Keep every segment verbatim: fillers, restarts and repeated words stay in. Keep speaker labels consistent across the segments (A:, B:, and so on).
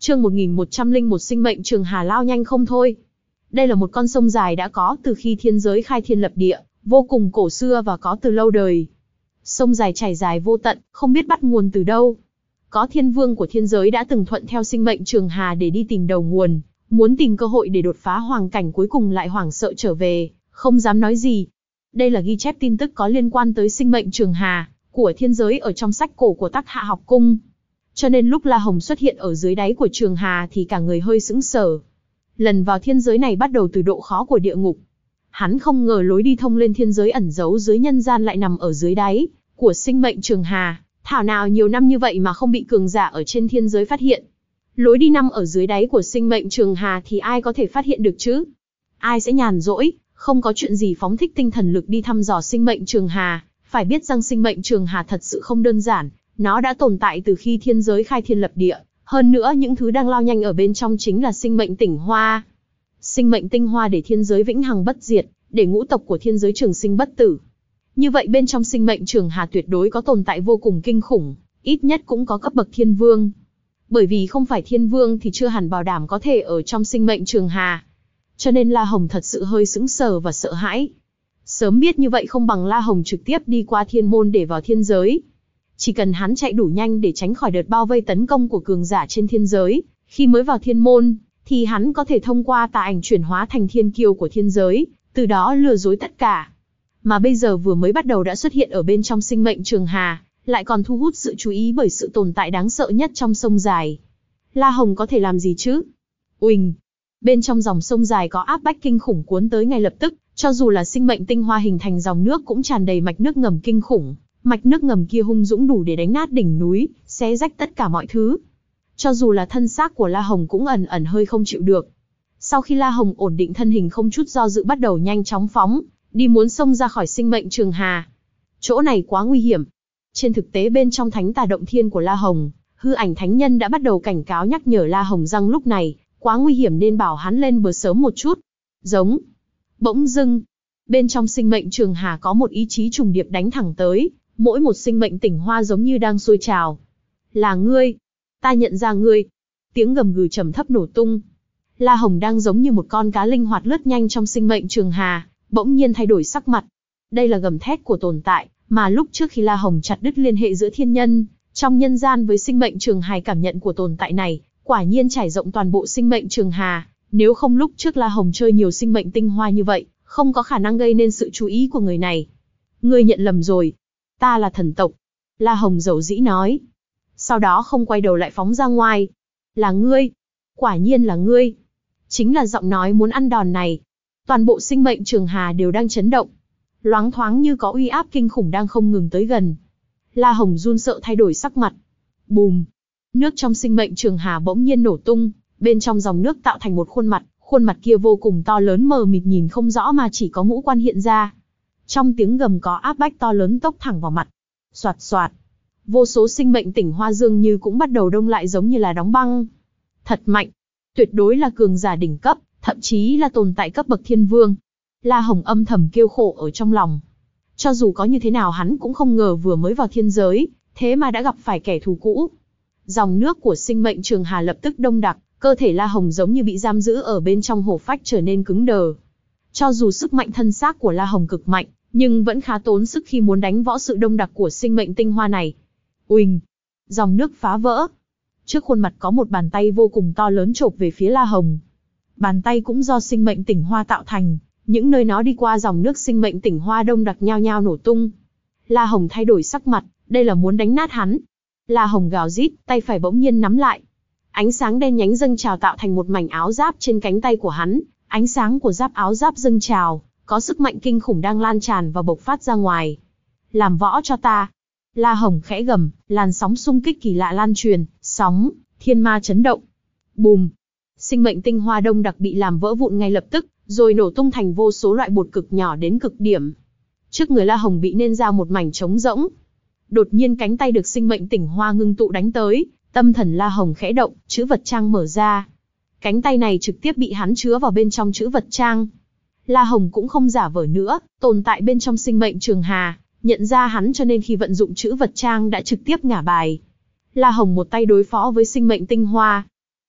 A: Chương một nghìn một trăm lẻ một Sinh mệnh trường hà lao nhanh không thôi. Đây là một con sông dài đã có từ khi thiên giới khai thiên lập địa, vô cùng cổ xưa và có từ lâu đời. Sông dài chảy dài vô tận, không biết bắt nguồn từ đâu. Có thiên vương của thiên giới đã từng thuận theo sinh mệnh trường hà để đi tìm đầu nguồn, muốn tìm cơ hội để đột phá hoàng cảnh, cuối cùng lại hoảng sợ trở về, không dám nói gì. Đây là ghi chép tin tức có liên quan tới sinh mệnh trường hà của thiên giới ở trong sách cổ của Tắc Hạ học cung. Cho nên lúc La Hồng xuất hiện ở dưới đáy của trường hà thì cả người hơi sững sờ. Lần vào thiên giới này bắt đầu từ độ khó của địa ngục. Hắn không ngờ lối đi thông lên thiên giới ẩn giấu dưới nhân gian lại nằm ở dưới đáy của sinh mệnh trường hà. Thảo nào nhiều năm như vậy mà không bị cường giả ở trên thiên giới phát hiện. Lối đi nằm ở dưới đáy của sinh mệnh trường hà thì ai có thể phát hiện được chứ? Ai sẽ nhàn rỗi, không có chuyện gì phóng thích tinh thần lực đi thăm dò sinh mệnh trường hà? Phải biết rằng sinh mệnh trường hà thật sự không đơn giản. Nó đã tồn tại từ khi thiên giới khai thiên lập địa. Hơn nữa những thứ đang lao nhanh ở bên trong chính là sinh mệnh tinh hoa. Sinh mệnh tinh hoa để thiên giới vĩnh hằng bất diệt, để ngũ tộc của thiên giới trường sinh bất tử. Như vậy bên trong sinh mệnh trường hà tuyệt đối có tồn tại vô cùng kinh khủng, ít nhất cũng có cấp bậc thiên vương. Bởi vì không phải thiên vương thì chưa hẳn bảo đảm có thể ở trong sinh mệnh trường hà. Cho nên La Hồng thật sự hơi sững sờ và sợ hãi. Sớm biết như vậy không bằng La Hồng trực tiếp đi qua thiên môn để vào thiên giới. Chỉ cần hắn chạy đủ nhanh để tránh khỏi đợt bao vây tấn công của cường giả trên thiên giới, khi mới vào thiên môn, thì hắn có thể thông qua tà ảnh chuyển hóa thành thiên kiêu của thiên giới, từ đó lừa dối tất cả. Mà bây giờ vừa mới bắt đầu đã xuất hiện ở bên trong sinh mệnh trường hà, lại còn thu hút sự chú ý bởi sự tồn tại đáng sợ nhất trong sông dài. La Hồng có thể làm gì chứ? Uỳnh! Bên trong dòng sông dài có áp bách kinh khủng cuốn tới ngay lập tức, cho dù là sinh mệnh tinh hoa hình thành dòng nước cũng tràn đầy mạch nước ngầm kinh khủng. Mạch nước ngầm kia hung dũng đủ để đánh nát đỉnh núi, xé rách tất cả mọi thứ. Cho dù là thân xác của La Hồng cũng ẩn ẩn hơi không chịu được. Sau khi La Hồng ổn định thân hình không chút do dự bắt đầu nhanh chóng phóng, đi muốn xông ra khỏi sinh mệnh trường hà. Chỗ này quá nguy hiểm. Trên thực tế bên trong thánh tà động thiên của La Hồng, hư ảnh thánh nhân đã bắt đầu cảnh cáo nhắc nhở La Hồng rằng lúc này, quá nguy hiểm nên bảo hắn lên bờ sớm một chút. Giống. Bỗng dưng, bên trong sinh mệnh trường hà có một ý chí trùng điệp đánh thẳng tới, mỗi một sinh mệnh tỉnh hoa giống như đang sôi trào. Là ngươi. Ta nhận ra ngươi. Tiếng gầm gừ trầm thấp nổ tung. La Hồng đang giống như một con cá linh hoạt lướt nhanh trong sinh mệnh trường hà, bỗng nhiên thay đổi sắc mặt. Đây là gầm thét của tồn tại, mà lúc trước khi La Hồng chặt đứt liên hệ giữa thiên nhân, trong nhân gian với sinh mệnh trường hà, cảm nhận của tồn tại này, quả nhiên trải rộng toàn bộ sinh mệnh trường hà. Nếu không lúc trước La Hồng chơi nhiều sinh mệnh tinh hoa như vậy, không có khả năng gây nên sự chú ý của người này. Ngươi nhận lầm rồi. Ta là thần tộc. La Hồng dầu dĩ nói. Sau đó không quay đầu lại phóng ra ngoài. Là ngươi. Quả nhiên là ngươi. Chính là giọng nói muốn ăn đòn này. Toàn bộ sinh mệnh trường hà đều đang chấn động. Loáng thoáng như có uy áp kinh khủng đang không ngừng tới gần. La Hồng run sợ thay đổi sắc mặt. Bùm. Nước trong sinh mệnh trường hà bỗng nhiên nổ tung. Bên trong dòng nước tạo thành một khuôn mặt. Khuôn mặt kia vô cùng to lớn mờ mịt nhìn không rõ mà chỉ có ngũ quan hiện ra. Trong tiếng gầm có áp bách to lớn tốc thẳng vào mặt. Soạt soạt. Vô số sinh mệnh tỉnh hoa dường như cũng bắt đầu đông lại giống như là đóng băng. Thật mạnh. Tuyệt đối là cường giả đỉnh cấp, thậm chí là tồn tại cấp bậc thiên vương. La Hồng âm thầm kêu khổ ở trong lòng. Cho dù có như thế nào hắn cũng không ngờ vừa mới vào thiên giới, thế mà đã gặp phải kẻ thù cũ. Dòng nước của sinh mệnh trường hà lập tức đông đặc, cơ thể La Hồng giống như bị giam giữ ở bên trong hổ phách trở nên cứng đờ. Cho dù sức mạnh thân xác của La Hồng cực mạnh, nhưng vẫn khá tốn sức khi muốn đánh võ sự đông đặc của sinh mệnh tinh hoa này. Uỳnh! Dòng nước phá vỡ. Trước khuôn mặt có một bàn tay vô cùng to lớn chộp về phía La Hồng. Bàn tay cũng do sinh mệnh tỉnh hoa tạo thành, những nơi nó đi qua dòng nước sinh mệnh tỉnh hoa đông đặc nhao nhao nổ tung. La Hồng thay đổi sắc mặt, đây là muốn đánh nát hắn. La Hồng gào rít, tay phải bỗng nhiên nắm lại. Ánh sáng đen nhánh dâng trào tạo thành một mảnh áo giáp trên cánh tay của hắn. Ánh sáng của giáp áo giáp dâng trào, có sức mạnh kinh khủng đang lan tràn và bộc phát ra ngoài. Làm võ cho ta. La Hồng khẽ gầm, làn sóng xung kích kỳ lạ lan truyền, sóng, thiên ma chấn động. Bùm! Sinh mệnh tinh hoa đông đặc bị làm vỡ vụn ngay lập tức, rồi nổ tung thành vô số loại bột cực nhỏ đến cực điểm. Trước người La Hồng bị nên ra một mảnh trống rỗng. Đột nhiên cánh tay được sinh mệnh tỉnh hoa ngưng tụ đánh tới, tâm thần La Hồng khẽ động, chữ vật trang mở ra. Cánh tay này trực tiếp bị hắn chứa vào bên trong chữ vật trang. La Hồng cũng không giả vờ nữa, tồn tại bên trong sinh mệnh trường hà, nhận ra hắn cho nên khi vận dụng chữ vật trang đã trực tiếp ngả bài. La Hồng một tay đối phó với sinh mệnh tinh hoa.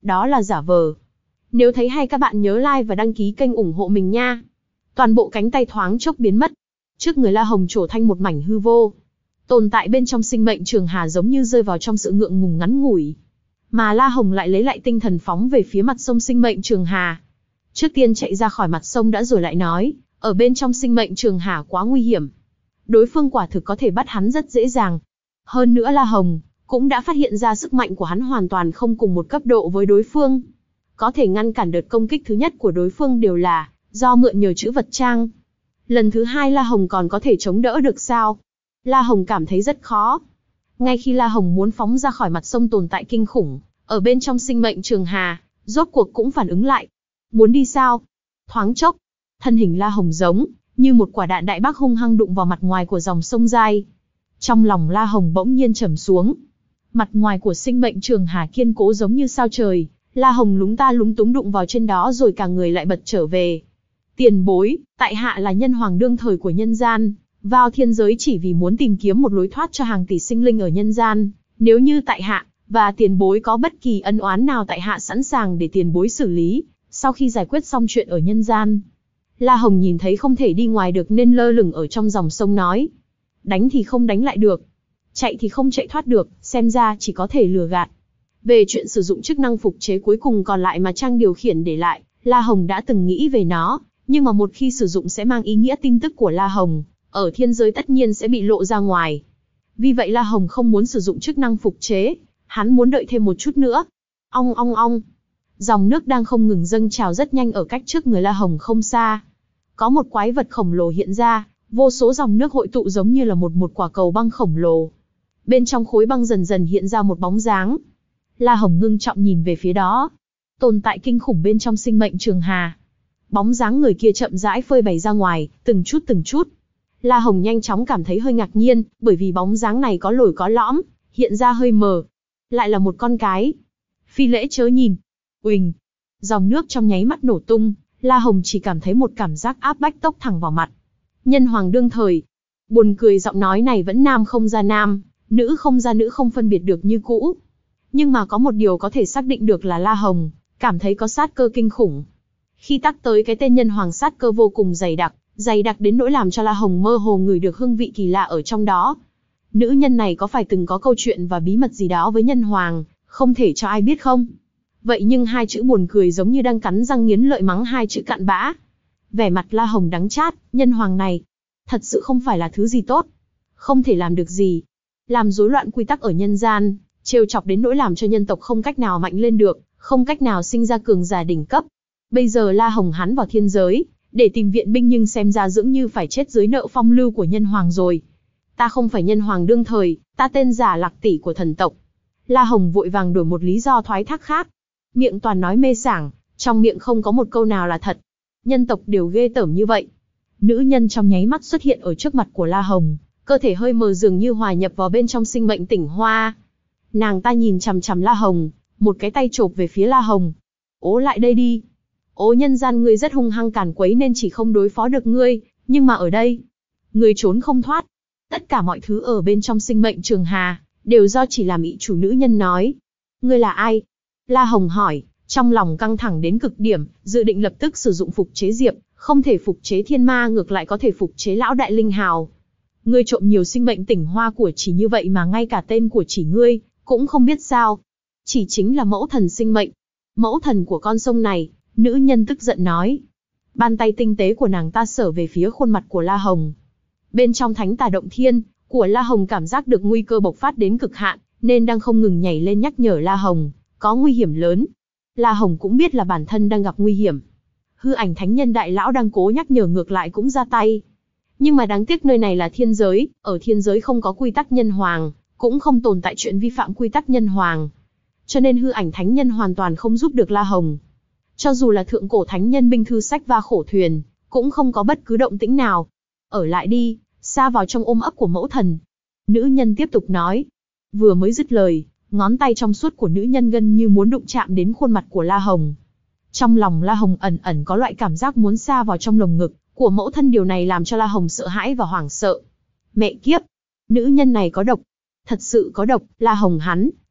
A: Đó là giả vờ. Nếu thấy hay các bạn nhớ like và đăng ký kênh ủng hộ mình nha. Toàn bộ cánh tay thoáng chốc biến mất. Trước người La Hồng trổ thành một mảnh hư vô. Tồn tại bên trong sinh mệnh Trường Hà giống như rơi vào trong sự ngượng ngùng ngắn ngủi. Mà La Hồng lại lấy lại tinh thần phóng về phía mặt sông sinh mệnh Trường Hà. Trước tiên chạy ra khỏi mặt sông đã rồi lại nói, ở bên trong sinh mệnh Trường Hà quá nguy hiểm. Đối phương quả thực có thể bắt hắn rất dễ dàng. Hơn nữa La Hồng cũng đã phát hiện ra sức mạnh của hắn hoàn toàn không cùng một cấp độ với đối phương. Có thể ngăn cản đợt công kích thứ nhất của đối phương đều là do mượn nhờ chữ vật trang. Lần thứ hai La Hồng còn có thể chống đỡ được sao? La Hồng cảm thấy rất khó. Ngay khi La Hồng muốn phóng ra khỏi mặt sông tồn tại kinh khủng, ở bên trong sinh mệnh Trường Hà, rốt cuộc cũng phản ứng lại. Muốn đi sao? Thoáng chốc, thân hình La Hồng giống như một quả đạn đại bác hung hăng đụng vào mặt ngoài của dòng sông dài. Trong lòng La Hồng bỗng nhiên trầm xuống. Mặt ngoài của sinh mệnh Trường Hà kiên cố giống như sao trời, La Hồng lúng ta lúng túng đụng vào trên đó rồi cả người lại bật trở về. Tiền bối, tại hạ là nhân hoàng đương thời của nhân gian, vào thiên giới chỉ vì muốn tìm kiếm một lối thoát cho hàng tỷ sinh linh ở nhân gian. Nếu như tại hạ và tiền bối có bất kỳ ân oán nào tại hạ sẵn sàng để tiền bối xử lý, sau khi giải quyết xong chuyện ở nhân gian. La Hồng nhìn thấy không thể đi ngoài được nên lơ lửng ở trong dòng sông nói. Đánh thì không đánh lại được. Chạy thì không chạy thoát được, xem ra chỉ có thể lừa gạt. Về chuyện sử dụng chức năng phục chế cuối cùng còn lại mà Trang điều khiển để lại, La Hồng đã từng nghĩ về nó, nhưng mà một khi sử dụng sẽ mang ý nghĩa tin tức của La Hồng ở thiên giới tất nhiên sẽ bị lộ ra ngoài. Vì vậy La Hồng không muốn sử dụng chức năng phục chế, hắn muốn đợi thêm một chút nữa. Ong ong ong. Dòng nước đang không ngừng dâng trào rất nhanh ở cách trước người La Hồng không xa. Có một quái vật khổng lồ hiện ra, vô số dòng nước hội tụ giống như là một một quả cầu băng khổng lồ. Bên trong khối băng dần dần hiện ra một bóng dáng. La Hồng ngưng trọng nhìn về phía đó. Tồn tại kinh khủng bên trong sinh mệnh Trường Hà. Bóng dáng người kia chậm rãi phơi bày ra ngoài, từng chút từng chút. La Hồng nhanh chóng cảm thấy hơi ngạc nhiên, bởi vì bóng dáng này có lồi có lõm, hiện ra hơi mờ. Lại là một con cái. Phi lễ chớ nhìn. Uỳnh. Dòng nước trong nháy mắt nổ tung, La Hồng chỉ cảm thấy một cảm giác áp bách tốc thẳng vào mặt. Nhân hoàng đương thời. Buồn cười, giọng nói này vẫn nam không ra nam, nữ không ra nữ, không phân biệt được như cũ. Nhưng mà có một điều có thể xác định được là La Hồng cảm thấy có sát cơ kinh khủng. Khi tác tới cái tên nhân hoàng, sát cơ vô cùng dày đặc, dày đặc đến nỗi làm cho La Hồng mơ hồ ngửi được hương vị kỳ lạ ở trong đó. Nữ nhân này có phải từng có câu chuyện và bí mật gì đó với nhân hoàng, không thể cho ai biết không? Vậy nhưng hai chữ buồn cười giống như đang cắn răng nghiến lợi mắng hai chữ cặn bã. Vẻ mặt La Hồng đắng chát, nhân hoàng này thật sự không phải là thứ gì tốt, không thể làm được gì, làm rối loạn quy tắc ở nhân gian, trêu chọc đến nỗi làm cho nhân tộc không cách nào mạnh lên được, không cách nào sinh ra cường giả đỉnh cấp. Bây giờ La Hồng hắn vào thiên giới để tìm viện binh, nhưng xem ra dường như phải chết dưới nợ phong lưu của nhân hoàng rồi. Ta không phải nhân hoàng đương thời, ta tên giả Lạc Tỷ của thần tộc. La Hồng vội vàng đổi một lý do thoái thác khác. Miệng toàn nói mê sảng, trong miệng không có một câu nào là thật. Nhân tộc đều ghê tởm như vậy. Nữ nhân trong nháy mắt xuất hiện ở trước mặt của La Hồng, cơ thể hơi mờ dường như hòa nhập vào bên trong sinh mệnh tỉnh hoa. Nàng ta nhìn chằm chằm La Hồng, một cái tay chộp về phía La Hồng. Ố lại đây đi. Ố, nhân gian ngươi rất hung hăng càn quấy nên chỉ không đối phó được ngươi, nhưng mà ở đây, ngươi trốn không thoát. Tất cả mọi thứ ở bên trong sinh mệnh Trường Hà đều do chỉ làm ị chủ nữ nhân nói. Ngươi là ai? La Hồng hỏi, trong lòng căng thẳng đến cực điểm, dự định lập tức sử dụng phục chế diệp, không thể phục chế thiên ma, ngược lại có thể phục chế lão đại linh hào. Ngươi trộm nhiều sinh mệnh tỉnh hoa của chỉ như vậy mà ngay cả tên của chỉ ngươi cũng không biết sao? Chỉ chính là mẫu thần sinh mệnh, mẫu thần của con sông này. Nữ nhân tức giận nói. Bàn tay tinh tế của nàng ta sở về phía khuôn mặt của La Hồng. Bên trong thánh tà động thiên của La Hồng cảm giác được nguy cơ bộc phát đến cực hạn, nên đang không ngừng nhảy lên nhắc nhở La Hồng có nguy hiểm lớn. La Hồng cũng biết là bản thân đang gặp nguy hiểm. Hư ảnh thánh nhân đại lão đang cố nhắc nhở ngược lại cũng ra tay. Nhưng mà đáng tiếc nơi này là thiên giới, ở thiên giới không có quy tắc nhân hoàng, cũng không tồn tại chuyện vi phạm quy tắc nhân hoàng. Cho nên hư ảnh thánh nhân hoàn toàn không giúp được La Hồng. Cho dù là thượng cổ thánh nhân binh thư sách va khổ thuyền, cũng không có bất cứ động tĩnh nào. Ở lại đi, xa vào trong ôm ấp của mẫu thần. Nữ nhân tiếp tục nói. Vừa mới dứt lời, ngón tay trong suốt của nữ nhân gần như muốn đụng chạm đến khuôn mặt của La Hồng. Trong lòng La Hồng ẩn ẩn có loại cảm giác muốn xa vào trong lồng ngực của mẫu thân, điều này làm cho La Hồng sợ hãi và hoảng sợ. Mẹ kiếp, nữ nhân này có độc, thật sự có độc. La Hồng hắn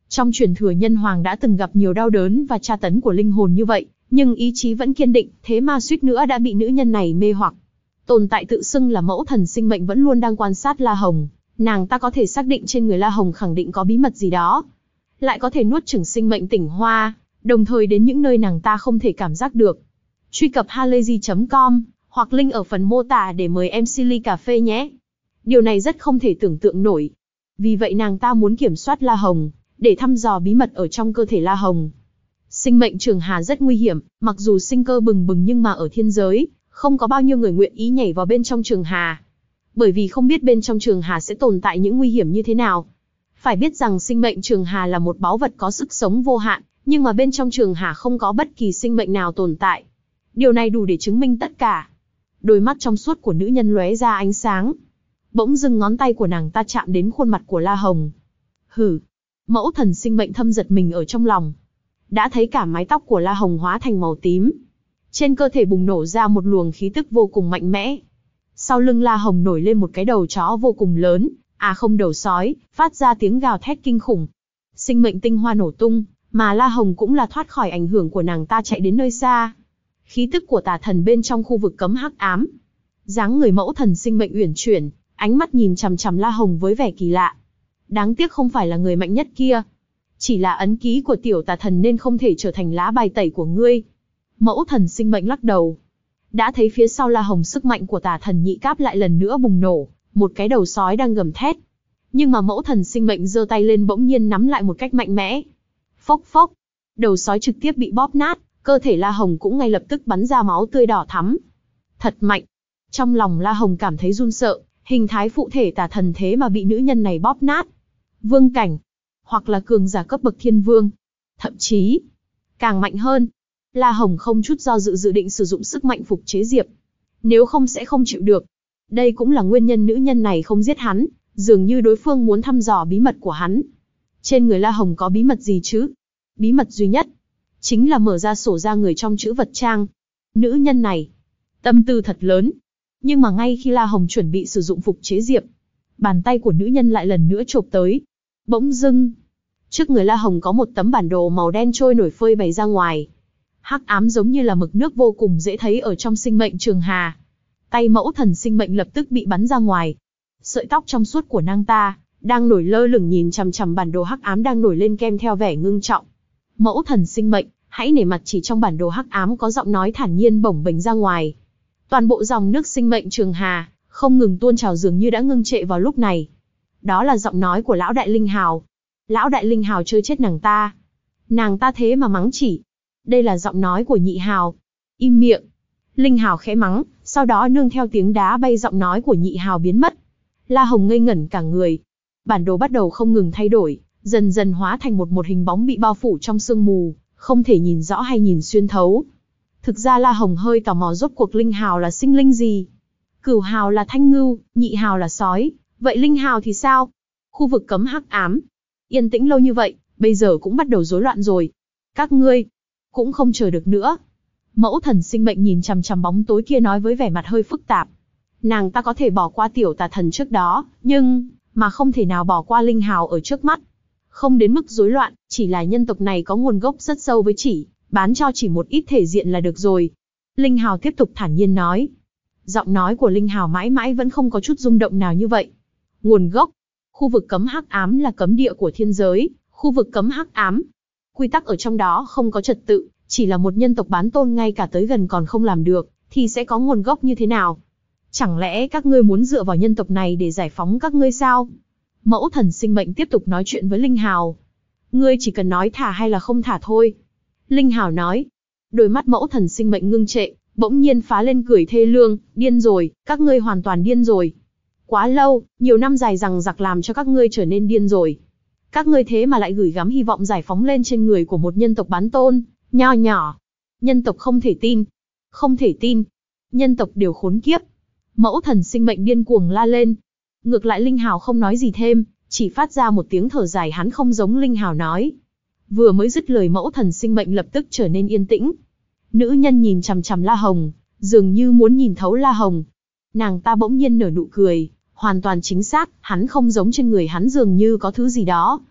A: Trong truyền thừa nhân hoàng đã từng gặp nhiều đau đớn và tra tấn của linh hồn như vậy, nhưng ý chí vẫn kiên định, thế mà suýt nữa đã bị nữ nhân này mê hoặc. Tồn tại tự xưng là mẫu thần sinh mệnh vẫn luôn đang quan sát La Hồng, nàng ta có thể xác định trên người La Hồng khẳng định có bí mật gì đó. Lại có thể nuốt chửng sinh mệnh tỉnh hoa, đồng thời đến những nơi nàng ta không thể cảm giác được. Truy cập halayzi chấm com, hoặc link ở phần mô tả để mời em xê ly cà phê nhé. Điều này rất không thể tưởng tượng nổi. Vì vậy nàng ta muốn kiểm soát La Hồng, để thăm dò bí mật ở trong cơ thể La Hồng. Sinh mệnh trường hà rất nguy hiểm, mặc dù sinh cơ bừng bừng nhưng mà ở thiên giới, không có bao nhiêu người nguyện ý nhảy vào bên trong trường hà. Bởi vì không biết bên trong trường hà sẽ tồn tại những nguy hiểm như thế nào. Phải biết rằng sinh mệnh trường hà là một báu vật có sức sống vô hạn, nhưng mà bên trong trường hà không có bất kỳ sinh mệnh nào tồn tại. Điều này đủ để chứng minh tất cả. Đôi mắt trong suốt của nữ nhân lóe ra ánh sáng. Bỗng dưng ngón tay của nàng ta chạm đến khuôn mặt của La Hồng. Hử! Mẫu thần sinh mệnh thâm giật mình ở trong lòng. Đã thấy cả mái tóc của La Hồng hóa thành màu tím. Trên cơ thể bùng nổ ra một luồng khí tức vô cùng mạnh mẽ. Sau lưng La Hồng nổi lên một cái đầu chó vô cùng lớn, à không đầu sói, phát ra tiếng gào thét kinh khủng. Sinh mệnh tinh hoa nổ tung, mà La Hồng cũng là thoát khỏi ảnh hưởng của nàng ta chạy đến nơi xa. Khí tức của tà thần bên trong khu vực cấm hắc ám. Dáng người mẫu thần sinh mệnh uyển chuyển, ánh mắt nhìn chằm chằm La Hồng với vẻ kỳ lạ. Đáng tiếc không phải là người mạnh nhất kia. Chỉ là ấn ký của tiểu tà thần nên không thể trở thành lá bài tẩy của ngươi. Mẫu thần sinh mệnh lắc đầu. Đã thấy phía sau La Hồng sức mạnh của tà thần nhị cáp lại lần nữa bùng nổ, một cái đầu sói đang gầm thét. Nhưng mà mẫu thần sinh mệnh giơ tay lên bỗng nhiên nắm lại một cách mạnh mẽ. Phốc phốc, đầu sói trực tiếp bị bóp nát, cơ thể La Hồng cũng ngay lập tức bắn ra máu tươi đỏ thắm. Thật mạnh. Trong lòng La Hồng cảm thấy run sợ, hình thái phụ thể tà thần thế mà bị nữ nhân này bóp nát. Vương cảnh, hoặc là cường giả cấp bậc thiên vương, thậm chí càng mạnh hơn. La Hồng không chút do dự dự định sử dụng sức mạnh phục chế Diệp. Nếu không sẽ không chịu được. Đây cũng là nguyên nhân nữ nhân này không giết hắn, dường như đối phương muốn thăm dò bí mật của hắn. Trên người La Hồng có bí mật gì chứ? Bí mật duy nhất chính là mở ra sổ ra người trong chữ vật trang. Nữ nhân này tâm tư thật lớn. Nhưng mà ngay khi La Hồng chuẩn bị sử dụng phục chế Diệp, bàn tay của nữ nhân lại lần nữa chộp tới. Bỗng dưng, trước người La Hồng có một tấm bản đồ màu đen trôi nổi phơi bày ra ngoài. Hắc ám giống như là mực nước vô cùng dễ thấy ở trong sinh mệnh trường hà. Tay mẫu thần sinh mệnh lập tức bị bắn ra ngoài. Sợi tóc trong suốt của nàng ta đang nổi lơ lửng nhìn chằm chằm bản đồ hắc ám đang nổi lên kèm theo vẻ ngưng trọng. Mẫu thần sinh mệnh, hãy nể mặt, chỉ trong bản đồ hắc ám có giọng nói thản nhiên bổng bềnh ra ngoài. Toàn bộ dòng nước sinh mệnh trường hà không ngừng tuôn trào dường như đã ngưng trệ vào lúc này. Đó là giọng nói của lão đại linh hào. Lão đại linh hào chơi chết nàng ta. Nàng ta thế mà mắng chỉ. Đây là giọng nói của nhị hào. Im miệng. Linh hào khẽ mắng, sau đó nương theo tiếng đá bay giọng nói của nhị hào biến mất. La Hồng ngây ngẩn cả người. Bản đồ bắt đầu không ngừng thay đổi, dần dần hóa thành một một hình bóng bị bao phủ trong sương mù, không thể nhìn rõ hay nhìn xuyên thấu. Thực ra La Hồng hơi tò mò rốt cuộc linh hào là sinh linh gì. Cửu hào là thanh ngưu, nhị hào là sói, vậy linh hào thì sao? Khu vực cấm hắc ám. Yên tĩnh lâu như vậy, bây giờ cũng bắt đầu rối loạn rồi. Các ngươi cũng không chờ được nữa. Mẫu thần sinh mệnh nhìn chằm chằm bóng tối kia nói với vẻ mặt hơi phức tạp. Nàng ta có thể bỏ qua tiểu tà thần trước đó, nhưng mà không thể nào bỏ qua linh hào ở trước mắt. Không đến mức rối loạn, chỉ là nhân tộc này có nguồn gốc rất sâu với chỉ, bán cho chỉ một ít thể diện là được rồi. Linh hào tiếp tục thản nhiên nói. Giọng nói của linh hào mãi mãi vẫn không có chút rung động nào như vậy. Nguồn gốc. Khu vực cấm hắc ám là cấm địa của thiên giới, khu vực cấm hắc ám. Quy tắc ở trong đó không có trật tự, chỉ là một nhân tộc bán tôn ngay cả tới gần còn không làm được, thì sẽ có nguồn gốc như thế nào? Chẳng lẽ các ngươi muốn dựa vào nhân tộc này để giải phóng các ngươi sao? Mẫu thần sinh mệnh tiếp tục nói chuyện với Linh Hào. Ngươi chỉ cần nói thả hay là không thả thôi. Linh Hào nói. Đôi mắt mẫu thần sinh mệnh ngưng trệ, bỗng nhiên phá lên cười thê lương, điên rồi, các ngươi hoàn toàn điên rồi. Quá lâu, nhiều năm dài dằng dặc làm cho các ngươi trở nên điên rồi. Các ngươi thế mà lại gửi gắm hy vọng giải phóng lên trên người của một nhân tộc bán tôn, nho nhỏ. Nhân tộc không thể tin. Không thể tin. Nhân tộc đều khốn kiếp. Mẫu thần sinh mệnh điên cuồng la lên. Ngược lại Linh Hào không nói gì thêm, chỉ phát ra một tiếng thở dài, hắn không giống Linh Hào nói. Vừa mới dứt lời mẫu thần sinh mệnh lập tức trở nên yên tĩnh. Nữ nhân nhìn chằm chằm La Hồng, dường như muốn nhìn thấu La Hồng. Nàng ta bỗng nhiên nở nụ cười, hoàn toàn chính xác, hắn không giống, trên người hắn dường như có thứ gì đó.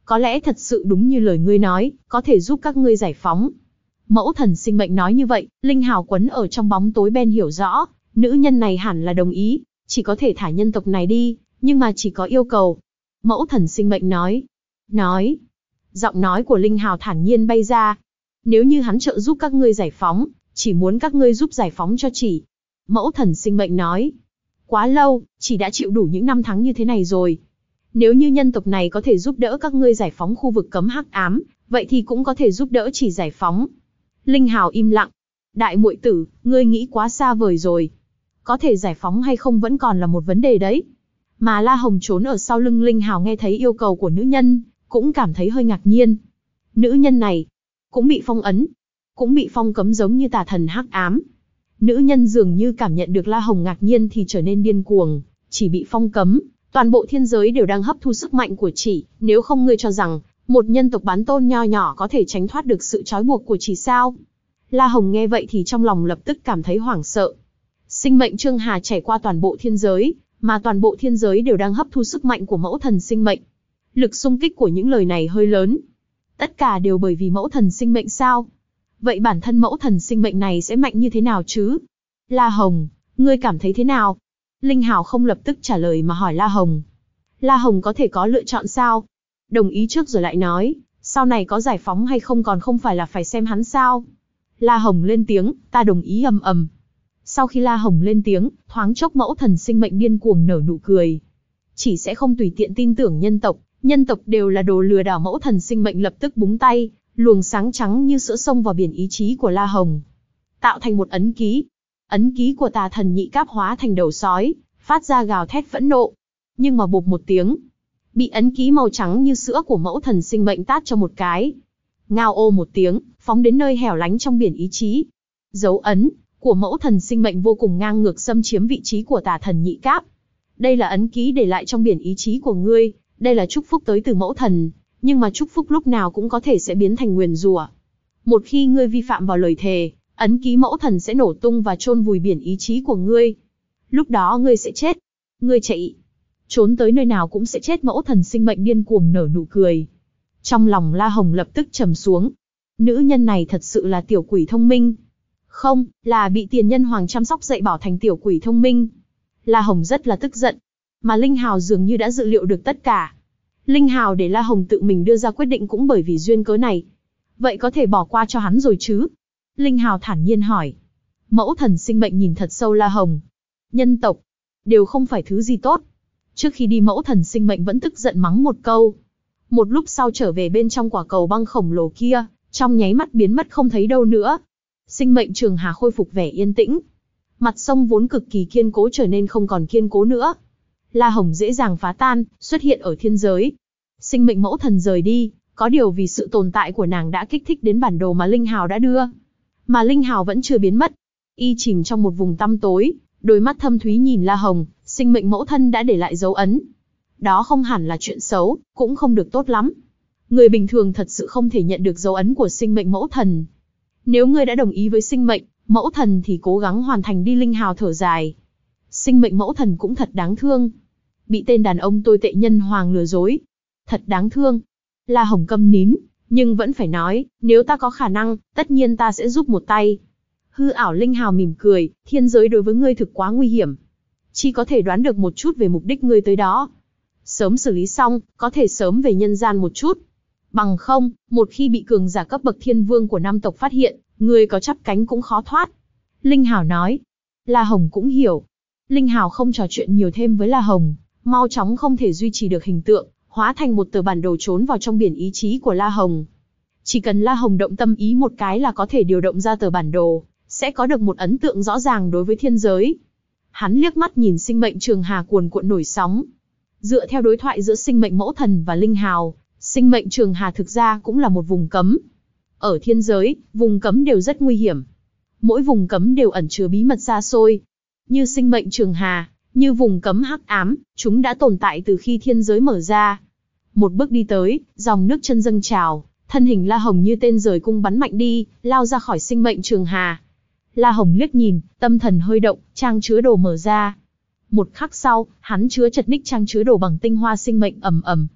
A: có lẽ thật sự đúng như lời ngươi nói, có thể giúp các ngươi giải phóng. Mẫu thần sinh mệnh nói như vậy, Linh Hào quấn ở trong bóng tối Ben hiểu rõ, nữ nhân này hẳn là đồng ý, chỉ có thể thả nhân tộc này đi, nhưng mà chỉ có yêu cầu. Mẫu thần sinh mệnh nói. Nói. Giọng nói của Linh Hào thản nhiên bay ra. Nếu như hắn trợ giúp các ngươi giải phóng, chỉ muốn các ngươi giúp giải phóng cho chỉ. Mẫu thần sinh mệnh nói. Quá lâu, chỉ đã chịu đủ những năm tháng như thế này rồi. Nếu như nhân tộc này có thể giúp đỡ các ngươi giải phóng khu vực cấm hắc ám, vậy thì cũng có thể giúp đỡ chỉ giải phóng. Linh Hào im lặng. Đại muội tử, ngươi nghĩ quá xa vời rồi. Có thể giải phóng hay không vẫn còn là một vấn đề đấy. Mà La Hồng trốn ở sau lưng Linh Hào nghe thấy yêu cầu của nữ nhân, cũng cảm thấy hơi ngạc nhiên. Nữ nhân này, cũng bị phong ấn, cũng bị phong cấm giống như tà thần hắc ám. Nữ nhân dường như cảm nhận được La Hồng ngạc nhiên thì trở nên điên cuồng, chỉ bị phong cấm, toàn bộ thiên giới đều đang hấp thu sức mạnh của chỉ, nếu không ngươi cho rằng, một nhân tộc bán tôn nho nhỏ có thể tránh thoát được sự trói buộc của chỉ sao? La Hồng nghe vậy thì trong lòng lập tức cảm thấy hoảng sợ. Sinh mệnh Trương Hà chảy qua toàn bộ thiên giới, mà toàn bộ thiên giới đều đang hấp thu sức mạnh của mẫu thần sinh mệnh. Lực xung kích của những lời này hơi lớn. Tất cả đều bởi vì mẫu thần sinh mệnh sao? Vậy bản thân mẫu thần sinh mệnh này sẽ mạnh như thế nào chứ? La Hồng, ngươi cảm thấy thế nào? Linh Hào không lập tức trả lời mà hỏi La Hồng. La Hồng có thể có lựa chọn sao? Đồng ý trước rồi lại nói, sau này có giải phóng hay không còn không phải là phải xem hắn sao? La Hồng lên tiếng, ta đồng ý ầm ầm. Sau khi La Hồng lên tiếng, thoáng chốc mẫu thần sinh mệnh điên cuồng nở nụ cười. Chỉ sẽ không tùy tiện tin tưởng nhân tộc, nhân tộc đều là đồ lừa đảo. Mẫu thần sinh mệnh lập tức búng tay, luồng sáng trắng như sữa xông vào biển ý chí của La Hồng, tạo thành một ấn ký. Ấn ký của tà thần nhị cáp hóa thành đầu sói, phát ra gào thét phẫn nộ. Nhưng mà bộp một tiếng, bị ấn ký màu trắng như sữa của mẫu thần sinh mệnh tát cho một cái. Ngao ô một tiếng, phóng đến nơi hẻo lánh trong biển ý chí. Dấu ấn của mẫu thần sinh mệnh vô cùng ngang ngược xâm chiếm vị trí của tà thần nhị cáp. Đây là ấn ký để lại trong biển ý chí của ngươi, đây là chúc phúc tới từ mẫu thần, nhưng mà chúc phúc lúc nào cũng có thể sẽ biến thành nguyền rủa. Một khi ngươi vi phạm vào lời thề, ấn ký mẫu thần sẽ nổ tung và chôn vùi biển ý chí của ngươi. Lúc đó ngươi sẽ chết. Ngươi chạy, trốn tới nơi nào cũng sẽ chết. Mẫu thần sinh mệnh điên cuồng nở nụ cười. Trong lòng La Hồng lập tức trầm xuống. Nữ nhân này thật sự là tiểu quỷ thông minh. Không, là bị tiền nhân hoàng chăm sóc dạy bảo thành tiểu quỷ thông minh. La Hồng rất là tức giận. Mà Linh Hào dường như đã dự liệu được tất cả. Linh Hào để La Hồng tự mình đưa ra quyết định cũng bởi vì duyên cớ này. Vậy có thể bỏ qua cho hắn rồi chứ? Linh Hào thản nhiên hỏi. Mẫu thần sinh mệnh nhìn thật sâu La Hồng. Nhân tộc đều không phải thứ gì tốt. Trước khi đi mẫu thần sinh mệnh vẫn tức giận mắng một câu. Một lúc sau trở về bên trong quả cầu băng khổng lồ kia, trong nháy mắt biến mất không thấy đâu nữa. Sinh mệnh Trường Hà khôi phục vẻ yên tĩnh. Mặt sông vốn cực kỳ kiên cố trở nên không còn kiên cố nữa. La Hồng dễ dàng phá tan, xuất hiện ở thiên giới. Sinh mệnh mẫu thần rời đi, có điều vì sự tồn tại của nàng đã kích thích đến bản đồ mà Linh Hào đã đưa. Mà Linh Hào vẫn chưa biến mất. Y chìm trong một vùng tăm tối, đôi mắt thâm thúy nhìn La Hồng, sinh mệnh mẫu thân đã để lại dấu ấn. Đó không hẳn là chuyện xấu, cũng không được tốt lắm. Người bình thường thật sự không thể nhận được dấu ấn của sinh mệnh mẫu thần. Nếu ngươi đã đồng ý với sinh mệnh mẫu thần thì cố gắng hoàn thành đi. Linh Hào thở dài. Sinh mệnh mẫu thần cũng thật đáng thương. Bị tên đàn ông tồi tệ nhân hoàng lừa dối. Thật đáng thương. La Hồng câm nín, nhưng vẫn phải nói, nếu ta có khả năng, tất nhiên ta sẽ giúp một tay. Hư ảo Linh Hào mỉm cười, thiên giới đối với ngươi thực quá nguy hiểm. Chỉ có thể đoán được một chút về mục đích ngươi tới đó. Sớm xử lý xong, có thể sớm về nhân gian một chút. Bằng không, một khi bị cường giả cấp bậc thiên vương của năm tộc phát hiện, ngươi có chắp cánh cũng khó thoát. Linh Hào nói. La Hồng cũng hiểu. Linh Hào không trò chuyện nhiều thêm với La Hồng, mau chóng không thể duy trì được hình tượng, hóa thành một tờ bản đồ trốn vào trong biển ý chí của La Hồng. Chỉ cần La Hồng động tâm ý một cái là có thể điều động ra tờ bản đồ, sẽ có được một ấn tượng rõ ràng đối với thiên giới. Hắn liếc mắt nhìn sinh mệnh Trường Hà cuồn cuộn nổi sóng. Dựa theo đối thoại giữa sinh mệnh mẫu thần và Linh Hào, sinh mệnh Trường Hà thực ra cũng là một vùng cấm. Ở thiên giới, vùng cấm đều rất nguy hiểm. Mỗi vùng cấm đều ẩn chứa bí mật xa xôi. Như sinh mệnh Trường Hà, như vùng cấm hắc ám, chúng đã tồn tại từ khi thiên giới mở ra. Một bước đi tới, dòng nước chân dâng trào, thân hình La Hồng như tên rời cung bắn mạnh đi, lao ra khỏi sinh mệnh Trường Hà. La Hồng liếc nhìn, tâm thần hơi động, trang chứa đồ mở ra. Một khắc sau, hắn chứa chật ních trang chứa đồ bằng tinh hoa sinh mệnh ầm ầm.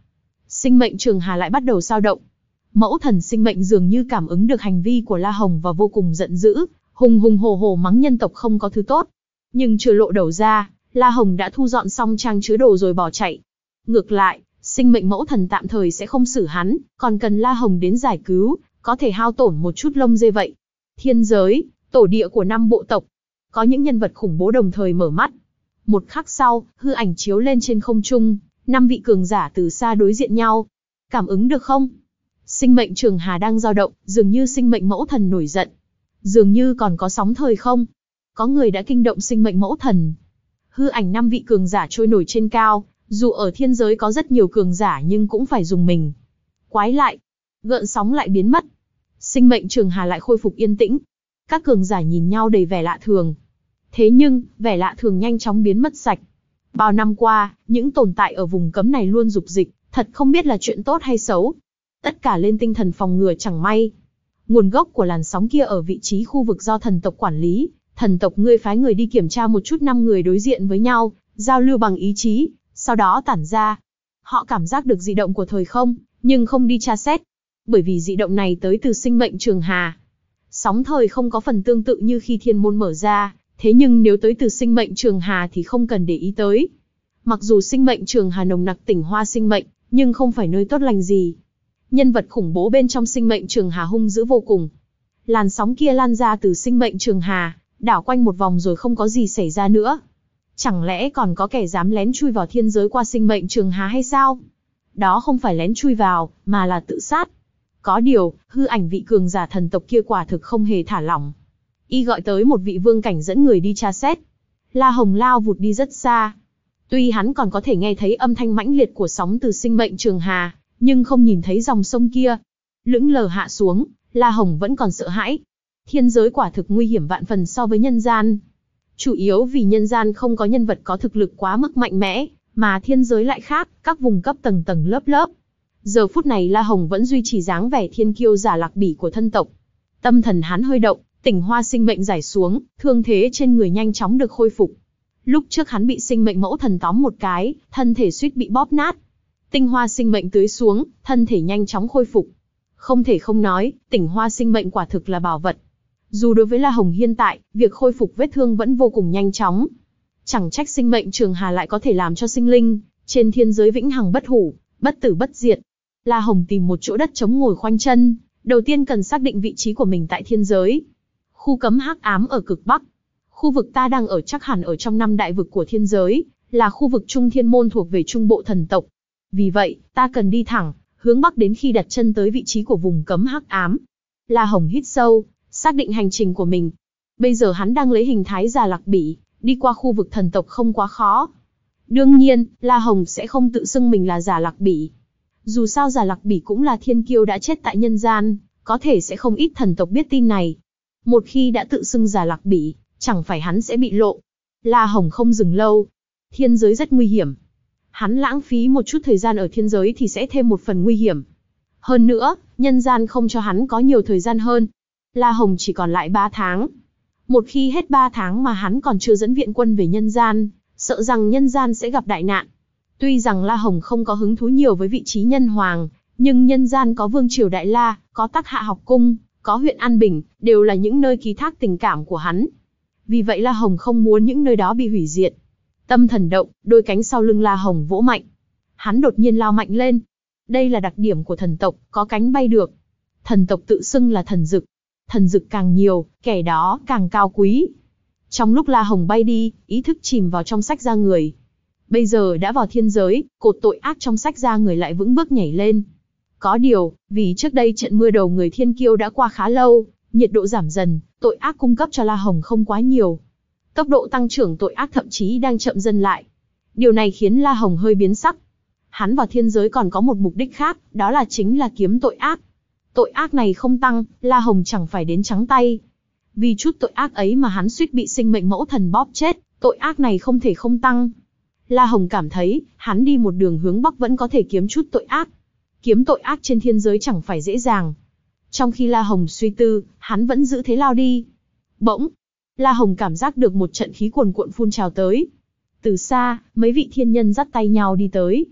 A: Sinh mệnh Trường Hà lại bắt đầu dao động. Mẫu thần sinh mệnh dường như cảm ứng được hành vi của La Hồng và vô cùng giận dữ, hùng hùng hổ hổ mắng nhân tộc không có thứ tốt. Nhưng chưa lộ đầu ra, La Hồng đã thu dọn xong trang chứa đồ rồi bỏ chạy. Ngược lại, sinh mệnh mẫu thần tạm thời sẽ không xử hắn, còn cần La Hồng đến giải cứu, có thể hao tổn một chút lông dê vậy. Thiên giới, tổ địa của năm bộ tộc. Có những nhân vật khủng bố đồng thời mở mắt. Một khắc sau, hư ảnh chiếu lên trên không trung, năm vị cường giả từ xa đối diện nhau. Cảm ứng được không? Sinh mệnh Trường Hà đang dao động, dường như sinh mệnh mẫu thần nổi giận. Dường như còn có sóng thời không? Có người đã kinh động sinh mệnh mẫu thần. Hư ảnh năm vị cường giả trôi nổi trên cao, dù ở thiên giới có rất nhiều cường giả nhưng cũng phải dùng mình. Quái lại, gợn sóng lại biến mất. Sinh mệnh Trường Hà lại khôi phục yên tĩnh. Các cường giả nhìn nhau đầy vẻ lạ thường. Thế nhưng, vẻ lạ thường nhanh chóng biến mất sạch. Bao năm qua, những tồn tại ở vùng cấm này luôn dục dịch, thật không biết là chuyện tốt hay xấu. Tất cả lên tinh thần phòng ngừa chẳng may. Nguồn gốc của làn sóng kia ở vị trí khu vực do thần tộc quản lý. Thần tộc ngươi phái người đi kiểm tra một chút năm người đối diện với nhau, giao lưu bằng ý chí, sau đó tản ra. Họ cảm giác được dị động của thời không, nhưng không đi tra xét. Bởi vì dị động này tới từ sinh mệnh Trường Hà. Sóng thời không có phần tương tự như khi thiên môn mở ra, thế nhưng nếu tới từ sinh mệnh Trường Hà thì không cần để ý tới. Mặc dù sinh mệnh Trường Hà nồng nặc tinh hoa sinh mệnh, nhưng không phải nơi tốt lành gì. Nhân vật khủng bố bên trong sinh mệnh Trường Hà hung dữ vô cùng. Làn sóng kia lan ra từ sinh mệnh Trường Hà, đảo quanh một vòng rồi không có gì xảy ra nữa. Chẳng lẽ còn có kẻ dám lén chui vào thiên giới qua sinh mệnh Trường Hà hay sao? Đó không phải lén chui vào, mà là tự sát. Có điều, hư ảnh vị cường giả thần tộc kia quả thực không hề thả lỏng. Y gọi tới một vị vương cảnh dẫn người đi tra xét. La Hồng lao vụt đi rất xa. Tuy hắn còn có thể nghe thấy âm thanh mãnh liệt của sóng từ sinh mệnh Trường Hà, nhưng không nhìn thấy dòng sông kia. Lững lờ hạ xuống, La Hồng vẫn còn sợ hãi. Thiên giới quả thực nguy hiểm vạn phần so với nhân gian. Chủ yếu vì nhân gian không có nhân vật có thực lực quá mức mạnh mẽ, mà thiên giới lại khác, các vùng cấp tầng tầng lớp lớp. Giờ phút này La Hồng vẫn duy trì dáng vẻ thiên kiêu giả lạc bỉ của thân tộc. Tâm thần hắn hơi động, tinh hoa sinh mệnh giải xuống, thương thế trên người nhanh chóng được khôi phục. Lúc trước hắn bị sinh mệnh mẫu thần tóm một cái, thân thể suýt bị bóp nát. Tinh hoa sinh mệnh tưới xuống, thân thể nhanh chóng khôi phục. Không thể không nói, tinh hoa sinh mệnh quả thực là bảo vật. Dù đối với La Hồng hiện tại, việc khôi phục vết thương vẫn vô cùng nhanh chóng. Chẳng trách sinh mệnh Trường Hà lại có thể làm cho sinh linh trên thiên giới vĩnh hằng bất hủ, bất tử bất diệt. La Hồng tìm một chỗ đất trống ngồi khoanh chân, đầu tiên cần xác định vị trí của mình tại thiên giới. Khu cấm hắc ám ở cực bắc. Khu vực ta đang ở chắc hẳn ở trong năm đại vực của thiên giới, là khu vực Trung Thiên Môn thuộc về trung bộ thần tộc. Vì vậy, ta cần đi thẳng, hướng bắc đến khi đặt chân tới vị trí của vùng cấm hắc ám. La Hồng hít sâu, xác định hành trình của mình. Bây giờ hắn đang lấy hình thái già lạc bỉ, đi qua khu vực thần tộc không quá khó. Đương nhiên, La Hồng sẽ không tự xưng mình là già lạc bỉ. Dù sao già lạc bỉ cũng là thiên kiêu đã chết tại nhân gian, có thể sẽ không ít thần tộc biết tin này. Một khi đã tự xưng già lạc bỉ, chẳng phải hắn sẽ bị lộ. La Hồng không dừng lâu. Thiên giới rất nguy hiểm. Hắn lãng phí một chút thời gian ở thiên giới thì sẽ thêm một phần nguy hiểm. Hơn nữa, nhân gian không cho hắn có nhiều thời gian hơn. La Hồng chỉ còn lại ba tháng. Một khi hết ba tháng mà hắn còn chưa dẫn viện quân về nhân gian, sợ rằng nhân gian sẽ gặp đại nạn. Tuy rằng La Hồng không có hứng thú nhiều với vị trí nhân hoàng, nhưng nhân gian có Vương Triều Đại La, có Tắc Hạ Học Cung, có huyện An Bình, đều là những nơi ký thác tình cảm của hắn. Vì vậy La Hồng không muốn những nơi đó bị hủy diệt. Tâm thần động, đôi cánh sau lưng La Hồng vỗ mạnh. Hắn đột nhiên lao mạnh lên. Đây là đặc điểm của thần tộc, có cánh bay được. Thần tộc tự xưng là thần dực. Thần dực càng nhiều, kẻ đó càng cao quý. Trong lúc La Hồng bay đi, ý thức chìm vào trong sách da người. Bây giờ đã vào thiên giới, cột tội ác trong sách da người lại vững bước nhảy lên. Có điều, vì trước đây trận mưa đầu người thiên kiêu đã qua khá lâu, nhiệt độ giảm dần, tội ác cung cấp cho La Hồng không quá nhiều. Tốc độ tăng trưởng tội ác thậm chí đang chậm dần lại. Điều này khiến La Hồng hơi biến sắc. Hắn vào thiên giới còn có một mục đích khác, đó là chính là kiếm tội ác. Tội ác này không tăng, La Hồng chẳng phải đến trắng tay. Vì chút tội ác ấy mà hắn suýt bị sinh mệnh mẫu thần bóp chết, tội ác này không thể không tăng. La Hồng cảm thấy, hắn đi một đường hướng bắc vẫn có thể kiếm chút tội ác. Kiếm tội ác trên thiên giới chẳng phải dễ dàng. Trong khi La Hồng suy tư, hắn vẫn giữ thế lao đi. Bỗng, La Hồng cảm giác được một trận khí cuồn cuộn phun trào tới. Từ xa, mấy vị thiên nhân dắt tay nhau đi tới.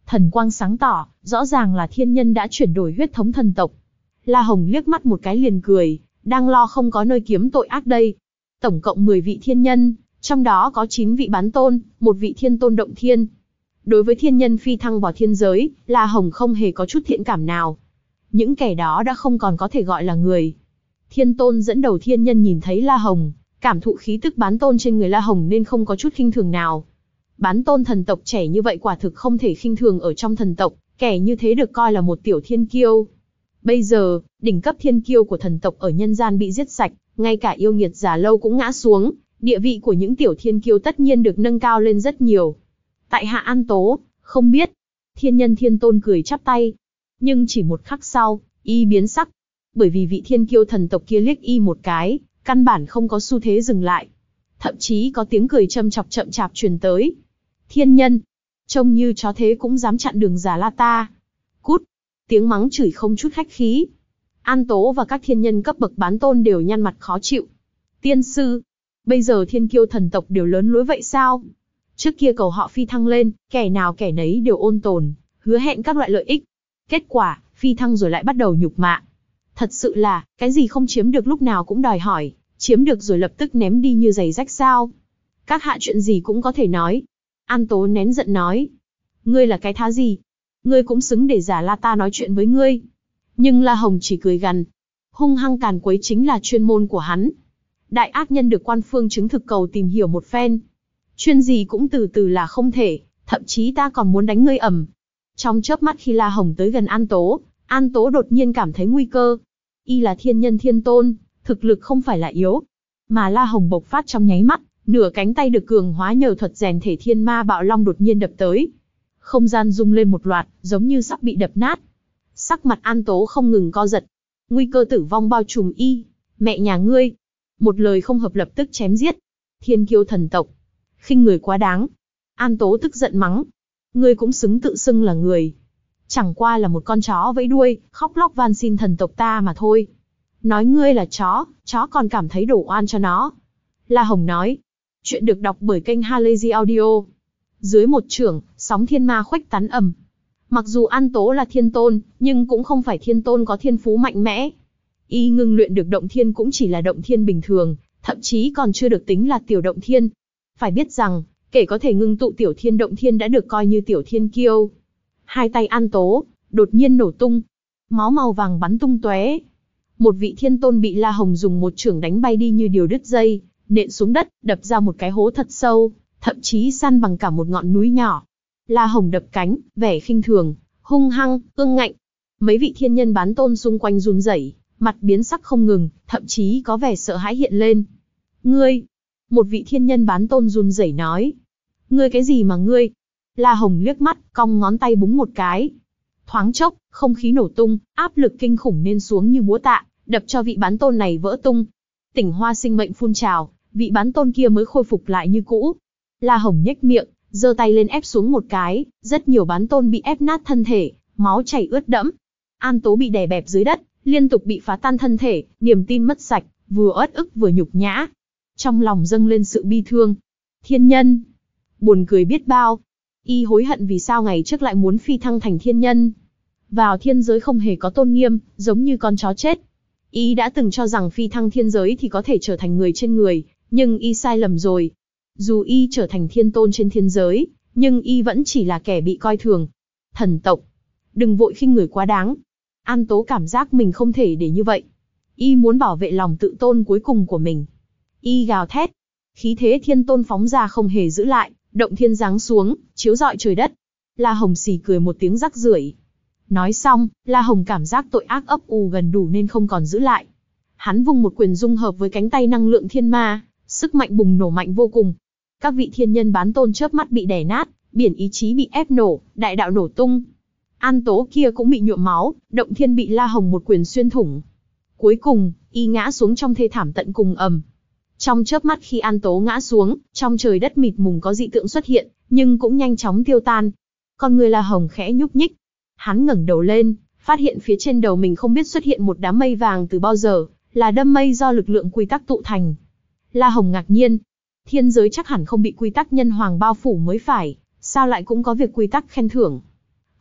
A: Thần quang sáng tỏ, rõ ràng là thiên nhân đã chuyển đổi huyết thống thần tộc. La Hồng liếc mắt một cái liền cười, đang lo không có nơi kiếm tội ác đây. Tổng cộng mười vị thiên nhân, trong đó có chín vị bán tôn, một vị thiên tôn động thiên. Đối với thiên nhân phi thăng vào thiên giới, La Hồng không hề có chút thiện cảm nào. Những kẻ đó đã không còn có thể gọi là người. Thiên tôn dẫn đầu thiên nhân nhìn thấy La Hồng, cảm thụ khí tức bán tôn trên người La Hồng nên không có chút khinh thường nào. Bán tôn thần tộc trẻ như vậy quả thực không thể khinh thường ở trong thần tộc, kẻ như thế được coi là một tiểu thiên kiêu. Bây giờ, đỉnh cấp thiên kiêu của thần tộc ở nhân gian bị giết sạch, ngay cả yêu nghiệt già lâu cũng ngã xuống, địa vị của những tiểu thiên kiêu tất nhiên được nâng cao lên rất nhiều. Tại hạ An Tố, không biết. Thiên nhân thiên tôn cười chắp tay. Nhưng chỉ một khắc sau, y biến sắc. Bởi vì vị thiên kiêu thần tộc kia liếc y một cái, căn bản không có xu thế dừng lại. Thậm chí có tiếng cười châm chọc chậm chạp truyền tới. Thiên nhân, trông như chó thế cũng dám chặn đường Già La ta. Cút, tiếng mắng chửi không chút khách khí. An Tố và các thiên nhân cấp bậc bán tôn đều nhăn mặt khó chịu. Tiên sư, bây giờ thiên kiêu thần tộc đều lớn lối vậy sao? Trước kia cầu họ phi thăng lên, kẻ nào kẻ nấy đều ôn tồn, hứa hẹn các loại lợi ích. Kết quả, phi thăng rồi lại bắt đầu nhục mạ. Thật sự là, cái gì không chiếm được lúc nào cũng đòi hỏi, chiếm được rồi lập tức ném đi như giày rách sao? Các hạ chuyện gì cũng có thể nói. An Tố nén giận nói. Ngươi là cái thá gì? Ngươi cũng xứng để Già La ta nói chuyện với ngươi. Nhưng La Hồng chỉ cười gằn. Hung hăng càn quấy chính là chuyên môn của hắn. Đại ác nhân được quan phương chứng thực cầu tìm hiểu một phen. Chuyên gì cũng từ từ là không thể, thậm chí ta còn muốn đánh ngươi ầm. Trong chớp mắt khi La Hồng tới gần An Tố, An Tố đột nhiên cảm thấy nguy cơ. Y là thiên nhân thiên tôn, thực lực không phải là yếu. Mà La Hồng bộc phát trong nháy mắt, nửa cánh tay được cường hóa nhờ thuật rèn thể thiên ma bạo long đột nhiên đập tới. Không gian rung lên một loạt, giống như sắp bị đập nát. Sắc mặt An Tố không ngừng co giật. Nguy cơ tử vong bao trùm y. Mẹ nhà ngươi. Một lời không hợp lập tức chém giết. Thiên kiêu thần tộc. Khinh người quá đáng. An Tố tức giận mắng. Ngươi cũng xứng tự xưng là người. Chẳng qua là một con chó vẫy đuôi, khóc lóc van xin thần tộc ta mà thôi. Nói ngươi là chó, chó còn cảm thấy đổ oan cho nó. La Hồng nói. Chuyện được đọc bởi kênh Halazy Audio. Dưới một chưởng, sóng thiên ma khuếch tán ầm. Mặc dù An Tố là thiên tôn, nhưng cũng không phải thiên tôn có thiên phú mạnh mẽ. Y ngưng luyện được động thiên cũng chỉ là động thiên bình thường, thậm chí còn chưa được tính là tiểu động thiên. Phải biết rằng, kể có thể ngưng tụ tiểu thiên động thiên đã được coi như tiểu thiên kiêu. Hai tay An Tố đột nhiên nổ tung, máu màu vàng bắn tung tóe. Một vị thiên tôn bị La Hồng dùng một chưởng đánh bay đi như điều đứt dây, nện xuống đất, đập ra một cái hố thật sâu, thậm chí san bằng cả một ngọn núi nhỏ. La Hồng đập cánh, vẻ khinh thường, hung hăng, ương ngạnh. Mấy vị thiên nhân bán tôn xung quanh run rẩy, mặt biến sắc không ngừng, thậm chí có vẻ sợ hãi hiện lên. Ngươi! Một vị thiên nhân bán tôn run rẩy nói. Ngươi cái gì mà ngươi? La Hồng liếc mắt, cong ngón tay búng một cái. Thoáng chốc, không khí nổ tung, áp lực kinh khủng nên xuống như búa tạ, đập cho vị bán tôn này vỡ tung. Tỉnh hoa sinh mệnh phun trào, vị bán tôn kia mới khôi phục lại như cũ. La Hồng nhếch miệng, giơ tay lên ép xuống một cái, rất nhiều bán tôn bị ép nát thân thể, máu chảy ướt đẫm. An Tố bị đè bẹp dưới đất, liên tục bị phá tan thân thể, niềm tin mất sạch, vừa uất ức vừa nhục nhã. Trong lòng dâng lên sự bi thương. Thiên nhân! Buồn cười biết bao. Y hối hận vì sao ngày trước lại muốn phi thăng thành thiên nhân. Vào thiên giới không hề có tôn nghiêm, giống như con chó chết. Y đã từng cho rằng phi thăng thiên giới thì có thể trở thành người trên người, nhưng Y sai lầm rồi. Dù Y trở thành thiên tôn trên thiên giới, nhưng Y vẫn chỉ là kẻ bị coi thường. Thần tộc! Đừng vội khinh người quá đáng. An Tố cảm giác mình không thể để như vậy. Y muốn bảo vệ lòng tự tôn cuối cùng của mình. Y gào thét. Khí thế thiên tôn phóng ra không hề giữ lại, động thiên giáng xuống, chiếu rọi trời đất. La Hồng xì cười một tiếng rắc rưởi. Nói xong, La Hồng cảm giác tội ác ấp ù gần đủ nên không còn giữ lại. Hắn vung một quyền dung hợp với cánh tay năng lượng thiên ma, sức mạnh bùng nổ mạnh vô cùng. Các vị thiên nhân bán tôn chớp mắt bị đè nát, biển ý chí bị ép nổ, đại đạo nổ tung. An Tố kia cũng bị nhuộm máu, động thiên bị La Hồng một quyền xuyên thủng. Cuối cùng, Y ngã xuống trong thê thảm tận cùng ầm. Trong chớp mắt khi An Tố ngã xuống, trong trời đất mịt mùng có dị tượng xuất hiện, nhưng cũng nhanh chóng tiêu tan. Con người La Hồng khẽ nhúc nhích. Hắn ngẩng đầu lên, phát hiện phía trên đầu mình không biết xuất hiện một đám mây vàng từ bao giờ, là đâm mây do lực lượng quy tắc tụ thành. La Hồng ngạc nhiên. Thiên giới chắc hẳn không bị quy tắc nhân hoàng bao phủ mới phải, sao lại cũng có việc quy tắc khen thưởng.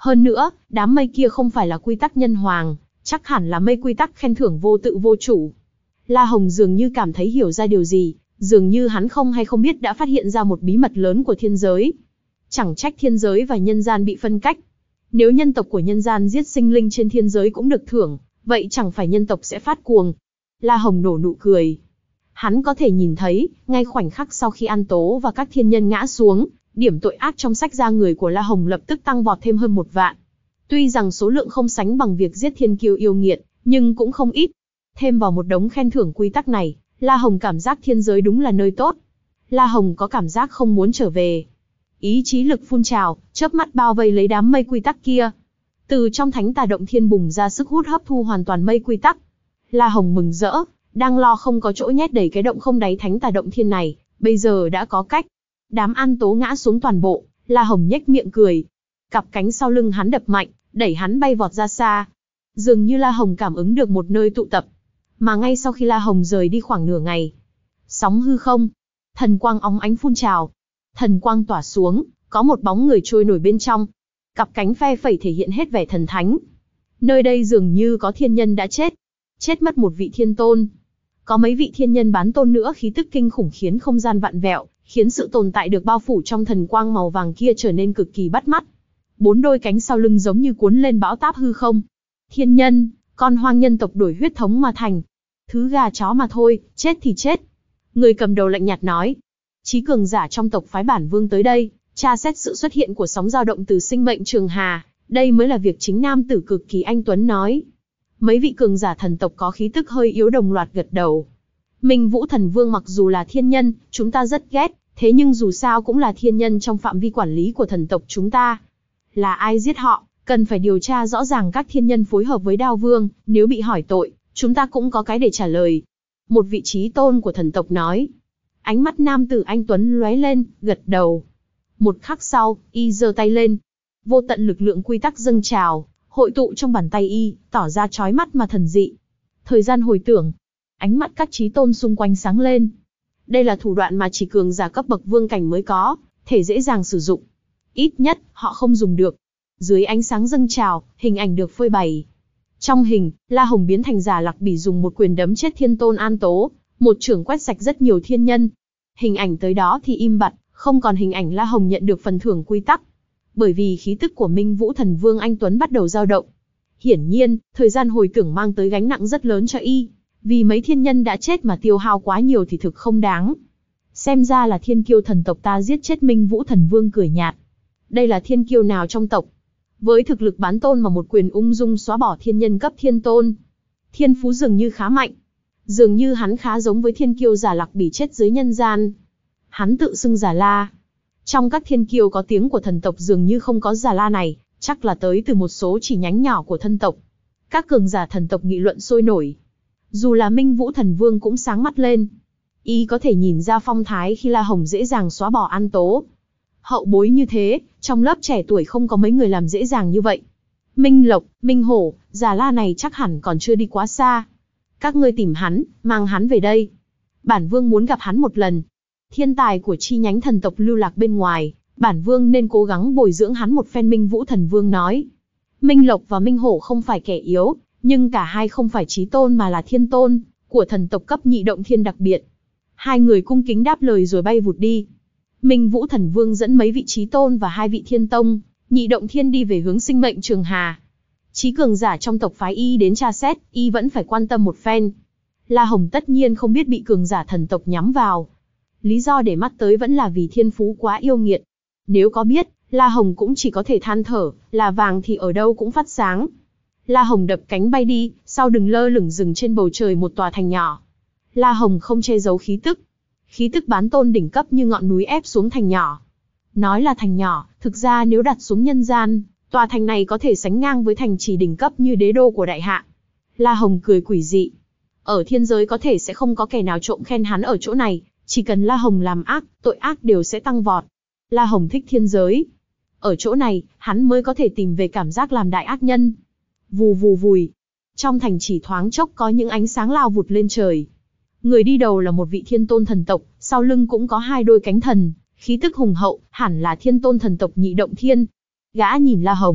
A: Hơn nữa, đám mây kia không phải là quy tắc nhân hoàng, chắc hẳn là mây quy tắc khen thưởng vô tự vô chủ. La Hồng dường như cảm thấy hiểu ra điều gì, dường như hắn không hay không biết đã phát hiện ra một bí mật lớn của thiên giới. Chẳng trách thiên giới và nhân gian bị phân cách. Nếu nhân tộc của nhân gian giết sinh linh trên thiên giới cũng được thưởng, vậy chẳng phải nhân tộc sẽ phát cuồng. La Hồng nở nụ cười. Hắn có thể nhìn thấy, ngay khoảnh khắc sau khi An Tố và các thiên nhân ngã xuống, điểm tội ác trong sách ra người của La Hồng lập tức tăng vọt thêm hơn một vạn. Tuy rằng số lượng không sánh bằng việc giết thiên kiêu yêu nghiệt, nhưng cũng không ít. Thêm vào một đống khen thưởng quy tắc này, La Hồng cảm giác thiên giới đúng là nơi tốt. La Hồng có cảm giác không muốn trở về. Ý chí lực phun trào, chớp mắt bao vây lấy đám mây quy tắc kia. Từ trong thánh tà động thiên bùng ra sức hút hấp thu hoàn toàn mây quy tắc. La Hồng mừng rỡ, đang lo không có chỗ nhét đầy cái động không đáy thánh tà động thiên này, bây giờ đã có cách. Đám An Tố ngã xuống toàn bộ, La Hồng nhếch miệng cười. Cặp cánh sau lưng hắn đập mạnh, đẩy hắn bay vọt ra xa. Dường như La Hồng cảm ứng được một nơi tụ tập. Mà ngay sau khi La Hồng rời đi khoảng nửa ngày, sóng hư không, thần quang óng ánh phun trào. Thần quang tỏa xuống, có một bóng người trôi nổi bên trong. Cặp cánh phe phẩy thể hiện hết vẻ thần thánh. Nơi đây dường như có thiên nhân đã chết. Chết mất một vị thiên tôn. Có mấy vị thiên nhân bán tôn nữa, khí tức kinh khủng khiến không gian vặn vẹo, khiến sự tồn tại được bao phủ trong thần quang màu vàng kia trở nên cực kỳ bắt mắt. Bốn đôi cánh sau lưng giống như cuốn lên bão táp hư không. Thiên nhân, con hoang nhân tộc đổi huyết thống mà thành. Thứ gà chó mà thôi, chết thì chết. Người cầm đầu lạnh nhạt nói. Chí cường giả trong tộc phái bản vương tới đây, tra xét sự xuất hiện của sóng dao động từ sinh mệnh trường hà, đây mới là việc chính nam tử cực kỳ anh tuấn nói. Mấy vị cường giả thần tộc có khí tức hơi yếu đồng loạt gật đầu. Minh Vũ Thần Vương mặc dù là thiên nhân, chúng ta rất ghét, thế nhưng dù sao cũng là thiên nhân trong phạm vi quản lý của thần tộc chúng ta. Là ai giết họ, cần phải điều tra rõ ràng. Các thiên nhân phối hợp với Đao Vương, nếu bị hỏi tội, chúng ta cũng có cái để trả lời. Một vị trí tôn của thần tộc nói. Ánh mắt nam tử anh tuấn lóe lên, gật đầu. Một khắc sau, y giơ tay lên. Vô tận lực lượng quy tắc dâng trào, hội tụ trong bàn tay y, tỏ ra chói mắt mà thần dị. Thời gian hồi tưởng, ánh mắt các chí tôn xung quanh sáng lên. Đây là thủ đoạn mà chỉ cường giả cấp bậc vương cảnh mới có, thể dễ dàng sử dụng. Ít nhất, họ không dùng được. Dưới ánh sáng dâng trào, hình ảnh được phơi bày. Trong hình, La Hồng biến thành Giả Lạc Bỉ dùng một quyền đấm chết thiên tôn An Tố, một chưởng quét sạch rất nhiều thiên nhân. Hình ảnh tới đó thì im bặt, không còn hình ảnh La Hồng nhận được phần thưởng quy tắc. Bởi vì khí tức của Minh Vũ Thần Vương anh tuấn bắt đầu dao động. Hiển nhiên, thời gian hồi tưởng mang tới gánh nặng rất lớn cho y. Vì mấy thiên nhân đã chết mà tiêu hao quá nhiều thì thực không đáng. Xem ra là thiên kiêu thần tộc ta giết chết Minh Vũ Thần Vương cười nhạt. Đây là thiên kiêu nào trong tộc? Với thực lực bán tôn mà một quyền ung dung xóa bỏ thiên nhân cấp thiên tôn. Thiên phú dường như khá mạnh. Dường như hắn khá giống với thiên kiêu Giả Lạc Bỉ chết dưới nhân gian. Hắn tự xưng Giả La. Trong các thiên kiêu có tiếng của thần tộc dường như không có Giả La này, chắc là tới từ một số chỉ nhánh nhỏ của thân tộc. Các cường giả thần tộc nghị luận sôi nổi. Dù là Minh Vũ Thần Vương cũng sáng mắt lên. Y có thể nhìn ra phong thái khi La Hồng dễ dàng xóa bỏ An Tố. Hậu bối như thế, trong lớp trẻ tuổi không có mấy người làm dễ dàng như vậy. Minh Lộc, Minh Hổ, Giả La này chắc hẳn còn chưa đi quá xa. Các ngươi tìm hắn, mang hắn về đây. Bản vương muốn gặp hắn một lần. Thiên tài của chi nhánh thần tộc lưu lạc bên ngoài, bản vương nên cố gắng bồi dưỡng hắn một phen. Minh Vũ Thần Vương nói. Minh Lộc và Minh Hổ không phải kẻ yếu, nhưng cả hai không phải chí tôn mà là thiên tôn, của thần tộc cấp nhị động thiên đặc biệt. Hai người cung kính đáp lời rồi bay vụt đi. Minh Vũ Thần Vương dẫn mấy vị chí tôn và hai vị thiên tông, nhị động thiên đi về hướng sinh mệnh trường hà. Chí cường giả trong tộc phái y đến tra xét, y vẫn phải quan tâm một phen. La Hồng tất nhiên không biết bị cường giả thần tộc nhắm vào. Lý do để mắt tới vẫn là vì thiên phú quá yêu nghiệt. Nếu có biết, La Hồng cũng chỉ có thể than thở, là vàng thì ở đâu cũng phát sáng. La Hồng đập cánh bay đi, sau đừng lơ lửng dừng trên bầu trời một tòa thành nhỏ. La Hồng không che giấu khí tức. Khí tức bán tôn đỉnh cấp như ngọn núi ép xuống thành nhỏ. Nói là thành nhỏ, thực ra nếu đặt xuống nhân gian, tòa thành này có thể sánh ngang với thành trì đỉnh cấp như đế đô của đại hạ. La Hồng cười quỷ dị. Ở thiên giới có thể sẽ không có kẻ nào trộm khen hắn ở chỗ này, chỉ cần La Hồng làm ác, tội ác đều sẽ tăng vọt. La Hồng thích thiên giới. Ở chỗ này, hắn mới có thể tìm về cảm giác làm đại ác nhân. Vù vù vùi. Trong thành chỉ thoáng chốc có những ánh sáng lao vụt lên trời. Người đi đầu là một vị thiên tôn thần tộc, sau lưng cũng có hai đôi cánh thần, khí tức hùng hậu, hẳn là thiên tôn thần tộc nhị động thiên. Gã nhìn La Hồng,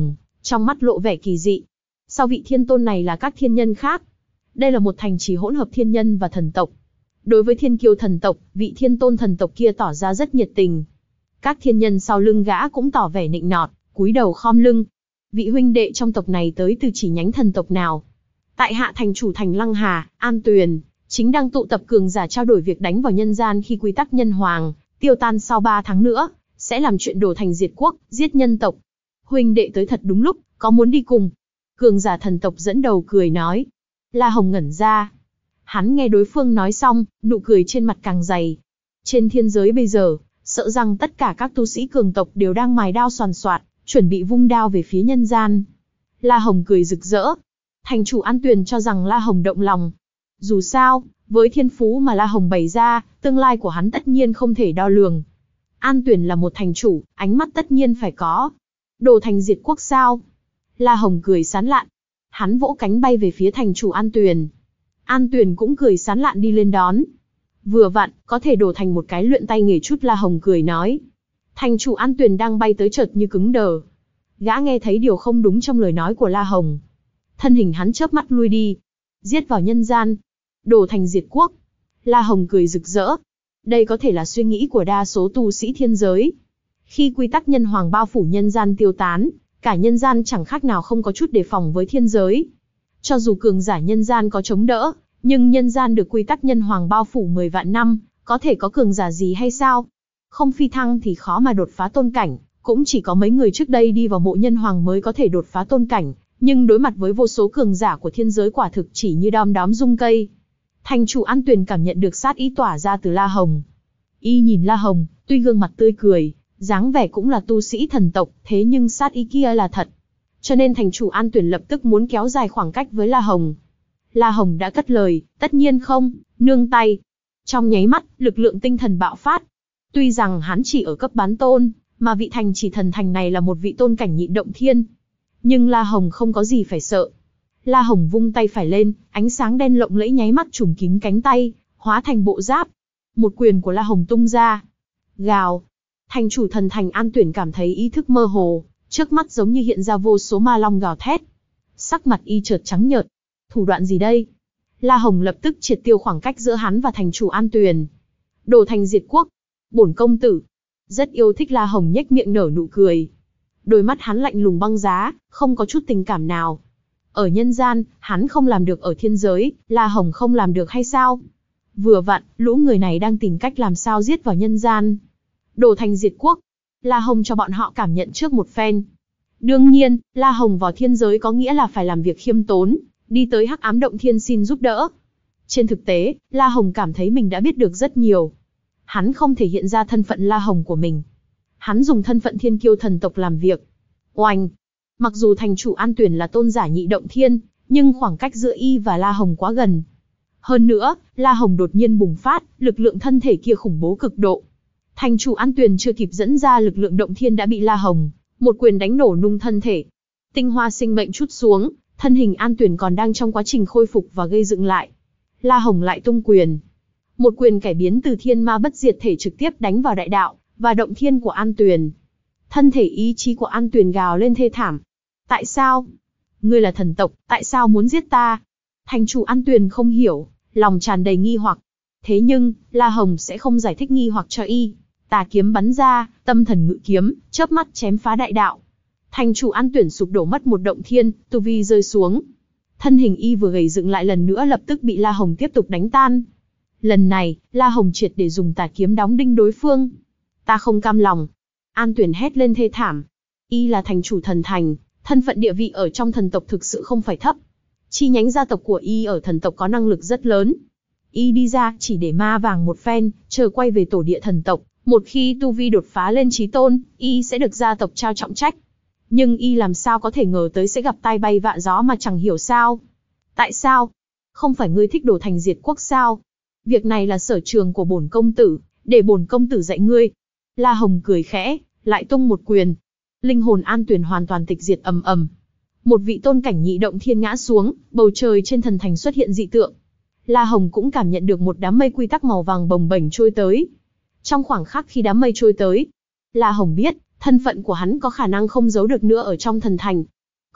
A: trong mắt lộ vẻ kỳ dị. Sao vị thiên tôn này là các thiên nhân khác? Đây là một thành trì hỗn hợp thiên nhân và thần tộc. Đối với thiên kiêu thần tộc, vị thiên tôn thần tộc kia tỏ ra rất nhiệt tình. Các thiên nhân sau lưng gã cũng tỏ vẻ nịnh nọt, cúi đầu khom lưng. Vị huynh đệ trong tộc này tới từ chỉ nhánh thần tộc nào? Tại hạ thành chủ thành Lăng Hà, An Tuyền, chính đang tụ tập cường giả trao đổi việc đánh vào nhân gian khi quy tắc nhân hoàng tiêu tan sau ba tháng nữa, sẽ làm chuyện đổ thành diệt quốc, giết nhân tộc. Huynh đệ tới thật đúng lúc, có muốn đi cùng? Cường giả thần tộc dẫn đầu cười nói. La Hồng ngẩn ra. Hắn nghe đối phương nói xong, nụ cười trên mặt càng dày. Trên thiên giới bây giờ, sợ rằng tất cả các tu sĩ cường tộc đều đang mài đao soàn soạt, chuẩn bị vung đao về phía nhân gian. La Hồng cười rực rỡ. Thành chủ An Tuyền cho rằng La Hồng động lòng. Dù sao, với thiên phú mà La Hồng bày ra, tương lai của hắn tất nhiên không thể đo lường. An Tuyền là một thành chủ, ánh mắt tất nhiên phải có. Đồ thành diệt quốc sao? La Hồng cười sán lạn. Hắn vỗ cánh bay về phía thành chủ An Tuyền. An Tuyền cũng cười sán lạn đi lên đón. Vừa vặn, có thể đổ thành một cái luyện tay nghề chút. La Hồng cười nói. Thành chủ An Tuyền đang bay tới chợt như cứng đờ. Gã nghe thấy điều không đúng trong lời nói của La Hồng. Thân hình hắn chớp mắt lui đi. Giết vào nhân gian. Đổ thành diệt quốc. La Hồng cười rực rỡ. Đây có thể là suy nghĩ của đa số tu sĩ thiên giới. Khi quy tắc nhân hoàng bao phủ nhân gian tiêu tán, cả nhân gian chẳng khác nào không có chút đề phòng với thiên giới. Cho dù cường giả nhân gian có chống đỡ, nhưng nhân gian được quy tắc nhân hoàng bao phủ mười vạn năm, có thể có cường giả gì hay sao? Không phi thăng thì khó mà đột phá tôn cảnh, cũng chỉ có mấy người trước đây đi vào mộ nhân hoàng mới có thể đột phá tôn cảnh, nhưng đối mặt với vô số cường giả của thiên giới quả thực chỉ như đom đóm rung cây. Thành chủ An Tuyền cảm nhận được sát ý tỏa ra từ La Hồng. Y nhìn La Hồng, tuy gương mặt tươi cười, dáng vẻ cũng là tu sĩ thần tộc, thế nhưng sát ý kia là thật. Cho nên thành chủ An Tuyền lập tức muốn kéo dài khoảng cách với La Hồng. La Hồng đã cất lời, tất nhiên không, nương tay. Trong nháy mắt, lực lượng tinh thần bạo phát. Tuy rằng hắn chỉ ở cấp bán tôn, mà vị thành chỉ thần thành này là một vị tôn cảnh nhị động thiên. Nhưng La Hồng không có gì phải sợ. La Hồng vung tay phải lên, ánh sáng đen lộng lẫy nháy mắt trùm kín cánh tay, hóa thành bộ giáp. Một quyền của La Hồng tung ra. Gào. Thành chủ thần thành An Tuyển cảm thấy ý thức mơ hồ, trước mắt giống như hiện ra vô số ma long gào thét. Sắc mặt y chợt trắng nhợt. Thủ đoạn gì đây? La Hồng lập tức triệt tiêu khoảng cách giữa hắn và thành chủ An Tuyền. Đổ thành diệt quốc. Bổn công tử. Rất yêu thích. La Hồng nhếch miệng nở nụ cười. Đôi mắt hắn lạnh lùng băng giá, không có chút tình cảm nào. Ở nhân gian, hắn không làm được, ở thiên giới, La Hồng không làm được hay sao? Vừa vặn, lũ người này đang tìm cách làm sao giết vào nhân gian. Đổ thành diệt quốc. La Hồng cho bọn họ cảm nhận trước một phen. Đương nhiên, La Hồng vào thiên giới có nghĩa là phải làm việc khiêm tốn, đi tới Hắc Ám Động Thiên xin giúp đỡ. Trên thực tế, La Hồng cảm thấy mình đã biết được rất nhiều. Hắn không thể hiện ra thân phận La Hồng của mình. Hắn dùng thân phận thiên kiêu thần tộc làm việc. Oanh! Mặc dù thành chủ An Tuyển là tôn giả nhị động thiên, nhưng khoảng cách giữa y và La Hồng quá gần. Hơn nữa, La Hồng đột nhiên bùng phát, lực lượng thân thể kia khủng bố cực độ. Thành chủ An Tuyền chưa kịp dẫn ra lực lượng động thiên đã bị La Hồng một quyền đánh nổ nung thân thể. Tinh hoa sinh mệnh trút xuống, thân hình An Tuyền còn đang trong quá trình khôi phục và gây dựng lại. La Hồng lại tung quyền. Một quyền cải biến từ thiên ma bất diệt thể trực tiếp đánh vào đại đạo và động thiên của An Tuyền. Thân thể ý chí của An Tuyền gào lên thê thảm. Tại sao? Ngươi là thần tộc, tại sao muốn giết ta? Thành chủ An Tuyền không hiểu, lòng tràn đầy nghi hoặc. Thế nhưng, La Hồng sẽ không giải thích nghi hoặc cho y. Tà kiếm bắn ra, tâm thần ngự kiếm, chớp mắt chém phá đại đạo. Thành chủ An Tuyển sụp đổ mất một động thiên, tu vi rơi xuống. Thân hình y vừa gầy dựng lại lần nữa lập tức bị La Hồng tiếp tục đánh tan. Lần này, La Hồng triệt để dùng tà kiếm đóng đinh đối phương. Ta không cam lòng. An Tuyển hét lên thê thảm. Y là thành chủ thần thành, thân phận địa vị ở trong thần tộc thực sự không phải thấp. Chi nhánh gia tộc của y ở thần tộc có năng lực rất lớn. Y đi ra chỉ để ma vàng một phen, chờ quay về tổ địa thần tộc. Một khi tu vi đột phá lên chí tôn, y sẽ được gia tộc trao trọng trách. Nhưng y làm sao có thể ngờ tới sẽ gặp tai bay vạ gió mà chẳng hiểu sao. Tại sao? Không phải ngươi thích đổ thành diệt quốc sao? Việc này là sở trường của bổn công tử, để bổn công tử dạy ngươi. La Hồng cười khẽ, lại tung một quyền. Linh hồn An Tuyền hoàn toàn tịch diệt ầm ầm. Một vị tôn cảnh nhị động thiên ngã xuống, bầu trời trên thần thành xuất hiện dị tượng. La Hồng cũng cảm nhận được một đám mây quy tắc màu vàng bồng bềnh trôi tới. Trong khoảng khắc khi đám mây trôi tới, La Hồng biết, thân phận của hắn có khả năng không giấu được nữa ở trong thần thành.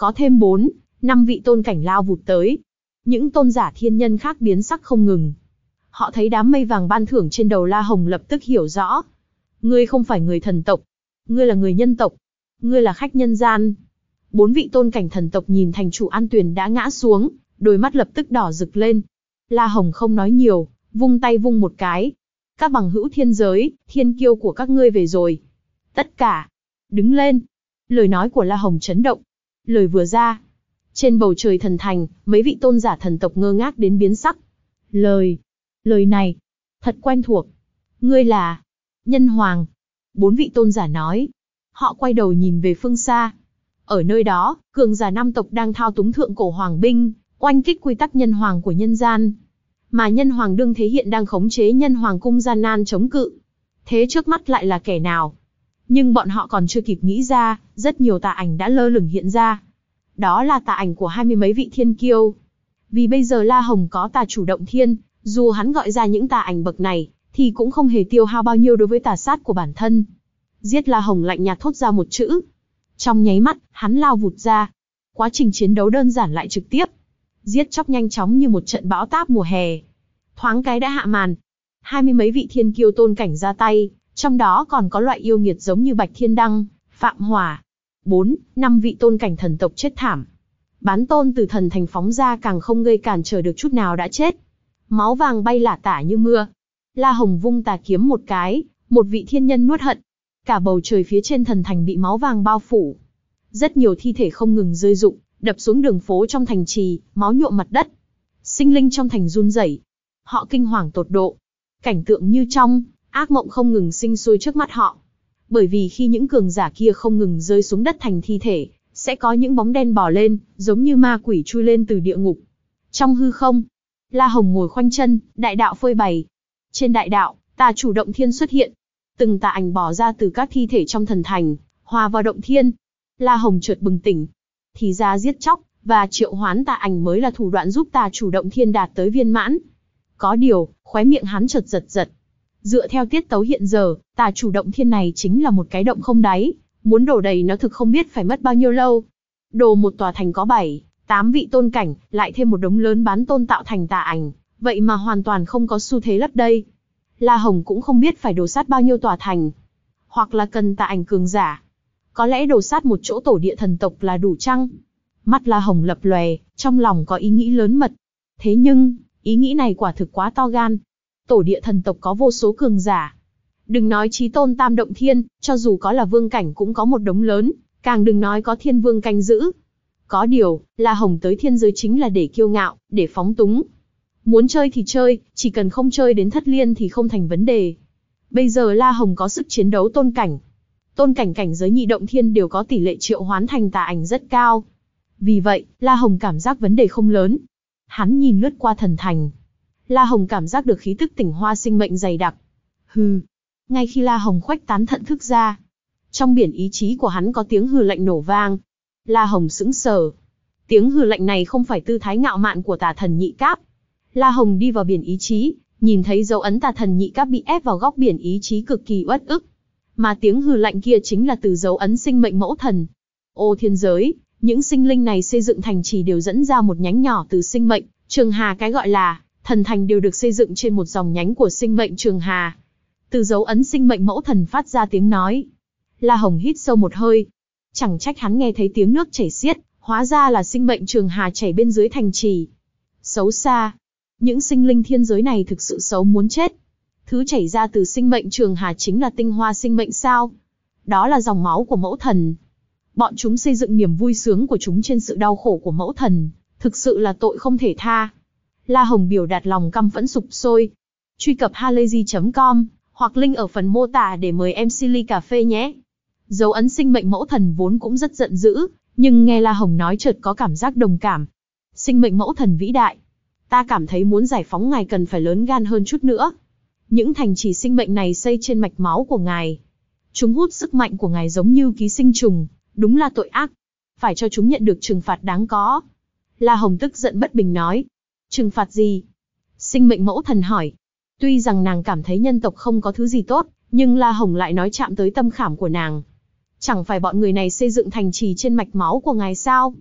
A: Có thêm bốn, năm vị tôn cảnh lao vụt tới. Những tôn giả thiên nhân khác biến sắc không ngừng. Họ thấy đám mây vàng ban thưởng trên đầu La Hồng lập tức hiểu rõ. Ngươi không phải người thần tộc. Ngươi là người nhân tộc. Ngươi là khách nhân gian. Bốn vị tôn cảnh thần tộc nhìn thành chủ An Tuyền đã ngã xuống, đôi mắt lập tức đỏ rực lên. La Hồng không nói nhiều, vung tay vung một cái. Các bằng hữu thiên giới, thiên kiêu của các ngươi về rồi. Tất cả, đứng lên. Lời nói của La Hồng chấn động. Lời vừa ra, trên bầu trời thần thành, mấy vị tôn giả thần tộc ngơ ngác đến biến sắc. Lời, lời này, thật quen thuộc. Ngươi là Nhân Hoàng. Bốn vị tôn giả nói. Họ quay đầu nhìn về phương xa. Ở nơi đó, cường giả năm tộc đang thao túng thượng cổ hoàng binh, oanh kích quy tắc nhân hoàng của nhân gian. Mà nhân hoàng đương thế hiện đang khống chế nhân hoàng cung gian nan chống cự. Thế trước mắt lại là kẻ nào? Nhưng bọn họ còn chưa kịp nghĩ ra, rất nhiều tà ảnh đã lơ lửng hiện ra. Đó là tà ảnh của hai mươi mấy vị thiên kiêu. Vì bây giờ La Hồng có tà chủ động thiên, dù hắn gọi ra những tà ảnh bậc này, thì cũng không hề tiêu hao bao nhiêu đối với tà sát của bản thân. Giết La Hồng lạnh nhạt thốt ra một chữ. Trong nháy mắt, hắn lao vụt ra. Quá trình chiến đấu đơn giản lại trực tiếp. Giết chóc nhanh chóng như một trận bão táp mùa hè. Thoáng cái đã hạ màn. Hai mươi mấy vị thiên kiêu tôn cảnh ra tay, trong đó còn có loại yêu nghiệt giống như Bạch Thiên Đăng, Phạm Hỏa. Bốn, năm vị tôn cảnh thần tộc chết thảm. Bán tôn từ thần thành phóng ra càng không gây cản trở được chút nào đã chết. Máu vàng bay lả tả như mưa. La Hồng vung tà kiếm một cái, một vị thiên nhân nuốt hận. Cả bầu trời phía trên thần thành bị máu vàng bao phủ. Rất nhiều thi thể không ngừng rơi rụng, đập xuống đường phố trong thành trì, máu nhuộm mặt đất. Sinh linh trong thành run rẩy. Họ kinh hoàng tột độ. Cảnh tượng như trong ác mộng không ngừng sinh sôi trước mắt họ. Bởi vì khi những cường giả kia không ngừng rơi xuống đất thành thi thể, sẽ có những bóng đen bò lên, giống như ma quỷ chui lên từ địa ngục. Trong hư không, La Hồng ngồi khoanh chân, đại đạo phơi bày. Trên đại đạo, tà chủ động thiên xuất hiện. Từng tà ảnh bò ra từ các thi thể trong thần thành, hòa vào động thiên. La Hồng chợt bừng tỉnh. Thì ra giết chóc và triệu hoán tà ảnh mới là thủ đoạn giúp tà chủ động thiên đạt tới viên mãn. Có điều, khóe miệng hắn chợt giật giật. Dựa theo tiết tấu hiện giờ, tà chủ động thiên này chính là một cái động không đáy, muốn đổ đầy nó thực không biết phải mất bao nhiêu lâu. Đồ một tòa thành có bảy, tám vị tôn cảnh, lại thêm một đống lớn bán tôn tạo thành tà ảnh, vậy mà hoàn toàn không có xu thế lấp đây. La Hồng cũng không biết phải đổ sát bao nhiêu tòa thành, hoặc là cần tà ảnh cường giả. Có lẽ đổ sát một chỗ tổ địa thần tộc là đủ chăng? Mắt La Hồng lập lòe, trong lòng có ý nghĩ lớn mật. Thế nhưng, ý nghĩ này quả thực quá to gan. Tổ địa thần tộc có vô số cường giả. Đừng nói chí tôn tam động thiên, cho dù có là vương cảnh cũng có một đống lớn, càng đừng nói có thiên vương canh giữ. Có điều, La Hồng tới thiên giới chính là để kiêu ngạo, để phóng túng. Muốn chơi thì chơi, chỉ cần không chơi đến thất liên thì không thành vấn đề. Bây giờ La Hồng có sức chiến đấu tôn cảnh. Tôn cảnh cảnh giới nhị động thiên đều có tỷ lệ triệu hoán thành tà ảnh rất cao. Vì vậy, La Hồng cảm giác vấn đề không lớn. Hắn nhìn lướt qua thần thành. La Hồng cảm giác được khí tức tỉnh hoa sinh mệnh dày đặc. Hừ. Ngay khi La Hồng khuếch tán thận thức ra, trong biển ý chí của hắn có tiếng hừ lạnh nổ vang. La Hồng sững sờ. Tiếng hừ lạnh này không phải tư thái ngạo mạn của tà thần nhị cáp. La Hồng đi vào biển ý chí, nhìn thấy dấu ấn tà thần nhị cáp bị ép vào góc biển ý chí cực kỳ uất ức. Mà tiếng hừ lạnh kia chính là từ dấu ấn sinh mệnh mẫu thần. Ô thiên giới, những sinh linh này xây dựng thành trì đều dẫn ra một nhánh nhỏ từ sinh mệnh Trường Hà, cái gọi là thần thành đều được xây dựng trên một dòng nhánh của sinh mệnh Trường Hà. Từ dấu ấn sinh mệnh mẫu thần phát ra tiếng nói. La Hồng hít sâu một hơi. Chẳng trách hắn nghe thấy tiếng nước chảy xiết, hóa ra là sinh mệnh Trường Hà chảy bên dưới thành trì. Xấu xa. Những sinh linh thiên giới này thực sự xấu muốn chết. Thứ chảy ra từ sinh mệnh Trường Hà chính là tinh hoa sinh mệnh sao? Đó là dòng máu của mẫu thần. Bọn chúng xây dựng niềm vui sướng của chúng trên sự đau khổ của mẫu thần, thực sự là tội không thể tha. La Hồng biểu đạt lòng căm phẫn sục sôi. Truy cập halayzi chấm com hoặc link ở phần mô tả để mời em xê ly cà phê nhé. Dấu ấn sinh mệnh mẫu thần vốn cũng rất giận dữ, nhưng nghe La Hồng nói chợt có cảm giác đồng cảm. Sinh mệnh mẫu thần vĩ đại, ta cảm thấy muốn giải phóng ngài cần phải lớn gan hơn chút nữa. Những thành trì sinh mệnh này xây trên mạch máu của ngài. Chúng hút sức mạnh của ngài giống như ký sinh trùng, đúng là tội ác. Phải cho chúng nhận được trừng phạt đáng có. La Hồng tức giận bất bình nói. Trừng phạt gì? Sinh mệnh mẫu thần hỏi. Tuy rằng nàng cảm thấy nhân tộc không có thứ gì tốt, nhưng La Hồng lại nói chạm tới tâm khảm của nàng. Chẳng phải bọn người này xây dựng thành trì trên mạch máu của ngài sao?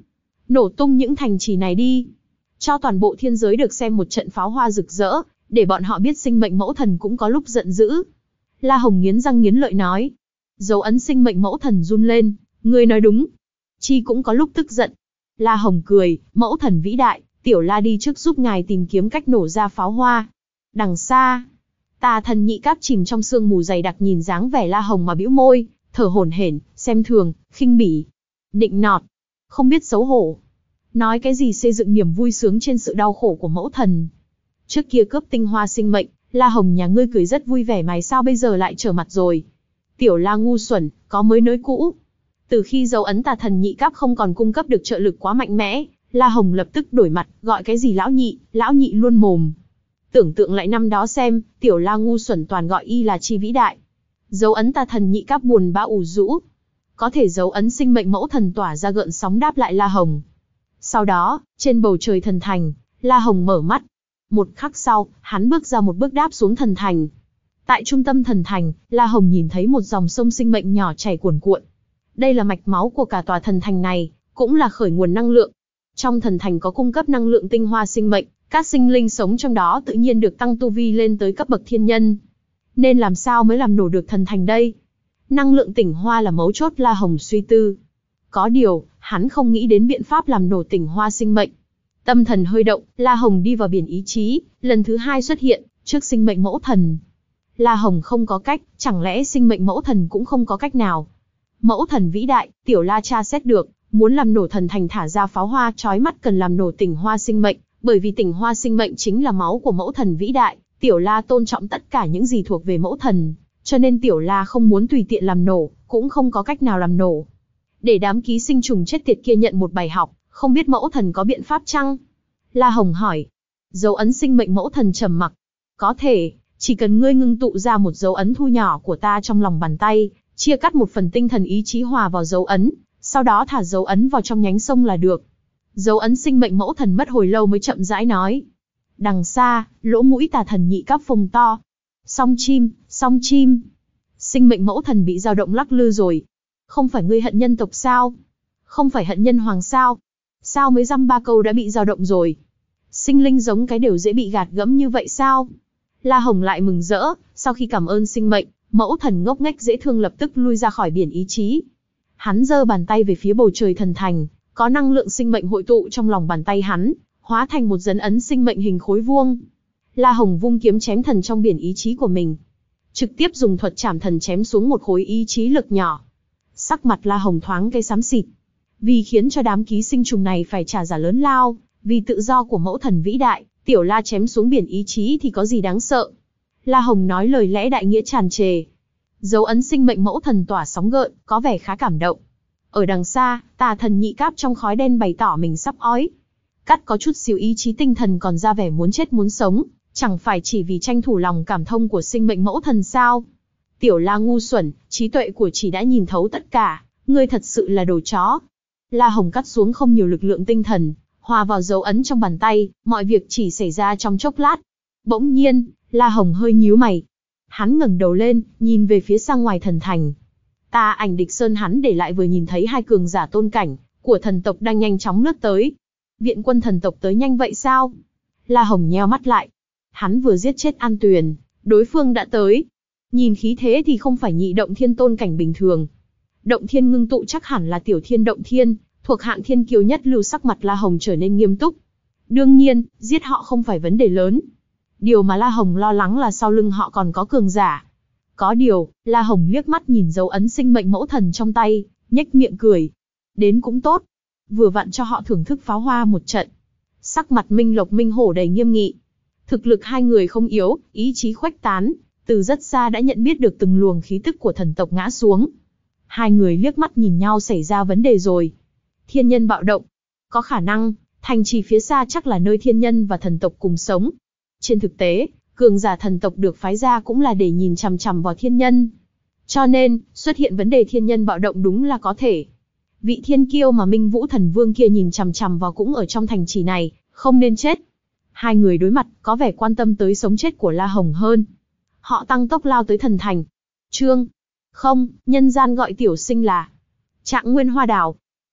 A: Nổ tung những thành trì này đi. Cho toàn bộ thiên giới được xem một trận pháo hoa rực rỡ, để bọn họ biết sinh mệnh mẫu thần cũng có lúc giận dữ. La Hồng nghiến răng nghiến lợi nói. Dấu ấn sinh mệnh mẫu thần run lên. Ngươi nói đúng. Chi cũng có lúc tức giận. La Hồng cười, mẫu thần vĩ đại, tiểu La đi trước giúp ngài tìm kiếm cách nổ ra pháo hoa. Đằng xa, Tà Thần Nhị Cáp chìm trong sương mù dày đặc nhìn dáng vẻ La Hồng mà bĩu môi, thở hổn hển, xem thường, khinh bỉ, nịnh nọt, không biết xấu hổ. Nói cái gì xây dựng niềm vui sướng trên sự đau khổ của mẫu thần. Trước kia cướp tinh hoa sinh mệnh, La Hồng nhà ngươi cười rất vui vẻ mà sao bây giờ lại trở mặt rồi. Tiểu La ngu xuẩn, có mới nới cũ. Từ khi dấu ấn Tà Thần Nhị Cáp không còn cung cấp được trợ lực quá mạnh mẽ, La Hồng lập tức đổi mặt, gọi cái gì lão nhị, lão nhị luôn mồm. Tưởng tượng lại năm đó xem, tiểu La ngu xuẩn toàn gọi y là chi vĩ đại. Dấu ấn Tà Thần Nhị Cáp buồn bã ủ rũ. Có thể dấu ấn sinh mệnh mẫu thần tỏa ra gợn sóng đáp lại La Hồng. Sau đó, trên bầu trời thần thành, La Hồng mở mắt. Một khắc sau, hắn bước ra một bước đáp xuống thần thành. Tại trung tâm thần thành, La Hồng nhìn thấy một dòng sông sinh mệnh nhỏ chảy cuồn cuộn. Đây là mạch máu của cả tòa thần thành này, cũng là khởi nguồn năng lượng. Trong thần thành có cung cấp năng lượng tinh hoa sinh mệnh, các sinh linh sống trong đó tự nhiên được tăng tu vi lên tới cấp bậc thiên nhân. Nên làm sao mới làm nổ được thần thành đây? Năng lượng tinh hoa là mấu chốt, La Hồng suy tư. Có điều, hắn không nghĩ đến biện pháp làm nổ tinh hoa sinh mệnh. Tâm thần hơi động, La Hồng đi vào biển ý chí, lần thứ hai xuất hiện, trước sinh mệnh mẫu thần. La Hồng không có cách, chẳng lẽ sinh mệnh mẫu thần cũng không có cách nào? Mẫu thần vĩ đại, tiểu La tra xét được, muốn làm nổ thần thành thả ra pháo hoa chói mắt cần làm nổ tinh hoa sinh mệnh, bởi vì tinh hoa sinh mệnh chính là máu của mẫu thần vĩ đại, tiểu La tôn trọng tất cả những gì thuộc về mẫu thần, cho nên tiểu La không muốn tùy tiện làm nổ, cũng không có cách nào làm nổ. Để đám ký sinh trùng chết tiệt kia nhận một bài học, không biết mẫu thần có biện pháp chăng? La Hồng hỏi. Dấu ấn sinh mệnh mẫu thần trầm mặc. Có thể, chỉ cần ngươi ngưng tụ ra một dấu ấn thu nhỏ của ta trong lòng bàn tay, chia cắt một phần tinh thần ý chí hòa vào dấu ấn, sau đó thả dấu ấn vào trong nhánh sông là được. Dấu ấn sinh mệnh mẫu thần mất hồi lâu mới chậm rãi nói. Đằng xa, lỗ mũi Tà Thần Nhị Cáp phồng to. Song chim, song chim. Sinh mệnh mẫu thần bị dao động lắc lư rồi. Không phải ngươi hận nhân tộc sao? Không phải hận nhân hoàng sao? Sao mới dăm ba câu đã bị dao động rồi? Sinh linh giống cái đều dễ bị gạt gẫm như vậy sao? La Hồng lại mừng rỡ, sau khi cảm ơn sinh mệnh, mẫu thần ngốc nghếch dễ thương lập tức lui ra khỏi biển ý chí. Hắn giơ bàn tay về phía bầu trời thần thành, có năng lượng sinh mệnh hội tụ trong lòng bàn tay hắn, hóa thành một dấn ấn sinh mệnh hình khối vuông. La Hồng vung kiếm chém thần trong biển ý chí của mình, trực tiếp dùng thuật chảm thần chém xuống một khối ý chí lực nhỏ. Sắc mặt La Hồng thoáng cái xám xịt, vì khiến cho đám ký sinh trùng này phải trả giá lớn lao, vì tự do của mẫu thần vĩ đại, tiểu La chém xuống biển ý chí thì có gì đáng sợ? La Hồng nói lời lẽ đại nghĩa tràn trề. Dấu ấn sinh mệnh mẫu thần tỏa sóng gợn, có vẻ khá cảm động. Ở đằng xa, Tà Thần Nhị Cáp trong khói đen bày tỏ mình sắp ói. Cắt có chút xíu ý chí tinh thần còn ra vẻ muốn chết muốn sống, chẳng phải chỉ vì tranh thủ lòng cảm thông của sinh mệnh mẫu thần sao? Tiểu La ngu xuẩn, trí tuệ của chỉ đã nhìn thấu tất cả, ngươi thật sự là đồ chó. La Hồng cắt xuống không nhiều lực lượng tinh thần, hòa vào dấu ấn trong bàn tay, mọi việc chỉ xảy ra trong chốc lát. Bỗng nhiên, La Hồng hơi nhíu mày. Hắn ngẩng đầu lên, nhìn về phía sang ngoài thần thành. Tà Ảnh Địch Sơn hắn để lại vừa nhìn thấy hai cường giả tôn cảnh của thần tộc đang nhanh chóng lướt tới. Viện quân thần tộc tới nhanh vậy sao? La Hồng nheo mắt lại. Hắn vừa giết chết An Tuyền, đối phương đã tới. Nhìn khí thế thì không phải nhị động thiên tôn cảnh bình thường. Động thiên ngưng tụ chắc hẳn là tiểu thiên động thiên, thuộc hạng thiên kiêu nhất lưu. Sắc mặt La Hồng trở nên nghiêm túc. Đương nhiên, giết họ không phải vấn đề lớn. Điều mà La Hồng lo lắng là sau lưng họ còn có cường giả. Có điều, La Hồng liếc mắt nhìn dấu ấn sinh mệnh mẫu thần trong tay, nhếch miệng cười. Đến cũng tốt. Vừa vặn cho họ thưởng thức pháo hoa một trận. Sắc mặt Minh Lộc Minh Hổ đầy nghiêm nghị. Thực lực hai người không yếu, ý chí khuếch tán, từ rất xa đã nhận biết được từng luồng khí tức của thần tộc ngã xuống. Hai người liếc mắt nhìn nhau, xảy ra vấn đề rồi. Thiên nhân bạo động. Có khả năng, thành trì phía xa chắc là nơi thiên nhân và thần tộc cùng sống. Trên thực tế, cường giả thần tộc được phái ra cũng là để nhìn chằm chằm vào thiên nhân. Cho nên, xuất hiện vấn đề thiên nhân bạo động đúng là có thể. Vị thiên kiêu mà Minh Vũ Thần Vương kia nhìn chằm chằm vào cũng ở trong thành trì này, không nên chết. Hai người đối mặt, có vẻ quan tâm tới sống chết của La Hồng hơn. Họ tăng tốc lao tới thần thành. Trương. Không, nhân gian gọi tiểu sinh là Trạng Nguyên Hoa Đào.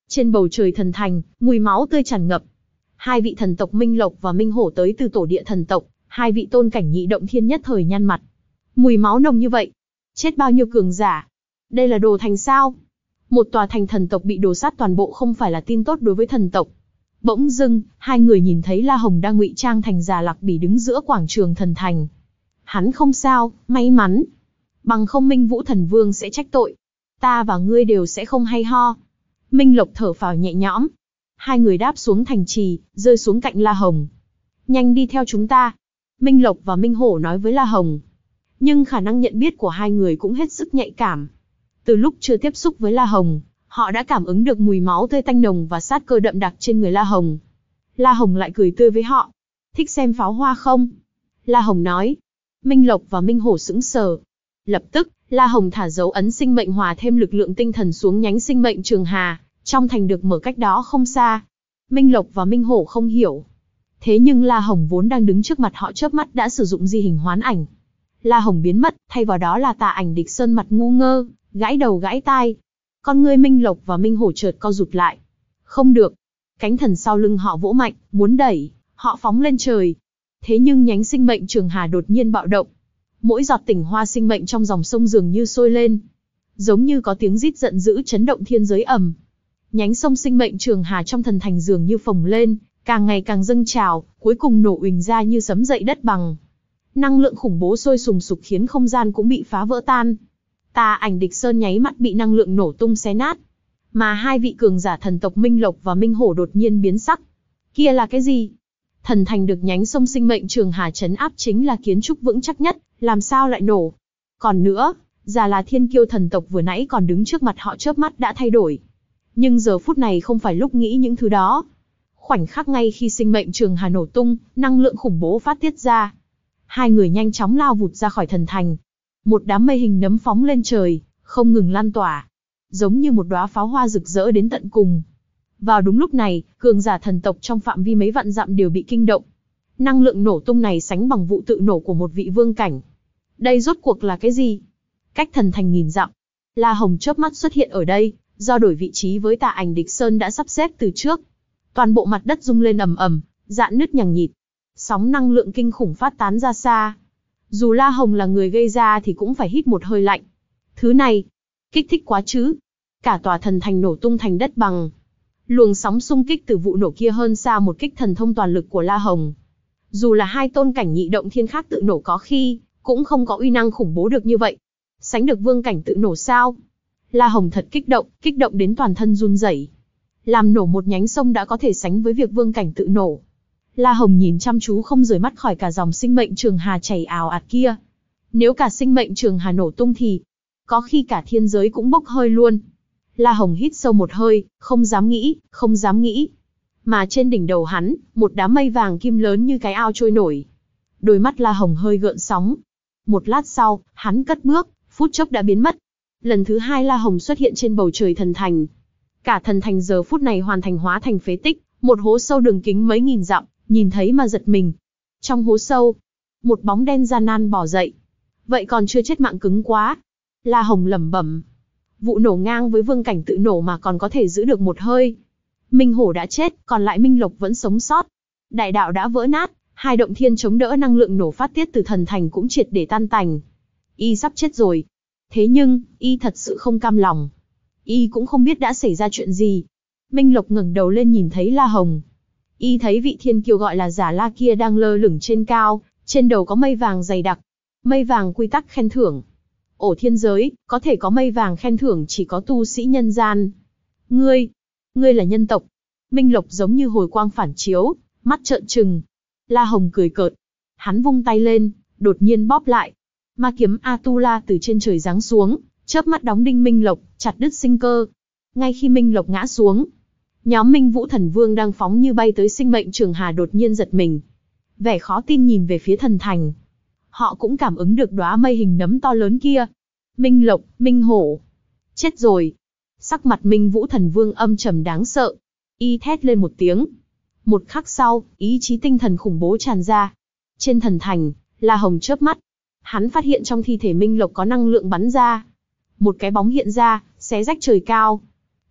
A: Trên bầu trời thần thành, mùi máu tươi tràn ngập. Hai vị thần tộc Minh Lộc và Minh Hổ tới từ tổ địa thần tộc, hai vị tôn cảnh nhị động thiên nhất thời nhăn mặt. Mùi máu nồng như vậy, chết bao nhiêu cường giả? Đây là đồ thành sao? Một tòa thành thần tộc bị đổ sát toàn bộ không phải là tin tốt đối với thần tộc. Bỗng dưng, hai người nhìn thấy La Hồng đang ngụy trang thành Già Lạc Bỉ đứng giữa quảng trường thần thành. Hắn không sao, may mắn. Bằng không Minh Vũ Thần Vương sẽ trách tội. Ta và ngươi đều sẽ không hay ho. Minh Lộc thở phào nhẹ nhõm. Hai người đáp xuống thành trì, rơi xuống cạnh La Hồng. Nhanh đi theo chúng ta. Minh Lộc và Minh Hổ nói với La Hồng. Nhưng khả năng nhận biết của hai người cũng hết sức nhạy cảm. Từ lúc chưa tiếp xúc với La Hồng, họ đã cảm ứng được mùi máu tươi tanh nồng và sát cơ đậm đặc trên người La Hồng. La Hồng lại cười tươi với họ. Thích xem pháo hoa không? La Hồng nói. Minh Lộc và Minh Hổ sững sờ. Lập tức, La Hồng thả dấu ấn sinh mệnh hòa thêm lực lượng tinh thần xuống nhánh sinh mệnh Trường Hà, trong thành được mở cách đó không xa. Minh Lộc và Minh Hổ không hiểu. Thế nhưng La Hồng vốn đang đứng trước mặt họ chớp mắt đã sử dụng di hình hoán ảnh. La Hồng biến mất, thay vào đó là Tà Ảnh Địch Sơn mặt ngu ngơ, gãi đầu gãi tai. Con ngươi Minh Lộc và Minh Hổ chợt co rụt lại. Không được. Cánh thần sau lưng họ vỗ mạnh, muốn đẩy, họ phóng lên trời. Thế nhưng nhánh sinh mệnh Trường Hà đột nhiên bạo động. Mỗi giọt tinh hoa sinh mệnh trong dòng sông dường như sôi lên. Giống như có tiếng rít giận dữ chấn động thiên giới ầm. Nhánh sông sinh mệnh Trường Hà trong thần thành dường như phồng lên, càng ngày càng dâng trào, cuối cùng nổ uỳnh ra như sấm dậy đất bằng. Năng lượng khủng bố sôi sùng sục khiến không gian cũng bị phá vỡ tan. Tà Ảnh Địch Sơn nháy mắt bị năng lượng nổ tung xé nát. Mà hai vị cường giả thần tộc Minh Lộc và Minh Hổ đột nhiên biến sắc. Kia là cái gì? Thần thành được nhánh sông sinh mệnh Trường Hà trấn áp chính là kiến trúc vững chắc nhất, làm sao lại nổ? Còn nữa, Già là thiên kiêu thần tộc vừa nãy còn đứng trước mặt họ chớp mắt đã thay đổi. Nhưng giờ phút này không phải lúc nghĩ những thứ đó. Khoảnh khắc ngay khi sinh mệnh Trường Hà nổ tung, năng lượng khủng bố phát tiết ra. Hai người nhanh chóng lao vụt ra khỏi thần thành. Một đám mây hình nấm phóng lên trời, không ngừng lan tỏa. Giống như một đóa pháo hoa rực rỡ đến tận cùng. Vào đúng lúc này, cường giả thần tộc trong phạm vi mấy vạn dặm đều bị kinh động. Năng lượng nổ tung này sánh bằng vụ tự nổ của một vị vương cảnh. Đây rốt cuộc là cái gì? Cách thần thành nghìn dặm, La Hồng chớp mắt xuất hiện ở đây, do đổi vị trí với Tà Ảnh Địch Sơn đã sắp xếp từ trước. Toàn bộ mặt đất rung lên ầm ầm, rạn nứt nhằng nhịt. Sóng năng lượng kinh khủng phát tán ra xa. Dù La Hồng là người gây ra thì cũng phải hít một hơi lạnh. Thứ này, kích thích quá chứ. Cả tòa thần thành nổ tung thành đất bằng. Luồng sóng xung kích từ vụ nổ kia hơn xa một kích thần thông toàn lực của La Hồng. Dù là hai tôn cảnh nhị động thiên khác tự nổ có khi, cũng không có uy năng khủng bố được như vậy. Sánh được vương cảnh tự nổ sao? La Hồng thật kích động, kích động đến toàn thân run rẩy. Làm nổ một nhánh sông đã có thể sánh với việc vương cảnh tự nổ. La Hồng nhìn chăm chú không rời mắt khỏi cả dòng sinh mệnh Trường Hà chảy ào ạt kia. Nếu cả sinh mệnh Trường Hà nổ tung thì, có khi cả thiên giới cũng bốc hơi luôn. La Hồng hít sâu một hơi, không dám nghĩ, không dám nghĩ. Mà trên đỉnh đầu hắn, một đám mây vàng kim lớn như cái ao trôi nổi. Đôi mắt La Hồng hơi gợn sóng. Một lát sau, hắn cất bước, phút chốc đã biến mất. Lần thứ hai La Hồng xuất hiện trên bầu trời thần thành. Cả thần thành giờ phút này hoàn thành hóa thành phế tích, một hố sâu đường kính mấy nghìn dặm, nhìn thấy mà giật mình. Trong hố sâu, một bóng đen gian nan bò dậy. Vậy còn chưa chết mạng cứng quá. La Hồng lẩm bẩm. Vụ nổ ngang với vương cảnh tự nổ mà còn có thể giữ được một hơi. Minh Hổ đã chết, còn lại Minh Lộc vẫn sống sót. Đại đạo đã vỡ nát, hai động thiên chống đỡ năng lượng nổ phát tiết từ thần thành cũng triệt để tan tành. Y sắp chết rồi. Thế nhưng, Y thật sự không cam lòng. Y cũng không biết đã xảy ra chuyện gì. Minh Lộc ngẩng đầu lên nhìn thấy La Hồng. Y thấy vị thiên kiêu gọi là Giả La kia đang lơ lửng trên cao, trên đầu có mây vàng dày đặc. Mây vàng quy tắc khen thưởng. Ổ thiên giới, có thể có mây vàng khen thưởng chỉ có tu sĩ nhân gian. Ngươi, ngươi là nhân tộc. Minh Lộc giống như hồi quang phản chiếu, mắt trợn trừng. La Hồng cười cợt. Hắn vung tay lên, đột nhiên bóp lại. Ma kiếm Atula từ trên trời giáng xuống, chớp mắt đóng đinh Minh Lộc, chặt đứt sinh cơ. Ngay khi Minh Lộc ngã xuống, nhóm Minh Vũ Thần Vương đang phóng như bay tới sinh mệnh Trường Hà đột nhiên giật mình. Vẻ khó tin nhìn về phía thần thành. Họ cũng cảm ứng được đóa mây hình nấm to lớn kia. Minh Lộc, Minh Hổ. Chết rồi. Sắc mặt Minh Vũ Thần Vương âm trầm đáng sợ. Y thét lên một tiếng. Một khắc sau, ý chí tinh thần khủng bố tràn ra. Trên thần thành, La Hồng chớp mắt. Hắn phát hiện trong thi thể Minh Lộc có năng lượng bắn ra. Một cái bóng hiện ra, xé rách trời cao.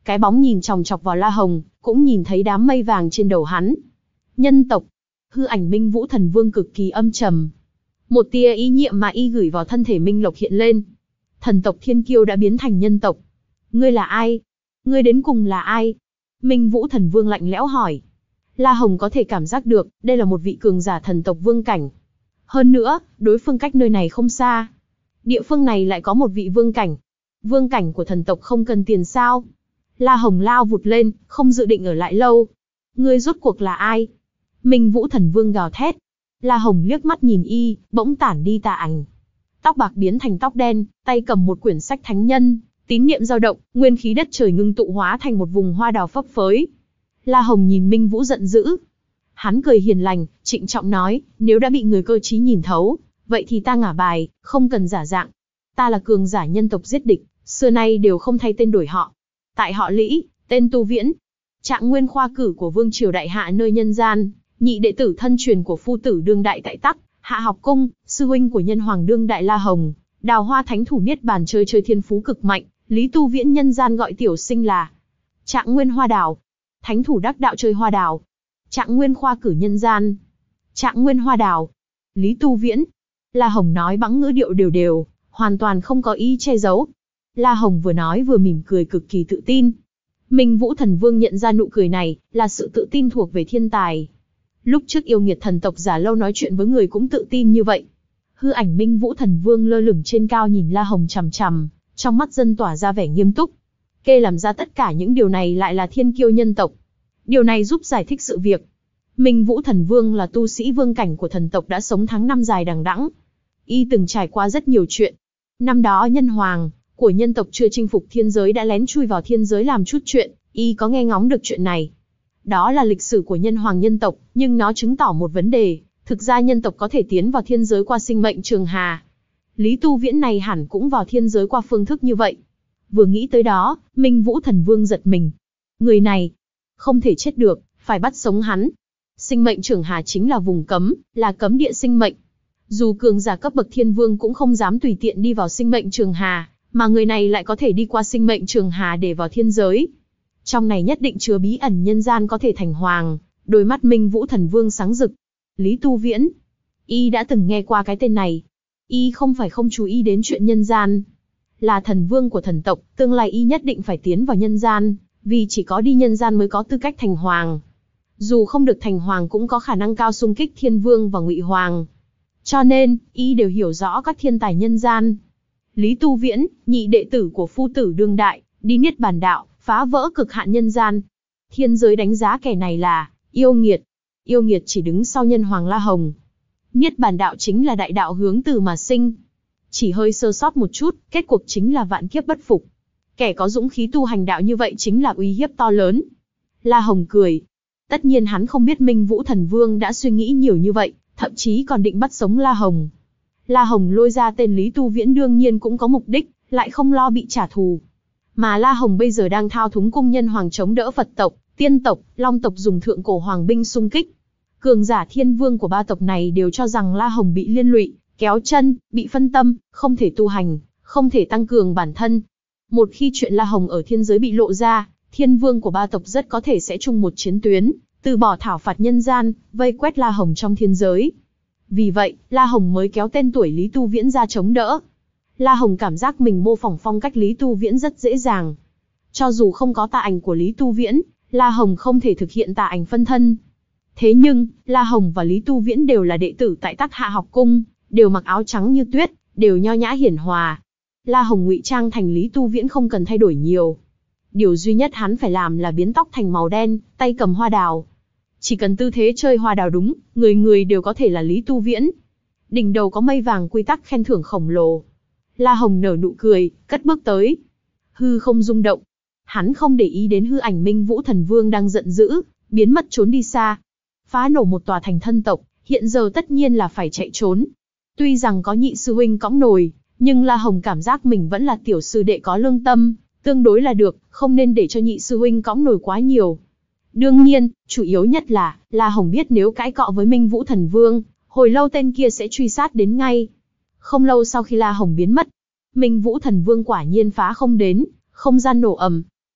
A: Cái bóng nhìn chòng chọc vào La Hồng, cũng nhìn thấy đám mây vàng trên đầu hắn. Nhân tộc. Hư ảnh Minh Vũ Thần Vương cực kỳ âm trầm. Một tia ý niệm mà y gửi vào thân thể Minh Lộc hiện lên. Thần tộc Thiên Kiêu đã biến thành nhân tộc. Ngươi là ai? Ngươi đến cùng là ai? Minh Vũ Thần Vương lạnh lẽo hỏi. La Hồng có thể cảm giác được, đây là một vị cường giả thần tộc vương cảnh. Hơn nữa, đối phương cách nơi này không xa. Địa phương này lại có một vị vương cảnh. Vương cảnh của thần tộc không cần tiền sao? La Hồng lao vụt lên, không dự định ở lại lâu. Ngươi rốt cuộc là ai? Minh Vũ Thần Vương gào thét. La Hồng liếc mắt nhìn y, bỗng tản đi tà ảnh. Tóc bạc biến thành tóc đen, tay cầm một quyển sách thánh nhân, tín niệm dao động, nguyên khí đất trời ngưng tụ hóa thành một vùng hoa đào phấp phới. La Hồng nhìn Minh Vũ giận dữ. Hắn cười hiền lành, trịnh trọng nói, nếu đã bị người cơ trí nhìn thấu, vậy thì ta ngả bài, không cần giả dạng. Ta là cường giả nhân tộc giết địch, xưa nay đều không thay tên đổi họ. Tại họ Lý, tên Tu Viễn. Trạng nguyên khoa cử của Vương Triều Đại Hạ nơi nhân gian, nhị đệ tử thân truyền của Phu Tử Đương Đại tại Tắc, Hạ Học Cung, sư huynh của Nhân Hoàng Đương Đại La Hồng, Đào Hoa Thánh Thủ Niết Bàn chơi chơi thiên phú cực mạnh, Lý Tu Viễn nhân gian gọi tiểu sinh là Trạng Nguyên Hoa Đào. Thánh thủ đắc đạo chơi hoa đào. Trạng nguyên khoa cử nhân gian. Trạng nguyên hoa đào. Lý Tu Viễn. La Hồng nói bằng ngữ điệu đều đều, hoàn toàn không có ý che giấu. La Hồng vừa nói vừa mỉm cười cực kỳ tự tin. Minh Vũ Thần Vương nhận ra nụ cười này, là sự tự tin thuộc về thiên tài. Lúc trước yêu nghiệt thần tộc giả lâu nói chuyện với người cũng tự tin như vậy. Hư ảnh Minh Vũ Thần Vương lơ lửng trên cao nhìn La Hồng chằm chằm, trong mắt dân tỏa ra vẻ nghiêm túc. Kê làm ra tất cả những điều này lại là thiên kiêu nhân tộc. Điều này giúp giải thích sự việc. Minh Vũ Thần Vương là tu sĩ vương cảnh của thần tộc đã sống tháng năm dài đằng đẵng. Y từng trải qua rất nhiều chuyện. Năm đó nhân hoàng của nhân tộc chưa chinh phục thiên giới đã lén chui vào thiên giới làm chút chuyện, y có nghe ngóng được chuyện này. Đó là lịch sử của nhân hoàng nhân tộc, nhưng nó chứng tỏ một vấn đề, thực ra nhân tộc có thể tiến vào thiên giới qua sinh mệnh trường hà. Lý Tu Viễn này hẳn cũng vào thiên giới qua phương thức như vậy. Vừa nghĩ tới đó, Minh Vũ Thần Vương giật mình. Người này không thể chết được, phải bắt sống hắn. Sinh mệnh trường hà chính là vùng cấm, là cấm địa sinh mệnh. Dù cường giả cấp bậc thiên vương cũng không dám tùy tiện đi vào sinh mệnh trường hà, mà người này lại có thể đi qua sinh mệnh trường hà để vào thiên giới. Trong này nhất định chứa bí ẩn nhân gian có thể thành hoàng. Đôi mắt Minh Vũ Thần Vương sáng rực. Lý Tu Viễn. Y đã từng nghe qua cái tên này. Y không phải không chú ý đến chuyện nhân gian. Là thần vương của thần tộc, tương lai y nhất định phải tiến vào nhân gian, vì chỉ có đi nhân gian mới có tư cách thành hoàng. Dù không được thành hoàng cũng có khả năng cao xung kích thiên vương và ngụy hoàng. Cho nên, y đều hiểu rõ các thiên tài nhân gian. Lý Tu Viễn, nhị đệ tử của Phu Tử Đương Đại, đi niết bàn đạo, phá vỡ cực hạn nhân gian. Thiên giới đánh giá kẻ này là yêu nghiệt. Yêu nghiệt chỉ đứng sau nhân hoàng La Hồng. Niết bàn đạo chính là đại đạo hướng từ mà sinh. Chỉ hơi sơ sót một chút, kết cuộc chính là vạn kiếp bất phục. Kẻ có dũng khí tu hành đạo như vậy chính là uy hiếp to lớn. La Hồng cười. Tất nhiên hắn không biết Minh Vũ Thần Vương đã suy nghĩ nhiều như vậy, thậm chí còn định bắt sống La Hồng. La Hồng lôi ra tên Lý Tu Viễn đương nhiên cũng có mục đích, lại không lo bị trả thù. Mà La Hồng bây giờ đang thao túng cung nhân hoàng chống đỡ Phật tộc, Tiên tộc, Long tộc dùng thượng cổ hoàng binh xung kích. Cường giả thiên vương của ba tộc này đều cho rằng La Hồng bị liên lụy, kéo chân, bị phân tâm, không thể tu hành, không thể tăng cường bản thân. Một khi chuyện La Hồng ở thiên giới bị lộ ra, thiên vương của ba tộc rất có thể sẽ chung một chiến tuyến, từ bỏ thảo phạt nhân gian, vây quét La Hồng trong thiên giới. Vì vậy, La Hồng mới kéo tên tuổi Lý Tu Viễn ra chống đỡ. La Hồng cảm giác mình mô phỏng phong cách Lý Tu Viễn rất dễ dàng. Cho dù không có tà ảnh của Lý Tu Viễn, La Hồng không thể thực hiện tà ảnh phân thân. Thế nhưng, La Hồng và Lý Tu Viễn đều là đệ tử tại Tắc Hạ Học Cung, đều mặc áo trắng như tuyết, đều nho nhã hiển hòa. La Hồng ngụy trang thành Lý Tu Viễn không cần thay đổi nhiều. Điều duy nhất hắn phải làm là biến tóc thành màu đen, tay cầm hoa đào. Chỉ cần tư thế chơi hoa đào đúng, người người đều có thể là Lý Tu Viễn. Đỉnh đầu có mây vàng quy tắc khen thưởng khổng lồ. La Hồng nở nụ cười, cất bước tới. Hư không rung động. Hắn không để ý đến hư ảnh Minh Vũ Thần Vương đang giận dữ, biến mất trốn đi xa. Phá nổ một tòa thành thân tộc, hiện giờ tất nhiên là phải chạy trốn. Tuy rằng có nhị sư huynh cõng nồi, nhưng La Hồng cảm giác mình vẫn là tiểu sư đệ có lương tâm, tương đối là được, không nên để cho nhị sư huynh cõng nồi quá nhiều. Đương nhiên, chủ yếu nhất là, La Hồng biết nếu cãi cọ với Minh Vũ Thần Vương, hồi lâu tên kia sẽ truy sát đến ngay. Không lâu sau khi La Hồng biến mất, Minh Vũ Thần Vương quả nhiên phá không đến, không gian nổ ầm.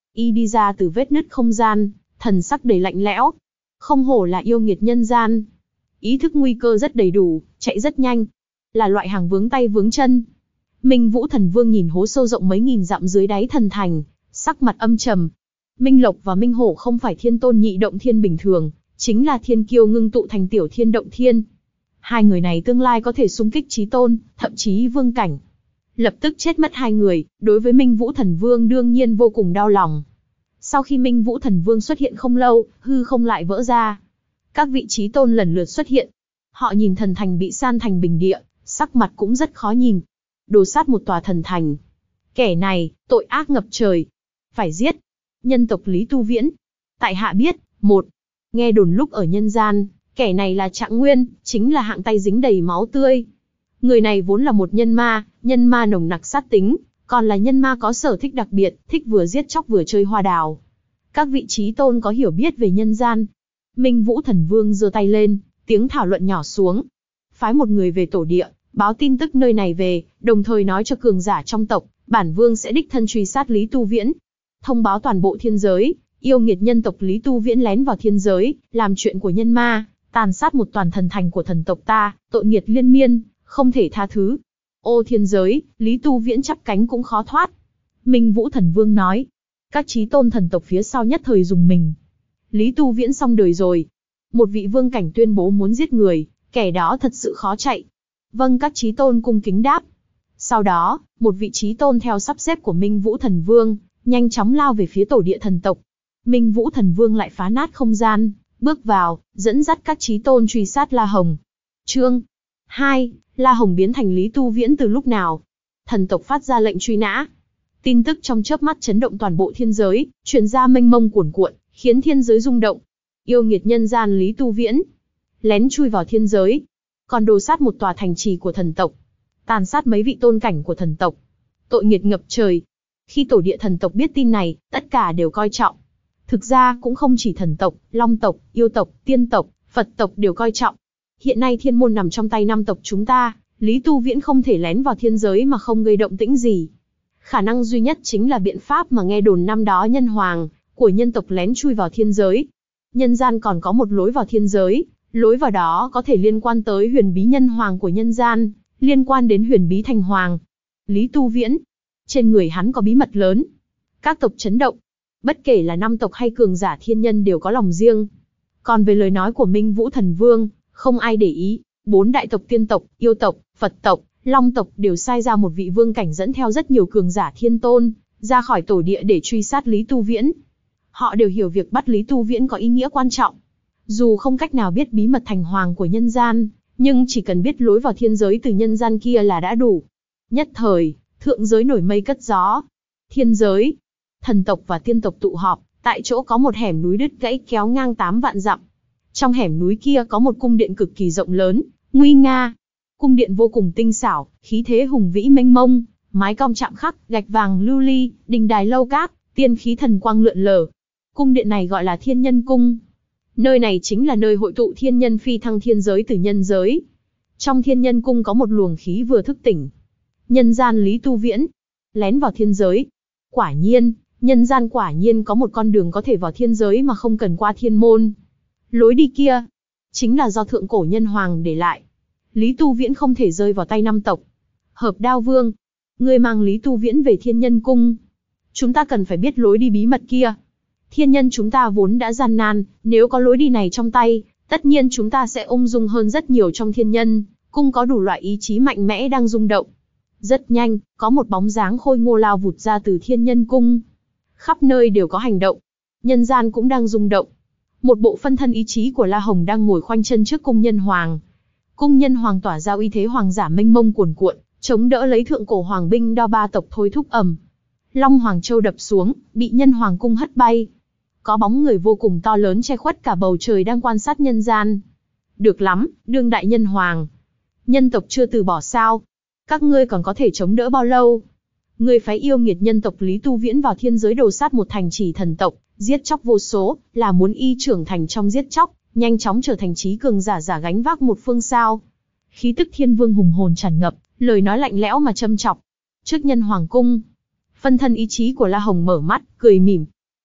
A: Y đi ra từ vết nứt không gian, thần sắc đầy lạnh lẽo. Không hổ là yêu nghiệt nhân gian. Ý thức nguy cơ rất đầy đủ, chạy rất nhanh. Là loại hàng vướng tay vướng chân. Minh Vũ Thần Vương nhìn hố sâu rộng mấy nghìn dặm dưới đáy thần thành, sắc mặt âm trầm. Minh Lộc và Minh Hổ không phải thiên tôn nhị động thiên bình thường, chính là thiên kiêu ngưng tụ thành tiểu thiên động thiên. Hai người này tương lai có thể xung kích chí tôn, thậm chí vương cảnh. Lập tức chết mất hai người, đối với Minh Vũ Thần Vương đương nhiên vô cùng đau lòng. Sau khi Minh Vũ Thần Vương xuất hiện không lâu, hư không lại vỡ ra. Các vị chí tôn lần lượt xuất hiện. Họ nhìn thần thành bị san thành bình địa, sắc mặt cũng rất khó nhìn. Đồ sát một tòa thần thành. Kẻ này, tội ác ngập trời. Phải giết. Nhân tộc Lý Tu Viễn. Tại hạ biết, một. Nghe đồn lúc ở nhân gian, kẻ này là Trạng Nguyên, chính là hạng tay dính đầy máu tươi. Người này vốn là một nhân ma, nhân ma nồng nặc sát tính, còn là nhân ma có sở thích đặc biệt, thích vừa giết chóc vừa chơi hoa đào. Các vị chí tôn có hiểu biết về nhân gian. Minh Vũ Thần Vương giơ tay lên, tiếng thảo luận nhỏ xuống. Phái một người về tổ địa, báo tin tức nơi này về, đồng thời nói cho cường giả trong tộc, bản vương sẽ đích thân truy sát Lý Tu Viễn. Thông báo toàn bộ thiên giới, yêu nghiệt nhân tộc Lý Tu Viễn lén vào thiên giới, làm chuyện của nhân ma, tàn sát một toàn thần thành của thần tộc ta, tội nghiệt liên miên, không thể tha thứ. Ô thiên giới, Lý Tu Viễn chắp cánh cũng khó thoát. Minh Vũ Thần Vương nói. Các chí tôn thần tộc phía sau nhất thời dùng mình. Lý Tu Viễn xong đời rồi. Một vị vương cảnh tuyên bố muốn giết người, kẻ đó thật sự khó chạy. Vâng, các chí tôn cung kính đáp. Sau đó, một vị chí tôn theo sắp xếp của Minh Vũ Thần Vương, nhanh chóng lao về phía tổ địa thần tộc. Minh Vũ Thần Vương lại phá nát không gian, bước vào, dẫn dắt các chí tôn truy sát La Hồng. Chương hai. La Hồng biến thành Lý Tu Viễn từ lúc nào? Thần tộc phát ra lệnh truy nã. Tin tức trong chớp mắt chấn động toàn bộ thiên giới, truyền ra mênh mông cuồn cuộn, khiến thiên giới rung động. Yêu nghiệt nhân gian Lý Tu Viễn lén chui vào thiên giới, còn đồ sát một tòa thành trì của thần tộc, tàn sát mấy vị tôn cảnh của thần tộc, tội nghiệt ngập trời. Khi tổ địa thần tộc biết tin này, tất cả đều coi trọng. Thực ra cũng không chỉ thần tộc, long tộc, yêu tộc, tiên tộc, Phật tộc đều coi trọng. Hiện nay thiên môn nằm trong tay năm tộc chúng ta, Lý Tu Viễn không thể lén vào thiên giới mà không gây động tĩnh gì. Khả năng duy nhất chính là biện pháp mà nghe đồn năm đó nhân hoàng của nhân tộc lén chui vào thiên giới. Nhân gian còn có một lối vào thiên giới, lối vào đó có thể liên quan tới huyền bí nhân hoàng của nhân gian, liên quan đến huyền bí thành hoàng. Lý Tu Viễn, trên người hắn có bí mật lớn. Các tộc chấn động, bất kể là năm tộc hay cường giả thiên nhân đều có lòng riêng. Còn về lời nói của Minh Vũ Thần Vương, không ai để ý. Bốn đại tộc tiên tộc, yêu tộc, Phật tộc, long tộc đều sai ra một vị vương cảnh dẫn theo rất nhiều cường giả thiên tôn, ra khỏi tổ địa để truy sát Lý Tu Viễn. Họ đều hiểu việc bắt Lý Tu Viễn có ý nghĩa quan trọng. Dù không cách nào biết bí mật thành hoàng của nhân gian, nhưng chỉ cần biết lối vào thiên giới từ nhân gian kia là đã đủ. Nhất thời, thượng giới nổi mây cất gió. Thiên giới, thần tộc và tiên tộc tụ họp, tại chỗ có một hẻm núi đứt gãy kéo ngang tám vạn dặm. Trong hẻm núi kia có một cung điện cực kỳ rộng lớn, nguy nga. Cung điện vô cùng tinh xảo, khí thế hùng vĩ mênh mông, mái cong chạm khắc, gạch vàng lưu ly, đình đài lâu cát, tiên khí thần quang lượn lờ. Cung điện này gọi là Thiên Nhân Cung. Nơi này chính là nơi hội tụ thiên nhân phi thăng thiên giới từ nhân giới. Trong Thiên Nhân Cung có một luồng khí vừa thức tỉnh. Nhân gian Lý Tu Viễn lén vào thiên giới. Quả nhiên, nhân gian quả nhiên có một con đường có thể vào thiên giới mà không cần qua thiên môn. Lối đi kia chính là do thượng cổ nhân hoàng để lại. Lý Tu Viễn không thể rơi vào tay năm tộc. Hợp Đao Vương, ngươi mang Lý Tu Viễn về Thiên Nhân Cung. Chúng ta cần phải biết lối đi bí mật kia. Thiên nhân chúng ta vốn đã gian nan, nếu có lối đi này trong tay, tất nhiên chúng ta sẽ ung dung hơn rất nhiều. Trong Thiên Nhân Cung có đủ loại ý chí mạnh mẽ đang rung động. Rất nhanh, có một bóng dáng khôi ngô lao vụt ra từ Thiên Nhân Cung. Khắp nơi đều có hành động. Nhân gian cũng đang rung động. Một bộ phân thân ý chí của La Hồng đang ngồi khoanh chân trước cung nhân hoàng. Cung nhân hoàng tỏa ra uy thế hoàng giả mênh mông cuồn cuộn, chống đỡ lấy thượng cổ hoàng binh đo ba tộc thôi thúc ầm. Long Hoàng Châu đập xuống, bị nhân hoàng cung hất bay. Có bóng người vô cùng to lớn che khuất cả bầu trời đang quan sát nhân gian. Được lắm, đương đại nhân hoàng. Nhân tộc chưa từ bỏ sao? Các ngươi còn có thể chống đỡ bao lâu? Ngươi phái yêu nghiệt nhân tộc Lý Tu Viễn vào thiên giới đồ sát một thành trì thần tộc, giết chóc vô số, là muốn y trưởng thành trong giết chóc, nhanh chóng trở thành trí cường giả giả gánh vác một phương sao? Khí tức thiên vương hùng hồn tràn ngập, lời nói lạnh lẽo mà châm chọc. Trước nhân hoàng cung, phân thân ý chí của La Hồng mở mắt, cười mỉm.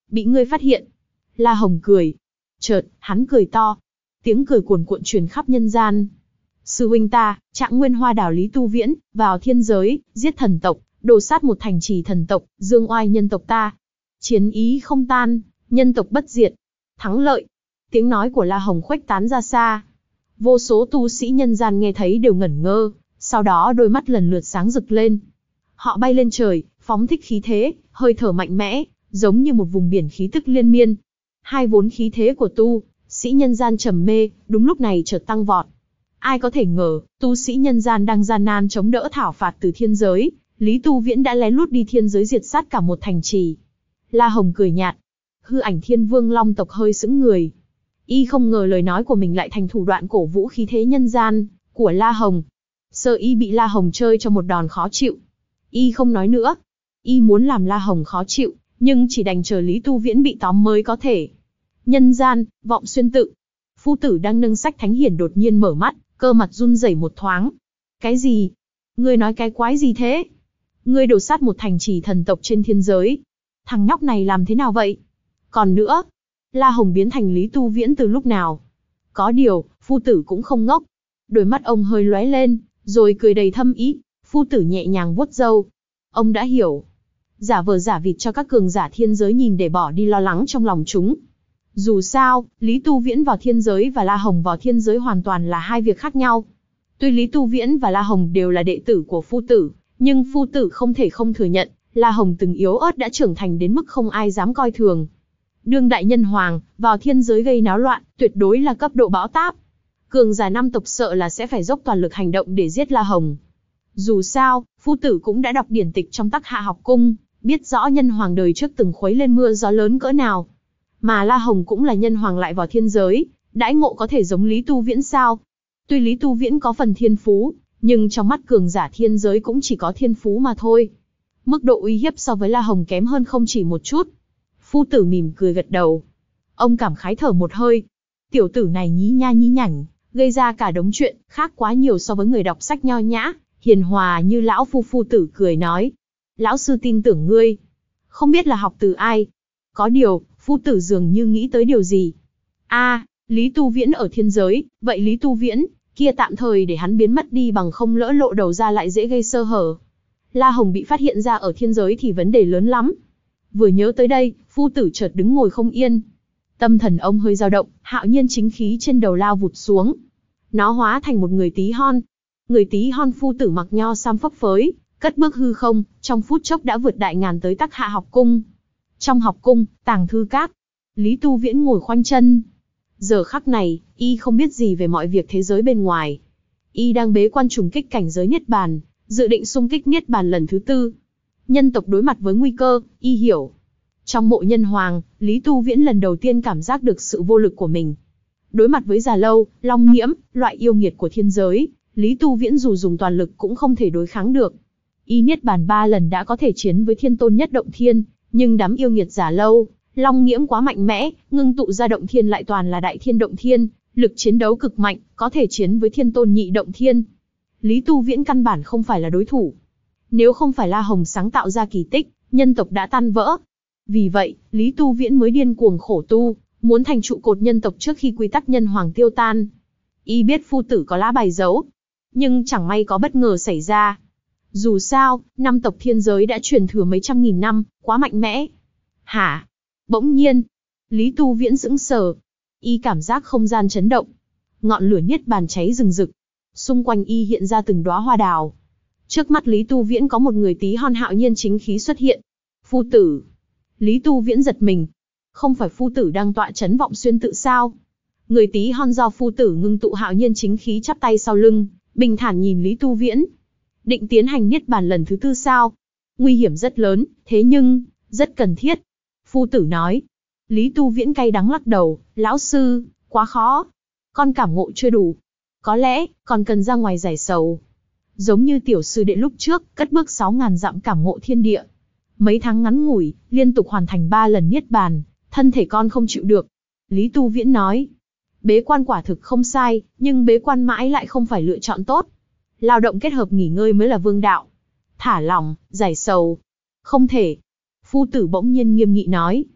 A: bị ngươi phát hiện. La Hồng cười. Chợt, hắn cười to. Tiếng cười cuồn cuộn truyền khắp nhân gian. Sư huynh ta, Trạng Nguyên Hoa Đảo Lý Tu Viễn, vào thiên giới, giết thần tộc, đồ sát một thành trì thần tộc, dương oai nhân tộc ta. Chiến ý không tan, nhân tộc bất diệt. Thắng lợi. Tiếng nói của La Hồng khuếch tán ra xa. Vô số tu sĩ nhân gian nghe thấy đều ngẩn ngơ, sau đó đôi mắt lần lượt sáng rực lên. Họ bay lên trời, phóng thích khí thế, hơi thở mạnh mẽ, giống như một vùng biển khí tức liên miên. Hai vốn khí thế của tu sĩ nhân gian trầm mê, đúng lúc này chợt tăng vọt. Ai có thể ngờ, tu sĩ nhân gian đang gian nan chống đỡ thảo phạt từ thiên giới, Lý Tu Viễn đã lén lút đi thiên giới diệt sát cả một thành trì. La Hồng cười nhạt. Hư Ảnh Thiên Vương Long tộc hơi sững người. Y không ngờ lời nói của mình lại thành thủ đoạn cổ vũ khí thế nhân gian của La Hồng. Sợ Y bị La Hồng chơi cho một đòn khó chịu. Y không nói nữa. Y muốn làm La Hồng khó chịu, nhưng chỉ đành chờ Lý Tu Viễn bị tóm mới có thể. Nhân gian, Vọng Xuyên tự. Phu tử đang nâng sách thánh hiển đột nhiên mở mắt, cơ mặt run rẩy một thoáng. Cái gì? Ngươi nói cái quái gì thế? Ngươi đổ sát một thành trì thần tộc trên thiên giới. Thằng nhóc này làm thế nào vậy? Còn nữa, La Hồng biến thành Lý Tu Viễn từ lúc nào? Có điều, phu tử cũng không ngốc. Đôi mắt ông hơi lóe lên, rồi cười đầy thâm ý. Phu tử nhẹ nhàng vuốt râu. Ông đã hiểu. Giả vờ giả vịt cho các cường giả thiên giới nhìn để bỏ đi lo lắng trong lòng chúng. Dù sao, Lý Tu Viễn vào thiên giới và La Hồng vào thiên giới hoàn toàn là hai việc khác nhau. Tuy Lý Tu Viễn và La Hồng đều là đệ tử của phu tử, nhưng phu tử không thể không thừa nhận, La Hồng từng yếu ớt đã trưởng thành đến mức không ai dám coi thường. Đương đại nhân hoàng, vào thiên giới gây náo loạn, tuyệt đối là cấp độ bão táp. Cường giả năm tộc sợ là sẽ phải dốc toàn lực hành động để giết La Hồng. Dù sao, phu tử cũng đã đọc điển tịch trong Tắc Hạ học cung, biết rõ nhân hoàng đời trước từng khuấy lên mưa gió lớn cỡ nào. Mà La Hồng cũng là nhân hoàng lại vào thiên giới, đãi ngộ có thể giống Lý Tu Viễn sao? Tuy Lý Tu Viễn có phần thiên phú, nhưng trong mắt cường giả thiên giới cũng chỉ có thiên phú mà thôi. Mức độ uy hiếp so với La Hồng kém hơn không chỉ một chút. Phu tử mỉm cười gật đầu. Ông cảm khái thở một hơi. Tiểu tử này nhí nha nhí nhảnh, gây ra cả đống chuyện, khác quá nhiều so với người đọc sách nho nhã, hiền hòa như lão phu. Phu tử cười nói. Lão sư tin tưởng ngươi. Không biết là học từ ai. Có điều, phu tử dường như nghĩ tới điều gì. A, à, Lý Tu Viễn ở thiên giới, vậy Lý Tu Viễn, kia tạm thời để hắn biến mất đi bằng không lỡ lộ đầu ra lại dễ gây sơ hở. La Hồng bị phát hiện ra ở thiên giới thì vấn đề lớn lắm. Vừa nhớ tới đây, phu tử chợt đứng ngồi không yên. Tâm thần ông hơi dao động, hạo nhiên chính khí trên đầu lao vụt xuống. Nó hóa thành một người tí hon. Người tí hon phu tử mặc nho sam phấp phới, cất bước hư không, trong phút chốc đã vượt đại ngàn tới Tắc Hạ học cung. Trong học cung, tàng thư các, Lý Tu Viễn ngồi khoanh chân. Giờ khắc này, y không biết gì về mọi việc thế giới bên ngoài. Y đang bế quan trùng kích cảnh giới Niết Bàn, dự định xung kích Niết Bàn lần thứ tư. Nhân tộc đối mặt với nguy cơ, y hiểu. Trong mộ nhân hoàng, Lý Tu Viễn lần đầu tiên cảm giác được sự vô lực của mình. Đối mặt với Già Lâu, Long Nghiễm, loại yêu nghiệt của thiên giới, Lý Tu Viễn dù dùng toàn lực cũng không thể đối kháng được. Y Niết Bàn ba lần đã có thể chiến với thiên tôn nhất động thiên, nhưng đám yêu nghiệt Già Lâu, Long Nghiễm quá mạnh mẽ, ngưng tụ ra động thiên lại toàn là đại thiên động thiên, lực chiến đấu cực mạnh, có thể chiến với thiên tôn nhị động thiên. Lý Tu Viễn căn bản không phải là đối thủ. Nếu không phải La Hồng sáng tạo ra kỳ tích, nhân tộc đã tan vỡ. Vì vậy, Lý Tu Viễn mới điên cuồng khổ tu, muốn thành trụ cột nhân tộc trước khi quy tắc nhân hoàng tiêu tan. Y biết phu tử có lá bài giấu, nhưng chẳng may có bất ngờ xảy ra. Dù sao, năm tộc thiên giới đã truyền thừa mấy trăm nghìn năm, quá mạnh mẽ. Hả? Bỗng nhiên, Lý Tu Viễn sững sờ. Y cảm giác không gian chấn động. Ngọn lửa Niết Bàn cháy rừng rực. Xung quanh y hiện ra từng đóa hoa đào. Trước mắt Lý Tu Viễn có một người tí hon hạo nhiên chính khí xuất hiện. Phu tử. Lý Tu Viễn giật mình. Không phải phu tử đang tọa chấn Vọng Xuyên tự sao? Người tí hon do phu tử ngưng tụ hạo nhiên chính khí chắp tay sau lưng, bình thản nhìn Lý Tu Viễn. Định tiến hành Niết Bàn lần thứ tư sao? Nguy hiểm rất lớn, thế nhưng, rất cần thiết. Phu tử nói. Lý Tu Viễn cay đắng lắc đầu, lão sư, quá khó. Con cảm ngộ chưa đủ. Có lẽ, còn cần ra ngoài giải sầu. Giống như tiểu sư đệ lúc trước, cất bước sáu ngàn dặm cảm ngộ thiên địa. Mấy tháng ngắn ngủi, liên tục hoàn thành ba lần Niết Bàn, thân thể con không chịu được. Lý Tu Viễn nói. Bế quan quả thực không sai, nhưng bế quan mãi lại không phải lựa chọn tốt. Lao động kết hợp nghỉ ngơi mới là vương đạo. Thả lỏng, giải sầu. Không thể. Phu tử bỗng nhiên nghiêm nghị nói.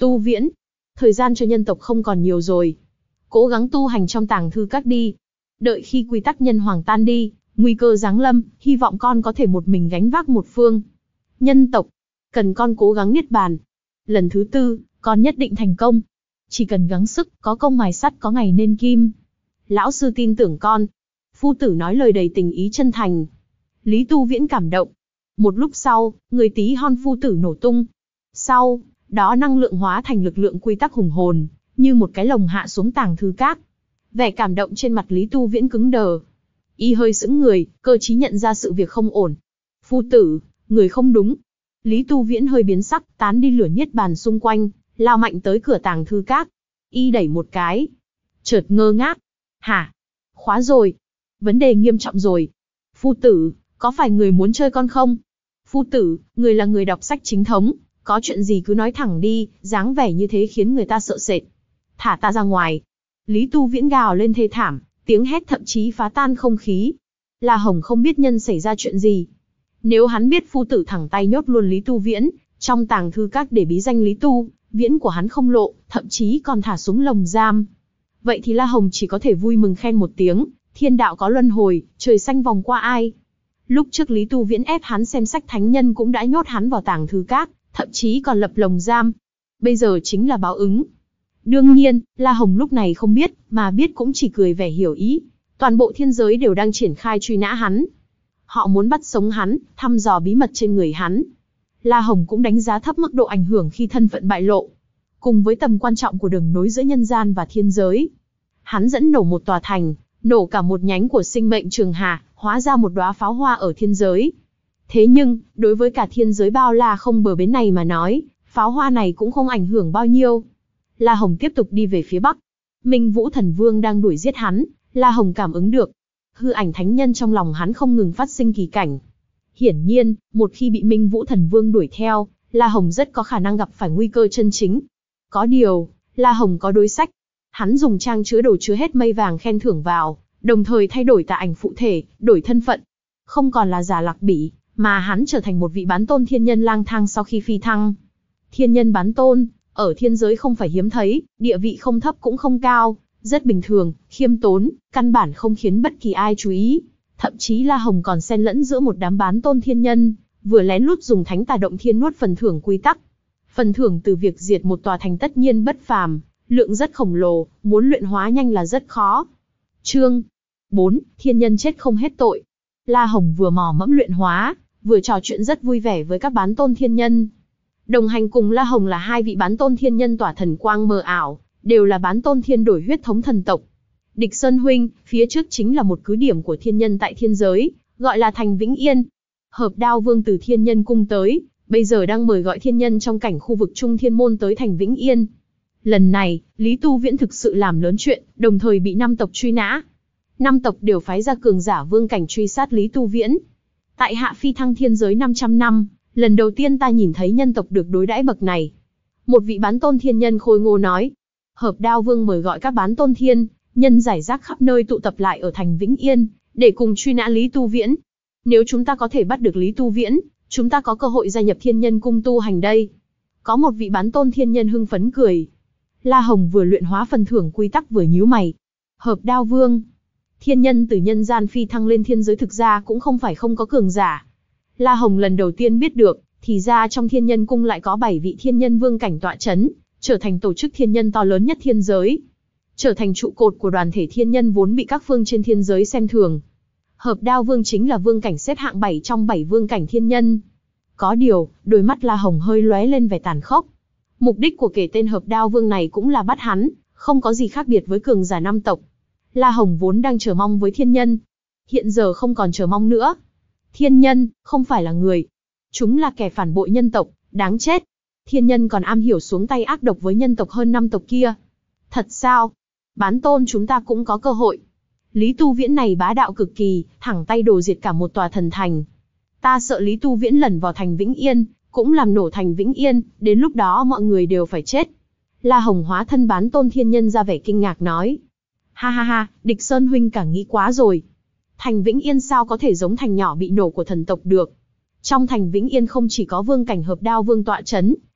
A: Tu Viễn, thời gian cho nhân tộc không còn nhiều rồi. Cố gắng tu hành trong tàng thư các đi. Đợi khi quy tắc nhân hoàng tan đi, nguy cơ giáng lâm, hy vọng con có thể một mình gánh vác một phương. Nhân tộc, cần con cố gắng niết bàn. Lần thứ tư, con nhất định thành công. Chỉ cần gắng sức, có công mài sắt có ngày nên kim. Lão sư tin tưởng con. Phu tử nói lời đầy tình ý chân thành. Lý Tu Viễn cảm động. Một lúc sau, người tí hon phu tử nổ tung. Sau đó năng lượng hóa thành lực lượng quy tắc hùng hồn, như một cái lồng hạ xuống tàng thư các. Vẻ cảm động trên mặt Lý Tu Viễn cứng đờ. Y hơi sững người, cơ trí nhận ra sự việc không ổn. Phu tử, người không đúng. Lý Tu Viễn hơi biến sắc, tán đi lửa niết bàn xung quanh, lao mạnh tới cửa tàng thư các. Y đẩy một cái. Chợt ngơ ngác. Hả? Khóa rồi. Vấn đề nghiêm trọng rồi. Phu tử, có phải người muốn chơi con không? Phu tử, người là người đọc sách chính thống, có chuyện gì cứ nói thẳng đi, dáng vẻ như thế khiến người ta sợ sệt. Thả ta ra ngoài. Lý Tu Viễn gào lên thê thảm, tiếng hét thậm chí phá tan không khí. La Hồng không biết nhân xảy ra chuyện gì. Nếu hắn biết phu tử thẳng tay nhốt luôn Lý Tu Viễn, trong tàng thư các để bí danh Lý Tu Viễn của hắn không lộ, thậm chí còn thả xuống lồng giam. Vậy thì La Hồng chỉ có thể vui mừng khen một tiếng, thiên đạo có luân hồi, trời xanh vòng qua ai. Lúc trước Lý Tu Viễn ép hắn xem sách thánh nhân cũng đã nhốt hắn vào tàng thư các, thậm chí còn lập lồng giam. Bây giờ chính là báo ứng. Đương nhiên, La Hồng lúc này không biết, mà biết cũng chỉ cười vẻ hiểu ý. Toàn bộ thiên giới đều đang triển khai truy nã hắn. Họ muốn bắt sống hắn, thăm dò bí mật trên người hắn. La Hồng cũng đánh giá thấp mức độ ảnh hưởng khi thân phận bại lộ. Cùng với tầm quan trọng của đường nối giữa nhân gian và thiên giới. Hắn dẫn nổ một tòa thành, nổ cả một nhánh của sinh mệnh trường hà, hóa ra một đóa pháo hoa ở thiên giới. Thế nhưng, đối với cả thiên giới bao la không bờ bến này mà nói, pháo hoa này cũng không ảnh hưởng bao nhiêu. La Hồng tiếp tục đi về phía bắc. Minh Vũ Thần Vương đang đuổi giết hắn, La Hồng cảm ứng được. Hư ảnh thánh nhân trong lòng hắn không ngừng phát sinh kỳ cảnh. Hiển nhiên, một khi bị Minh Vũ Thần Vương đuổi theo, La Hồng rất có khả năng gặp phải nguy cơ chân chính. Có điều, La Hồng có đối sách. Hắn dùng trang chứa đồ chứa hết mây vàng khen thưởng vào, đồng thời thay đổi tà ảnh phụ thể, đổi thân phận. Không còn là giả Lạc Bỉ, mà hắn trở thành một vị bán tôn thiên nhân lang thang sau khi phi thăng. Thiên nhân bán tôn, ở thiên giới không phải hiếm thấy, địa vị không thấp cũng không cao, rất bình thường, khiêm tốn, căn bản không khiến bất kỳ ai chú ý. Thậm chí La Hồng còn xen lẫn giữa một đám bán tôn thiên nhân, vừa lén lút dùng thánh tà động thiên nuốt phần thưởng quy tắc. Phần thưởng từ việc diệt một tòa thành tất nhiên bất phàm, lượng rất khổng lồ, muốn luyện hóa nhanh là rất khó. Chương bốn, thiên nhân chết không hết tội. La Hồng vừa mò mẫm luyện hóa, vừa trò chuyện rất vui vẻ với các bán tôn thiên nhân. Đồng hành cùng La Hồng là hai vị bán tôn thiên nhân tỏa thần quang mờ ảo, đều là bán tôn thiên đổi huyết thống thần tộc. Địch Sơn huynh, phía trước chính là một cứ điểm của thiên nhân tại thiên giới, gọi là thành Vĩnh Yên. Hợp Đao Vương từ thiên nhân cung tới, bây giờ đang mời gọi thiên nhân trong cảnh khu vực Trung Thiên Môn tới thành Vĩnh Yên. Lần này, Lý Tu Viễn thực sự làm lớn chuyện, đồng thời bị năm tộc truy nã. Năm tộc đều phái ra cường giả vương cảnh truy sát Lý Tu Viễn. Tại hạ phi thăng thiên giới năm trăm năm, lần đầu tiên ta nhìn thấy nhân tộc được đối đãi bậc này. Một vị bán tôn thiên nhân khôi ngô nói. Hợp Đao Vương mời gọi các bán tôn thiên nhân giải rác khắp nơi tụ tập lại ở thành Vĩnh Yên, để cùng truy nã Lý Tu Viễn. Nếu chúng ta có thể bắt được Lý Tu Viễn, chúng ta có cơ hội gia nhập thiên nhân cung tu hành đây. Có một vị bán tôn thiên nhân hưng phấn cười. La Hồng vừa luyện hóa phần thưởng quy tắc vừa nhíu mày. Hợp Đao Vương, thiên nhân từ nhân gian phi thăng lên thiên giới thực ra cũng không phải không có cường giả. La Hồng lần đầu tiên biết được, thì ra trong thiên nhân cung lại có bảy vị thiên nhân vương cảnh tọa chấn, trở thành tổ chức thiên nhân to lớn nhất thiên giới. Trở thành trụ cột của đoàn thể thiên nhân vốn bị các phương trên thiên giới xem thường. Hợp Đao Vương chính là vương cảnh xếp hạng bảy trong bảy vương cảnh thiên nhân. Có điều, đôi mắt La Hồng hơi lóe lên vẻ tàn khốc. Mục đích của kẻ tên Hợp Đao Vương này cũng là bắt hắn, không có gì khác biệt với cường giả năm tộc. La Hồng vốn đang chờ mong với thiên nhân. Hiện giờ không còn chờ mong nữa. Thiên nhân, không phải là người. Chúng là kẻ phản bội nhân tộc, đáng chết. Thiên nhân còn am hiểu xuống tay ác độc với nhân tộc hơn năm tộc kia. Thật sao? Bán tôn chúng ta cũng có cơ hội. Lý Tu Viễn này bá đạo cực kỳ, thẳng tay đổ diệt cả một tòa thần thành. Ta sợ Lý Tu Viễn lẩn vào thành Vĩnh Yên, cũng làm nổ thành Vĩnh Yên, đến lúc đó mọi người đều phải chết. La Hồng hóa thân bán tôn thiên nhân ra vẻ kinh ngạc nói. Ha ha ha, Địch Sơn huynh cả nghĩ quá rồi. Thành Vĩnh Yên sao có thể giống thành nhỏ bị nổ của thần tộc được. Trong thành Vĩnh Yên không chỉ có vương cảnh Hợp Đao Vương tọa chấn,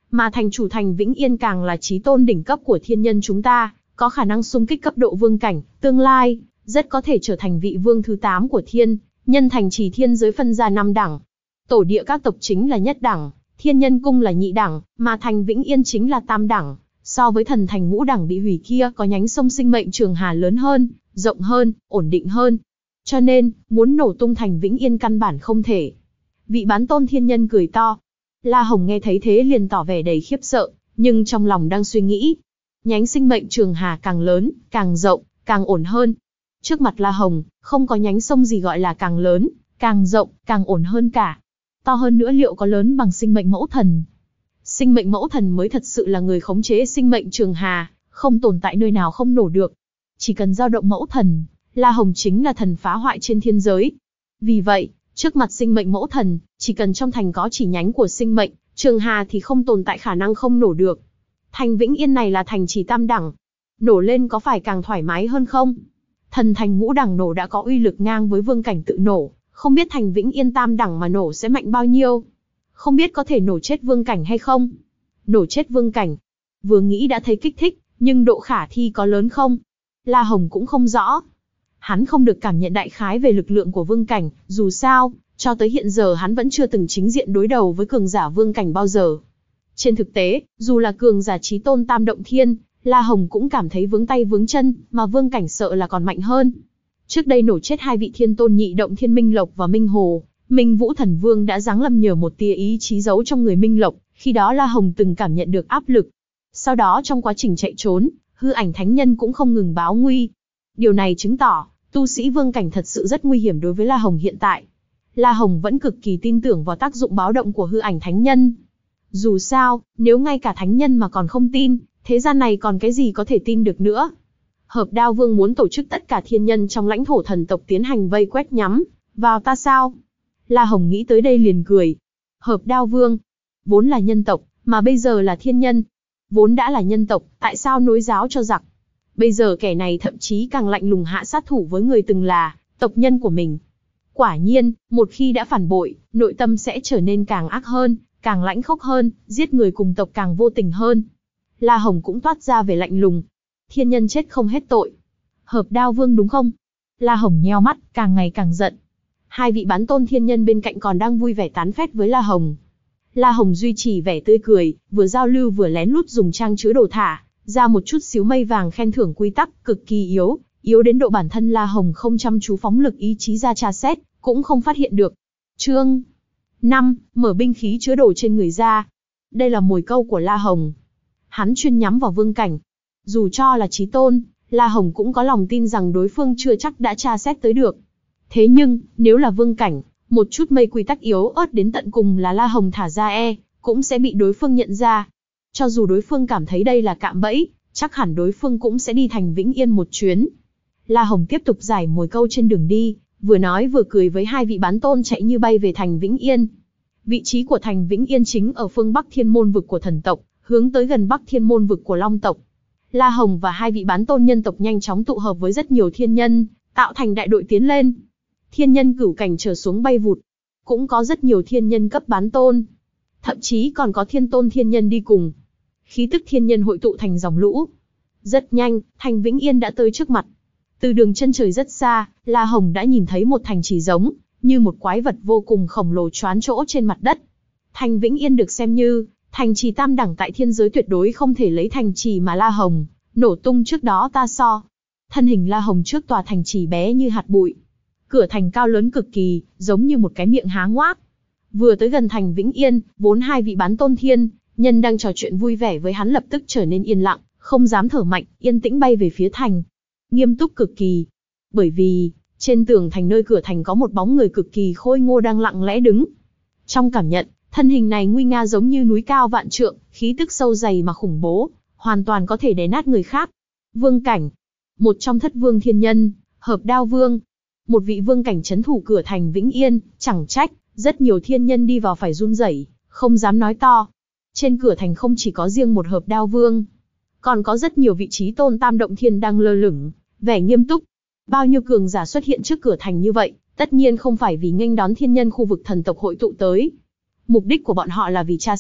A: mà thành chủ thành Vĩnh Yên càng là chí tôn đỉnh cấp của thiên nhân chúng ta, có khả năng xung kích cấp độ vương cảnh, tương lai rất có thể trở thành vị vương thứ tám của thiên nhân thành trì thiên giới phân ra năm đẳng. Tổ địa các tộc chính là nhất đẳng, thiên nhân cung là nhị đẳng, mà thành Vĩnh Yên chính là tam đẳng. So với thần thành ngũ đẳng bị hủy kia có nhánh sông sinh mệnh Trường Hà lớn hơn, rộng hơn, ổn định hơn. Cho nên, muốn nổ tung thành Vĩnh Yên căn bản không thể. Vị bán tôn thiên nhân cười to. La Hồng nghe thấy thế liền tỏ vẻ đầy khiếp sợ, nhưng trong lòng đang suy nghĩ. Nhánh sinh mệnh Trường Hà càng lớn, càng rộng, càng ổn hơn. Trước mặt La Hồng, không có nhánh sông gì gọi là càng lớn, càng rộng, càng ổn hơn cả. To hơn nữa liệu có lớn bằng sinh mệnh mẫu thần? Sinh mệnh mẫu thần mới thật sự là người khống chế sinh mệnh Trường Hà, không tồn tại nơi nào không nổ được. Chỉ cần dao động mẫu thần, La Hồng chính là thần phá hoại trên thiên giới. Vì vậy, trước mặt sinh mệnh mẫu thần, chỉ cần trong thành có chỉ nhánh của sinh mệnh Trường Hà thì không tồn tại khả năng không nổ được. Thành Vĩnh Yên này là thành chỉ tam đẳng, nổ lên có phải càng thoải mái hơn không? Thần thành ngũ đẳng nổ đã có uy lực ngang với vương cảnh tự nổ, không biết thành Vĩnh Yên tam đẳng mà nổ sẽ mạnh bao nhiêu? Không biết có thể nổ chết vương cảnh hay không? Nổ chết vương cảnh, vừa nghĩ đã thấy kích thích, nhưng độ khả thi có lớn không? La Hồng cũng không rõ. Hắn không được cảm nhận đại khái về lực lượng của vương cảnh, dù sao, cho tới hiện giờ hắn vẫn chưa từng chính diện đối đầu với cường giả vương cảnh bao giờ. Trên thực tế, dù là cường giả chí tôn tam động thiên, La Hồng cũng cảm thấy vướng tay vướng chân, mà vương cảnh sợ là còn mạnh hơn. Trước đây nổ chết hai vị thiên tôn nhị động thiên Minh Lộc và Minh Hồ, Minh Vũ Thần Vương đã giáng lâm nhờ một tia ý chí giấu trong người Minh Lộc, khi đó La Hồng từng cảm nhận được áp lực. Sau đó trong quá trình chạy trốn, hư ảnh thánh nhân cũng không ngừng báo nguy. Điều này chứng tỏ, tu sĩ vương cảnh thật sự rất nguy hiểm đối với La Hồng hiện tại. La Hồng vẫn cực kỳ tin tưởng vào tác dụng báo động của hư ảnh thánh nhân. Dù sao, nếu ngay cả thánh nhân mà còn không tin, thế gian này còn cái gì có thể tin được nữa. Hợp Đao Vương muốn tổ chức tất cả thiên nhân trong lãnh thổ thần tộc tiến hành vây quét nhắm vào ta sao? La Hồng nghĩ tới đây liền cười. Hợp Đao Vương, vốn là nhân tộc, mà bây giờ là thiên nhân. Vốn đã là nhân tộc, tại sao nối giáo cho giặc? Bây giờ kẻ này thậm chí càng lạnh lùng hạ sát thủ với người từng là tộc nhân của mình. Quả nhiên, một khi đã phản bội, nội tâm sẽ trở nên càng ác hơn, càng lãnh khốc hơn, giết người cùng tộc càng vô tình hơn. La Hồng cũng toát ra về lạnh lùng. Thiên nhân chết không hết tội. Hợp Đao Vương đúng không? La Hồng nheo mắt, càng ngày càng giận. Hai vị bán tôn thiên nhân bên cạnh còn đang vui vẻ tán phét với La Hồng. La Hồng duy trì vẻ tươi cười, vừa giao lưu vừa lén lút dùng trang chứa đồ thả ra một chút xíu mây vàng khen thưởng quy tắc, cực kỳ yếu, yếu đến độ bản thân La Hồng không chăm chú phóng lực ý chí ra tra xét, cũng không phát hiện được. Chương năm, mở binh khí chứa đồ trên người ra. Đây là mồi câu của La Hồng. Hắn chuyên nhắm vào vương cảnh. Dù cho là chí tôn, La Hồng cũng có lòng tin rằng đối phương chưa chắc đã tra xét tới được. Thế nhưng, nếu là vương cảnh, một chút mây quy tắc yếu ớt đến tận cùng là La Hồng thả ra e, cũng sẽ bị đối phương nhận ra. Cho dù đối phương cảm thấy đây là cạm bẫy, chắc hẳn đối phương cũng sẽ đi thành Vĩnh Yên một chuyến. La Hồng tiếp tục giải mồi câu trên đường đi, vừa nói vừa cười với hai vị bán tôn chạy như bay về thành Vĩnh Yên. Vị trí của thành Vĩnh Yên chính ở phương Bắc Thiên Môn vực của thần tộc, hướng tới gần Bắc Thiên Môn vực của Long tộc. La Hồng và hai vị bán tôn nhân tộc nhanh chóng tụ hợp với rất nhiều thiên nhân, tạo thành đại đội tiến lên. Thiên nhân cửu cảnh trở xuống bay vụt, cũng có rất nhiều thiên nhân cấp bán tôn, thậm chí còn có thiên tôn thiên nhân đi cùng. Khí tức thiên nhân hội tụ thành dòng lũ. Rất nhanh, thành Vĩnh Yên đã tới trước mặt. Từ đường chân trời rất xa, La Hồng đã nhìn thấy một thành trì giống như một quái vật vô cùng khổng lồ choán chỗ trên mặt đất. Thành Vĩnh Yên được xem như thành trì tam đẳng tại thiên giới, tuyệt đối không thể lấy thành trì mà La Hồng nổ tung trước đó ta so. Thân hình La Hồng trước tòa thành trì bé như hạt bụi. Cửa thành cao lớn cực kỳ, giống như một cái miệng há ngoác. Vừa tới gần thành Vĩnh Yên, vốn hai vị bán tôn thiên nhân đang trò chuyện vui vẻ với hắn lập tức trở nên yên lặng, không dám thở mạnh, yên tĩnh bay về phía thành. Nghiêm túc cực kỳ. Bởi vì, trên tường thành nơi cửa thành có một bóng người cực kỳ khôi ngô đang lặng lẽ đứng. Trong cảm nhận, thân hình này nguy nga giống như núi cao vạn trượng, khí tức sâu dày mà khủng bố, hoàn toàn có thể đè nát người khác. Vương cảnh. Một trong thất vương thiên nhân, Hợp Đao Vương. Một vị vương cảnh trấn thủ cửa thành Vĩnh Yên, chẳng trách, rất nhiều thiên nhân đi vào phải run rẩy, không dám nói to. Trên cửa thành không chỉ có riêng một Hợp Đao Vương, còn có rất nhiều vị trí tôn tam động thiên đang lơ lửng, vẻ nghiêm túc. Bao nhiêu cường giả xuất hiện trước cửa thành như vậy, tất nhiên không phải vì nghênh đón thiên nhân khu vực thần tộc hội tụ tới. Mục đích của bọn họ là vì tra xét,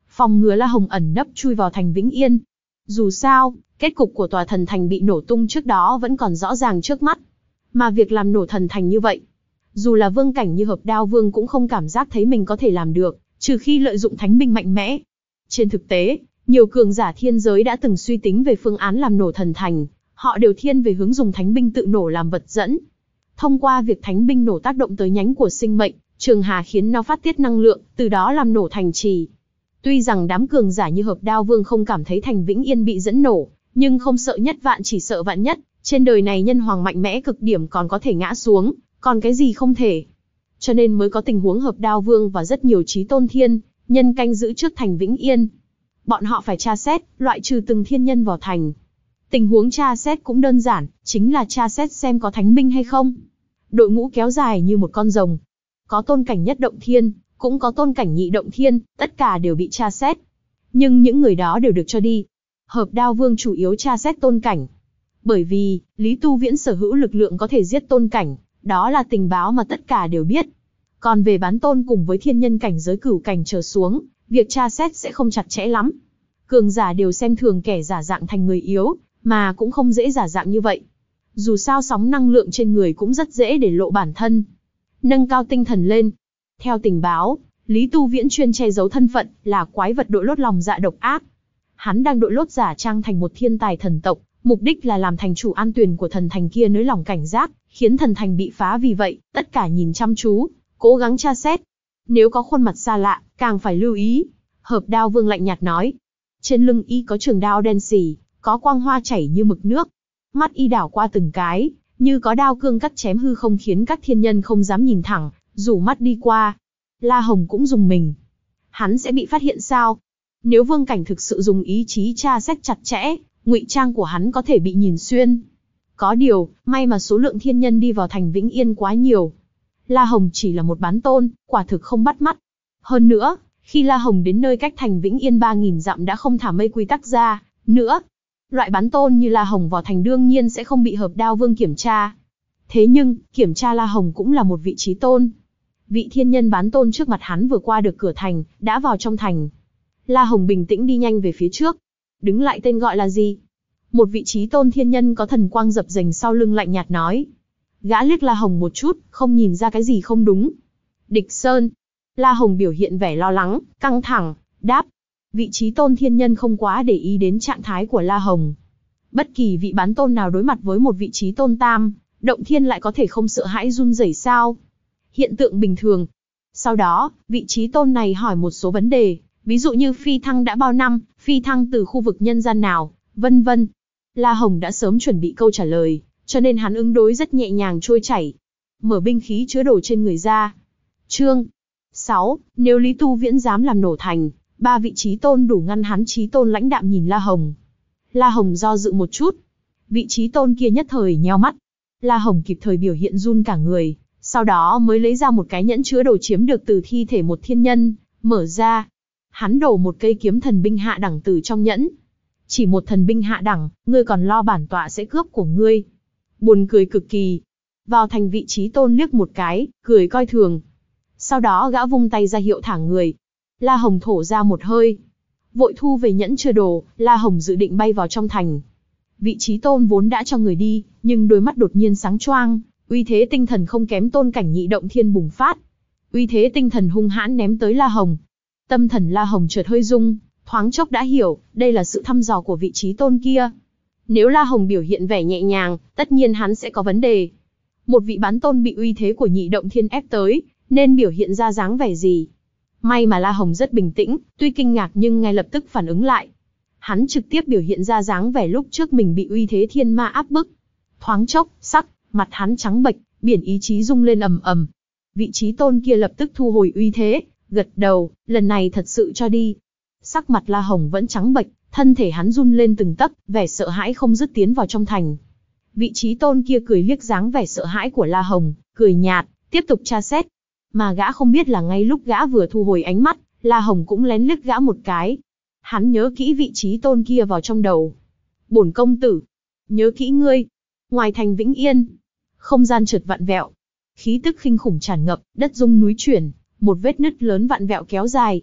A: phòng ngừa La Hồng ẩn nấp chui vào thành Vĩnh Yên. Dù sao, kết cục của tòa thần thành bị nổ tung trước đó vẫn còn rõ ràng trước mắt. Mà việc làm nổ thần thành như vậy, dù là vương cảnh như Hợp Đao Vương cũng không cảm giác thấy mình có thể làm được, trừ khi lợi dụng thánh binh mạnh mẽ. Trên thực tế, nhiều cường giả thiên giới đã từng suy tính về phương án làm nổ thần thành, họ đều thiên về hướng dùng thánh binh tự nổ làm vật dẫn. Thông qua việc thánh binh nổ tác động tới nhánh của sinh mệnh, trường hà khiến nó phát tiết năng lượng, từ đó làm nổ thành trì. Tuy rằng đám cường giả như Hợp Đao Vương không cảm thấy thành Vĩnh Yên bị dẫn nổ, nhưng không sợ nhất vạn chỉ sợ vạn nhất, trên đời này nhân hoàng mạnh mẽ cực điểm còn có thể ngã xuống, còn cái gì không thể. Cho nên mới có tình huống Hợp Đao Vương và rất nhiều chí tôn thiên nhân canh giữ trước thành Vĩnh Yên. Bọn họ phải tra xét, loại trừ từng thiên nhân vào thành. Tình huống tra xét cũng đơn giản, chính là tra xét xem có thánh binh hay không. Đội ngũ kéo dài như một con rồng. Có tôn cảnh nhất động thiên, cũng có tôn cảnh nhị động thiên, tất cả đều bị tra xét. Nhưng những người đó đều được cho đi. Hợp Đao Vương chủ yếu tra xét tôn cảnh. Bởi vì, Lý Tu Viễn sở hữu lực lượng có thể giết tôn cảnh, đó là tình báo mà tất cả đều biết. Còn về bán tôn cùng với thiên nhân cảnh giới cửu cảnh trở xuống, việc tra xét sẽ không chặt chẽ lắm. Cường giả đều xem thường kẻ giả dạng thành người yếu, mà cũng không dễ giả dạng như vậy. Dù sao sóng năng lượng trên người cũng rất dễ để lộ bản thân. Nâng cao tinh thần lên. Theo tình báo, Lý Tu Viễn chuyên che giấu thân phận, là quái vật đội lốt lòng dạ độc ác. Hắn đang đội lốt giả trang thành một thiên tài thần tộc, mục đích là làm thành chủ an tuyền của thần thành kia nới lỏng cảnh giác, khiến thần thành bị phá. Vì vậy, tất cả nhìn chăm chú, cố gắng tra xét. Nếu có khuôn mặt xa lạ, càng phải lưu ý. Hợp Đao Vương lạnh nhạt nói. Trên lưng y có trường đao đen xì, có quang hoa chảy như mực nước. Mắt y đảo qua từng cái, như có đao cương cắt chém hư không, khiến các thiên nhân không dám nhìn thẳng, rủ mắt đi qua. La Hồng cũng dùng mình. Hắn sẽ bị phát hiện sao? Nếu vương cảnh thực sự dùng ý chí tra xét chặt chẽ, ngụy trang của hắn có thể bị nhìn xuyên. Có điều, may mà số lượng thiên nhân đi vào thành Vĩnh Yên quá nhiều. La Hồng chỉ là một bán tôn, quả thực không bắt mắt. Hơn nữa, khi La Hồng đến nơi cách thành Vĩnh Yên ba nghìn dặm đã không thả mây quy tắc ra nữa. Loại bán tôn như La Hồng vào thành đương nhiên sẽ không bị Hợp Đao Vương kiểm tra. Thế nhưng, kiểm tra La Hồng cũng là một vị chí tôn. Vị thiên nhân bán tôn trước mặt hắn vừa qua được cửa thành, đã vào trong thành. La Hồng bình tĩnh đi nhanh về phía trước. Đứng lại, tên gọi là gì? Một vị chí tôn thiên nhân có thần quang dập dềnh sau lưng lạnh nhạt nói. Gã liếc La Hồng một chút, không nhìn ra cái gì không đúng. Địch Sơn. La Hồng biểu hiện vẻ lo lắng, căng thẳng, đáp. Vị chí tôn thiên nhân không quá để ý đến trạng thái của La Hồng. Bất kỳ vị bán tôn nào đối mặt với một vị chí tôn tam động thiên lại có thể không sợ hãi run rẩy sao? Hiện tượng bình thường. Sau đó, vị chí tôn này hỏi một số vấn đề, ví dụ như phi thăng đã bao năm, phi thăng từ khu vực nhân gian nào, vân vân. La Hồng đã sớm chuẩn bị câu trả lời, cho nên hắn ứng đối rất nhẹ nhàng trôi chảy. Mở binh khí chứa đồ trên người ra. Chương sáu, nếu Lý Tu Viễn dám làm nổ thành, ba vị chí tôn đủ ngăn hắn. Chí tôn lãnh đạm nhìn La Hồng. La Hồng do dự một chút. Vị chí tôn kia nhất thời nheo mắt. La Hồng kịp thời biểu hiện run cả người, sau đó mới lấy ra một cái nhẫn chứa đồ chiếm được từ thi thể một thiên nhân, mở ra. Hắn đổ một cây kiếm thần binh hạ đẳng từ trong nhẫn. Chỉ một thần binh hạ đẳng, ngươi còn lo bản tọa sẽ cướp của ngươi. Buồn cười cực kỳ. Vào thành vị chí tôn liếc một cái, cười coi thường. Sau đó gã vung tay ra hiệu thả người. La Hồng thổ ra một hơi. Vội thu về nhẫn chứa đồ, La Hồng dự định bay vào trong thành. Vị chí tôn vốn đã cho người đi, nhưng đôi mắt đột nhiên sáng choang, uy thế tinh thần không kém tôn cảnh nhị động thiên bùng phát. Uy thế tinh thần hung hãn ném tới La Hồng. Tâm thần La Hồng chợt hơi rung, thoáng chốc đã hiểu, đây là sự thăm dò của vị chí tôn kia. Nếu La Hồng biểu hiện vẻ nhẹ nhàng, tất nhiên hắn sẽ có vấn đề. Một vị bán tôn bị uy thế của nhị động thiên ép tới, nên biểu hiện ra dáng vẻ gì? May mà La Hồng rất bình tĩnh, tuy kinh ngạc nhưng ngay lập tức phản ứng lại. Hắn trực tiếp biểu hiện ra dáng vẻ lúc trước mình bị uy thế thiên ma áp bức. Thoáng chốc, sắc, mặt hắn trắng bệch, biển ý chí rung lên ầm ầm. Vị chí tôn kia lập tức thu hồi uy thế, gật đầu, lần này thật sự cho đi. Sắc mặt La Hồng vẫn trắng bệch, thân thể hắn run lên từng tấc, vẻ sợ hãi không dứt tiến vào trong thành. Vị chí tôn kia cười liếc dáng vẻ sợ hãi của La Hồng, cười nhạt, tiếp tục tra xét. Mà gã không biết là ngay lúc gã vừa thu hồi ánh mắt, La Hồng cũng lén liếc gã một cái. Hắn nhớ kỹ vị chí tôn kia vào trong đầu. Bổn công tử, nhớ kỹ ngươi. Ngoài thành Vĩnh Yên, không gian chợt vặn vẹo, khí tức kinh khủng tràn ngập, đất rung núi chuyển, một vết nứt lớn vặn vẹo kéo dài.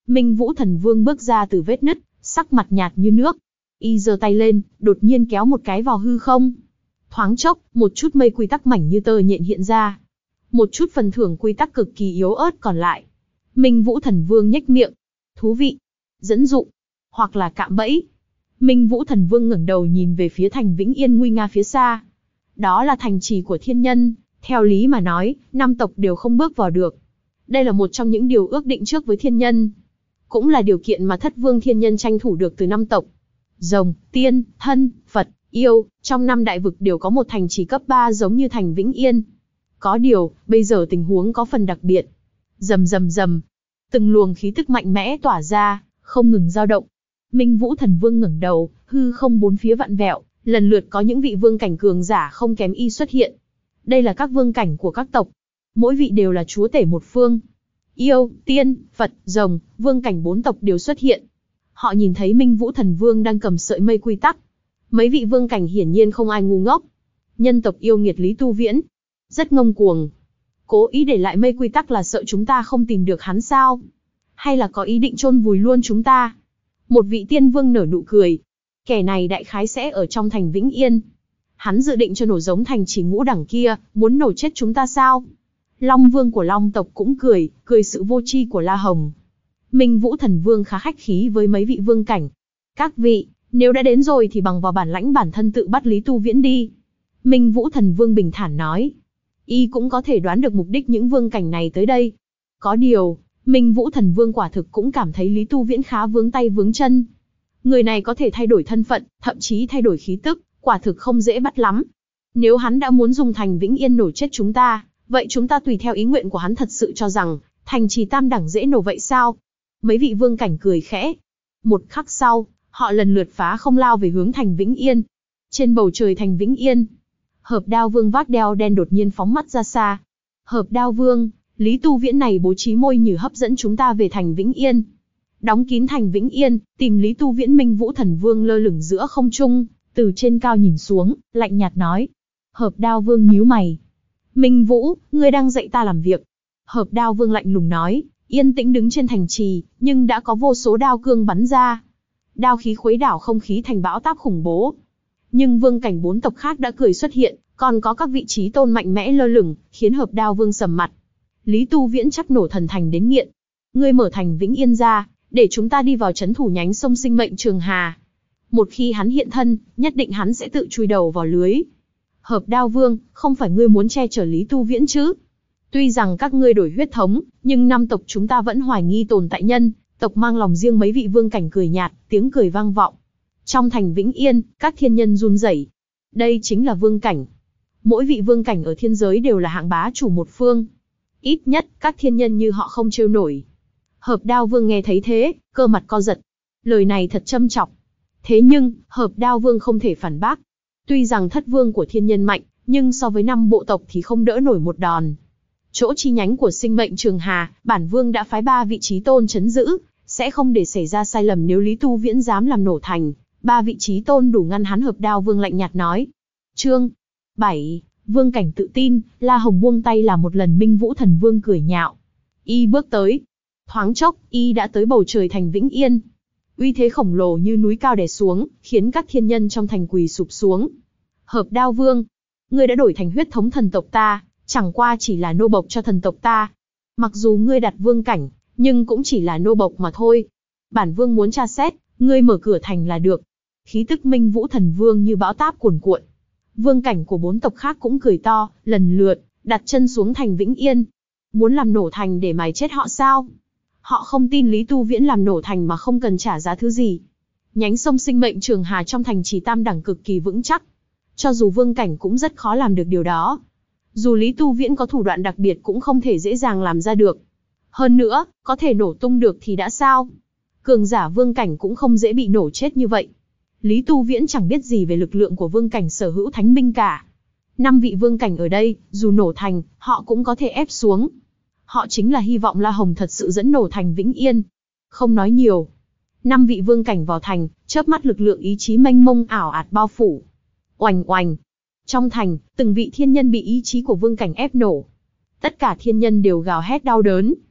A: Minh Vũ Thần Vương bước ra từ vết nứt, sắc mặt nhạt như nước. Y giơ tay lên, đột nhiên kéo một cái vào hư không. Thoáng chốc, một chút mây quy tắc mảnh như tơ nhện hiện ra. Một chút phần thưởng quy tắc cực kỳ yếu ớt còn lại. Minh Vũ Thần Vương nhếch miệng. Thú vị. Dẫn dụ. Hoặc là cạm bẫy. Minh Vũ Thần Vương ngẩng đầu nhìn về phía thành Vĩnh Yên nguy nga phía xa. Đó là thành trì của thiên nhân, theo lý mà nói, năm tộc đều không bước vào được. Đây là một trong những điều ước định trước với thiên nhân. Cũng là điều kiện mà thất vương thiên nhân tranh thủ được từ năm tộc. Rồng, tiên, thân, Phật, yêu, trong năm đại vực đều có một thành trì cấp ba giống như thành Vĩnh Yên. Có điều, bây giờ tình huống có phần đặc biệt. Rầm rầm rầm, từng luồng khí tức mạnh mẽ tỏa ra, không ngừng dao động. Minh Vũ Thần Vương ngẩng đầu, hư không bốn phía vặn vẹo, lần lượt có những vị vương cảnh cường giả không kém y xuất hiện. Đây là các vương cảnh của các tộc, mỗi vị đều là chúa tể một phương. Yêu, tiên, Phật, rồng, vương cảnh bốn tộc đều xuất hiện. Họ nhìn thấy Minh Vũ Thần Vương đang cầm sợi mây quy tắc. Mấy vị vương cảnh hiển nhiên không ai ngu ngốc. Nhân tộc yêu nghiệt Lý Tu Viễn rất ngông cuồng. Cố ý để lại mây quy tắc là sợ chúng ta không tìm được hắn sao? Hay là có ý định chôn vùi luôn chúng ta? Một vị tiên vương nở nụ cười. Kẻ này đại khái sẽ ở trong thành Vĩnh Yên. Hắn dự định cho nổ giống thành chỉ ngũ đẳng kia, muốn nổ chết chúng ta sao? Long Vương của Long tộc cũng cười, cười sự vô tri của La Hồng. Minh Vũ Thần Vương khá khách khí với mấy vị vương cảnh. Các vị, nếu đã đến rồi thì bằng vào bản lãnh bản thân tự bắt Lý Tu Viễn đi. Minh Vũ Thần Vương bình thản nói. Y cũng có thể đoán được mục đích những vương cảnh này tới đây. Có điều, Minh Vũ Thần Vương quả thực cũng cảm thấy Lý Tu Viễn khá vướng tay vướng chân. Người này có thể thay đổi thân phận, thậm chí thay đổi khí tức, quả thực không dễ bắt lắm. Nếu hắn đã muốn dùng thành Vĩnh Yên nổ chết chúng ta, vậy chúng ta tùy theo ý nguyện của hắn. Thật sự cho rằng, thành trì tam đẳng dễ nổ vậy sao? Mấy vị vương cảnh cười khẽ. Một khắc sau, họ lần lượt phá không lao về hướng thành Vĩnh Yên. Trên bầu trời thành Vĩnh Yên, Hợp Đao Vương vác đeo đen đột nhiên phóng mắt ra xa. Hợp Đao Vương, Lý Tu Viễn này bố trí môi nhử hấp dẫn chúng ta về thành Vĩnh Yên. Đóng kín thành Vĩnh Yên, tìm Lý Tu Viễn. Minh Vũ Thần Vương lơ lửng giữa không trung, từ trên cao nhìn xuống, lạnh nhạt nói. Hợp Đao Vương nhíu mày. Minh Vũ, ngươi đang dạy ta làm việc. Hợp Đao Vương lạnh lùng nói, yên tĩnh đứng trên thành trì, nhưng đã có vô số đao cương bắn ra. Đao khí khuấy đảo không khí thành bão táp khủng bố. Nhưng vương cảnh bốn tộc khác đã cười xuất hiện, còn có các vị trí tôn mạnh mẽ lơ lửng, khiến Hợp Đao Vương sầm mặt. Lý Tu Viễn chắc nổ thần thành đến nghiện. Ngươi mở thành Vĩnh Yên ra, để chúng ta đi vào trấn thủ nhánh sông Sinh Mệnh Trường Hà. Một khi hắn hiện thân, nhất định hắn sẽ tự chui đầu vào lưới. Hợp Đao Vương, không phải ngươi muốn che chở Lý Tu Viễn chứ? Tuy rằng các ngươi đổi huyết thống, nhưng năm tộc chúng ta vẫn hoài nghi tồn tại nhân tộc mang lòng riêng. Mấy vị vương cảnh cười nhạt, tiếng cười vang vọng. Trong thành Vĩnh Yên, các thiên nhân run rẩy. Đây chính là vương cảnh. Mỗi vị vương cảnh ở thiên giới đều là hạng bá chủ một phương. Ít nhất, các thiên nhân như họ không trêu nổi. Hợp Đao Vương nghe thấy thế, cơ mặt co giật. Lời này thật châm chọc. Thế nhưng, Hợp Đao Vương không thể phản bác. Tuy rằng thất vương của thiên nhân mạnh, nhưng so với năm bộ tộc thì không đỡ nổi một đòn. Chỗ chi nhánh của Sinh Mệnh Trường Hà, bản vương đã phái ba vị trí tôn trấn giữ, sẽ không để xảy ra sai lầm nếu Lý Tu Viễn dám làm nổ thành. Ba vị trí tôn đủ ngăn hắn. Hợp Đao Vương lạnh nhạt nói. Chương bảy, vương cảnh tự tin. La Hồng buông tay làm một lần. Minh Vũ Thần Vương cười nhạo. Y bước tới. Thoáng chốc, y đã tới bầu trời thành Vĩnh Yên. Uy thế khổng lồ như núi cao đè xuống, khiến các thiên nhân trong thành quỳ sụp xuống. Hợp Đao Vương, ngươi đã đổi thành huyết thống thần tộc ta, chẳng qua chỉ là nô bộc cho thần tộc ta. Mặc dù ngươi đặt vương cảnh, nhưng cũng chỉ là nô bộc mà thôi. Bản vương muốn tra xét, ngươi mở cửa thành là được. Khí tức Minh Vũ Thần Vương như bão táp cuồn cuộn. Vương cảnh của bốn tộc khác cũng cười to, lần lượt đặt chân xuống thành Vĩnh Yên. Muốn làm nổ thành để mài chết họ sao? Họ không tin Lý Tu Viễn làm nổ thành mà không cần trả giá thứ gì. Nhánh sông Sinh Mệnh Trường Hà trong thành trì tam đẳng cực kỳ vững chắc. Cho dù vương cảnh cũng rất khó làm được điều đó. Dù Lý Tu Viễn có thủ đoạn đặc biệt cũng không thể dễ dàng làm ra được. Hơn nữa, có thể nổ tung được thì đã sao? Cường giả vương cảnh cũng không dễ bị nổ chết như vậy. Lý Tu Viễn chẳng biết gì về lực lượng của vương cảnh sở hữu thánh binh cả. Năm vị vương cảnh ở đây, dù nổ thành, họ cũng có thể ép xuống. Họ chính là hy vọng La Hồng thật sự dẫn nổ thành Vĩnh Yên. Không nói nhiều. Năm vị vương cảnh vào thành, chớp mắt lực lượng ý chí mênh mông ảo ạt bao phủ. Oành oành. Trong thành, từng vị thiên nhân bị ý chí của vương cảnh ép nổ. Tất cả thiên nhân đều gào hét đau đớn.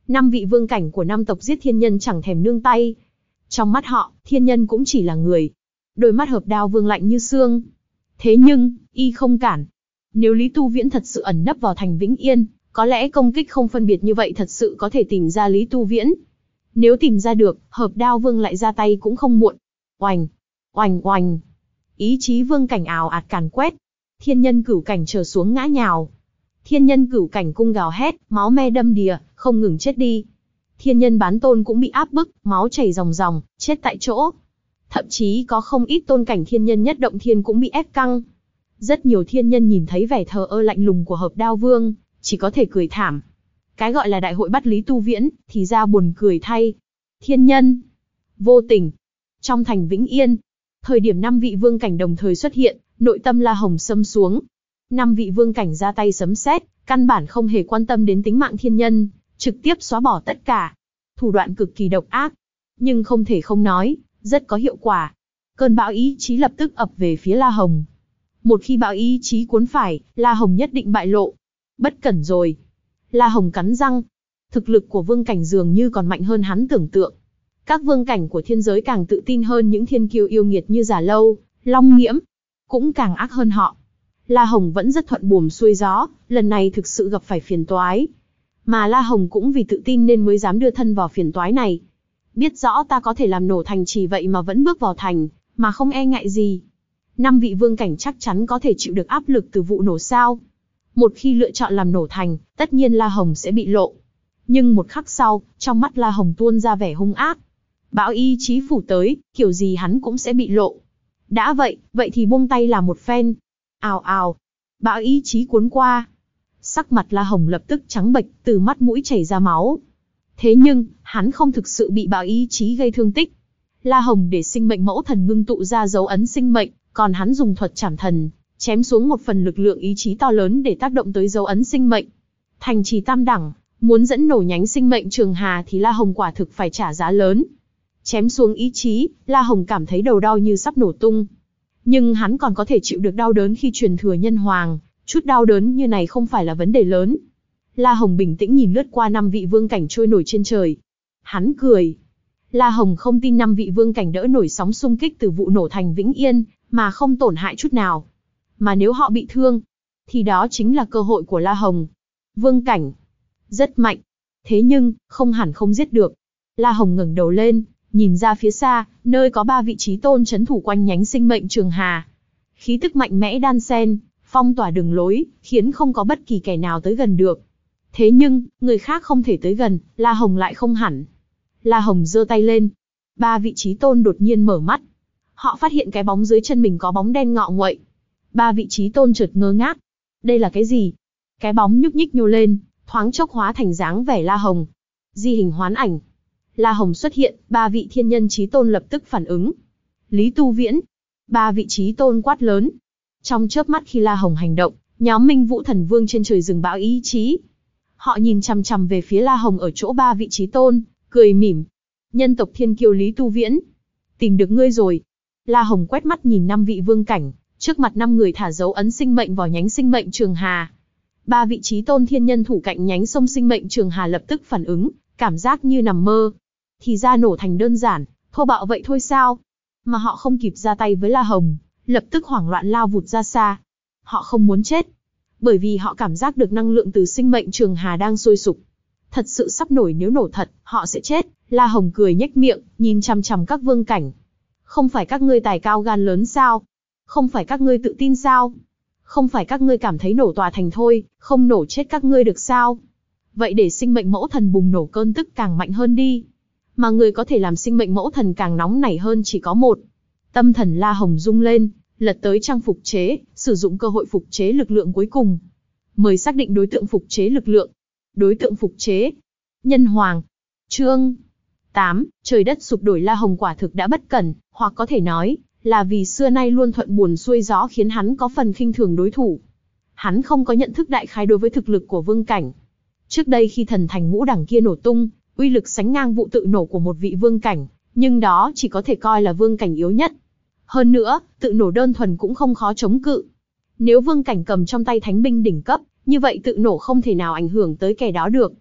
A: Năm vị vương cảnh của năm tộc giết thiên nhân chẳng thèm nương tay. Trong mắt họ, thiên nhân cũng chỉ là người. Đôi mắt Hợp Đao Vương lạnh như xương. Thế nhưng, y không cản. Nếu Lý Tu Viễn thật sự ẩn nấp vào thành Vĩnh Yên, có lẽ công kích không phân biệt như vậy thật sự có thể tìm ra Lý Tu Viễn. Nếu tìm ra được, Hợp Đao Vương lại ra tay cũng không muộn. Oành, oành oành. Ý chí vương cảnh ào ạt càn quét. Thiên nhân cửu cảnh trở xuống ngã nhào. Thiên nhân cửu cảnh cung gào hét, máu me đâm đìa, không ngừng chết đi. Thiên nhân bán tôn cũng bị áp bức, máu chảy ròng ròng, chết tại chỗ. Thậm chí có không ít tôn cảnh thiên nhân nhất động thiên cũng bị ép căng. Rất nhiều thiên nhân nhìn thấy vẻ thờ ơ lạnh lùng của Hợp Đao Vương, chỉ có thể cười thảm. Cái gọi là đại hội bắt Lý Tu Viễn, thì ra buồn cười thay. Thiên nhân, vô tình. Trong thành Vĩnh Yên, thời điểm năm vị vương cảnh đồng thời xuất hiện, nội tâm La Hồng xâm xuống. Năm vị vương cảnh ra tay sấm sét, căn bản không hề quan tâm đến tính mạng thiên nhân, trực tiếp xóa bỏ tất cả. Thủ đoạn cực kỳ độc ác, nhưng không thể không nói, rất có hiệu quả. Cơn bão ý chí lập tức ập về phía La Hồng. Một khi bão ý chí cuốn phải, La Hồng nhất định bại lộ. Bất cẩn rồi. La Hồng cắn răng. Thực lực của vương cảnh dường như còn mạnh hơn hắn tưởng tượng. Các vương cảnh của thiên giới càng tự tin hơn những thiên kiêu yêu nghiệt như Giả Lâu, Long Nghiễm, cũng càng ác hơn họ. La Hồng vẫn rất thuận buồm xuôi gió, lần này thực sự gặp phải phiền toái. Mà La Hồng cũng vì tự tin nên mới dám đưa thân vào phiền toái này. Biết rõ ta có thể làm nổ thành trì vậy mà vẫn bước vào thành, mà không e ngại gì. Năm vị vương cảnh chắc chắn có thể chịu được áp lực từ vụ nổ sao. Một khi lựa chọn làm nổ thành, tất nhiên La Hồng sẽ bị lộ. Nhưng một khắc sau, trong mắt La Hồng tuôn ra vẻ hung ác. Bão ý chí phủ tới, kiểu gì hắn cũng sẽ bị lộ. Đã vậy, vậy thì buông tay làm một phen. Ào ào, bão ý chí cuốn qua. Sắc mặt La Hồng lập tức trắng bệch, từ mắt mũi chảy ra máu. Thế nhưng, hắn không thực sự bị bão ý chí gây thương tích. La Hồng để sinh mệnh mẫu thần ngưng tụ ra dấu ấn sinh mệnh, còn hắn dùng thuật trảm thần, chém xuống một phần lực lượng ý chí to lớn để tác động tới dấu ấn sinh mệnh. Thành trì tam đẳng, muốn dẫn nổ nhánh sinh mệnh Trường Hà thì La Hồng quả thực phải trả giá lớn. Chém xuống ý chí, La Hồng cảm thấy đầu đau như sắp nổ tung. Nhưng hắn còn có thể chịu được đau đớn khi truyền thừa nhân hoàng, chút đau đớn như này không phải là vấn đề lớn. La Hồng bình tĩnh nhìn lướt qua năm vị vương cảnh trôi nổi trên trời. Hắn cười. La Hồng không tin năm vị vương cảnh đỡ nổi sóng xung kích từ vụ nổ thành Vĩnh Yên, mà không tổn hại chút nào. Mà nếu họ bị thương, thì đó chính là cơ hội của La Hồng. Vương cảnh, rất mạnh. Thế nhưng, không hẳn không giết được. La Hồng ngẩng đầu lên, nhìn ra phía xa, nơi có ba vị trí tôn trấn thủ quanh nhánh sinh mệnh Trường Hà. Khí tức mạnh mẽ đan xen, phong tỏa đường lối, khiến không có bất kỳ kẻ nào tới gần được. Thế nhưng, người khác không thể tới gần, La Hồng lại không hẳn. La Hồng giơ tay lên. Ba vị trí tôn đột nhiên mở mắt. Họ phát hiện cái bóng dưới chân mình có bóng đen ngọ nguậy. Ba vị trí tôn chợt ngơ ngác. Đây là cái gì? Cái bóng nhúc nhích nhô lên, thoáng chốc hóa thành dáng vẻ La Hồng. Di hình hoán ảnh. La Hồng xuất hiện, ba vị thiên nhân chí tôn lập tức phản ứng. Lý Tu Viễn. Ba vị chí tôn quát lớn. Trong chớp mắt khi La Hồng hành động, nhóm Minh Vũ Thần Vương trên trời dừng bão ý chí. Họ nhìn chằm chằm về phía La Hồng ở chỗ ba vị chí tôn, cười mỉm. Nhân tộc thiên kiêu Lý Tu Viễn. Tìm được ngươi rồi. La Hồng quét mắt nhìn năm vị vương cảnh, trước mặt năm người thả dấu ấn sinh mệnh vào nhánh sinh mệnh Trường Hà. Ba vị chí tôn thiên nhân thủ cạnh nhánh sông sinh mệnh Trường Hà lập tức phản ứng, cảm giác như nằm mơ. Thì ra nổ thành đơn giản, thô bạo vậy thôi sao? Mà họ không kịp ra tay với La Hồng, lập tức hoảng loạn lao vụt ra xa. Họ không muốn chết, bởi vì họ cảm giác được năng lượng từ sinh mệnh Trường Hà đang sôi sục. Thật sự sắp nổi, nếu nổ thật, họ sẽ chết. La Hồng cười nhếch miệng, nhìn chằm chằm các vương cảnh. Không phải các ngươi tài cao gan lớn sao? Không phải các ngươi tự tin sao? Không phải các ngươi cảm thấy nổ tòa thành thôi, không nổ chết các ngươi được sao? Vậy để sinh mệnh mẫu thần bùng nổ cơn tức càng mạnh hơn đi. Mà người có thể làm sinh mệnh mẫu thần càng nóng nảy hơn chỉ có một. Tâm thần La Hồng rung lên, lật tới trang phục chế, sử dụng cơ hội phục chế lực lượng cuối cùng. Mời xác định đối tượng phục chế lực lượng. Đối tượng phục chế. Nhân Hoàng. Chương tám. Trời đất sụp đổi. La Hồng quả thực đã bất cẩn, hoặc có thể nói là vì xưa nay luôn thuận buồm xuôi gió khiến hắn có phần khinh thường đối thủ. Hắn không có nhận thức đại khái đối với thực lực của vương cảnh. Trước đây khi thần thành ngũ đẳng kia nổ tung, uy lực sánh ngang vụ tự nổ của một vị vương cảnh, nhưng đó chỉ có thể coi là vương cảnh yếu nhất. Hơn nữa, tự nổ đơn thuần cũng không khó chống cự. Nếu vương cảnh cầm trong tay thánh binh đỉnh cấp, như vậy tự nổ không thể nào ảnh hưởng tới kẻ đó được.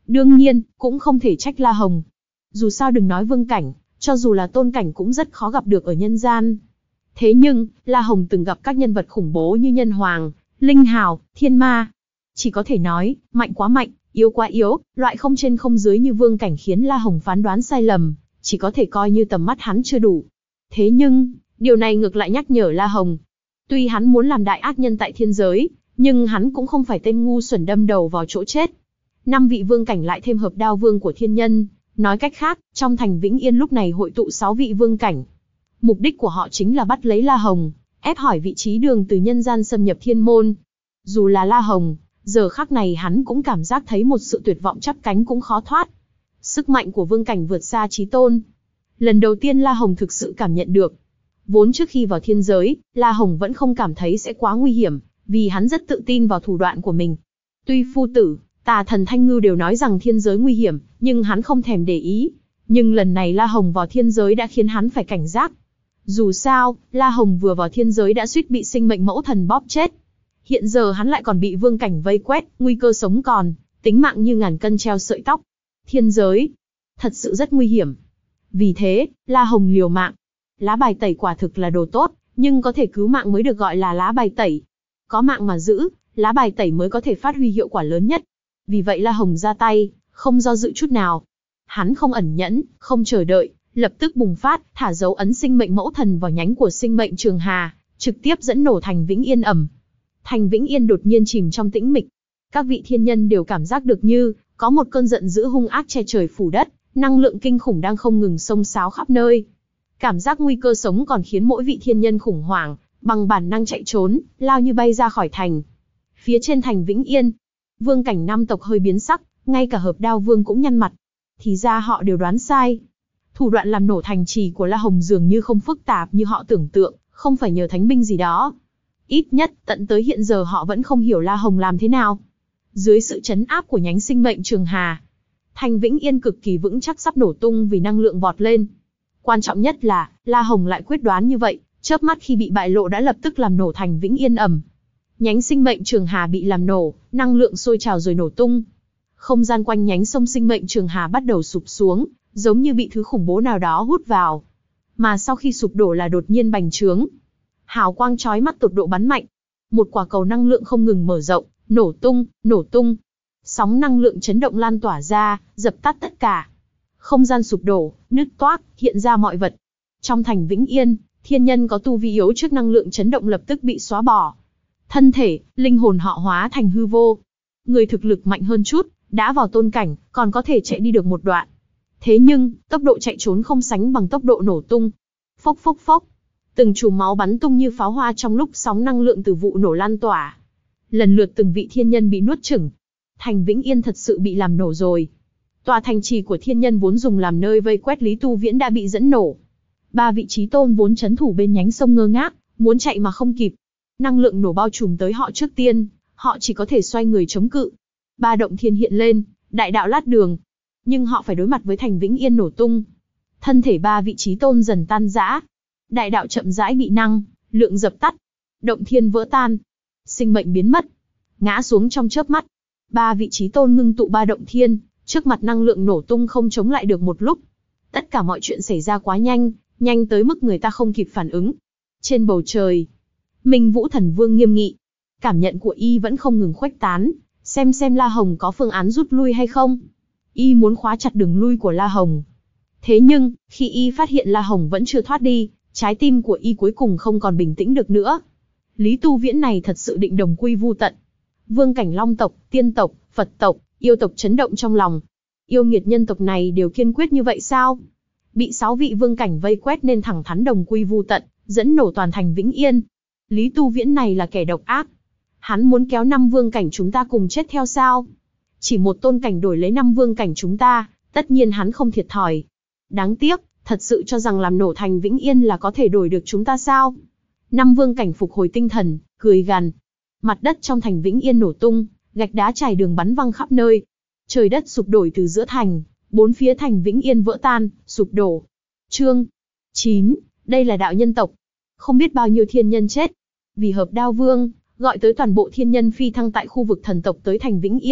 A: Đương nhiên, cũng không thể trách La Hồng. Dù sao đừng nói vương cảnh, cho dù là tôn cảnh cũng rất khó gặp được ở nhân gian. Thế nhưng, La Hồng từng gặp các nhân vật khủng bố như Nhân Hoàng, Linh Hào, Thiên Ma. Chỉ có thể nói, mạnh quá mạnh, yếu quá yếu, loại không trên không dưới như vương cảnh khiến La Hồng phán đoán sai lầm, chỉ có thể coi như tầm mắt hắn chưa đủ. Thế nhưng, điều này ngược lại nhắc nhở La Hồng. Tuy hắn muốn làm đại ác nhân tại thiên giới, nhưng hắn cũng không phải tên ngu xuẩn đâm đầu vào chỗ chết. Năm vị vương cảnh lại thêm hợp đao vương của thiên nhân, nói cách khác, trong thành Vĩnh Yên lúc này hội tụ sáu vị vương cảnh. Mục đích của họ chính là bắt lấy La Hồng, ép hỏi vị trí đường từ nhân gian xâm nhập thiên môn. Dù là La Hồng, giờ khắc này hắn cũng cảm giác thấy một sự tuyệt vọng chắp cánh cũng khó thoát. Sức mạnh của vương cảnh vượt xa chí tôn. Lần đầu tiên La Hồng thực sự cảm nhận được. Vốn trước khi vào thiên giới, La Hồng vẫn không cảm thấy sẽ quá nguy hiểm, vì hắn rất tự tin vào thủ đoạn của mình. Tuy phu tử, Tà Thần Thanh Ngưu đều nói rằng thiên giới nguy hiểm, nhưng hắn không thèm để ý. Nhưng lần này La Hồng vào thiên giới đã khiến hắn phải cảnh giác. Dù sao, La Hồng vừa vào thiên giới đã suýt bị sinh mệnh mẫu thần bóp chết. Hiện giờ hắn lại còn bị vương cảnh vây quét, nguy cơ sống còn, tính mạng như ngàn cân treo sợi tóc. Thiên giới, thật sự rất nguy hiểm. Vì thế, La Hồng liều mạng. Lá bài tẩy quả thực là đồ tốt, nhưng có thể cứu mạng mới được gọi là lá bài tẩy. Có mạng mà giữ, lá bài tẩy mới có thể phát huy hiệu quả lớn nhất. Vì vậy La Hồng ra tay, không do dự chút nào. Hắn không ẩn nhẫn, không chờ đợi, lập tức bùng phát, thả dấu ấn sinh mệnh mẫu thần vào nhánh của sinh mệnh Trường Hà, trực tiếp dẫn nổ thành Vĩnh Yên ầm. Thành Vĩnh Yên đột nhiên chìm trong tĩnh mịch. Các vị thiên nhân đều cảm giác được như có một cơn giận dữ hung ác che trời phủ đất, năng lượng kinh khủng đang không ngừng xông xáo khắp nơi. Cảm giác nguy cơ sống còn khiến mỗi vị thiên nhân khủng hoảng, bằng bản năng chạy trốn, lao như bay ra khỏi thành. Phía trên thành Vĩnh Yên, vương cảnh năm tộc hơi biến sắc, ngay cả hợp đao vương cũng nhăn mặt. Thì ra họ đều đoán sai. Thủ đoạn làm nổ thành trì của La Hồng dường như không phức tạp như họ tưởng tượng, không phải nhờ thánh binh gì đó. Ít nhất, tận tới hiện giờ họ vẫn không hiểu La Hồng làm thế nào. Dưới sự trấn áp của nhánh sinh mệnh Trường Hà, thành Vĩnh Yên cực kỳ vững chắc sắp nổ tung vì năng lượng vọt lên. Quan trọng nhất là, La Hồng lại quyết đoán như vậy, chớp mắt khi bị bại lộ đã lập tức làm nổ thành Vĩnh Yên ầm. Nhánh sinh mệnh Trường Hà bị làm nổ, năng lượng sôi trào rồi nổ tung. Không gian quanh nhánh sông sinh mệnh Trường Hà bắt đầu sụp xuống, giống như bị thứ khủng bố nào đó hút vào. Mà sau khi sụp đổ là đột nhiên bành trướng. Hào quang chói mắt tột độ bắn mạnh. Một quả cầu năng lượng không ngừng mở rộng, nổ tung, nổ tung. Sóng năng lượng chấn động lan tỏa ra, dập tắt tất cả. Không gian sụp đổ, nứt toác, hiện ra mọi vật. Trong thành Vĩnh Yên, thiên nhân có tu vi yếu trước năng lượng chấn động lập tức bị xóa bỏ. Thân thể, linh hồn họ hóa thành hư vô. Người thực lực mạnh hơn chút, đã vào tôn cảnh, còn có thể chạy đi được một đoạn. Thế nhưng, tốc độ chạy trốn không sánh bằng tốc độ nổ tung. Phốc phốc phốc. Từng chùm máu bắn tung như pháo hoa trong lúc sóng năng lượng từ vụ nổ lan tỏa. Lần lượt từng vị thiên nhân bị nuốt chửng. Thành Vĩnh Yên thật sự bị làm nổ rồi. Tòa thành trì của thiên nhân vốn dùng làm nơi vây quét Lý Tu Viễn đã bị dẫn nổ. Ba vị chí tôn vốn trấn thủ bên nhánh sông ngơ ngác, muốn chạy mà không kịp. Năng lượng nổ bao trùm tới họ trước tiên, họ chỉ có thể xoay người chống cự. Ba động thiên hiện lên, đại đạo lát đường. Nhưng họ phải đối mặt với thành Vĩnh Yên nổ tung. Thân thể ba vị chí tôn dần tan rã. Đại đạo chậm rãi bị năng lượng dập tắt. Động thiên vỡ tan. Sinh mệnh biến mất. Ngã xuống trong chớp mắt. Ba vị chí tôn ngưng tụ ba động thiên, trước mặt năng lượng nổ tung không chống lại được một lúc. Tất cả mọi chuyện xảy ra quá nhanh, nhanh tới mức người ta không kịp phản ứng. Trên bầu trời, Minh Vũ Thần Vương nghiêm nghị. Cảm nhận của y vẫn không ngừng khuếch tán, xem xem La Hồng có phương án rút lui hay không. Y muốn khóa chặt đường lui của La Hồng. Thế nhưng, khi y phát hiện La Hồng vẫn chưa thoát đi, trái tim của y cuối cùng không còn bình tĩnh được nữa. Lý Tu Viễn này thật sự định đồng quy vu tận. Vương cảnh Long tộc, Tiên tộc, Phật tộc, yêu tộc chấn động trong lòng. Yêu nghiệt nhân tộc này đều kiên quyết như vậy sao? Bị sáu vị vương cảnh vây quét nên thẳng thắn đồng quy vu tận, dẫn nổ toàn thành Vĩnh Yên. Lý Tu Viễn này là kẻ độc ác. Hắn muốn kéo năm vương cảnh chúng ta cùng chết theo sao? Chỉ một tôn cảnh đổi lấy năm vương cảnh chúng ta, tất nhiên hắn không thiệt thòi. Đáng tiếc, thật sự cho rằng làm nổ thành Vĩnh Yên là có thể đổi được chúng ta sao? Năm vương cảnh phục hồi tinh thần, cười gằn. Mặt đất trong thành Vĩnh Yên nổ tung, gạch đá trải đường bắn văng khắp nơi. Trời đất sụp đổi từ giữa thành, bốn phía thành Vĩnh Yên vỡ tan, sụp đổ. Chương chín, đây là đạo nhân tộc. Không biết bao nhiêu thiên nhân chết. Vì hợp đao vương, gọi tới toàn bộ thiên nhân phi thăng tại khu vực thần tộc tới thành Vĩnh Yên,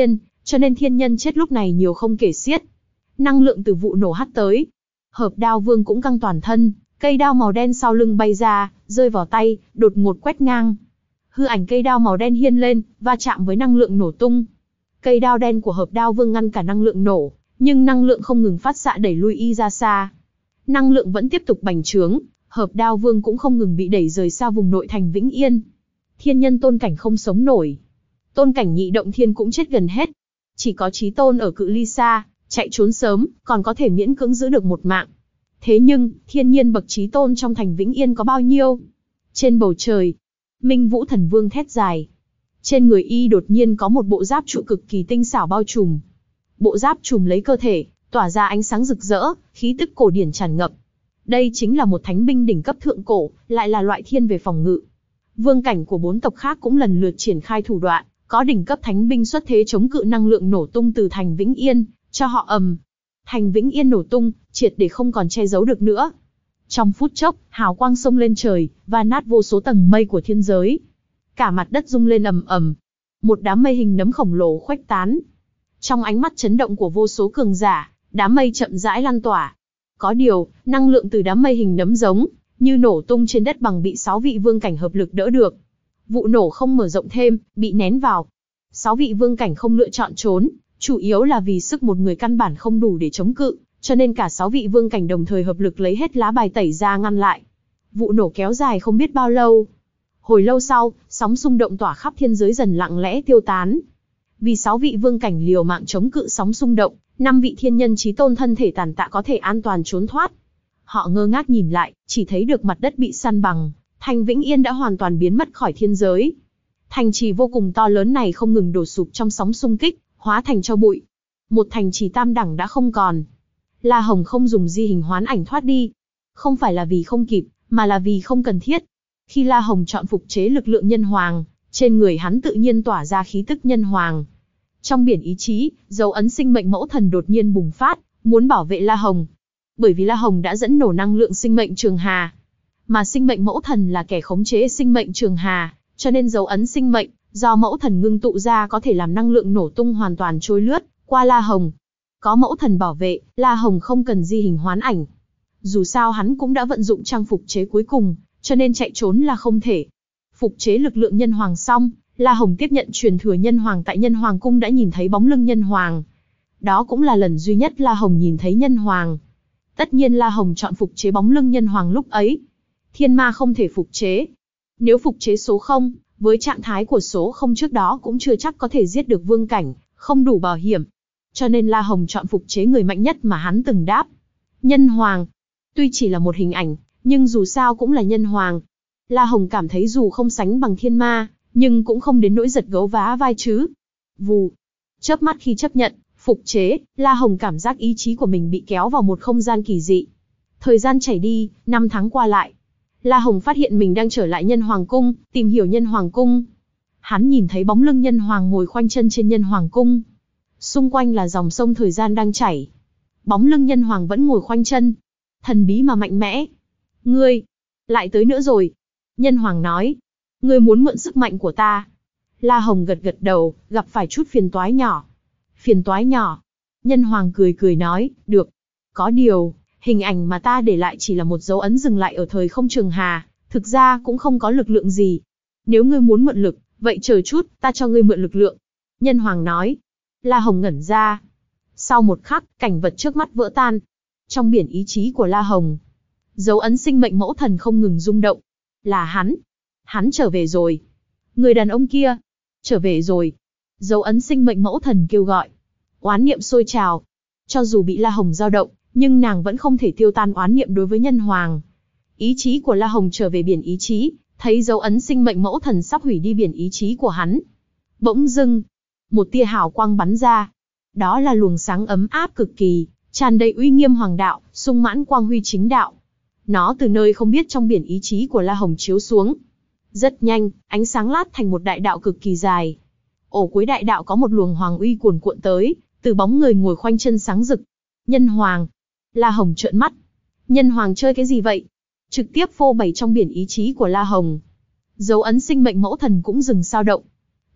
A: cho nên thiên nhân chết lúc này nhiều không kể xiết. Năng lượng từ vụ nổ hắt tới. Hợp Đao Vương cũng căng toàn thân, cây đao màu đen sau lưng bay ra, rơi vào tay, đột ngột quét ngang. Hư ảnh cây đao màu đen hiên lên, va chạm với năng lượng nổ tung. Cây đao đen của Hợp Đao Vương ngăn cả năng lượng nổ, nhưng năng lượng không ngừng phát xạ đẩy lui y ra xa. Năng lượng vẫn tiếp tục bành trướng, Hợp Đao Vương cũng không ngừng bị đẩy rời xa vùng nội thành Vĩnh Yên. Thiên nhân Tôn Cảnh không sống nổi. Tôn Cảnh Nhị Động Thiên cũng chết gần hết. Chỉ có Chí Tôn ở cự ly xa, chạy trốn sớm, còn có thể miễn cưỡng giữ được một mạng. Thế nhưng, thiên nhiên bậc Chí Tôn trong thành Vĩnh Yên có bao nhiêu? Trên bầu trời, Minh Vũ Thần Vương thét dài. Trên người y đột nhiên có một bộ giáp trụ cực kỳ tinh xảo bao trùm. Bộ giáp trùm lấy cơ thể, tỏa ra ánh sáng rực rỡ, khí tức cổ điển tràn ngập. Đây chính là một thánh binh đỉnh cấp thượng cổ, lại là loại thiên về phòng ngự. Vương cảnh của bốn tộc khác cũng lần lượt triển khai thủ đoạn, có đỉnh cấp thánh binh xuất thế chống cự năng lượng nổ tung từ thành Vĩnh Yên, cho họ ầm. Thành Vĩnh Yên nổ tung, triệt để không còn che giấu được nữa. Trong phút chốc, hào quang xông lên trời, và nát vô số tầng mây của thiên giới. Cả mặt đất rung lên ầm ầm. Một đám mây hình nấm khổng lồ khuếch tán. Trong ánh mắt chấn động của vô số cường giả, đám mây chậm rãi lan tỏa. Có điều, năng lượng từ đám mây hình nấm giống như nổ tung trên đất bằng bị sáu vị vương cảnh hợp lực đỡ được. Vụ nổ không mở rộng thêm, bị nén vào. Sáu vị vương cảnh không lựa chọn trốn, chủ yếu là vì sức một người căn bản không đủ để chống cự, cho nên cả sáu vị vương cảnh đồng thời hợp lực lấy hết lá bài tẩy ra ngăn lại. Vụ nổ kéo dài không biết bao lâu. Hồi lâu sau, sóng xung động tỏa khắp thiên giới dần lặng lẽ tiêu tán. Vì sáu vị vương cảnh liều mạng chống cự sóng xung động, năm vị thiên nhân chí tôn thân thể tàn tạ có thể an toàn trốn thoát. Họ ngơ ngác nhìn lại, chỉ thấy được mặt đất bị san bằng, thành Vĩnh Yên đã hoàn toàn biến mất khỏi thiên giới. Thành trì vô cùng to lớn này không ngừng đổ sụp trong sóng xung kích, hóa thành tro bụi. Một thành trì tam đẳng đã không còn. La Hồng không dùng di hình hoán ảnh thoát đi. Không phải là vì không kịp, mà là vì không cần thiết. Khi La Hồng chọn phục chế lực lượng nhân hoàng, trên người hắn tự nhiên tỏa ra khí tức nhân hoàng. Trong biển ý chí, dấu ấn sinh mệnh mẫu thần đột nhiên bùng phát, muốn bảo vệ La Hồng. Bởi vì La Hồng đã dẫn nổ năng lượng sinh mệnh trường hà. Mà sinh mệnh mẫu thần là kẻ khống chế sinh mệnh trường hà, cho nên dấu ấn sinh mệnh, do mẫu thần ngưng tụ ra có thể làm năng lượng nổ tung hoàn toàn trôi lướt qua La Hồng. Có mẫu thần bảo vệ, La Hồng không cần di hình hoán ảnh. Dù sao hắn cũng đã vận dụng trang phục chế cuối cùng, cho nên chạy trốn là không thể. Phục chế lực lượng nhân hoàng xong, La Hồng tiếp nhận truyền thừa nhân hoàng tại Nhân Hoàng Cung đã nhìn thấy bóng lưng nhân hoàng. Đó cũng là lần duy nhất La Hồng nhìn thấy nhân hoàng. Tất nhiên La Hồng chọn phục chế bóng lưng nhân hoàng lúc ấy. Thiên ma không thể phục chế. Nếu phục chế số không, với trạng thái của số không trước đó cũng chưa chắc có thể giết được vương cảnh, không đủ bảo hiểm. Cho nên La Hồng chọn phục chế người mạnh nhất mà hắn từng đáp. Nhân hoàng. Tuy chỉ là một hình ảnh, nhưng dù sao cũng là nhân hoàng. La Hồng cảm thấy dù không sánh bằng thiên ma, nhưng cũng không đến nỗi giật gấu vá vai chứ. Vù. Chớp mắt khi chấp nhận, phục chế, La Hồng cảm giác ý chí của mình bị kéo vào một không gian kỳ dị. Thời gian chảy đi, năm tháng qua lại. La Hồng phát hiện mình đang trở lại Nhân Hoàng Cung, tìm hiểu Nhân Hoàng Cung. Hắn nhìn thấy bóng lưng nhân hoàng ngồi khoanh chân trên Nhân Hoàng Cung. Xung quanh là dòng sông thời gian đang chảy. Bóng lưng nhân hoàng vẫn ngồi khoanh chân. Thần bí mà mạnh mẽ. Ngươi, lại tới nữa rồi. Nhân hoàng nói. Ngươi muốn mượn sức mạnh của ta. La Hồng gật gật đầu, gặp phải chút phiền toái nhỏ. Phiền toái nhỏ. Nhân hoàng cười cười nói, được. Có điều, hình ảnh mà ta để lại chỉ là một dấu ấn dừng lại ở thời không trường hà, thực ra cũng không có lực lượng gì. Nếu ngươi muốn mượn lực, vậy chờ chút, ta cho ngươi mượn lực lượng. Nhân hoàng nói. La Hồng ngẩn ra. Sau một khắc, cảnh vật trước mắt vỡ tan. Trong biển ý chí của La Hồng, dấu ấn sinh mệnh mẫu thần không ngừng rung động. Là hắn. Hắn trở về rồi. Người đàn ông kia. Trở về rồi. Dấu ấn sinh mệnh mẫu thần kêu gọi. Oán niệm sôi trào. Cho dù bị La Hồng dao động, nhưng nàng vẫn không thể tiêu tan oán niệm đối với nhân hoàng. Ý chí của La Hồng trở về biển ý chí, thấy dấu ấn sinh mệnh mẫu thần sắp hủy đi biển ý chí của hắn. Bỗng dưng, một tia hào quang bắn ra. Đó là luồng sáng ấm áp cực kỳ, tràn đầy uy nghiêm hoàng đạo, sung mãn quang huy chính đạo. Nó từ nơi không biết trong biển ý chí của La Hồng chiếu xuống. Rất nhanh, ánh sáng lát thành một đại đạo cực kỳ dài. Ổ cuối đại đạo có một luồng hoàng uy cuồn cuộn tới, từ bóng người ngồi khoanh chân sáng rực. Nhân hoàng. La Hồng trợn mắt. Nhân hoàng chơi cái gì vậy? Trực tiếp phô bày trong biển ý chí của La Hồng. Dấu ấn sinh mệnh mẫu thần cũng dừng sao động.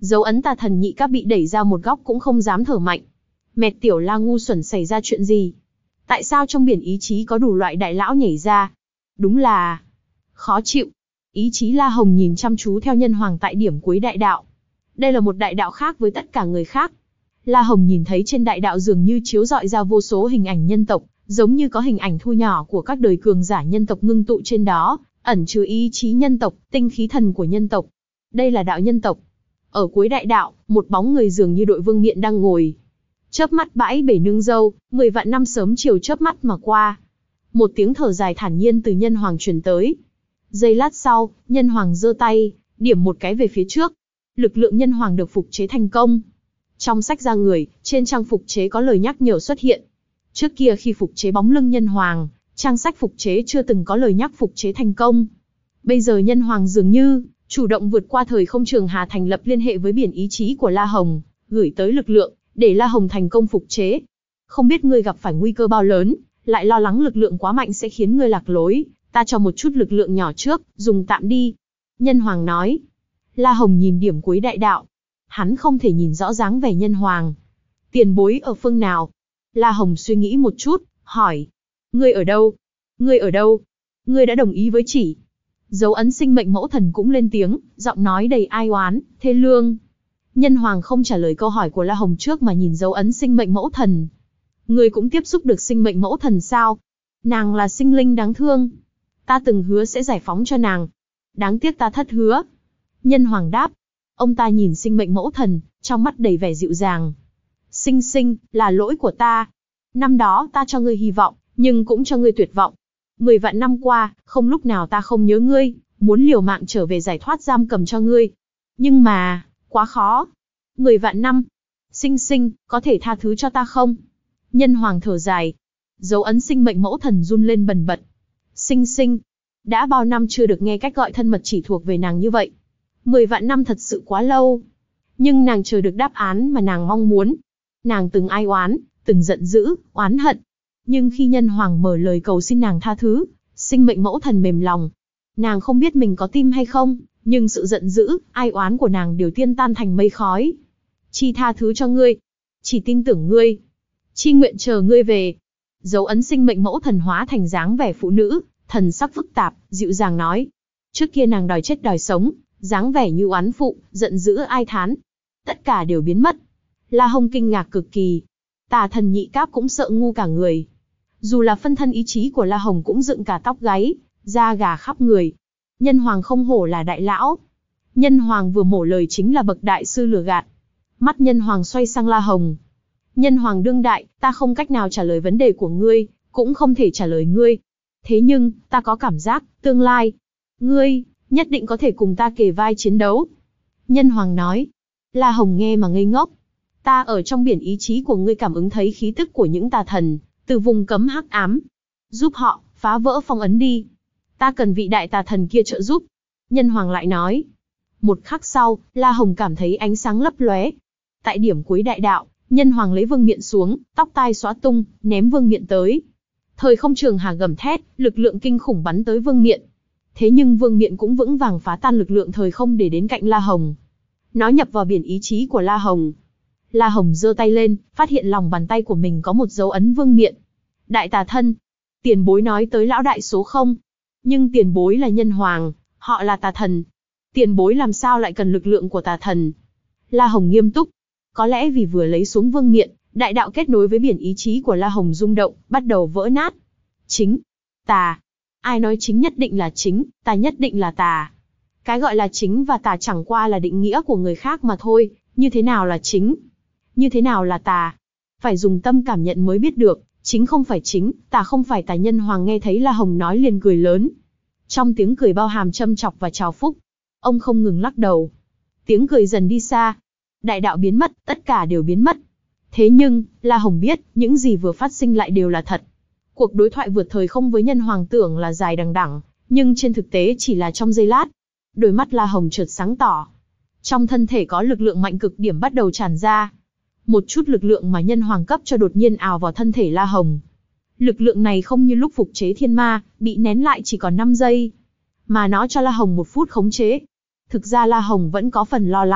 A: Dấu ấn tà thần nhị các bị đẩy ra một góc cũng không dám thở mạnh. Mệt tiểu La ngu xuẩn, xảy ra chuyện gì? Tại sao trong biển ý chí có đủ loại đại lão nhảy ra? Đúng là khó chịu. Ý chí La Hồng nhìn chăm chú theo nhân hoàng tại điểm cuối đại đạo. Đây là một đại đạo khác với tất cả người khác. La Hồng nhìn thấy trên đại đạo dường như chiếu rọi ra vô số hình ảnh nhân tộc, giống như có hình ảnh thu nhỏ của các đời cường giả nhân tộc ngưng tụ trên đó, ẩn chứa ý chí nhân tộc, tinh khí thần của nhân tộc. Đây là đạo nhân tộc. Ở cuối đại đạo, một bóng người dường như đội vương miện đang ngồi. Chớp mắt bãi bể nương dâu, mười vạn năm sớm chiều chớp mắt mà qua. Một tiếng thở dài thản nhiên từ nhân hoàng truyền tới. Giây lát sau, nhân hoàng giơ tay, điểm một cái về phía trước. Lực lượng nhân hoàng được phục chế thành công. Trong sách ra người, trên trang phục chế có lời nhắc nhở xuất hiện. Trước kia khi phục chế bóng lưng nhân hoàng, trang sách phục chế chưa từng có lời nhắc phục chế thành công. Bây giờ nhân hoàng dường như chủ động vượt qua thời không trường hà, thành lập liên hệ với biển ý chí của La Hồng, gửi tới lực lượng, để La Hồng thành công phục chế. Không biết ngươi gặp phải nguy cơ bao lớn, lại lo lắng lực lượng quá mạnh sẽ khiến ngươi lạc lối, ta cho một chút lực lượng nhỏ trước, dùng tạm đi. Nhân hoàng nói. La Hồng nhìn điểm cuối đại đạo. Hắn không thể nhìn rõ dáng vẻ nhân hoàng. Tiền bối ở phương nào? La Hồng suy nghĩ một chút, hỏi. Ngươi ở đâu? Ngươi ở đâu? Ngươi đã đồng ý với chỉ. Dấu ấn sinh mệnh mẫu thần cũng lên tiếng, giọng nói đầy ai oán, thê lương. Nhân hoàng không trả lời câu hỏi của La Hồng trước mà nhìn dấu ấn sinh mệnh mẫu thần. Ngươi cũng tiếp xúc được sinh mệnh mẫu thần sao? Nàng là sinh linh đáng thương. Ta từng hứa sẽ giải phóng cho nàng. Đáng tiếc ta thất hứa. Nhân hoàng đáp. Ông ta nhìn sinh mệnh mẫu thần, trong mắt đầy vẻ dịu dàng. Sinh sinh, là lỗi của ta. Năm đó ta cho ngươi hy vọng, nhưng cũng cho ngươi tuyệt vọng. Mười vạn năm qua, không lúc nào ta không nhớ ngươi, muốn liều mạng trở về giải thoát giam cầm cho ngươi. Nhưng mà, quá khó. Mười vạn năm. Sinh sinh, có thể tha thứ cho ta không? Nhân hoàng thở dài. Dấu ấn sinh mệnh mẫu thần run lên bần bật. Sinh sinh. Đã bao năm chưa được nghe cách gọi thân mật chỉ thuộc về nàng như vậy. Mười vạn năm thật sự quá lâu. Nhưng nàng chờ được đáp án mà nàng mong muốn. Nàng từng ai oán, từng giận dữ, oán hận. Nhưng khi nhân hoàng mở lời cầu xin nàng tha thứ, sinh mệnh mẫu thần mềm lòng. Nàng không biết mình có tim hay không, nhưng sự giận dữ, ai oán của nàng đều tiêu tan thành mây khói. Chi tha thứ cho ngươi. Chỉ tin tưởng ngươi. Chi nguyện chờ ngươi về. Dấu ấn sinh mệnh mẫu thần hóa thành dáng vẻ phụ nữ, thần sắc phức tạp, dịu dàng nói. Trước kia nàng đòi chết đòi sống, dáng vẻ như oán phụ, giận dữ ai thán. Tất cả đều biến mất. La Hồng kinh ngạc cực kỳ. Tà thần nhị cáp cũng sợ ngu cả người. Dù là phân thân ý chí của La Hồng cũng dựng cả tóc gáy, da gà khắp người. Nhân hoàng không hổ là đại lão. Nhân hoàng vừa mổ lời chính là bậc đại sư lừa gạt. Mắt nhân hoàng xoay sang La Hồng. Nhân hoàng đương đại, ta không cách nào trả lời vấn đề của ngươi, cũng không thể trả lời ngươi. Thế nhưng, ta có cảm giác, tương lai, ngươi, nhất định có thể cùng ta kề vai chiến đấu. Nhân hoàng nói. La Hồng nghe mà ngây ngốc. Ta ở trong biển ý chí của ngươi cảm ứng thấy khí tức của những tà thần, từ vùng cấm hắc ám. Giúp họ, phá vỡ phong ấn đi. Ta cần vị đại tà thần kia trợ giúp. Nhân hoàng lại nói. Một khắc sau, La Hồng cảm thấy ánh sáng lấp lóe. Tại điểm cuối đại đạo, nhân hoàng lấy vương miện xuống, tóc tai xóa tung, ném vương miện tới. Thời không trường hà gầm thét, lực lượng kinh khủng bắn tới vương miện. Thế nhưng vương miện cũng vững vàng phá tan lực lượng thời không để đến cạnh La Hồng. Nó nhập vào biển ý chí của La Hồng. La Hồng giơ tay lên, phát hiện lòng bàn tay của mình có một dấu ấn vương miện. Đại tà thân. Tiền bối nói tới lão đại số không. Nhưng tiền bối là nhân hoàng, họ là tà thần. Tiền bối làm sao lại cần lực lượng của tà thần? La Hồng nghiêm túc. Có lẽ vì vừa lấy xuống vương miện, đại đạo kết nối với biển ý chí của La Hồng rung động, bắt đầu vỡ nát. Chính. Tà. Ai nói chính nhất định là chính, tà nhất định là tà. Cái gọi là chính và tà chẳng qua là định nghĩa của người khác mà thôi. Như thế nào là chính? Như thế nào là tà? Phải dùng tâm cảm nhận mới biết được. Chính không phải chính, tà không phải tà. Nhân hoàng nghe thấy La Hồng nói liền cười lớn. Trong tiếng cười bao hàm châm chọc và trào phúc. Ông không ngừng lắc đầu. Tiếng cười dần đi xa. Đại đạo biến mất, tất cả đều biến mất. Thế nhưng, La Hồng biết, những gì vừa phát sinh lại đều là thật. Cuộc đối thoại vượt thời không với nhân hoàng tưởng là dài đằng đẵng, nhưng trên thực tế chỉ là trong giây lát. Đôi mắt La Hồng chợt sáng tỏ. Trong thân thể có lực lượng mạnh cực điểm bắt đầu tràn ra. Một chút lực lượng mà nhân hoàng cấp cho đột nhiên ào vào thân thể La Hồng. Lực lượng này không như lúc phục chế thiên ma, bị nén lại chỉ còn năm giây. Mà nó cho La Hồng một phút khống chế. Thực ra La Hồng vẫn có phần lo lắng,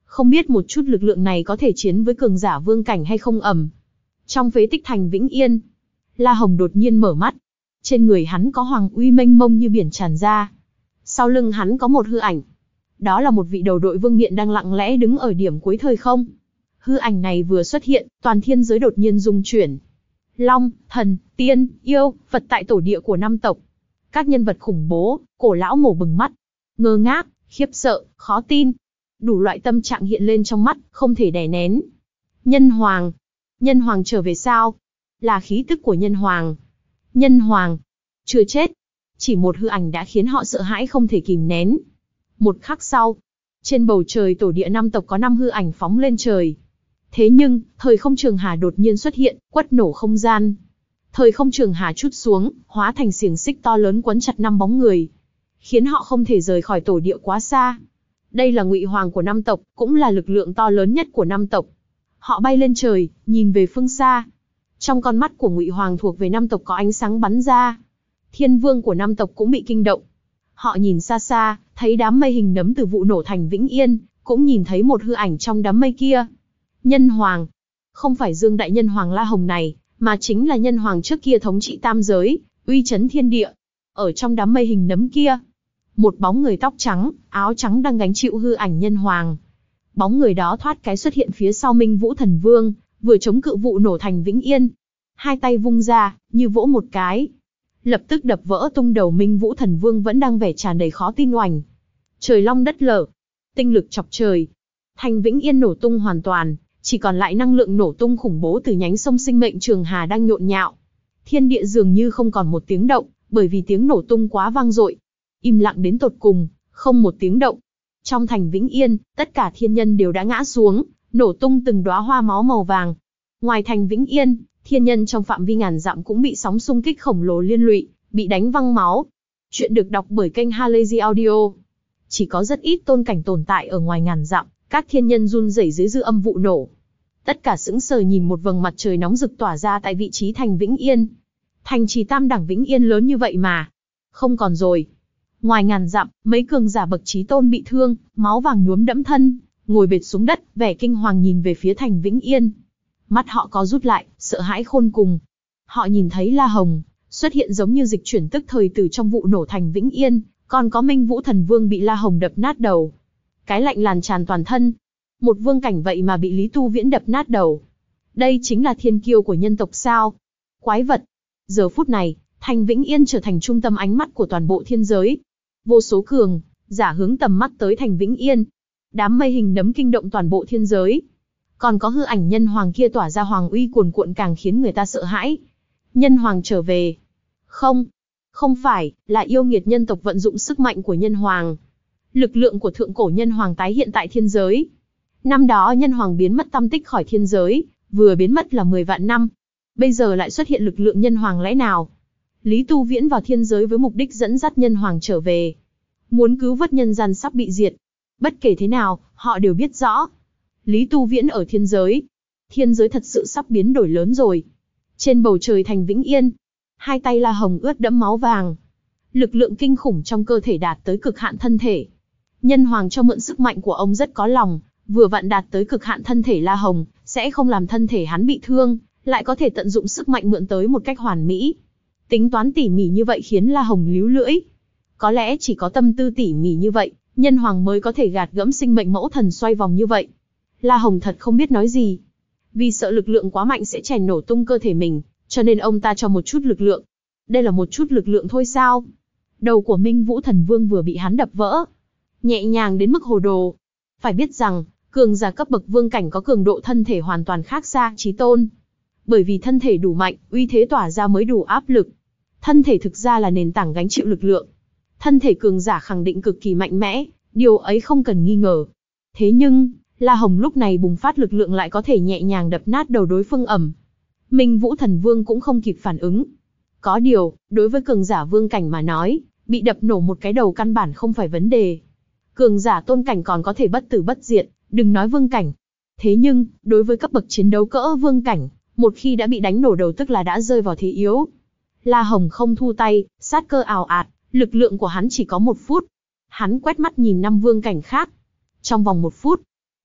A: Không biết một chút lực lượng này có thể chiến với cường giả vương cảnh hay không ầm. Trong phế tích thành Vĩnh Yên, La Hồng đột nhiên mở mắt. Trên người hắn có hoàng uy mênh mông như biển tràn ra. Sau lưng hắn có một hư ảnh. Đó là một vị đầu đội vương miện đang lặng lẽ đứng ở điểm cuối thời không. Hư ảnh này vừa xuất hiện, toàn thiên giới đột nhiên rung chuyển. Long, thần, tiên, yêu, Phật tại tổ địa của năm tộc. Các nhân vật khủng bố, cổ lão mổ bừng mắt. Ngơ ngác, khiếp sợ, khó tin. Đủ loại tâm trạng hiện lên trong mắt, không thể đè nén. Nhân Hoàng. Nhân Hoàng trở về sao? Là khí tức của Nhân Hoàng. Nhân Hoàng. Chưa chết. Chỉ một hư ảnh đã khiến họ sợ hãi không thể kìm nén. Một khắc sau, trên bầu trời tổ địa năm tộc có năm hư ảnh phóng lên trời. Thế nhưng, thời không trường hà đột nhiên xuất hiện, quất nổ không gian. Thời không trường hà trút xuống, hóa thành xiềng xích to lớn quấn chặt năm bóng người, khiến họ không thể rời khỏi tổ địa quá xa. Đây là Ngụy Hoàng của năm tộc, cũng là lực lượng to lớn nhất của năm tộc. Họ bay lên trời, nhìn về phương xa. Trong con mắt của Ngụy Hoàng thuộc về năm tộc có ánh sáng bắn ra. Thiên Vương của năm tộc cũng bị kinh động. Họ nhìn xa xa, thấy đám mây hình nấm từ vụ nổ thành Vĩnh Yên, cũng nhìn thấy một hư ảnh trong đám mây kia. Nhân Hoàng. Không phải Dương Đại Nhân Hoàng La Hồng này, mà chính là Nhân Hoàng trước kia thống trị tam giới, uy chấn thiên địa. Ở trong đám mây hình nấm kia, một bóng người tóc trắng, áo trắng đang gánh chịu hư ảnh Nhân Hoàng. Bóng người đó thoát cái xuất hiện phía sau Minh Vũ Thần Vương, vừa chống cự vụ nổ thành Vĩnh Yên. Hai tay vung ra, như vỗ một cái. Lập tức đập vỡ tung đầu Minh Vũ Thần Vương vẫn đang vẻ tràn đầy khó tin oành. Trời long đất lở, tinh lực chọc trời. Thành Vĩnh Yên nổ tung hoàn toàn, chỉ còn lại năng lượng nổ tung khủng bố từ nhánh sông sinh mệnh Trường Hà đang nhộn nhạo. Thiên địa dường như không còn một tiếng động, bởi vì tiếng nổ tung quá vang dội. Im lặng đến tột cùng, không một tiếng động. Trong thành Vĩnh Yên, tất cả thiên nhân đều đã ngã xuống, nổ tung từng đóa hoa máu màu vàng. Ngoài thành Vĩnh Yên, thiên nhân trong phạm vi ngàn dặm cũng bị sóng xung kích khổng lồ liên lụy, bị đánh văng máu. Chuyện được đọc bởi kênh Halazy Audio. Chỉ có rất ít tôn cảnh tồn tại ở ngoài ngàn dặm, các thiên nhân run rẩy dưới dư âm vụ nổ. Tất cả sững sờ nhìn một vầng mặt trời nóng rực tỏa ra tại vị trí thành Vĩnh Yên. Thành trì tam đẳng Vĩnh Yên lớn như vậy mà. Không còn rồi. Ngoài ngàn dặm, mấy cường giả bậc chí tôn bị thương, máu vàng nhuốm đẫm thân, ngồi bệt xuống đất, vẻ kinh hoàng nhìn về phía thành Vĩnh Yên. Mắt họ có rút lại, sợ hãi khôn cùng. Họ nhìn thấy La Hồng xuất hiện giống như dịch chuyển tức thời từ trong vụ nổ thành Vĩnh Yên, còn có Minh Vũ Thần Vương bị La Hồng đập nát đầu. Cái lạnh làn tràn toàn thân. Một vương cảnh vậy mà bị Lý Tu Viễn đập nát đầu. Đây chính là thiên kiêu của nhân tộc sao? Quái vật. Giờ phút này, thành Vĩnh Yên trở thành trung tâm ánh mắt của toàn bộ thiên giới. Vô số cường giả hướng tầm mắt tới thành Vĩnh Yên. Đám mây hình nấm kinh động toàn bộ thiên giới. Còn có hư ảnh Nhân Hoàng kia tỏa ra hoàng uy cuồn cuộn càng khiến người ta sợ hãi. Nhân Hoàng trở về. Không, không phải, là yêu nghiệt nhân tộc vận dụng sức mạnh của Nhân Hoàng. Lực lượng của thượng cổ Nhân Hoàng tái hiện tại thiên giới. Năm đó Nhân Hoàng biến mất tăm tích khỏi thiên giới, vừa biến mất là mười vạn năm. Bây giờ lại xuất hiện lực lượng Nhân Hoàng lẽ nào? Lý Tu Viễn vào thiên giới với mục đích dẫn dắt Nhân Hoàng trở về. Muốn cứu vớt nhân gian sắp bị diệt. Bất kể thế nào, họ đều biết rõ. Lý Tu Viễn ở thiên giới. Thiên giới thật sự sắp biến đổi lớn rồi. Trên bầu trời thành Vĩnh Yên, hai tay La Hồng ướt đẫm máu vàng. Lực lượng kinh khủng trong cơ thể đạt tới cực hạn thân thể. Nhân Hoàng cho mượn sức mạnh của ông rất có lòng, vừa vặn đạt tới cực hạn thân thể La Hồng, sẽ không làm thân thể hắn bị thương, lại có thể tận dụng sức mạnh mượn tới một cách hoàn mỹ. Tính toán tỉ mỉ như vậy khiến La Hồng líu lưỡi. Có lẽ chỉ có tâm tư tỉ mỉ như vậy, Nhân Hoàng mới có thể gạt gẫm sinh mệnh mẫu thần xoay vòng như vậy. La Hồng thật không biết nói gì. Vì sợ lực lượng quá mạnh sẽ chèn nổ tung cơ thể mình, cho nên ông ta cho một chút lực lượng. Đây là một chút lực lượng thôi sao? Đầu của Minh Vũ Thần Vương vừa bị hắn đập vỡ. Nhẹ nhàng đến mức hồ đồ. Phải biết rằng, cường giả cấp bậc vương cảnh có cường độ thân thể hoàn toàn khác xa chí tôn. Bởi vì thân thể đủ mạnh, uy thế tỏa ra mới đủ áp lực. Thân thể thực ra là nền tảng gánh chịu lực lượng. Thân thể cường giả khẳng định cực kỳ mạnh mẽ, điều ấy không cần nghi ngờ. Thế nhưng, La Hồng lúc này bùng phát lực lượng lại có thể nhẹ nhàng đập nát đầu đối phương ẩm. Minh Vũ Thần Vương cũng không kịp phản ứng. Có điều, đối với cường giả vương cảnh mà nói, bị đập nổ một cái đầu căn bản không phải vấn đề. Cường giả tôn cảnh còn có thể bất tử bất diệt, đừng nói vương cảnh. Thế nhưng, đối với cấp bậc chiến đấu cỡ vương cảnh, một khi đã bị đánh nổ đầu tức là đã rơi vào thế yếu. La Hồng không thu tay, sát cơ ào ạt, lực lượng của hắn chỉ có một phút. Hắn quét mắt nhìn năm vương cảnh khác. Trong vòng một phút,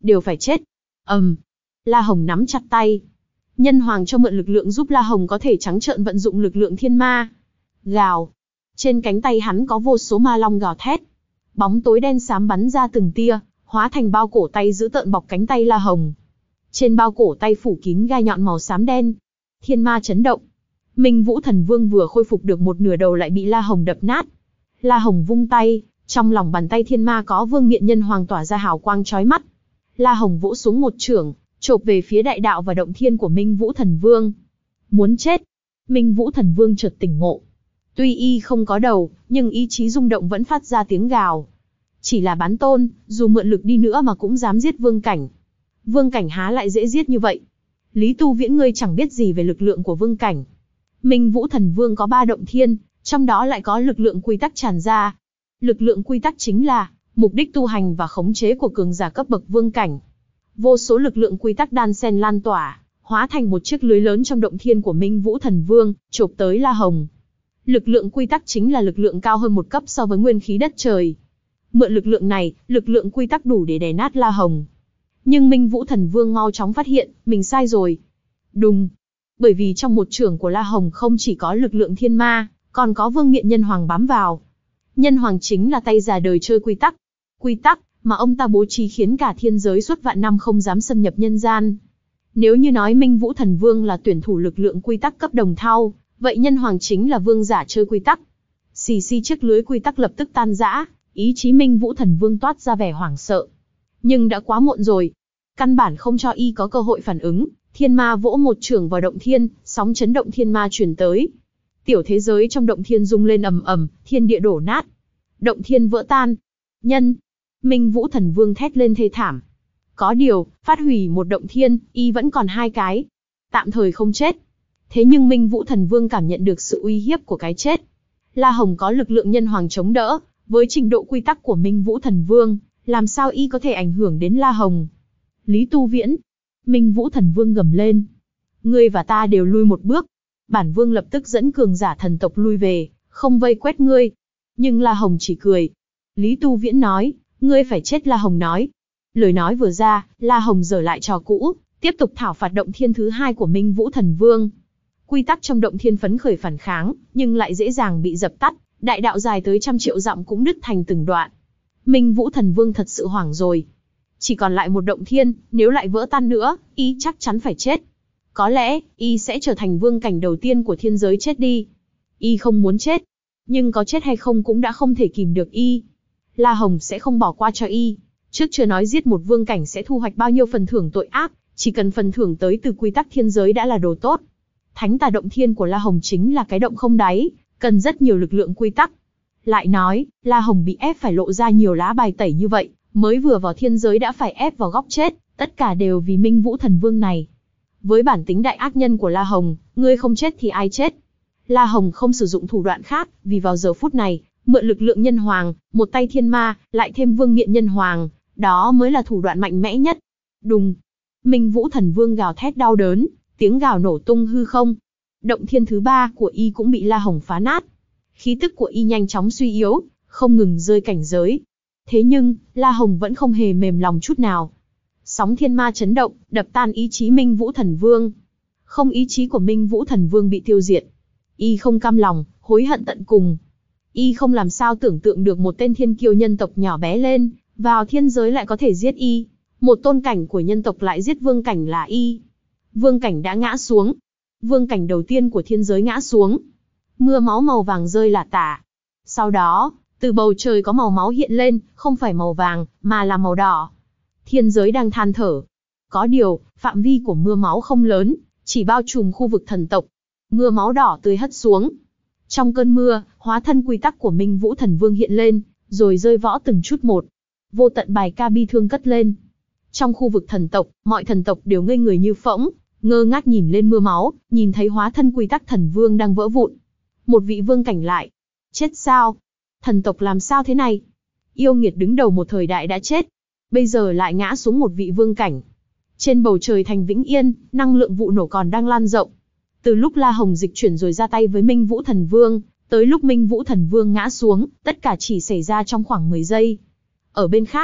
A: đều phải chết. ầm, um, La Hồng nắm chặt tay. Nhân hoàng cho mượn lực lượng giúp La Hồng có thể trắng trợn vận dụng lực lượng thiên ma. Gào. Trên cánh tay hắn có vô số ma long gào thét. Bóng tối đen xám bắn ra từng tia, hóa thành bao cổ tay giữ tợn bọc cánh tay La Hồng. Trên bao cổ tay phủ kín gai nhọn màu xám đen. Thiên ma chấn động. Minh Vũ Thần Vương vừa khôi phục được một nửa đầu lại bị La Hồng đập nát. La Hồng vung tay, trong lòng bàn tay thiên ma có vương miện nhân hoàng tỏa ra hào quang chói mắt. La Hồng vỗ xuống một chưởng, chộp về phía đại đạo và động thiên của Minh Vũ Thần Vương. Muốn chết. Minh Vũ Thần Vương chợt tỉnh ngộ. Tuy y không có đầu, nhưng ý chí rung động vẫn phát ra tiếng gào. Chỉ là bán tôn, dù mượn lực đi nữa mà cũng dám giết vương cảnh. Vương cảnh há lại dễ giết như vậy. Lý Tu Viễn, ngươi chẳng biết gì về lực lượng của vương cảnh. Minh Vũ Thần Vương có ba động thiên, trong đó lại có lực lượng quy tắc tràn ra. Lực lượng quy tắc chính là mục đích tu hành và khống chế của cường giả cấp bậc vương cảnh. Vô số lực lượng quy tắc đan xen lan tỏa, hóa thành một chiếc lưới lớn trong động thiên của Minh Vũ Thần Vương, chộp tới La Hồng. Lực lượng quy tắc chính là lực lượng cao hơn một cấp so với nguyên khí đất trời. Mượn lực lượng này, lực lượng quy tắc đủ để đè nát La Hồng. Nhưng Minh Vũ Thần Vương mau chóng phát hiện, mình sai rồi. Đùng. Bởi vì trong một chưởng của La Hồng không chỉ có lực lượng thiên ma, còn có vương miện nhân hoàng bám vào. Nhân hoàng chính là tay già đời chơi quy tắc. Quy tắc mà ông ta bố trí khiến cả thiên giới suốt vạn năm không dám xâm nhập nhân gian. Nếu như nói Minh Vũ Thần Vương là tuyển thủ lực lượng quy tắc cấp đồng thau, vậy nhân hoàng chính là vương giả chơi quy tắc. Xì xì, chiếc lưới quy tắc lập tức tan rã, ý chí Minh Vũ Thần Vương toát ra vẻ hoảng sợ. Nhưng đã quá muộn rồi. Căn bản không cho y có cơ hội phản ứng, thiên ma vỗ một chưởng vào động thiên, sóng chấn động thiên ma truyền tới. Tiểu thế giới trong động thiên rung lên ầm ầm, thiên địa đổ nát. Động thiên vỡ tan. Nhân. Minh Vũ Thần Vương thét lên thê thảm. Có điều, phát hủy một động thiên, y vẫn còn hai cái. Tạm thời không chết. Thế nhưng Minh Vũ Thần Vương cảm nhận được sự uy hiếp của cái chết. La Hồng có lực lượng nhân hoàng chống đỡ, với trình độ quy tắc của Minh Vũ Thần Vương, làm sao y có thể ảnh hưởng đến La Hồng. Lý Tu Viễn. Minh Vũ Thần Vương gầm lên. Ngươi và ta đều lui một bước. Bản vương lập tức dẫn cường giả thần tộc lui về, không vây quét ngươi. Nhưng La Hồng chỉ cười. Lý Tu Viễn nói, ngươi phải chết. La Hồng nói. Lời nói vừa ra, La Hồng giở lại trò cũ, tiếp tục thảo phạt động thiên thứ hai của Minh Vũ Thần Vương. Quy tắc trong động thiên phấn khởi phản kháng, nhưng lại dễ dàng bị dập tắt, đại đạo dài tới trăm triệu dặm cũng đứt thành từng đoạn. Minh Vũ Thần Vương thật sự hoảng rồi. Chỉ còn lại một động thiên, nếu lại vỡ tan nữa, y chắc chắn phải chết. Có lẽ, y sẽ trở thành vương cảnh đầu tiên của thiên giới chết đi. Y không muốn chết, nhưng có chết hay không cũng đã không thể kìm được y. La Hồng sẽ không bỏ qua cho y. Trước chưa nói giết một vương cảnh sẽ thu hoạch bao nhiêu phần thưởng tội ác, chỉ cần phần thưởng tới từ quy tắc thiên giới đã là đồ tốt. Thánh tà động thiên của La Hồng chính là cái động không đáy, cần rất nhiều lực lượng quy tắc. Lại nói, La Hồng bị ép phải lộ ra nhiều lá bài tẩy như vậy, mới vừa vào thiên giới đã phải ép vào góc chết, tất cả đều vì Minh Vũ Thần Vương này. Với bản tính đại ác nhân của La Hồng, ngươi không chết thì ai chết? La Hồng không sử dụng thủ đoạn khác, vì vào giờ phút này, mượn lực lượng nhân hoàng, một tay thiên ma, lại thêm vương miện nhân hoàng, đó mới là thủ đoạn mạnh mẽ nhất. Đùng. Minh Vũ Thần Vương gào thét đau đớn, tiếng gào nổ tung hư không. Động thiên thứ ba của y cũng bị La Hồng phá nát. Khí tức của y nhanh chóng suy yếu, không ngừng rơi cảnh giới. Thế nhưng, La Hồng vẫn không hề mềm lòng chút nào. Sóng thiên ma chấn động, đập tan ý chí Minh Vũ Thần Vương. Không, ý chí của Minh Vũ Thần Vương bị tiêu diệt. Y không cam lòng, hối hận tận cùng. Y không làm sao tưởng tượng được một tên thiên kiêu nhân tộc nhỏ bé lên, vào thiên giới lại có thể giết y. Một tôn cảnh của nhân tộc lại giết vương cảnh là y. Vương cảnh đã ngã xuống. Vương cảnh đầu tiên của thiên giới ngã xuống. Mưa máu màu vàng rơi lả tả. Sau đó, từ bầu trời có màu máu hiện lên, không phải màu vàng, mà là màu đỏ. Thiên giới đang than thở. Có điều, phạm vi của mưa máu không lớn, chỉ bao trùm khu vực thần tộc. Mưa máu đỏ tươi hất xuống. Trong cơn mưa, hóa thân quy tắc của Minh Vũ Thần Vương hiện lên, rồi rơi võ từng chút một. Vô tận bài ca bi thương cất lên. Trong khu vực thần tộc, mọi thần tộc đều ngây người như phỗng, ngơ ngác nhìn lên mưa máu, nhìn thấy hóa thân quy tắc thần vương đang vỡ vụn. Một vị vương cảnh lại. Chết sao? Thần tộc làm sao thế này? Yêu nghiệt đứng đầu một thời đại đã chết. Bây giờ lại ngã xuống một vị vương cảnh. Trên bầu trời thành Vĩnh Yên, năng lượng vụ nổ còn đang lan rộng. Từ lúc La Hồng dịch chuyển rồi ra tay với Minh Vũ Thần Vương, tới lúc Minh Vũ Thần Vương ngã xuống, tất cả chỉ xảy ra trong khoảng mười giây. Ở bên khác,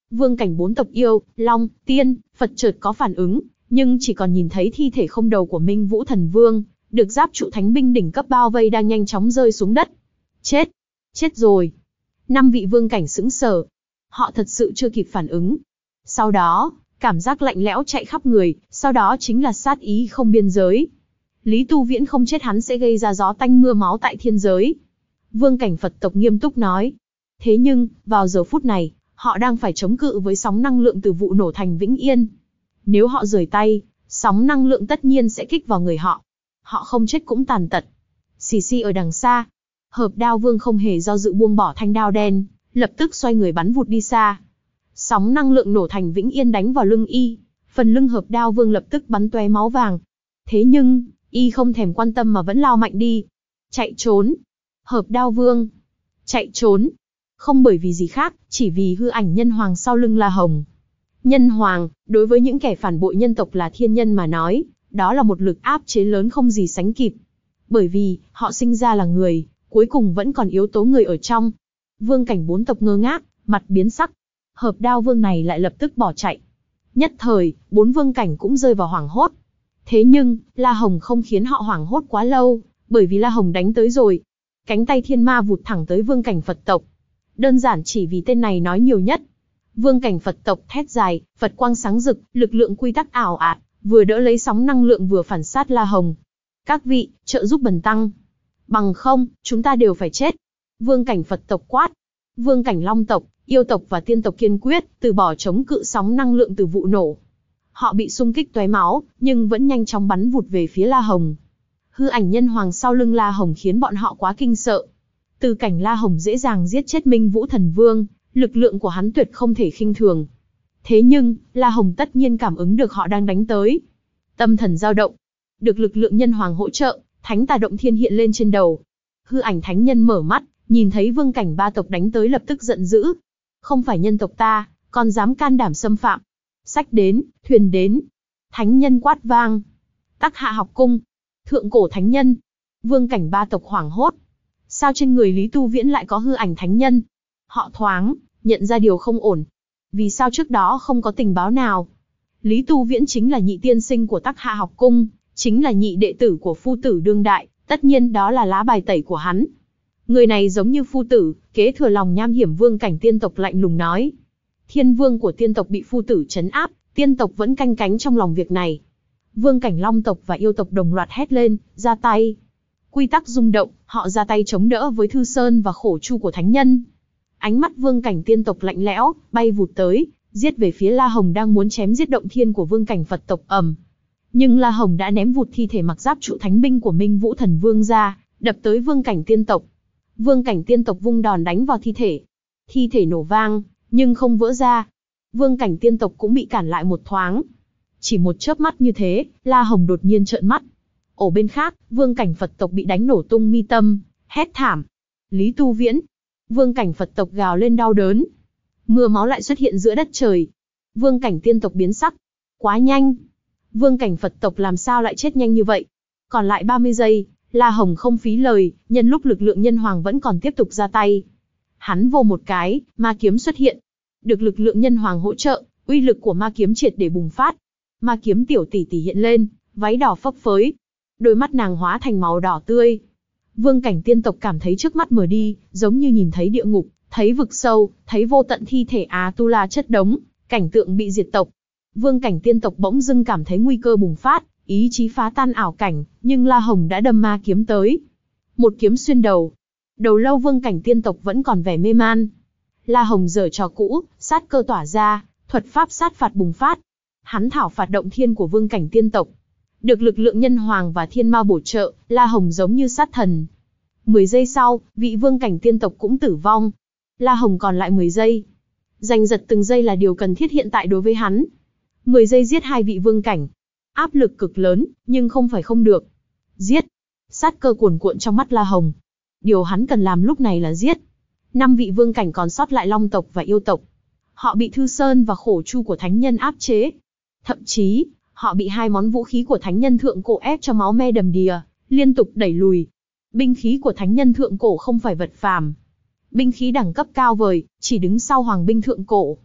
A: Vương cảnh bốn tộc yêu, long, tiên, Phật chợt có phản ứng, nhưng chỉ còn nhìn thấy thi thể không đầu của Minh Vũ Thần Vương, được giáp trụ thánh binh đỉnh cấp bao vây đang nhanh chóng rơi xuống đất. Chết! Chết rồi! Năm vị vương cảnh sững sờ. Họ thật sự chưa kịp phản ứng. Sau đó, cảm giác lạnh lẽo chạy khắp người, sau đó chính là sát ý không biên giới. Lý Tu Viễn không chết hắn sẽ gây ra gió tanh mưa máu tại thiên giới. Vương cảnh Phật tộc nghiêm túc nói. Thế nhưng, vào giờ phút này, họ đang phải chống cự với sóng năng lượng từ vụ nổ thành Vĩnh Yên. Nếu họ rời tay, sóng năng lượng tất nhiên sẽ kích vào người họ. Họ không chết cũng tàn tật. Xì xì ở đằng xa. Hợp Đao Vương không hề do dự buông bỏ thanh đao đen, lập tức xoay người bắn vụt đi xa. Sóng năng lượng nổ thành Vĩnh Yên đánh vào lưng y, phần lưng Hợp Đao Vương lập tức bắn tóe máu vàng. Thế nhưng, y không thèm quan tâm mà vẫn lao mạnh đi. Chạy trốn. Hợp Đao Vương. Chạy trốn. Không bởi vì gì khác, chỉ vì hư ảnh nhân hoàng sau lưng La Hồng. Nhân hoàng, đối với những kẻ phản bội nhân tộc là thiên nhân mà nói, đó là một lực áp chế lớn không gì sánh kịp. Bởi vì, họ sinh ra là người, cuối cùng vẫn còn yếu tố người ở trong. Vương cảnh bốn tộc ngơ ngác, mặt biến sắc. Hợp Đao Vương này lại lập tức bỏ chạy. Nhất thời, bốn vương cảnh cũng rơi vào hoảng hốt. Thế nhưng, La Hồng không khiến họ hoảng hốt quá lâu, bởi vì La Hồng đánh tới rồi. Cánh tay thiên ma vụt thẳng tới vương cảnh Phật tộc. Đơn giản chỉ vì tên này nói nhiều nhất. Vương cảnh Phật tộc thét dài, Phật quang sáng rực, lực lượng quy tắc ảo ạt, vừa đỡ lấy sóng năng lượng vừa phản sát La Hồng. Các vị, trợ giúp bần tăng. Bằng không, chúng ta đều phải chết. Vương cảnh Phật tộc quát. Vương cảnh Long tộc, yêu tộc và tiên tộc kiên quyết, từ bỏ chống cự sóng năng lượng từ vụ nổ. Họ bị xung kích tóe máu, nhưng vẫn nhanh chóng bắn vụt về phía La Hồng. Hư ảnh nhân hoàng sau lưng La Hồng khiến bọn họ quá kinh sợ. Từ cảnh La Hồng dễ dàng giết chết Minh Vũ Thần Vương, lực lượng của hắn tuyệt không thể khinh thường. Thế nhưng, La Hồng tất nhiên cảm ứng được họ đang đánh tới. Tâm thần dao động. Được lực lượng nhân hoàng hỗ trợ, thánh tà động thiên hiện lên trên đầu. Hư ảnh thánh nhân mở mắt, nhìn thấy vương cảnh ba tộc đánh tới lập tức giận dữ. Không phải nhân tộc ta, còn dám can đảm xâm phạm. Sách đến, thuyền đến. Thánh nhân quát vang. Tắc Hạ học cung. Thượng cổ thánh nhân. Vương cảnh ba tộc hoảng hốt. Sao trên người Lý Tu Viễn lại có hư ảnh thánh nhân? Họ thoáng nhận ra điều không ổn. Vì sao trước đó không có tình báo nào? Lý Tu Viễn chính là nhị tiên sinh của Tắc Hạ học cung, chính là nhị đệ tử của phu tử đương đại, tất nhiên đó là lá bài tẩy của hắn. Người này giống như phu tử, kế thừa lòng nham hiểm vương cảnh tiên tộc lạnh lùng nói. Thiên vương của tiên tộc bị phu tử trấn áp, tiên tộc vẫn canh cánh trong lòng việc này. Vương cảnh long tộc và yêu tộc đồng loạt hét lên, ra tay. Quy tắc rung động, họ ra tay chống đỡ với Thư Sơn và khổ chu của thánh nhân. Ánh mắt vương cảnh tiên tộc lạnh lẽo, bay vụt tới, giết về phía La Hồng đang muốn chém giết động thiên của vương cảnh Phật tộc ầm. Nhưng La Hồng đã ném vụt thi thể mặc giáp trụ thánh binh của Minh Vũ Thần Vương ra, đập tới vương cảnh tiên tộc. Vương cảnh tiên tộc vung đòn đánh vào thi thể. Thi thể nổ vang, nhưng không vỡ ra. Vương cảnh tiên tộc cũng bị cản lại một thoáng. Chỉ một chớp mắt như thế, La Hồng đột nhiên trợn mắt. Ở bên khác, vương cảnh Phật tộc bị đánh nổ tung mi tâm, hét thảm. Lý Tu Viễn. Vương cảnh Phật tộc gào lên đau đớn. Mưa máu lại xuất hiện giữa đất trời. Vương cảnh tiên tộc biến sắc. Quá nhanh. Vương cảnh Phật tộc làm sao lại chết nhanh như vậy? Còn lại ba mươi giây, La Hồng không phí lời, nhân lúc lực lượng nhân hoàng vẫn còn tiếp tục ra tay. Hắn vô một cái, ma kiếm xuất hiện. Được lực lượng nhân hoàng hỗ trợ, uy lực của ma kiếm triệt để bùng phát. Ma kiếm tiểu tỷ tỷ hiện lên, váy đỏ phấp phới. Đôi mắt nàng hóa thành màu đỏ tươi. Vương cảnh tiên tộc cảm thấy trước mắt mờ đi, giống như nhìn thấy địa ngục, thấy vực sâu, thấy vô tận thi thể A-tu-la chất đống, cảnh tượng bị diệt tộc. Vương cảnh tiên tộc bỗng dưng cảm thấy nguy cơ bùng phát, ý chí phá tan ảo cảnh, nhưng La Hồng đã đâm ma kiếm tới. Một kiếm xuyên đầu. Đầu lâu vương cảnh tiên tộc vẫn còn vẻ mê man. La Hồng giở trò cũ, sát cơ tỏa ra, thuật pháp sát phạt bùng phát. Hắn thảo phạt động thiên của vương cảnh tiên tộc. Được lực lượng nhân hoàng và thiên ma bổ trợ, La Hồng giống như sát thần. mười giây sau, vị vương cảnh tiên tộc cũng tử vong. La Hồng còn lại mười giây. Giành giật từng giây là điều cần thiết hiện tại đối với hắn. mười giây giết hai vị vương cảnh. Áp lực cực lớn, nhưng không phải không được. Giết. Sát cơ cuồn cuộn trong mắt La Hồng. Điều hắn cần làm lúc này là giết. Năm vị vương cảnh còn sót lại long tộc và yêu tộc. Họ bị Thư Sơn và khổ chu của thánh nhân áp chế. Thậm chí, họ bị hai món vũ khí của thánh nhân thượng cổ ép cho máu me đầm đìa, liên tục đẩy lùi. Binh khí của thánh nhân thượng cổ không phải vật phàm. Binh khí đẳng cấp cao vời, chỉ đứng sau hoàng binh thượng cổ.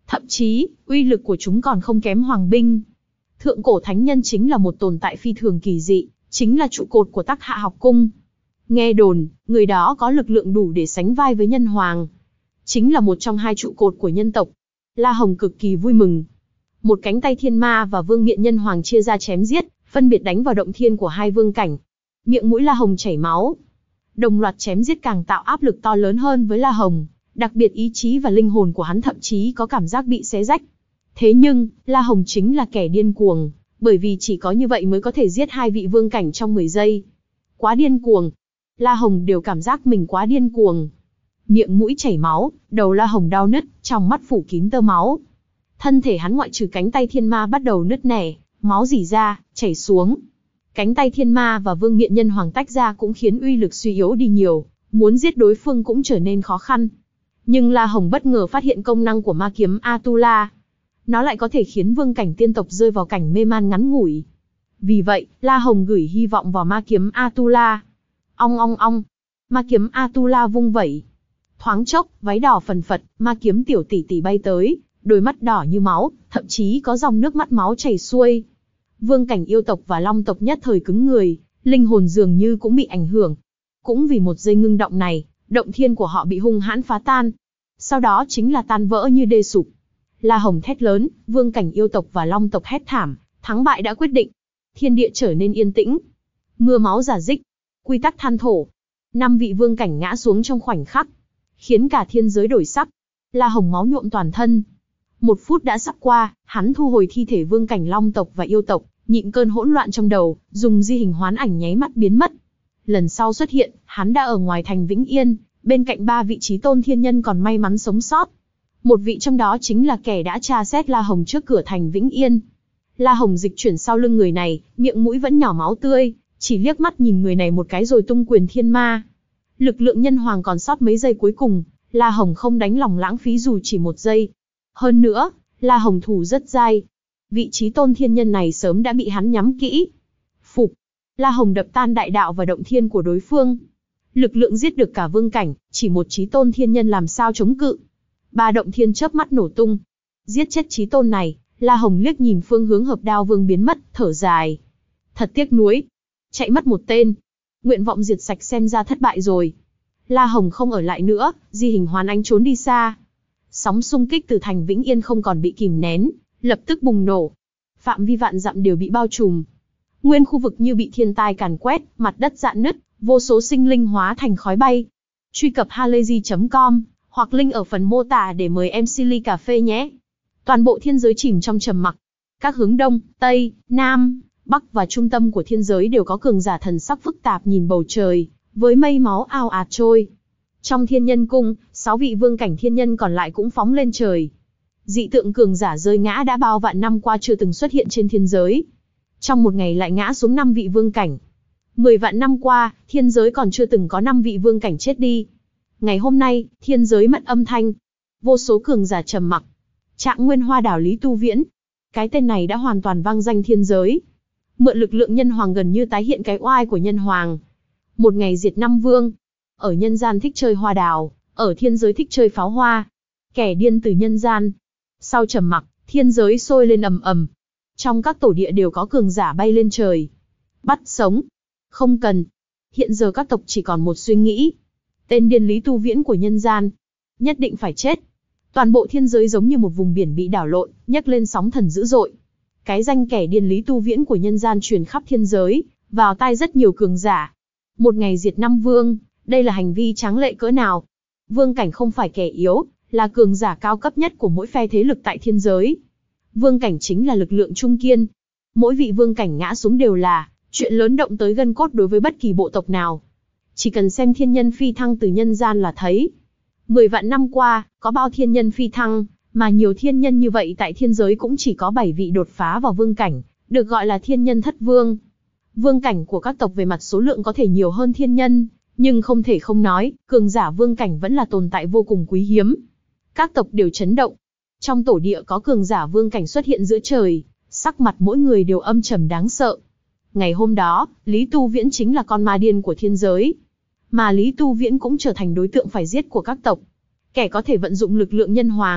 A: Thậm chí, uy lực của chúng còn không kém hoàng binh. Thượng cổ thánh nhân chính là một tồn tại phi thường kỳ dị, chính là trụ cột của Tắc Hạ học cung. Nghe đồn, người đó có lực lượng đủ để sánh vai với nhân hoàng. Chính là một trong hai trụ cột của nhân tộc. La Hồng cực kỳ vui mừng. Một cánh tay thiên ma và vương miện nhân hoàng chia ra chém giết, phân biệt đánh vào động thiên của hai vương cảnh. Miệng mũi La Hồng chảy máu. Đồng loạt chém giết càng tạo áp lực to lớn hơn với La Hồng, đặc biệt ý chí và linh hồn của hắn thậm chí có cảm giác bị xé rách. Thế nhưng, La Hồng chính là kẻ điên cuồng, bởi vì chỉ có như vậy mới có thể giết hai vị vương cảnh trong mười giây. Quá điên cuồng. La Hồng đều cảm giác mình quá điên cuồng. Miệng mũi chảy máu, đầu La Hồng đau nứt, trong mắt phủ kín tơ máu. Thân thể hắn ngoại trừ cánh tay thiên ma bắt đầu nứt nẻ, máu rỉ ra, chảy xuống. Cánh tay thiên ma và vương miện nhân hoàng tách ra cũng khiến uy lực suy yếu đi nhiều, muốn giết đối phương cũng trở nên khó khăn. Nhưng La Hồng bất ngờ phát hiện công năng của ma kiếm Atula. Nó lại có thể khiến vương cảnh tiên tộc rơi vào cảnh mê man ngắn ngủi. Vì vậy, La Hồng gửi hy vọng vào ma kiếm Atula. Ong ong ong, ma kiếm Atula vung vẩy. Thoáng chốc, váy đỏ phần phật, ma kiếm tiểu tỷ tỷ bay tới, đôi mắt đỏ như máu, thậm chí có dòng nước mắt máu chảy xuôi. Vương cảnh yêu tộc và long tộc nhất thời cứng người, linh hồn dường như cũng bị ảnh hưởng. Cũng vì một giây ngưng động này, động thiên của họ bị hung hãn phá tan. Sau đó chính là tan vỡ như đê sụp. La Hồng thét lớn, vương cảnh yêu tộc và long tộc hét thảm, thắng bại đã quyết định. Thiên địa trở nên yên tĩnh. Mưa máu rả rích, quy tắc than thổ. Năm vị vương cảnh ngã xuống trong khoảnh khắc, khiến cả thiên giới đổi sắc. La Hồng máu nhuộm toàn thân. Một phút đã sắp qua, hắn thu hồi thi thể vương cảnh long tộc và yêu tộc, nhịn cơn hỗn loạn trong đầu, dùng di hình hoán ảnh nháy mắt biến mất. Lần sau xuất hiện, hắn đã ở ngoài thành Vĩnh Yên, bên cạnh ba vị chí tôn thiên nhân còn may mắn sống sót. Một vị trong đó chính là kẻ đã tra xét La Hồng trước cửa thành Vĩnh Yên. La Hồng dịch chuyển sau lưng người này, miệng mũi vẫn nhỏ máu tươi, chỉ liếc mắt nhìn người này một cái rồi tung quyền thiên ma. Lực lượng nhân hoàng còn sót mấy giây cuối cùng, La Hồng không đánh lòng lãng phí dù chỉ một giây. Hơn nữa, La Hồng thủ rất dai. Vị chí tôn thiên nhân này sớm đã bị hắn nhắm kỹ. Phục. La Hồng đập tan đại đạo và động thiên của đối phương. Lực lượng giết được cả vương cảnh, chỉ một chí tôn thiên nhân làm sao chống cự. Ba động thiên chớp mắt nổ tung. Giết chết chí tôn này, La Hồng liếc nhìn phương hướng hợp đao vương biến mất, thở dài. Thật tiếc nuối. Chạy mất một tên. Nguyện vọng diệt sạch xem ra thất bại rồi. La Hồng không ở lại nữa, di hình hoán ánh trốn đi xa. Sóng xung kích từ thành Vĩnh Yên không còn bị kìm nén, lập tức bùng nổ. Phạm vi vạn dặm đều bị bao trùm. Nguyên khu vực như bị thiên tai càn quét, mặt đất rạn nứt, vô số sinh linh hóa thành khói bay. Truy cập halayzi chấm com hoặc link ở phần mô tả để mời em xê ly cà phê nhé. Toàn bộ thiên giới chìm trong trầm mặc. Các hướng đông, tây, nam, bắc và trung tâm của thiên giới đều có cường giả thần sắc phức tạp nhìn bầu trời, với mây máu ào ạt trôi. Trong thiên nhân cung, sáu vị vương cảnh thiên nhân còn lại cũng phóng lên trời. Dị tượng cường giả rơi ngã đã bao vạn năm qua chưa từng xuất hiện trên thiên giới. Trong một ngày lại ngã xuống năm vị vương cảnh. Mười vạn năm qua, thiên giới còn chưa từng có năm vị vương cảnh chết đi. Ngày hôm nay, thiên giới mất âm thanh. Vô số cường giả trầm mặc. Trạng Nguyên Hoa đảo Lý Tu Viễn. Cái tên này đã hoàn toàn vang danh thiên giới. Mượn lực lượng nhân hoàng gần như tái hiện cái oai của nhân hoàng. Một ngày diệt năm vương. Ở nhân gian thích chơi hoa đào, ở thiên giới thích chơi pháo hoa. Kẻ điên từ nhân gian. Sau trầm mặc, thiên giới sôi lên ầm ầm. Trong các tổ địa đều có cường giả bay lên trời. Bắt sống. Không cần. Hiện giờ các tộc chỉ còn một suy nghĩ. Tên điên Lý Tu Viễn của nhân gian. Nhất định phải chết. Toàn bộ thiên giới giống như một vùng biển bị đảo lộn, nhấc lên sóng thần dữ dội. Cái danh kẻ điên Lý Tu Viễn của nhân gian truyền khắp thiên giới, vào tai rất nhiều cường giả. Một ngày diệt năm vương, đây là hành vi tráng lệ cỡ nào? Vương cảnh không phải kẻ yếu, là cường giả cao cấp nhất của mỗi phe thế lực tại thiên giới. Vương cảnh chính là lực lượng trung kiên. Mỗi vị vương cảnh ngã xuống đều là chuyện lớn động tới gân cốt đối với bất kỳ bộ tộc nào. Chỉ cần xem thiên nhân phi thăng từ nhân gian là thấy. Mười vạn năm qua, có bao thiên nhân phi thăng, mà nhiều thiên nhân như vậy tại thiên giới cũng chỉ có bảy vị đột phá vào vương cảnh, được gọi là thiên nhân thất vương. Vương cảnh của các tộc về mặt số lượng có thể nhiều hơn thiên nhân, nhưng không thể không nói, cường giả vương cảnh vẫn là tồn tại vô cùng quý hiếm. Các tộc đều chấn động. Trong tổ địa có cường giả vương cảnh xuất hiện giữa trời, sắc mặt mỗi người đều âm trầm đáng sợ. Ngày hôm đó, Lý Tu Viễn chính là con ma điên của thiên giới. Mà Lý Tu Viễn cũng trở thành đối tượng phải giết của các tộc. Kẻ có thể vận dụng lực lượng nhân hoàng,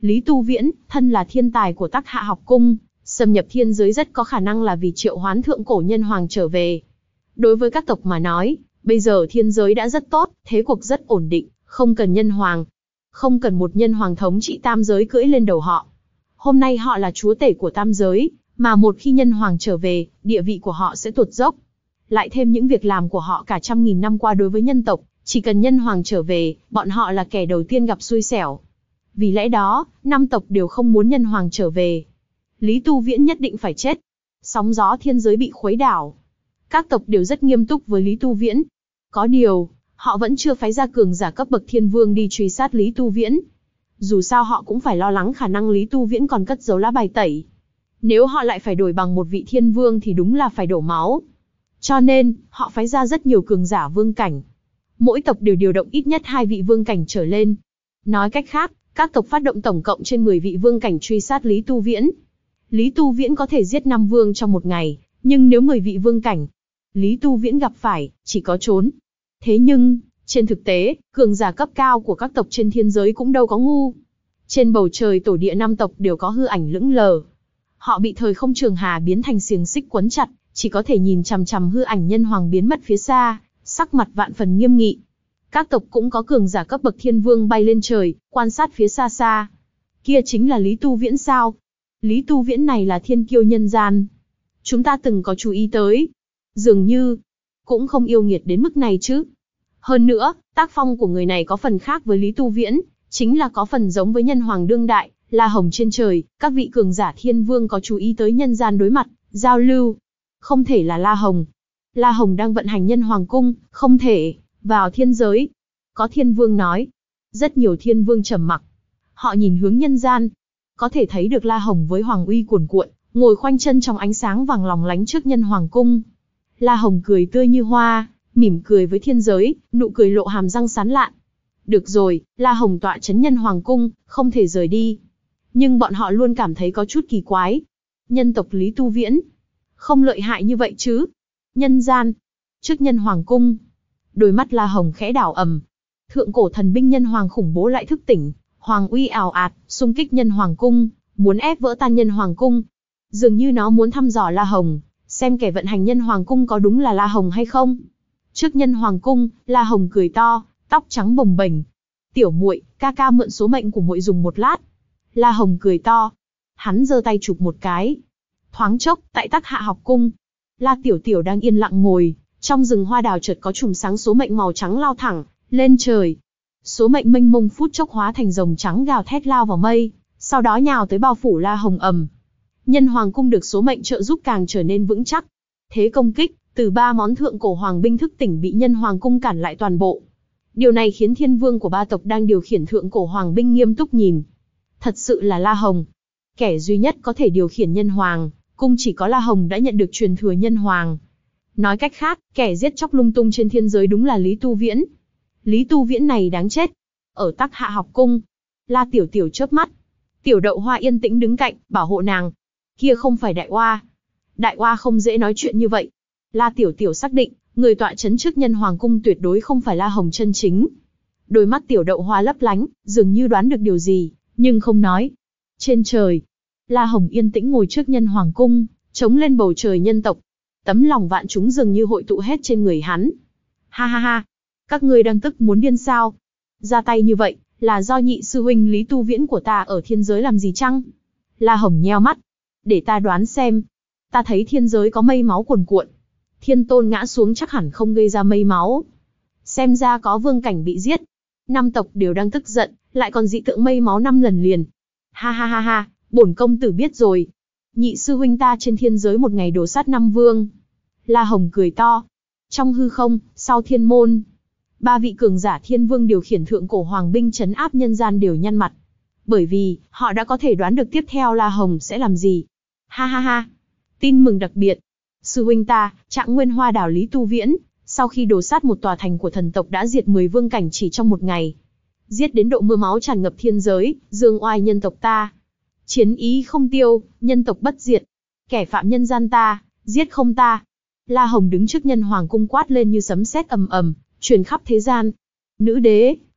A: Lý Tu Viễn, thân là thiên tài của Tắc Hạ học cung, xâm nhập thiên giới rất có khả năng là vì triệu hoán thượng cổ nhân hoàng trở về. Đối với các tộc mà nói, bây giờ thiên giới đã rất tốt, thế cuộc rất ổn định, không cần nhân hoàng. Không cần một nhân hoàng thống trị tam giới cưỡi lên đầu họ. Hôm nay họ là chúa tể của tam giới, mà một khi nhân hoàng trở về, địa vị của họ sẽ tụt dốc. Lại thêm những việc làm của họ cả trăm nghìn năm qua đối với nhân tộc, chỉ cần nhân hoàng trở về, bọn họ là kẻ đầu tiên gặp xui xẻo. Vì lẽ đó, năm tộc đều không muốn nhân hoàng trở về. Lý Tu Viễn nhất định phải chết. Sóng gió thiên giới bị khuấy đảo. Các tộc đều rất nghiêm túc với Lý Tu Viễn. Có điều, họ vẫn chưa phái ra cường giả cấp bậc thiên vương đi truy sát Lý Tu Viễn. Dù sao họ cũng phải lo lắng khả năng Lý Tu Viễn còn cất giấu lá bài tẩy. Nếu họ lại phải đổi bằng một vị thiên vương thì đúng là phải đổ máu. Cho nên, họ phái ra rất nhiều cường giả vương cảnh. Mỗi tộc đều điều động ít nhất hai vị vương cảnh trở lên. Nói cách khác, các tộc phát động tổng cộng trên mười vị vương cảnh truy sát Lý Tu Viễn. Lý Tu Viễn có thể giết năm vương trong một ngày, nhưng nếu mười vị vương cảnh, Lý Tu Viễn gặp phải, chỉ có trốn. Thế nhưng, trên thực tế, cường giả cấp cao của các tộc trên thiên giới cũng đâu có ngu. Trên bầu trời tổ địa năm tộc đều có hư ảnh lững lờ. Họ bị thời không trường hà biến thành xiềng xích quấn chặt, chỉ có thể nhìn chằm chằm hư ảnh nhân hoàng biến mất phía xa, sắc mặt vạn phần nghiêm nghị. Các tộc cũng có cường giả cấp bậc thiên vương bay lên trời, quan sát phía xa xa. Kia chính là Lý Tu Viễn sao? Lý Tu Viễn này là thiên kiêu nhân gian. Chúng ta từng có chú ý tới. Dường như, cũng không yêu nghiệt đến mức này chứ. Hơn nữa, tác phong của người này có phần khác với Lý Tu Viễn, chính là có phần giống với nhân hoàng đương đại, La Hồng trên trời, các vị cường giả thiên vương có chú ý tới nhân gian đối mặt, giao lưu. Không thể là La Hồng. La Hồng đang vận hành nhân hoàng cung, không thể vào thiên giới. Có thiên vương nói. Rất nhiều thiên vương trầm mặc. Họ nhìn hướng nhân gian. Có thể thấy được La Hồng với hoàng uy cuồn cuộn, ngồi khoanh chân trong ánh sáng vàng lóng lánh trước nhân hoàng cung. La Hồng cười tươi như hoa, mỉm cười với thiên giới, nụ cười lộ hàm răng sán lạn. Được rồi, La Hồng tọa chấn nhân hoàng cung, không thể rời đi. Nhưng bọn họ luôn cảm thấy có chút kỳ quái. Nhân tộc Lý Tu Viễn, không lợi hại như vậy chứ. Nhân gian, trước nhân hoàng cung, đôi mắt La Hồng khẽ đảo ầm. Thượng cổ thần binh nhân hoàng khủng bố lại thức tỉnh, hoàng uy ào ạt, xung kích nhân hoàng cung, muốn ép vỡ tan nhân hoàng cung. Dường như nó muốn thăm dò La Hồng, xem kẻ vận hành nhân hoàng cung có đúng là La Hồng hay không. Trước nhân hoàng cung, La Hồng cười to, tóc trắng bồng bềnh. Tiểu muội, ca ca mượn số mệnh của muội dùng một lát. La Hồng cười to. Hắn giơ tay chụp một cái. Thoáng chốc, tại Tắc Hạ học cung, La Tiểu Tiểu đang yên lặng ngồi, trong rừng hoa đào chợt có chùm sáng số mệnh màu trắng lao thẳng lên trời. Số mệnh mênh mông phút chốc hóa thành rồng trắng gào thét lao vào mây, sau đó nhào tới bao phủ La Hồng ầm. Nhân hoàng cung được số mệnh trợ giúp càng trở nên vững chắc. Thế công kích từ ba món thượng cổ hoàng binh thức tỉnh bị nhân hoàng cung cản lại toàn bộ. Điều này khiến thiên vương của ba tộc đang điều khiển thượng cổ hoàng binh nghiêm túc nhìn. Thật sự là La Hồng. Kẻ duy nhất có thể điều khiển nhân hoàng cung, chỉ có La Hồng đã nhận được truyền thừa nhân hoàng. Nói cách khác, kẻ giết chóc lung tung trên thiên giới đúng là Lý Tu Viễn. Lý Tu Viễn này đáng chết. Ở Tắc Hạ học cung, La Tiểu Tiểu chớp mắt. Tiểu Đậu Hoa yên tĩnh đứng cạnh, bảo hộ nàng. Kia không phải Đại Oa. Đại Oa không dễ nói chuyện như vậy. La Tiểu Tiểu xác định, người tọa chấn trước nhân hoàng cung tuyệt đối không phải La Hồng chân chính. Đôi mắt Tiểu Đậu Hoa lấp lánh, dường như đoán được điều gì, nhưng không nói. Trên trời, La Hồng yên tĩnh ngồi trước nhân hoàng cung, chống lên bầu trời nhân tộc. Tấm lòng vạn chúng dường như hội tụ hết trên người hắn. Ha ha ha, các ngươi đang tức muốn điên sao? Ra tay như vậy, là do nhị sư huynh Lý Tu Viễn của ta ở thiên giới làm gì chăng? La Hồng nheo mắt. Để ta đoán xem. Ta thấy thiên giới có mây máu cuồn cuộn. Thiên tôn ngã xuống chắc hẳn không gây ra mây máu. Xem ra có vương cảnh bị giết. Năm tộc đều đang tức giận, lại còn dị tượng mây máu năm lần liền. Ha ha ha ha, bổn công tử biết rồi. Nhị sư huynh ta trên thiên giới một ngày đổ sát năm vương. La Hồng cười to. Trong hư không, sau thiên môn, ba vị cường giả thiên vương điều khiển thượng cổ hoàng binh trấn áp nhân gian đều nhăn mặt. Bởi vì, họ đã có thể đoán được tiếp theo La Hồng sẽ làm gì. Ha ha ha, tin mừng đặc biệt. Sư huynh ta, Trạng Nguyên Hoa Đảo Lý Tu Viễn, sau khi đổ sát một tòa thành của thần tộc đã diệt mười vương cảnh chỉ trong một ngày. Giết đến độ mưa máu tràn ngập thiên giới, dương oai nhân tộc ta. Chiến ý không tiêu, nhân tộc bất diệt. Kẻ phạm nhân gian ta, giết không ta. La Hồng đứng trước nhân hoàng cung quát lên như sấm sét ầm ầm, truyền khắp thế gian. Nữ đế,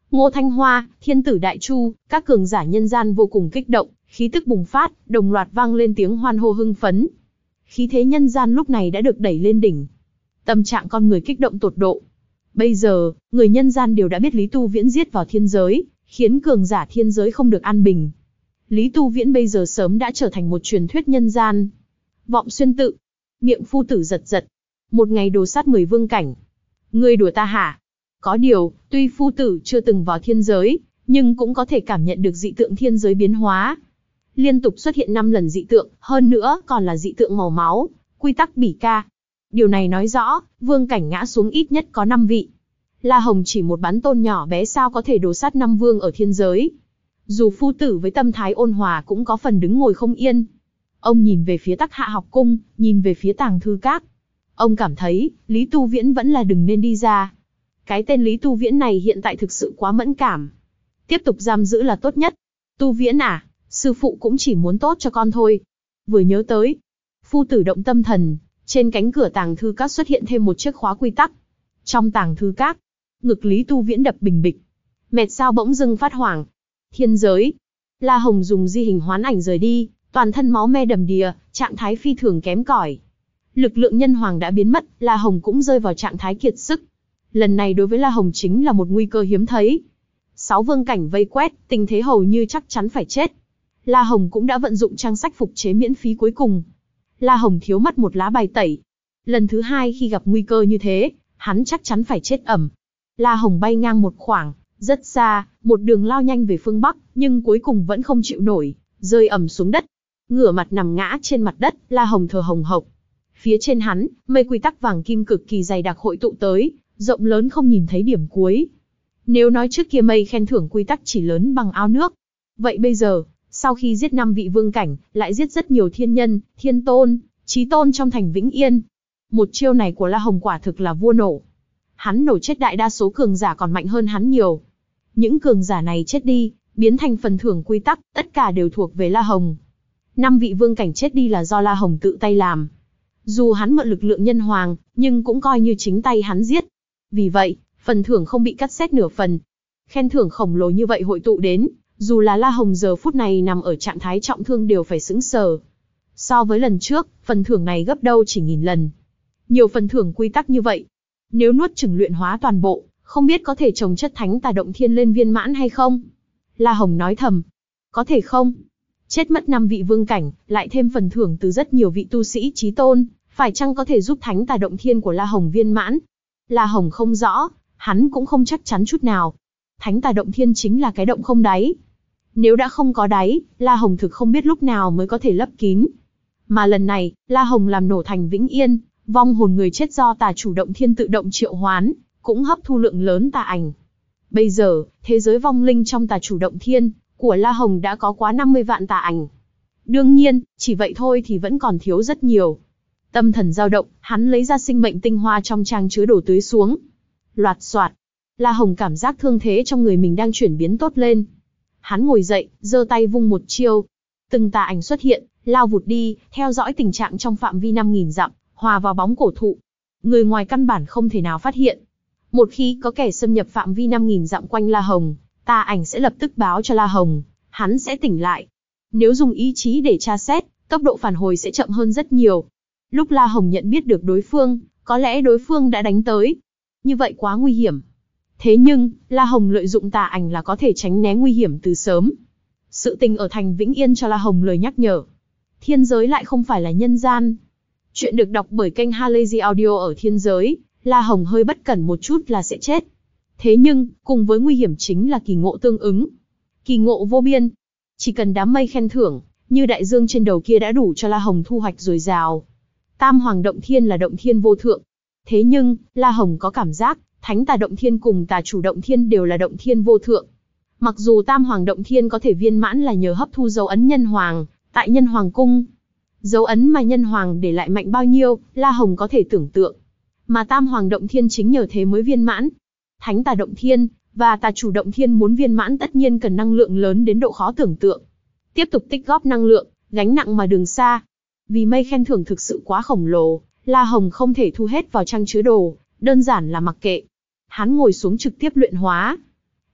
A: Ngô Thanh Hoa, Thiên tử Đại Chu, các cường giả nhân gian vô cùng kích động, khí tức bùng phát, đồng loạt vang lên tiếng hoan hô hưng phấn. Khí thế nhân gian lúc này đã được đẩy lên đỉnh. Tâm trạng con người kích động tột độ. Bây giờ, người nhân gian đều đã biết Lý Tu Viễn giết vào thiên giới, khiến cường giả thiên giới không được an bình. Lý Tu Viễn bây giờ sớm đã trở thành một truyền thuyết nhân gian. Vọng Xuyên tự. Miệng phu tử giật giật. Một ngày đồ sát mười vương cảnh. Ngươi đùa ta hả? Có điều, tuy phu tử chưa từng vào thiên giới, nhưng cũng có thể cảm nhận được dị tượng thiên giới biến hóa. Liên tục xuất hiện năm lần dị tượng, hơn nữa còn là dị tượng màu máu, quy tắc bỉ ca. Điều này nói rõ, vương cảnh ngã xuống ít nhất có năm vị. La Hồng chỉ một bán tôn nhỏ bé sao có thể đồ sát năm vương ở thiên giới. Dù phu tử với tâm thái ôn hòa cũng có phần đứng ngồi không yên. Ông nhìn về phía Tắc Hạ học cung, nhìn về phía Tàng Thư Các. Ông cảm thấy, Lý Tu Viễn vẫn là đừng nên đi ra. Cái tên Lý Tu Viễn này hiện tại thực sự quá mẫn cảm. Tiếp tục giam giữ là tốt nhất. Tu Viễn à, sư phụ cũng chỉ muốn tốt cho con thôi. Vừa nhớ tới, phu tử động tâm thần, trên cánh cửa Tàng Thư Các xuất hiện thêm một chiếc khóa quy tắc. Trong Tàng Thư Các, ngực Lý Tu Viễn đập bình bịch. Mệt sao bỗng dưng phát hoảng. Thiên giới. La Hồng dùng di hình hoán ảnh rời đi, toàn thân máu me đầm đìa, trạng thái phi thường kém cỏi. Lực lượng nhân hoàng đã biến mất, La Hồng cũng rơi vào trạng thái kiệt sức. Lần này đối với La Hồng chính là một nguy cơ hiếm thấy. Sáu vương cảnh vây quét, tình thế hầu như chắc chắn phải chết. La Hồng cũng đã vận dụng trang sách phục chế miễn phí cuối cùng. La Hồng thiếu mất một lá bài tẩy. Lần thứ hai khi gặp nguy cơ như thế, hắn chắc chắn phải chết ẩm. La Hồng bay ngang một khoảng, rất xa, một đường lao nhanh về phương Bắc, nhưng cuối cùng vẫn không chịu nổi, rơi ẩm xuống đất. Ngửa mặt nằm ngã trên mặt đất, La Hồng thở hồng hộc. Phía trên hắn, mây quy tắc vàng kim cực kỳ dày đặc hội tụ tới, rộng lớn không nhìn thấy điểm cuối. Nếu nói trước kia mây khen thưởng quy tắc chỉ lớn bằng ao nước, vậy bây giờ, sau khi giết năm vị vương cảnh, lại giết rất nhiều thiên nhân, thiên tôn, chí tôn trong thành Vĩnh Yên. Một chiêu này của La Hồng quả thực là vua nổ. Hắn nổ chết đại đa số cường giả còn mạnh hơn hắn nhiều. Những cường giả này chết đi, biến thành phần thưởng quy tắc, tất cả đều thuộc về La Hồng. Năm vị vương cảnh chết đi là do La Hồng tự tay làm. Dù hắn mượn lực lượng nhân hoàng, nhưng cũng coi như chính tay hắn giết. Vì vậy, phần thưởng không bị cắt xét nửa phần. Khen thưởng khổng lồ như vậy hội tụ đến, dù là La Hồng giờ phút này nằm ở trạng thái trọng thương đều phải sững sờ. So với lần trước, phần thưởng này gấp đâu chỉ nghìn lần. Nhiều phần thưởng quy tắc như vậy. Nếu nuốt chửng luyện hóa toàn bộ, không biết có thể trồng chất thánh tà động thiên lên viên mãn hay không? La Hồng nói thầm. Có thể không? Chết mất năm vị vương cảnh, lại thêm phần thưởng từ rất nhiều vị tu sĩ chí tôn, phải chăng có thể giúp thánh tà động thiên của La Hồng viên mãn? La Hồng không rõ, hắn cũng không chắc chắn chút nào. Thánh tà động thiên chính là cái động không đáy. Nếu đã không có đáy, La Hồng thực không biết lúc nào mới có thể lấp kín. Mà lần này, La Hồng làm nổ thành Vĩnh Yên, vong hồn người chết do tà chủ động thiên tự động triệu hoán, cũng hấp thu lượng lớn tà ảnh. Bây giờ, thế giới vong linh trong tà chủ động thiên của La Hồng đã có quá năm mươi vạn tà ảnh. Đương nhiên, chỉ vậy thôi thì vẫn còn thiếu rất nhiều. Tâm thần dao động, hắn lấy ra sinh mệnh tinh hoa trong trang chứa đổ tưới xuống. Loạt xoạt, La Hồng cảm giác thương thế trong người mình đang chuyển biến tốt lên. Hắn ngồi dậy, giơ tay vung một chiêu. Từng tà ảnh xuất hiện, lao vụt đi, theo dõi tình trạng trong phạm vi năm nghìn dặm, hòa vào bóng cổ thụ. Người ngoài căn bản không thể nào phát hiện. Một khi có kẻ xâm nhập phạm vi năm nghìn dặm quanh La Hồng, tà ảnh sẽ lập tức báo cho La Hồng, hắn sẽ tỉnh lại. Nếu dùng ý chí để tra xét, tốc độ phản hồi sẽ chậm hơn rất nhiều. Lúc La Hồng nhận biết được đối phương, có lẽ đối phương đã đánh tới. Như vậy quá nguy hiểm. Thế nhưng, La Hồng lợi dụng tà ảnh là có thể tránh né nguy hiểm từ sớm. Sự tình ở thành Vĩnh Yên cho La Hồng lời nhắc nhở. Thiên giới lại không phải là nhân gian. Chuyện được đọc bởi kênh Halazy Audio. Ở thiên giới, La Hồng hơi bất cẩn một chút là sẽ chết. Thế nhưng, cùng với nguy hiểm chính là kỳ ngộ tương ứng. Kỳ ngộ vô biên. Chỉ cần đám mây khen thưởng, như đại dương trên đầu kia đã đủ cho La Hồng thu hoạch dồi dào. Tam Hoàng Động Thiên là động thiên vô thượng. Thế nhưng, La Hồng có cảm giác, Thánh Tà Động Thiên cùng Tà Chủ Động Thiên đều là động thiên vô thượng. Mặc dù Tam Hoàng Động Thiên có thể viên mãn là nhờ hấp thu dấu ấn nhân hoàng, tại Nhân Hoàng Cung. Dấu ấn mà Nhân Hoàng để lại mạnh bao nhiêu, La Hồng có thể tưởng tượng. Mà Tam Hoàng Động Thiên chính nhờ thế mới viên mãn. Thánh Tà Động Thiên và Tà Chủ Động Thiên muốn viên mãn tất nhiên cần năng lượng lớn đến độ khó tưởng tượng. Tiếp tục tích góp năng lượng, gánh nặng mà đường xa. Vì mây khen thưởng thực sự quá khổng lồ, La Hồng không thể thu hết vào trang chứa đồ, đơn giản là mặc kệ. Hắn ngồi xuống trực tiếp luyện hóa.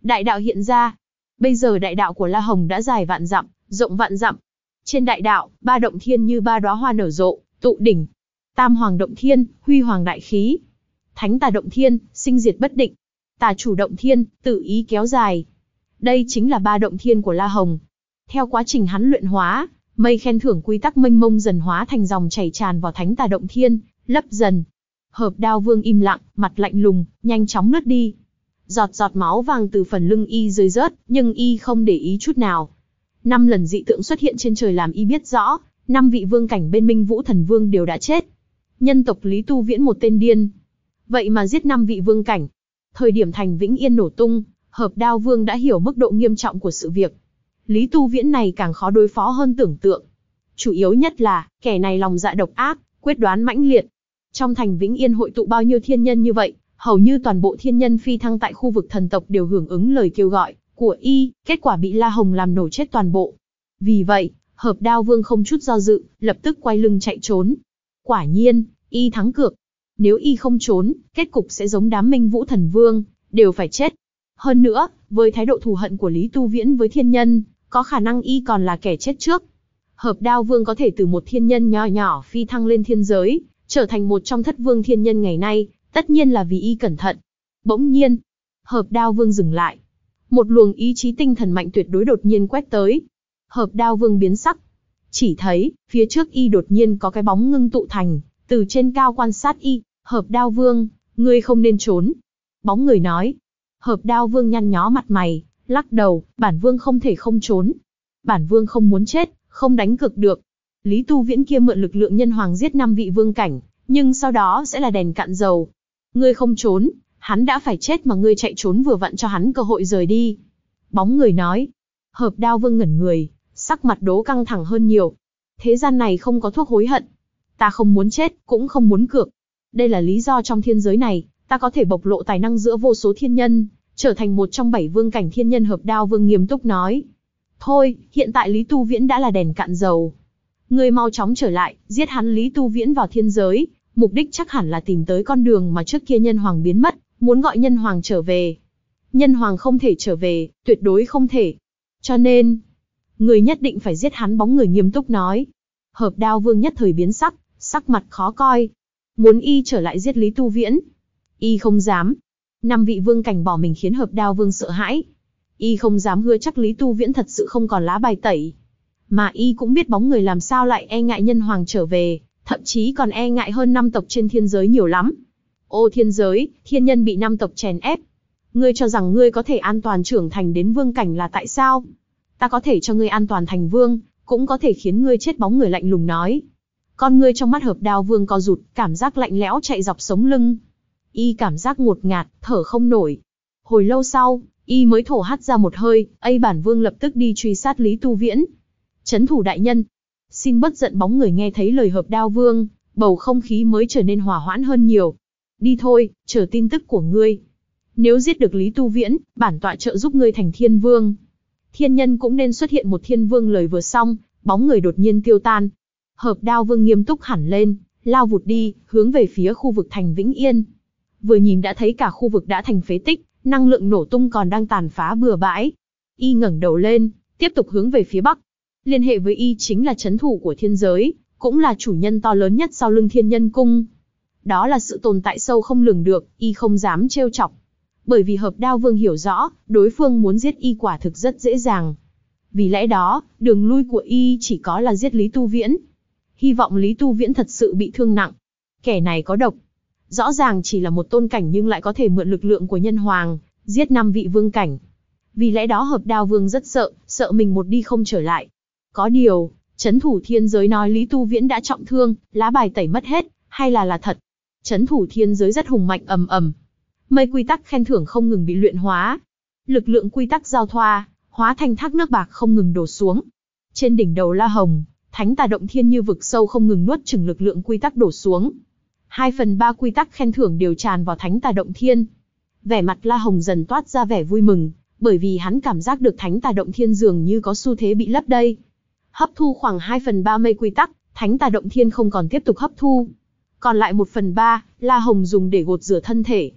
A: Đại đạo hiện ra. Bây giờ đại đạo của La Hồng đã dài vạn dặm, rộng vạn dặm. Trên đại đạo, ba động thiên như ba đóa hoa nở rộ, tụ đỉnh. Tam hoàng động thiên, huy hoàng đại khí. Thánh tà động thiên, sinh diệt bất định. Tà chủ động thiên, tự ý kéo dài. Đây chính là ba động thiên của La Hồng. Theo quá trình hắn luyện hóa, mây khen thưởng quy tắc mênh mông dần hóa thành dòng chảy tràn vào thánh tà động thiên, lấp dần. Hợp Đao Vương im lặng, mặt lạnh lùng, nhanh chóng lướt đi. Giọt giọt máu vàng từ phần lưng y rơi rớt, nhưng y không để ý chút nào. Năm lần dị tượng xuất hiện trên trời làm y biết rõ, năm vị vương cảnh bên Minh Vũ Thần Vương đều đã chết. Nhân tộc Lý Tu Viễn một tên điên. Vậy mà giết năm vị vương cảnh. Thời điểm thành Vĩnh Yên nổ tung, Hợp Đao Vương đã hiểu mức độ nghiêm trọng của sự việc. Lý Tu Viễn này càng khó đối phó hơn tưởng tượng. Chủ yếu nhất là, kẻ này lòng dạ độc ác, quyết đoán mãnh liệt. Trong thành Vĩnh Yên hội tụ bao nhiêu thiên nhân như vậy, hầu như toàn bộ thiên nhân phi thăng tại khu vực thần tộc đều hưởng ứng lời kêu gọi của y, kết quả bị La Hồng làm nổ chết toàn bộ. Vì vậy, Hợp Đao Vương không chút do dự, lập tức quay lưng chạy trốn. Quả nhiên, y thắng cược. Nếu y không trốn, kết cục sẽ giống đám Minh Vũ Thần Vương, đều phải chết. Hơn nữa, với thái độ thù hận của Lý Tu Viễn với thiên nhân, có khả năng y còn là kẻ chết trước. Hợp Đao Vương có thể từ một thiên nhân nho nhỏ phi thăng lên thiên giới, trở thành một trong thất vương thiên nhân ngày nay, tất nhiên là vì y cẩn thận. Bỗng nhiên, Hợp Đao Vương dừng lại. Một luồng ý chí tinh thần mạnh tuyệt đối đột nhiên quét tới. Hợp Đao Vương biến sắc. Chỉ thấy, phía trước y đột nhiên có cái bóng ngưng tụ thành, từ trên cao quan sát y. Hợp Đao Vương, ngươi không nên trốn. Bóng người nói. Hợp Đao Vương nhăn nhó mặt mày, lắc đầu, bản vương không thể không trốn. Bản vương không muốn chết, không đánh cược được. Lý Tu Viễn kia mượn lực lượng nhân hoàng giết năm vị vương cảnh, nhưng sau đó sẽ là đèn cạn dầu. Ngươi không trốn, hắn đã phải chết mà ngươi chạy trốn vừa vặn cho hắn cơ hội rời đi. Bóng người nói. Hợp Đao Vương ngẩn người, sắc mặt đố căng thẳng hơn nhiều. Thế gian này không có thuốc hối hận. Ta không muốn chết, cũng không muốn cược. Đây là lý do trong thiên giới này, ta có thể bộc lộ tài năng giữa vô số thiên nhân, trở thành một trong bảy vương cảnh thiên nhân. Hợp Đao Vương nghiêm túc nói. Thôi, hiện tại Lý Tu Viễn đã là đèn cạn dầu. Ngươi mau chóng trở lại, giết hắn. Lý Tu Viễn vào thiên giới, mục đích chắc hẳn là tìm tới con đường mà trước kia nhân hoàng biến mất, muốn gọi nhân hoàng trở về. Nhân hoàng không thể trở về, tuyệt đối không thể. Cho nên, người nhất định phải giết hắn. Bóng người nghiêm túc nói. Hợp Đao Vương nhất thời biến sắc, sắc mặt khó coi. Muốn y trở lại giết Lý Tu Viễn. Y không dám. Năm vị vương cảnh bỏ mình khiến Hợp Đao Vương sợ hãi. Y không dám hứa chắc Lý Tu Viễn thật sự không còn lá bài tẩy. Mà y cũng biết bóng người làm sao lại e ngại nhân hoàng trở về, thậm chí còn e ngại hơn năm tộc trên thiên giới nhiều lắm. Ô thiên giới, thiên nhân bị năm tộc chèn ép. Ngươi cho rằng ngươi có thể an toàn trưởng thành đến vương cảnh là tại sao? Ta có thể cho ngươi an toàn thành vương, cũng có thể khiến ngươi chết. Bóng người lạnh lùng nói. Con ngươi trong mắt Hợp Đao Vương co rụt, cảm giác lạnh lẽo chạy dọc sống lưng. Y cảm giác ngột ngạt, thở không nổi. Hồi lâu sau, y mới thổ hắt ra một hơi. Ây, bản vương lập tức đi truy sát Lý Tu Viễn. Chấn thủ đại nhân, xin bất giận. Bóng người nghe thấy lời Hợp Đao Vương, bầu không khí mới trở nên hòa hoãn hơn nhiều. Đi thôi, chờ tin tức của ngươi. Nếu giết được Lý Tu Viễn, bản tọa trợ giúp ngươi thành thiên vương. Thiên nhân cũng nên xuất hiện một thiên vương. Lời vừa xong, bóng người đột nhiên tiêu tan. Hợp Đao Vương nghiêm túc hẳn lên, lao vụt đi, hướng về phía khu vực thành Vĩnh Yên. Vừa nhìn đã thấy cả khu vực đã thành phế tích, năng lượng nổ tung còn đang tàn phá bừa bãi. Y ngẩng đầu lên, tiếp tục hướng về phía bắc. Liên hệ với y chính là chấn thủ của thiên giới, cũng là chủ nhân to lớn nhất sau lưng Thiên Nhân Cung. Đó là sự tồn tại sâu không lường được, y không dám trêu chọc. Bởi vì Hợp Đao Vương hiểu rõ, đối phương muốn giết y quả thực rất dễ dàng. Vì lẽ đó, đường lui của y chỉ có là giết Lý Tu Viễn. Hy vọng Lý Tu Viễn thật sự bị thương nặng. Kẻ này có độc. Rõ ràng chỉ là một tôn cảnh nhưng lại có thể mượn lực lượng của nhân hoàng, giết năm vị vương cảnh. Vì lẽ đó Hợp Đao Vương rất sợ, sợ mình một đi không trở lại. Có điều, chấn thủ thiên giới nói Lý Tu Viễn đã trọng thương, lá bài tẩy mất hết, hay là là thật? Chấn thủ thiên giới rất hùng mạnh, ầm ầm. Mây quy tắc khen thưởng không ngừng bị luyện hóa. Lực lượng quy tắc giao thoa, hóa thành thác nước bạc không ngừng đổ xuống. Trên đỉnh đầu La Hồng, thánh tà động thiên như vực sâu không ngừng nuốt chửng lực lượng quy tắc đổ xuống. Hai phần ba quy tắc khen thưởng đều tràn vào thánh tà động thiên. Vẻ mặt La Hồng dần toát ra vẻ vui mừng, bởi vì hắn cảm giác được thánh tà động thiên dường như có xu thế bị lấp đầy. Hấp thu khoảng hai phần ba mây quy tắc, thánh tà động thiên không còn tiếp tục hấp thu. Còn lại một phần ba, La Hồng dùng để gột rửa thân thể.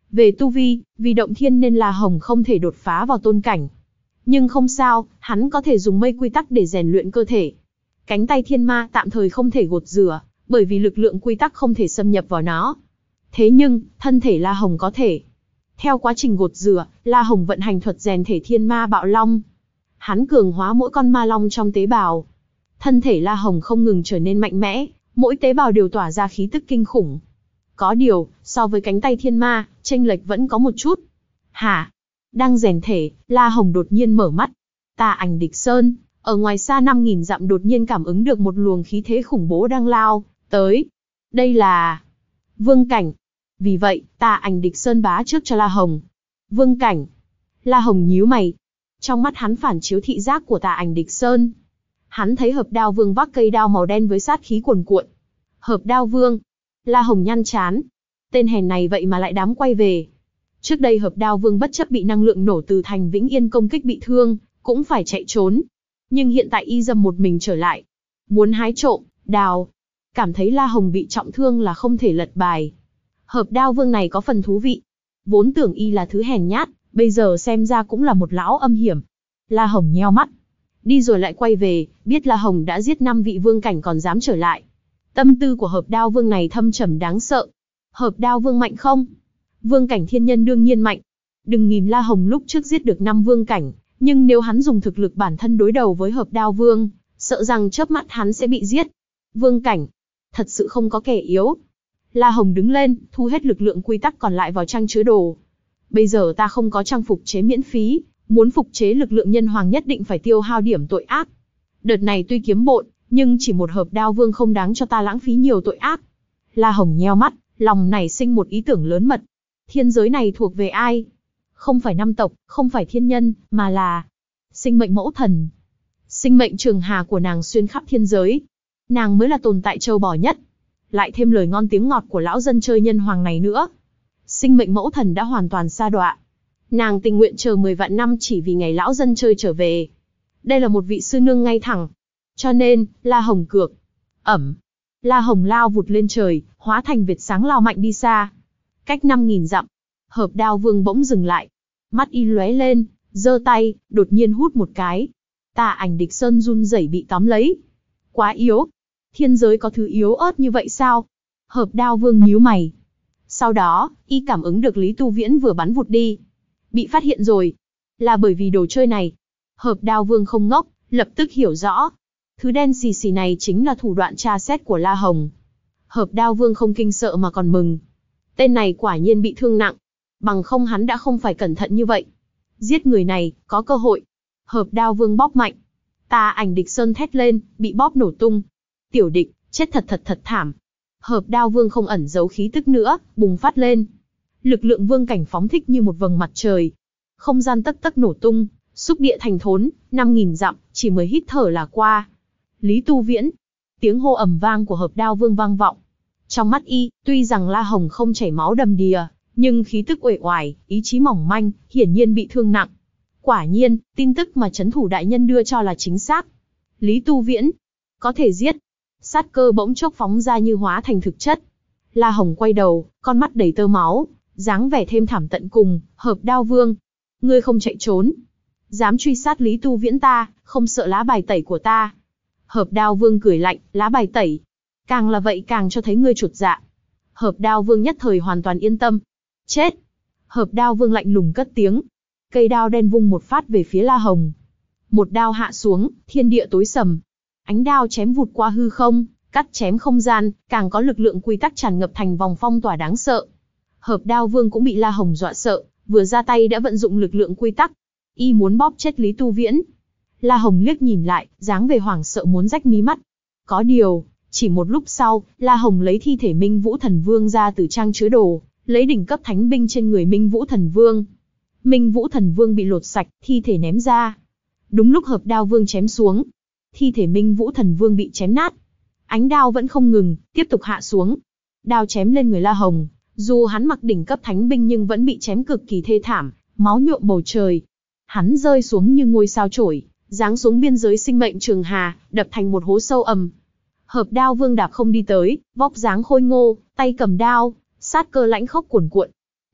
A: Về tu vi, vì động thiên nên La Hồng không thể đột phá vào tôn cảnh. Nhưng không sao, hắn có thể dùng mây quy tắc để rèn luyện cơ thể. Cánh tay thiên ma tạm thời không thể gột rửa, bởi vì lực lượng quy tắc không thể xâm nhập vào nó. Thế nhưng, thân thể La Hồng có thể. Theo quá trình gột rửa, La Hồng vận hành thuật rèn thể thiên ma bạo long. Hắn cường hóa mỗi con ma long trong tế bào. Thân thể La Hồng không ngừng trở nên mạnh mẽ, mỗi tế bào đều tỏa ra khí tức kinh khủng. Có điều, so với cánh tay thiên ma, chênh lệch vẫn có một chút. Hả? Đang rèn thể, La Hồng đột nhiên mở mắt. Tà Ảnh Địch Sơn, ở ngoài xa năm nghìn dặm đột nhiên cảm ứng được một luồng khí thế khủng bố đang lao tới. Đây là vương cảnh. Vì vậy, Tà Ảnh Địch Sơn bá trước cho La Hồng. Vương cảnh. La Hồng nhíu mày. Trong mắt hắn phản chiếu thị giác của Tà Ảnh Địch Sơn. Hắn thấy Hợp Đao Vương vác cây đao màu đen với sát khí cuồn cuộn. Hợp Đao Vương. La Hồng nhăn trán. Tên hèn này vậy mà lại dám quay về. Trước đây Hợp Đao Vương bất chấp bị năng lượng nổ từ thành Vĩnh Yên công kích bị thương, cũng phải chạy trốn. Nhưng hiện tại y dâm một mình trở lại. Muốn hái trộm, đào. Cảm thấy La Hồng bị trọng thương là không thể lật bài. Hợp Đao Vương này có phần thú vị. Vốn tưởng y là thứ hèn nhát, bây giờ xem ra cũng là một lão âm hiểm. La Hồng nheo mắt. Đi rồi lại quay về, biết La Hồng đã giết năm vị vương cảnh còn dám trở lại. Tâm tư của Hợp Đao Vương này thâm trầm đáng sợ. Hợp Đao Vương mạnh không? Vương cảnh thiên nhân đương nhiên mạnh. Đừng nhìn La Hồng lúc trước giết được năm vương cảnh, nhưng nếu hắn dùng thực lực bản thân đối đầu với Hợp Đao Vương, sợ rằng chớp mắt hắn sẽ bị giết. Vương cảnh, thật sự không có kẻ yếu. La Hồng đứng lên, thu hết lực lượng quy tắc còn lại vào trang chứa đồ. Bây giờ ta không có trang phục chế miễn phí, muốn phục chế lực lượng nhân hoàng nhất định phải tiêu hao điểm tội ác. Đợt này tuy kiếm bộn, nhưng chỉ một Hợp Đao Vương không đáng cho ta lãng phí nhiều tội ác. La Hồng nheo mắt, lòng nảy sinh một ý tưởng lớn mật. Thiên giới này thuộc về ai? Không phải năm tộc, không phải thiên nhân, mà là sinh mệnh mẫu thần. Sinh mệnh trường hà của nàng xuyên khắp thiên giới. Nàng mới là tồn tại trâu bò nhất. Lại thêm lời ngon tiếng ngọt của lão dân chơi nhân hoàng này nữa. Sinh mệnh mẫu thần đã hoàn toàn sa đọa. Nàng tình nguyện chờ mười vạn năm chỉ vì ngày lão dân chơi trở về. Đây là một vị sư nương ngay thẳng. Cho nên, La Hồng cược. Ẩm. La Hồng lao vụt lên trời, hóa thành vệt sáng lao mạnh đi xa. Cách năm nghìn dặm. Hợp Đao Vương bỗng dừng lại. Mắt y lóe lên, giơ tay, đột nhiên hút một cái. Tà Ảnh Địch Sơn run rẩy bị tóm lấy. Quá yếu. Thiên giới có thứ yếu ớt như vậy sao? Hợp Đao Vương nhíu mày. Sau đó, y cảm ứng được Lý Tu Viễn vừa bắn vụt đi. Bị phát hiện rồi. Là bởi vì đồ chơi này. Hợp Đao Vương không ngốc, lập tức hiểu rõ. Thứ đen xì xì này chính là thủ đoạn tra xét của La Hồng. Hợp Đao Vương không kinh sợ mà còn mừng. Tên này quả nhiên bị thương nặng. Bằng không hắn đã không phải cẩn thận như vậy. Giết người này, có cơ hội. Hợp Đao Vương bóp mạnh. Tà Ảnh Địch Sơn thét lên, bị bóp nổ tung. Tiểu địch, chết thật thật thật thảm. Hợp Đao Vương không ẩn giấu khí tức nữa, bùng phát lên. Lực lượng vương cảnh phóng thích như một vầng mặt trời. Không gian tấc tấc nổ tung, xúc địa thành thốn, năm nghìn dặm, chỉ mới hít thở là qua. Lý Tu Viễn. Tiếng hô ầm vang của Hợp Đao Vương vang vọng. Trong mắt y, tuy rằng La Hồng không chảy máu đầm đìa, nhưng khí tức uể oải, ý chí mỏng manh, hiển nhiên bị thương nặng. Quả nhiên, tin tức mà Trấn Thủ đại nhân đưa cho là chính xác. Lý Tu Viễn có thể giết. Sát cơ bỗng chốc phóng ra như hóa thành thực chất. La Hồng quay đầu, con mắt đầy tơ máu, dáng vẻ thêm thảm tận cùng. Hợp Đao Vương, ngươi không chạy trốn, dám truy sát Lý Tu Viễn ta, không sợ lá bài tẩy của ta. Hợp Đao Vương cười lạnh, lá bài tẩy, càng là vậy càng cho thấy ngươi chột dạ. Hợp Đao Vương nhất thời hoàn toàn yên tâm. Chết. Hợp Đao Vương lạnh lùng cất tiếng. Cây đao đen vung một phát về phía La Hồng. Một đao hạ xuống, thiên địa tối sầm. Ánh đao chém vụt qua hư không, cắt chém không gian, càng có lực lượng quy tắc tràn ngập thành vòng phong tỏa đáng sợ. Hợp Đao Vương cũng bị La Hồng dọa sợ, vừa ra tay đã vận dụng lực lượng quy tắc. Y muốn bóp chết Lý Tu Viễn. La Hồng liếc nhìn lại, dáng vẻ hoảng sợ muốn rách mí mắt. Có điều, chỉ một lúc sau, La Hồng lấy thi thể Minh Vũ Thần Vương ra từ trang chứa đồ, lấy đỉnh cấp thánh binh trên người Minh Vũ Thần Vương. Minh Vũ Thần Vương bị lột sạch, thi thể ném ra. Đúng lúc Hợp Đao Vương chém xuống, thi thể Minh Vũ Thần Vương bị chém nát. Ánh đao vẫn không ngừng, tiếp tục hạ xuống. Đao chém lên người La Hồng, dù hắn mặc đỉnh cấp thánh binh nhưng vẫn bị chém cực kỳ thê thảm, máu nhuộm bầu trời. Hắn rơi xuống như ngôi sao chổi, giáng xuống biên giới sinh mệnh trường hà, đập thành một hố sâu ầm. Hợp Đao Vương đạp không đi tới, vóc dáng khôi ngô, tay cầm đao, sát cơ lãnh khốc cuồn cuộn.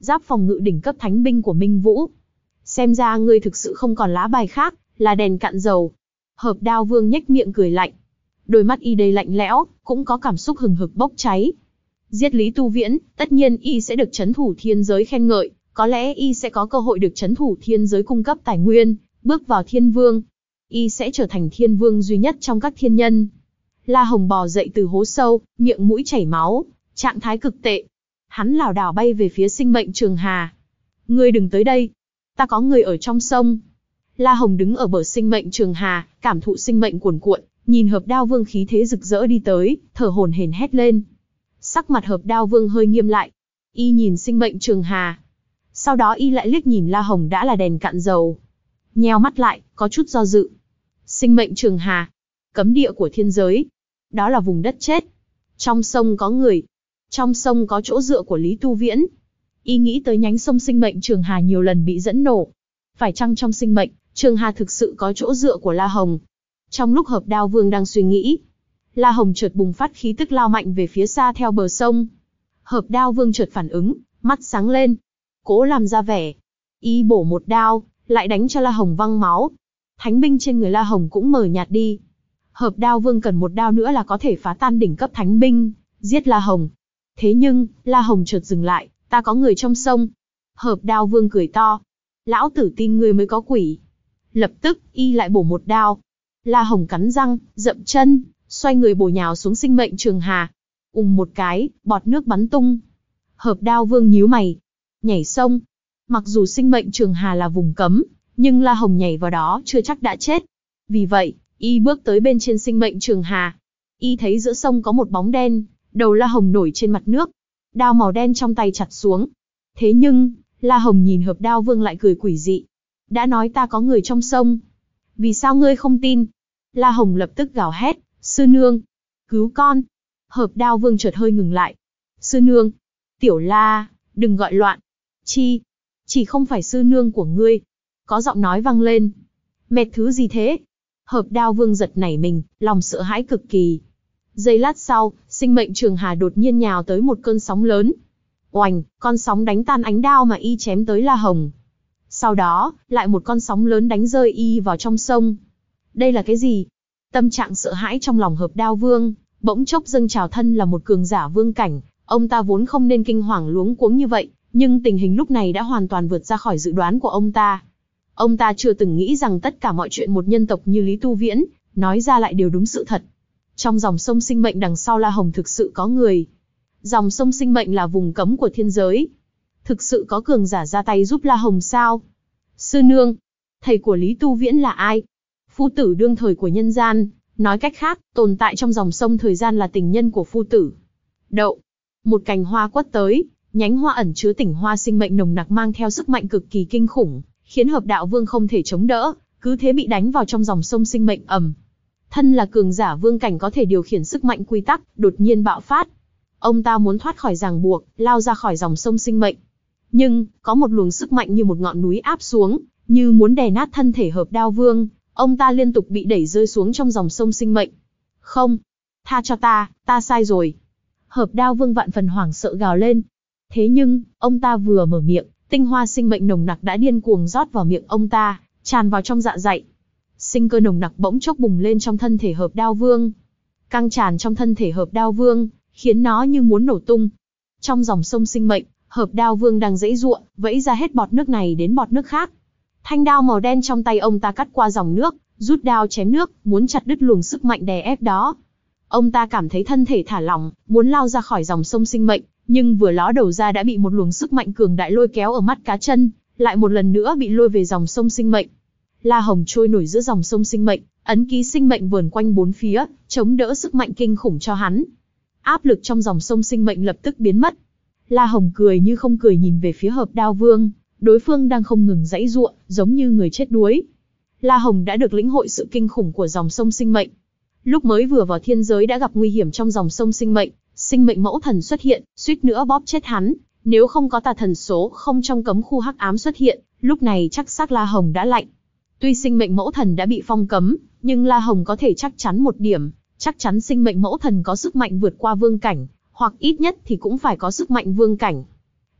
A: giáp phòng ngự đỉnh cấp thánh binh của Minh Vũ. Xem ra ngươi thực sự không còn lá bài khác, là đèn cạn dầu. Hợp Đao Vương nhếch miệng cười lạnh. Đôi mắt y đầy lạnh lẽo, cũng có cảm xúc hừng hực bốc cháy. Giết Lý Tu Viễn, tất nhiên y sẽ được trấn thủ thiên giới khen ngợi, có lẽ y sẽ có cơ hội được trấn thủ thiên giới cung cấp tài nguyên, bước vào thiên vương. Y sẽ trở thành thiên vương duy nhất trong các thiên nhân. La Hồng bò dậy từ hố sâu, miệng mũi chảy máu, trạng thái cực tệ. Hắn lảo đảo bay về phía sinh mệnh Trường Hà. Ngươi đừng tới đây, ta có người ở trong sông. La Hồng đứng ở bờ sinh mệnh Trường Hà, cảm thụ sinh mệnh cuồn cuộn, nhìn Hợp Đao Vương khí thế rực rỡ đi tới, thở hổn hển hét lên. Sắc mặt Hợp Đao Vương hơi nghiêm lại. Y nhìn sinh mệnh Trường Hà. Sau đó y lại liếc nhìn La Hồng đã là đèn cạn dầu. Nheo mắt lại, có chút do dự. Sinh mệnh Trường Hà, cấm địa của thiên giới. Đó là vùng đất chết. Trong sông có người. Trong sông có chỗ dựa của Lý Tu Viễn. Y nghĩ tới nhánh sông sinh mệnh Trường Hà nhiều lần bị dẫn nổ. Phải chăng trong sinh mệnh Trường Hà thực sự có chỗ dựa của La Hồng? Trong lúc Hợp Đao Vương đang suy nghĩ, La Hồng chợt bùng phát khí tức lao mạnh về phía xa theo bờ sông. Hợp Đao Vương chợt phản ứng, mắt sáng lên. Cố làm ra vẻ. Y bổ một đao, lại đánh cho La Hồng văng máu. Thánh binh trên người La Hồng cũng mờ nhạt đi. Hợp Đao Vương cần một đao nữa là có thể phá tan đỉnh cấp thánh binh, giết La Hồng. Thế nhưng, La Hồng chợt dừng lại, ta có người trong sông. Hợp Đao Vương cười to. Lão tử tin ngươi mới có quỷ. Lập tức, y lại bổ một đao. La Hồng cắn răng, dậm chân, xoay người bổ nhào xuống sinh mệnh Trường Hà. Ùm một cái, bọt nước bắn tung. Hợp Đao Vương nhíu mày. Nhảy sông. Mặc dù sinh mệnh Trường Hà là vùng cấm, nhưng La Hồng nhảy vào đó chưa chắc đã chết. Vì vậy, y bước tới bên trên sinh mệnh Trường Hà. Y thấy giữa sông có một bóng đen, đầu La Hồng nổi trên mặt nước. Đao màu đen trong tay chặt xuống. Thế nhưng, La Hồng nhìn Hợp Đao Vương lại cười quỷ dị. Đã nói ta có người trong sông. Vì sao ngươi không tin? La Hồng lập tức gào hét, sư nương, cứu con. Hợp Đao Vương chợt hơi ngừng lại. Sư nương, tiểu La, đừng gọi loạn. Chi, chỉ không phải sư nương của ngươi. Có giọng nói vang lên. Mệt thứ gì thế? Hợp Đao Vương giật nảy mình, lòng sợ hãi cực kỳ. Giây lát sau, sinh mệnh Trường Hà đột nhiên nhào tới một cơn sóng lớn. Oành, con sóng đánh tan ánh đao mà y chém tới La Hồng. Sau đó, lại một con sóng lớn đánh rơi y vào trong sông. Đây là cái gì? Tâm trạng sợ hãi trong lòng Hợp Đao Vương, bỗng chốc dâng trào. Thân là một cường giả vương cảnh, ông ta vốn không nên kinh hoàng luống cuống như vậy, nhưng tình hình lúc này đã hoàn toàn vượt ra khỏi dự đoán của ông ta. Ông ta chưa từng nghĩ rằng tất cả mọi chuyện một nhân tộc như Lý Tu Viễn, nói ra lại đều đúng sự thật. Trong dòng sông sinh mệnh đằng sau La Hồng thực sự có người. Dòng sông sinh mệnh là vùng cấm của thiên giới. Thực sự có cường giả ra tay giúp La Hồng sao? Sư nương, thầy của Lý Tu Viễn là ai? Phu tử đương thời của nhân gian, nói cách khác, tồn tại trong dòng sông thời gian là tình nhân của phu tử. Đậu, một cành hoa quất tới, nhánh hoa ẩn chứa tỉnh hoa sinh mệnh nồng nặc mang theo sức mạnh cực kỳ kinh khủng, khiến Hợp Đạo Vương không thể chống đỡ, cứ thế bị đánh vào trong dòng sông sinh mệnh ầm. Thân là cường giả vương cảnh có thể điều khiển sức mạnh quy tắc, đột nhiên bạo phát. Ông ta muốn thoát khỏi ràng buộc, lao ra khỏi dòng sông sinh mệnh. Nhưng, có một luồng sức mạnh như một ngọn núi áp xuống, như muốn đè nát thân thể Hợp Đao Vương, ông ta liên tục bị đẩy rơi xuống trong dòng sông sinh mệnh. Không, tha cho ta, ta sai rồi. Hợp Đao Vương vạn phần hoảng sợ gào lên. Thế nhưng, ông ta vừa mở miệng, tinh hoa sinh mệnh nồng nặc đã điên cuồng rót vào miệng ông ta, tràn vào trong dạ dày. Sinh cơ nồng nặc bỗng chốc bùng lên trong thân thể Hợp Đao Vương. Căng tràn trong thân thể Hợp Đao Vương, khiến nó như muốn nổ tung. Trong dòng sông sinh mệnh, Hợp Đao Vương đang giãy giụa, vẫy ra hết bọt nước này đến bọt nước khác. Thanh đao màu đen trong tay ông ta cắt qua dòng nước, rút đao chém nước, muốn chặt đứt luồng sức mạnh đè ép đó. Ông ta cảm thấy thân thể thả lỏng, muốn lao ra khỏi dòng sông sinh mệnh, nhưng vừa ló đầu ra đã bị một luồng sức mạnh cường đại lôi kéo ở mắt cá chân, lại một lần nữa bị lôi về dòng sông sinh mệnh. La Hồng trôi nổi giữa dòng sông sinh mệnh, ấn ký sinh mệnh vờn quanh bốn phía, chống đỡ sức mạnh kinh khủng cho hắn. Áp lực trong dòng sông sinh mệnh lập tức biến mất. La Hồng cười như không cười nhìn về phía Hợp Đao Vương, đối phương đang không ngừng giãy giụa, giống như người chết đuối. La Hồng đã được lĩnh hội sự kinh khủng của dòng sông sinh mệnh. Lúc mới vừa vào thiên giới đã gặp nguy hiểm trong dòng sông sinh mệnh, sinh mệnh mẫu thần xuất hiện, suýt nữa bóp chết hắn. Nếu không có tà thần số không trong cấm khu hắc ám xuất hiện, lúc này chắc xác La Hồng đã lạnh. Tuy sinh mệnh mẫu thần đã bị phong cấm, nhưng La Hồng có thể chắc chắn một điểm, chắc chắn sinh mệnh mẫu thần có sức mạnh vượt qua vương cảnh, hoặc ít nhất thì cũng phải có sức mạnh vương cảnh.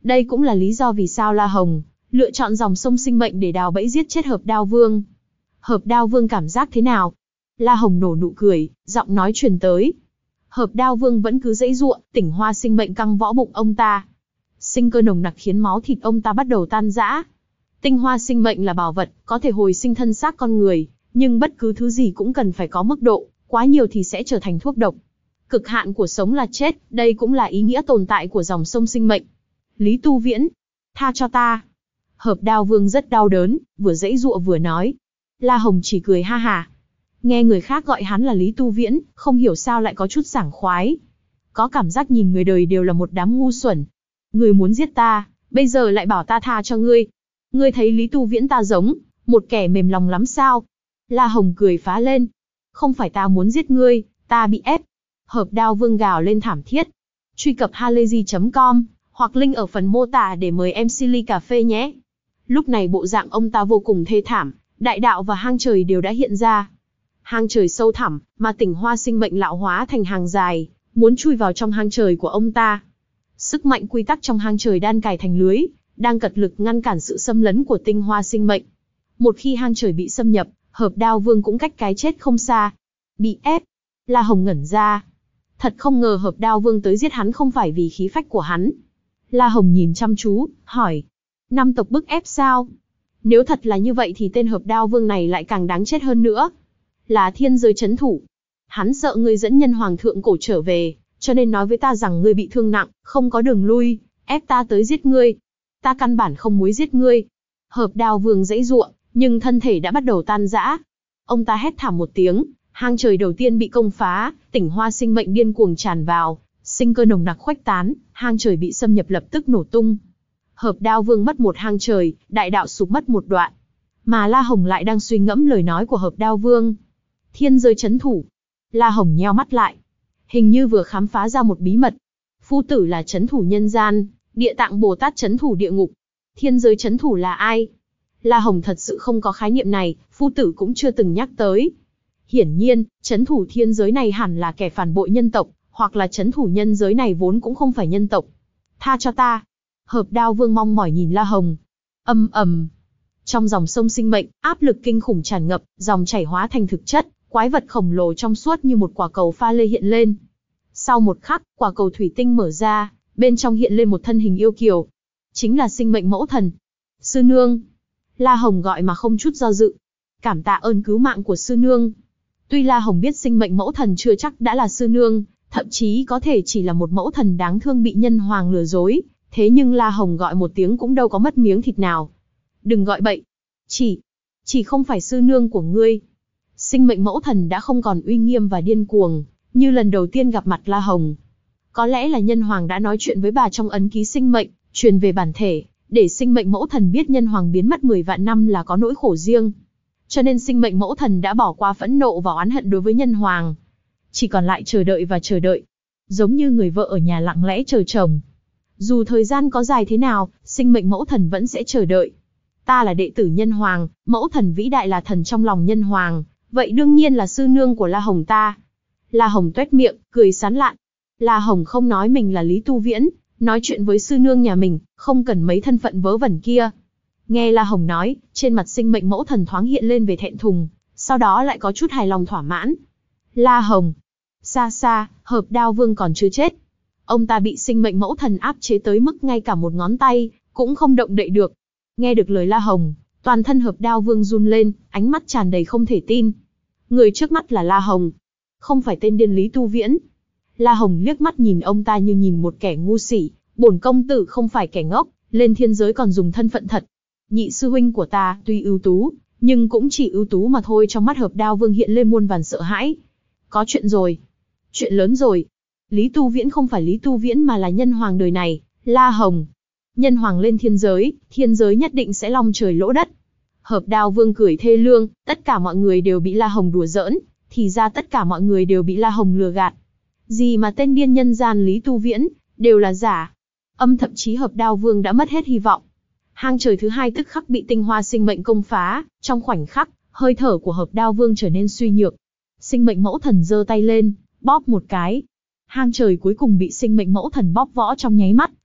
A: Đây cũng là lý do vì sao La Hồng lựa chọn dòng sông sinh mệnh để đào bẫy giết chết Hợp Đao Vương. Hợp Đao Vương cảm giác thế nào? La Hồng nổ nụ cười, giọng nói truyền tới. Hợp Đao Vương vẫn cứ giãy giụa, tỉnh hoa sinh mệnh căng võ bụng ông ta. Sinh cơ nồng nặc khiến máu thịt ông ta bắt đầu tan rã. Tinh hoa sinh mệnh là bảo vật, có thể hồi sinh thân xác con người, nhưng bất cứ thứ gì cũng cần phải có mức độ, quá nhiều thì sẽ trở thành thuốc độc. Cực hạn của sống là chết, đây cũng là ý nghĩa tồn tại của dòng sông sinh mệnh. Lý Tu Viễn, tha cho ta. Hợp Đao Vương rất đau đớn, vừa giãy giụa vừa nói. La Hồng chỉ cười ha hả. Nghe người khác gọi hắn là Lý Tu Viễn, không hiểu sao lại có chút sảng khoái. Có cảm giác nhìn người đời đều là một đám ngu xuẩn. Ngươi muốn giết ta, bây giờ lại bảo ta tha cho ngươi. Ngươi thấy Lý Tu Viễn ta giống một kẻ mềm lòng lắm sao? La Hồng cười phá lên. Không phải ta muốn giết ngươi, ta bị ép. Hợp Đao Vương gào lên thảm thiết. Truy cập halayzi chấm com hoặc link ở phần mô tả để mời em xê ly cà phê nhé. Lúc này bộ dạng ông ta vô cùng thê thảm, đại đạo và hang trời đều đã hiện ra. Hang trời sâu thẳm, mà tỉnh hoa sinh mệnh lão hóa thành hàng dài, muốn chui vào trong hang trời của ông ta. Sức mạnh quy tắc trong hang trời đan cài thành lưới, đang cật lực ngăn cản sự xâm lấn của tinh hoa sinh mệnh. Một khi hang trời bị xâm nhập, Hợp Đao Vương cũng cách cái chết không xa. Bị ép. La Hồng ngẩn ra. Thật không ngờ Hợp Đao Vương tới giết hắn không phải vì khí phách của hắn. La Hồng nhìn chăm chú, hỏi. Năm tộc bức ép sao? Nếu thật là như vậy thì tên Hợp Đao Vương này lại càng đáng chết hơn nữa. Là thiên giới chấn thủ. Hắn sợ ngươi dẫn nhân hoàng thượng cổ trở về, cho nên nói với ta rằng ngươi bị thương nặng, không có đường lui, ép ta tới giết ngươi. Ta căn bản không muốn giết ngươi. Hợp Đao Vương giãy giụa, nhưng thân thể đã bắt đầu tan rã. Ông ta hét thảm một tiếng, hang trời đầu tiên bị công phá, tỉnh hoa sinh mệnh điên cuồng tràn vào, sinh cơ nồng nặc khuếch tán, hang trời bị xâm nhập lập tức nổ tung. Hợp Đao Vương mất một hang trời, đại đạo sụp mất một đoạn. Mà La Hồng lại đang suy ngẫm lời nói của Hợp Đao Vương. Thiên giới chấn thủ. La Hồng nheo mắt lại. Hình như vừa khám phá ra một bí mật. Phu tử là chấn thủ nhân gian, Địa Tạng Bồ Tát chấn thủ địa ngục. Thiên giới chấn thủ là ai? La Hồng thật sự không có khái niệm này, phu tử cũng chưa từng nhắc tới. Hiển nhiên, chấn thủ thiên giới này hẳn là kẻ phản bội nhân tộc, hoặc là chấn thủ nhân giới này vốn cũng không phải nhân tộc. Tha cho ta. Hợp Đao Vương mong mỏi nhìn La Hồng. Âm ầm. Trong dòng sông sinh mệnh, áp lực kinh khủng tràn ngập, dòng chảy hóa thành thực chất, quái vật khổng lồ trong suốt như một quả cầu pha lê hiện lên. Sau một khắc, quả cầu thủy tinh mở ra, bên trong hiện lên một thân hình yêu kiều. Chính là sinh mệnh mẫu thần. Sư nương. La Hồng gọi mà không chút do dự. Cảm tạ ơn cứu mạng của sư nương. Tuy La Hồng biết sinh mệnh mẫu thần chưa chắc đã là sư nương, thậm chí có thể chỉ là một mẫu thần đáng thương bị nhân hoàng lừa dối, thế nhưng La Hồng gọi một tiếng cũng đâu có mất miếng thịt nào. Đừng gọi bậy. Chỉ, chỉ không phải sư nương của ngươi. Sinh mệnh mẫu thần đã không còn uy nghiêm và điên cuồng, như lần đầu tiên gặp mặt La Hồng. Có lẽ là nhân hoàng đã nói chuyện với bà trong ấn ký sinh mệnh, truyền về bản thể, để sinh mệnh mẫu thần biết nhân hoàng biến mất mười vạn năm là có nỗi khổ riêng. Cho nên sinh mệnh mẫu thần đã bỏ qua phẫn nộ và oán hận đối với nhân hoàng. Chỉ còn lại chờ đợi và chờ đợi. Giống như người vợ ở nhà lặng lẽ chờ chồng. Dù thời gian có dài thế nào, sinh mệnh mẫu thần vẫn sẽ chờ đợi. Ta là đệ tử nhân hoàng, mẫu thần vĩ đại là thần trong lòng nhân hoàng, vậy đương nhiên là sư nương của La Hồng ta. La Hồng tuét miệng, cười sán lạn. La Hồng không nói mình là Lý Tu Viễn, nói chuyện với sư nương nhà mình, không cần mấy thân phận vớ vẩn kia. Nghe La Hồng nói, trên mặt sinh mệnh mẫu thần thoáng hiện lên về thẹn thùng, sau đó lại có chút hài lòng thỏa mãn. La Hồng. Xa xa, Hợp Đao Vương còn chưa chết. Ông ta bị sinh mệnh mẫu thần áp chế tới mức ngay cả một ngón tay cũng không động đậy được. Nghe được lời La Hồng, toàn thân Hợp Đao Vương run lên, ánh mắt tràn đầy không thể tin. Người trước mắt là La Hồng, không phải tên điên Lý Tu Viễn. La Hồng liếc mắt nhìn ông ta như nhìn một kẻ ngu xuẩn. Bổn công tử không phải kẻ ngốc, lên thiên giới còn dùng thân phận thật. Nhị sư huynh của ta tuy ưu tú, nhưng cũng chỉ ưu tú mà thôi. Trong mắt Hợp Đao Vương hiện lên muôn vàn sợ hãi. Có chuyện rồi. Chuyện lớn rồi. Lý Tu Viễn không phải Lý Tu Viễn mà là nhân hoàng đời này, La Hồng. Nhân hoàng lên thiên giới, thiên giới nhất định sẽ long trời lỗ đất. Hợp Đao Vương cười thê lương, tất cả mọi người đều bị La Hồng đùa giỡn, thì ra tất cả mọi người đều bị La Hồng lừa gạt. Gì mà tên điên nhân gian Lý Tu Viễn, đều là giả. Âm thậm chí Hợp Đao Vương đã mất hết hy vọng. Hang trời thứ hai tức khắc bị tinh hoa sinh mệnh công phá, trong khoảnh khắc, hơi thở của Hợp Đao Vương trở nên suy nhược. Sinh mệnh mẫu thần giơ tay lên, bóp một cái. Hang trời cuối cùng bị sinh mệnh mẫu thần bóp võ trong nháy mắt,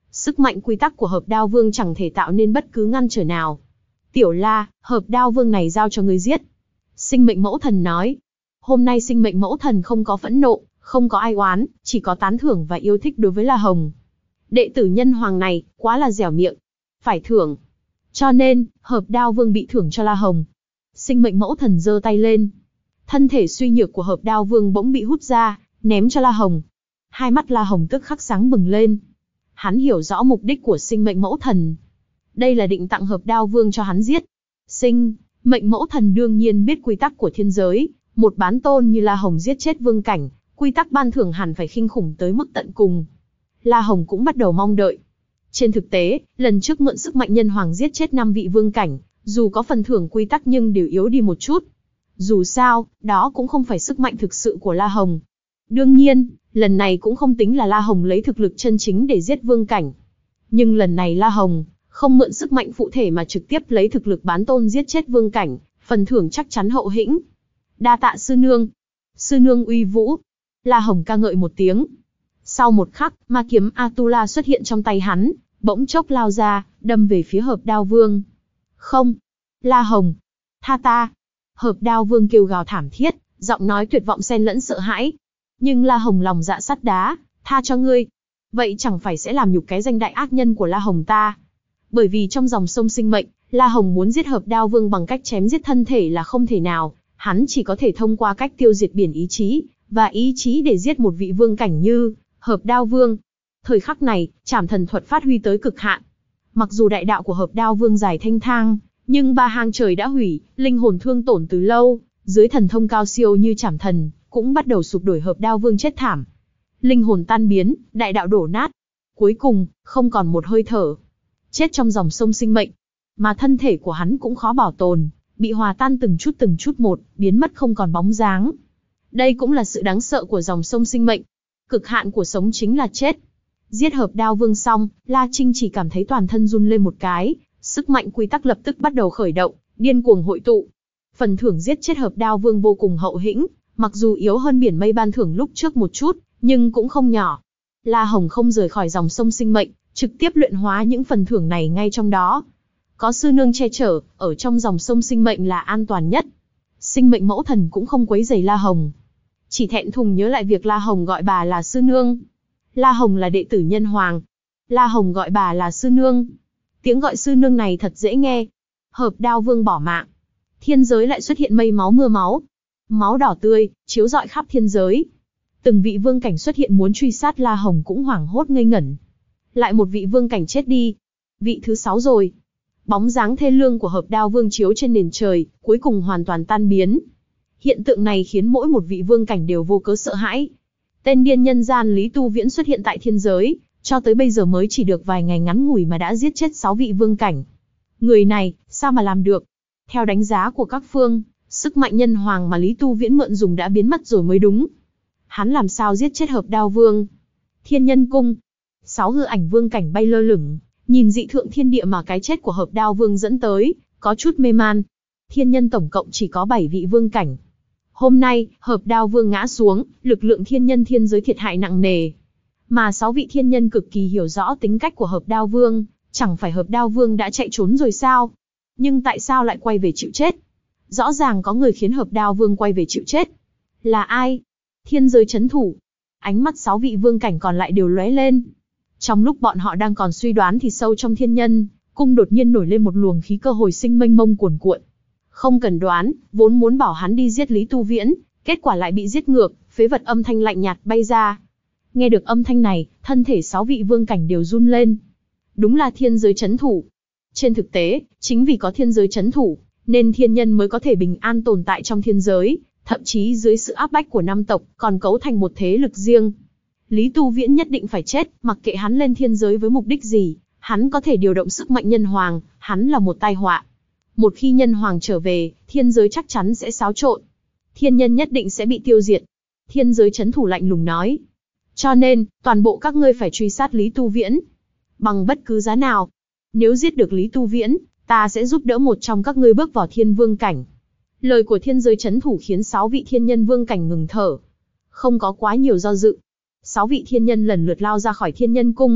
A: Sức mạnh quy tắc của Hợp Đao Vương chẳng thể tạo nên bất cứ ngăn trở nào. Tiểu La, Hợp Đao Vương này giao cho ngươi giết. Sinh mệnh mẫu thần nói. Hôm nay sinh mệnh mẫu thần không có phẫn nộ, không có ai oán, chỉ có tán thưởng và yêu thích đối với La Hồng. Đệ tử nhân hoàng này, quá là dẻo miệng. Phải thưởng. Cho nên, Hợp Đao Vương bị thưởng cho La Hồng. Sinh mệnh mẫu thần giơ tay lên. Thân thể suy nhược của Hợp Đao Vương bỗng bị hút ra, ném cho La Hồng. Hai mắt La Hồng tức khắc sáng bừng lên. Hắn hiểu rõ mục đích của sinh mệnh mẫu thần. Đây là định tặng Hợp Đao Vương cho hắn giết. Sinh mệnh mẫu thần đương nhiên biết quy tắc của thiên giới. Một bán tôn như La Hồng giết chết vương cảnh, quy tắc ban thưởng hẳn phải kinh khủng tới mức tận cùng. La Hồng cũng bắt đầu mong đợi. Trên thực tế, lần trước mượn sức mạnh nhân hoàng giết chết năm vị vương cảnh, dù có phần thưởng quy tắc nhưng đều yếu đi một chút. Dù sao, đó cũng không phải sức mạnh thực sự của La Hồng. Đương nhiên, lần này cũng không tính là La Hồng lấy thực lực chân chính để giết vương cảnh. Nhưng lần này La Hồng không mượn sức mạnh phụ thể mà trực tiếp lấy thực lực bán tôn giết chết vương cảnh, phần thưởng chắc chắn hậu hĩnh. Đa tạ sư nương. Sư nương uy vũ. La Hồng ca ngợi một tiếng. Sau một khắc, ma kiếm Atula xuất hiện trong tay hắn, bỗng chốc lao ra, đâm về phía Hợp Đao Vương. Không. La Hồng. Tha ta. Hợp Đao Vương kêu gào thảm thiết, giọng nói tuyệt vọng xen lẫn sợ hãi. Nhưng La Hồng lòng dạ sắt đá, tha cho ngươi. Vậy chẳng phải sẽ làm nhục cái danh đại ác nhân của La Hồng ta. Bởi vì trong dòng sông sinh mệnh, La Hồng muốn giết Hợp Đao Vương bằng cách chém giết thân thể là không thể nào. Hắn chỉ có thể thông qua cách tiêu diệt biển ý chí, và ý chí để giết một vị vương cảnh như Hợp Đao Vương. Thời khắc này, trảm thần thuật phát huy tới cực hạn. Mặc dù đại đạo của Hợp Đao Vương dài thanh thang, nhưng ba hang trời đã hủy, linh hồn thương tổn từ lâu, dưới thần thông cao siêu như trảm thần, cũng bắt đầu sụp đổ. Hợp Đao Vương chết thảm. Linh hồn tan biến, đại đạo đổ nát. Cuối cùng, không còn một hơi thở. Chết trong dòng sông sinh mệnh. Mà thân thể của hắn cũng khó bảo tồn, bị hòa tan từng chút từng chút một, biến mất không còn bóng dáng. Đây cũng là sự đáng sợ của dòng sông sinh mệnh. Cực hạn của sống chính là chết. Giết Hợp Đao Vương xong, La Trinh chỉ cảm thấy toàn thân run lên một cái, sức mạnh quy tắc lập tức bắt đầu khởi động, điên cuồng hội tụ. Phần thưởng giết chết Hợp Đao Vương vô cùng hậu hĩnh, mặc dù yếu hơn biển mây ban thưởng lúc trước một chút, nhưng cũng không nhỏ. La Hồng không rời khỏi dòng sông sinh mệnh, trực tiếp luyện hóa những phần thưởng này ngay trong đó. Có sư nương che chở, ở trong dòng sông sinh mệnh là an toàn nhất. Sinh mệnh mẫu thần cũng không quấy rầy La Hồng. Chỉ thẹn thùng nhớ lại việc La Hồng gọi bà là sư nương. La Hồng là đệ tử nhân hoàng. La Hồng gọi bà là sư nương. Tiếng gọi sư nương này thật dễ nghe. Hợp Đao Vương bỏ mạng. Thiên giới lại xuất hiện mây máu mưa máu. Máu đỏ tươi, chiếu rọi khắp thiên giới. Từng vị vương cảnh xuất hiện muốn truy sát La Hồng cũng hoảng hốt ngây ngẩn. Lại một vị vương cảnh chết đi. Vị thứ sáu rồi. Bóng dáng thê lương của Hợp Đao Vương chiếu trên nền trời, cuối cùng hoàn toàn tan biến. Hiện tượng này khiến mỗi một vị vương cảnh đều vô cớ sợ hãi. Tên điên nhân gian Lý Tu Viễn xuất hiện tại thiên giới, cho tới bây giờ mới chỉ được vài ngày ngắn ngủi mà đã giết chết sáu vị vương cảnh. Người này, sao mà làm được? Theo đánh giá của các phương, sức mạnh nhân hoàng mà Lý Tu Viễn mượn dùng đã biến mất rồi mới đúng. Hắn làm sao giết chết Hợp Đao Vương? Thiên Nhân Cung. Sáu hư ảnh vương cảnh bay lơ lửng, nhìn dị thượng thiên địa mà cái chết của Hợp Đao Vương dẫn tới, có chút mê man. Thiên nhân tổng cộng chỉ có bảy vị vương cảnh. Hôm nay, Hợp Đao Vương ngã xuống, lực lượng thiên nhân thiên giới thiệt hại nặng nề. Mà sáu vị thiên nhân cực kỳ hiểu rõ tính cách của Hợp Đao Vương, chẳng phải Hợp Đao Vương đã chạy trốn rồi sao? Nhưng tại sao lại quay về chịu chết? Rõ ràng có người khiến Hợp Đao Vương quay về chịu chết. Là ai? Thiên giới chấn thủ. Ánh mắt sáu vị vương cảnh còn lại đều lóe lên. Trong lúc bọn họ đang còn suy đoán thì sâu trong thiên nhân cung đột nhiên nổi lên một luồng khí cơ hồi sinh mênh mông cuồn cuộn. Không cần đoán, vốn muốn bảo hắn đi giết Lý Tu Viễn, kết quả lại bị giết ngược, phế vật âm thanh lạnh nhạt bay ra. Nghe được âm thanh này, thân thể sáu vị vương cảnh đều run lên. Đúng là thiên giới chấn thủ. Trên thực tế, chính vì có thiên giới chấn thủ, nên thiên nhân mới có thể bình an tồn tại trong thiên giới, thậm chí dưới sự áp bách của năm tộc, còn cấu thành một thế lực riêng. Lý Tu Viễn nhất định phải chết, mặc kệ hắn lên thiên giới với mục đích gì, hắn có thể điều động sức mạnh nhân hoàng, hắn là một tai họa. Một khi nhân hoàng trở về, thiên giới chắc chắn sẽ xáo trộn. Thiên nhân nhất định sẽ bị tiêu diệt. Thiên giới chấn thủ lạnh lùng nói. Cho nên, toàn bộ các ngươi phải truy sát Lý Tu Viễn. Bằng bất cứ giá nào. Nếu giết được Lý Tu Viễn, ta sẽ giúp đỡ một trong các ngươi bước vào thiên vương cảnh. Lời của thiên giới chấn thủ khiến sáu vị thiên nhân vương cảnh ngừng thở. Không có quá nhiều do dự. Sáu vị thiên nhân lần lượt lao ra khỏi thiên nhân cung,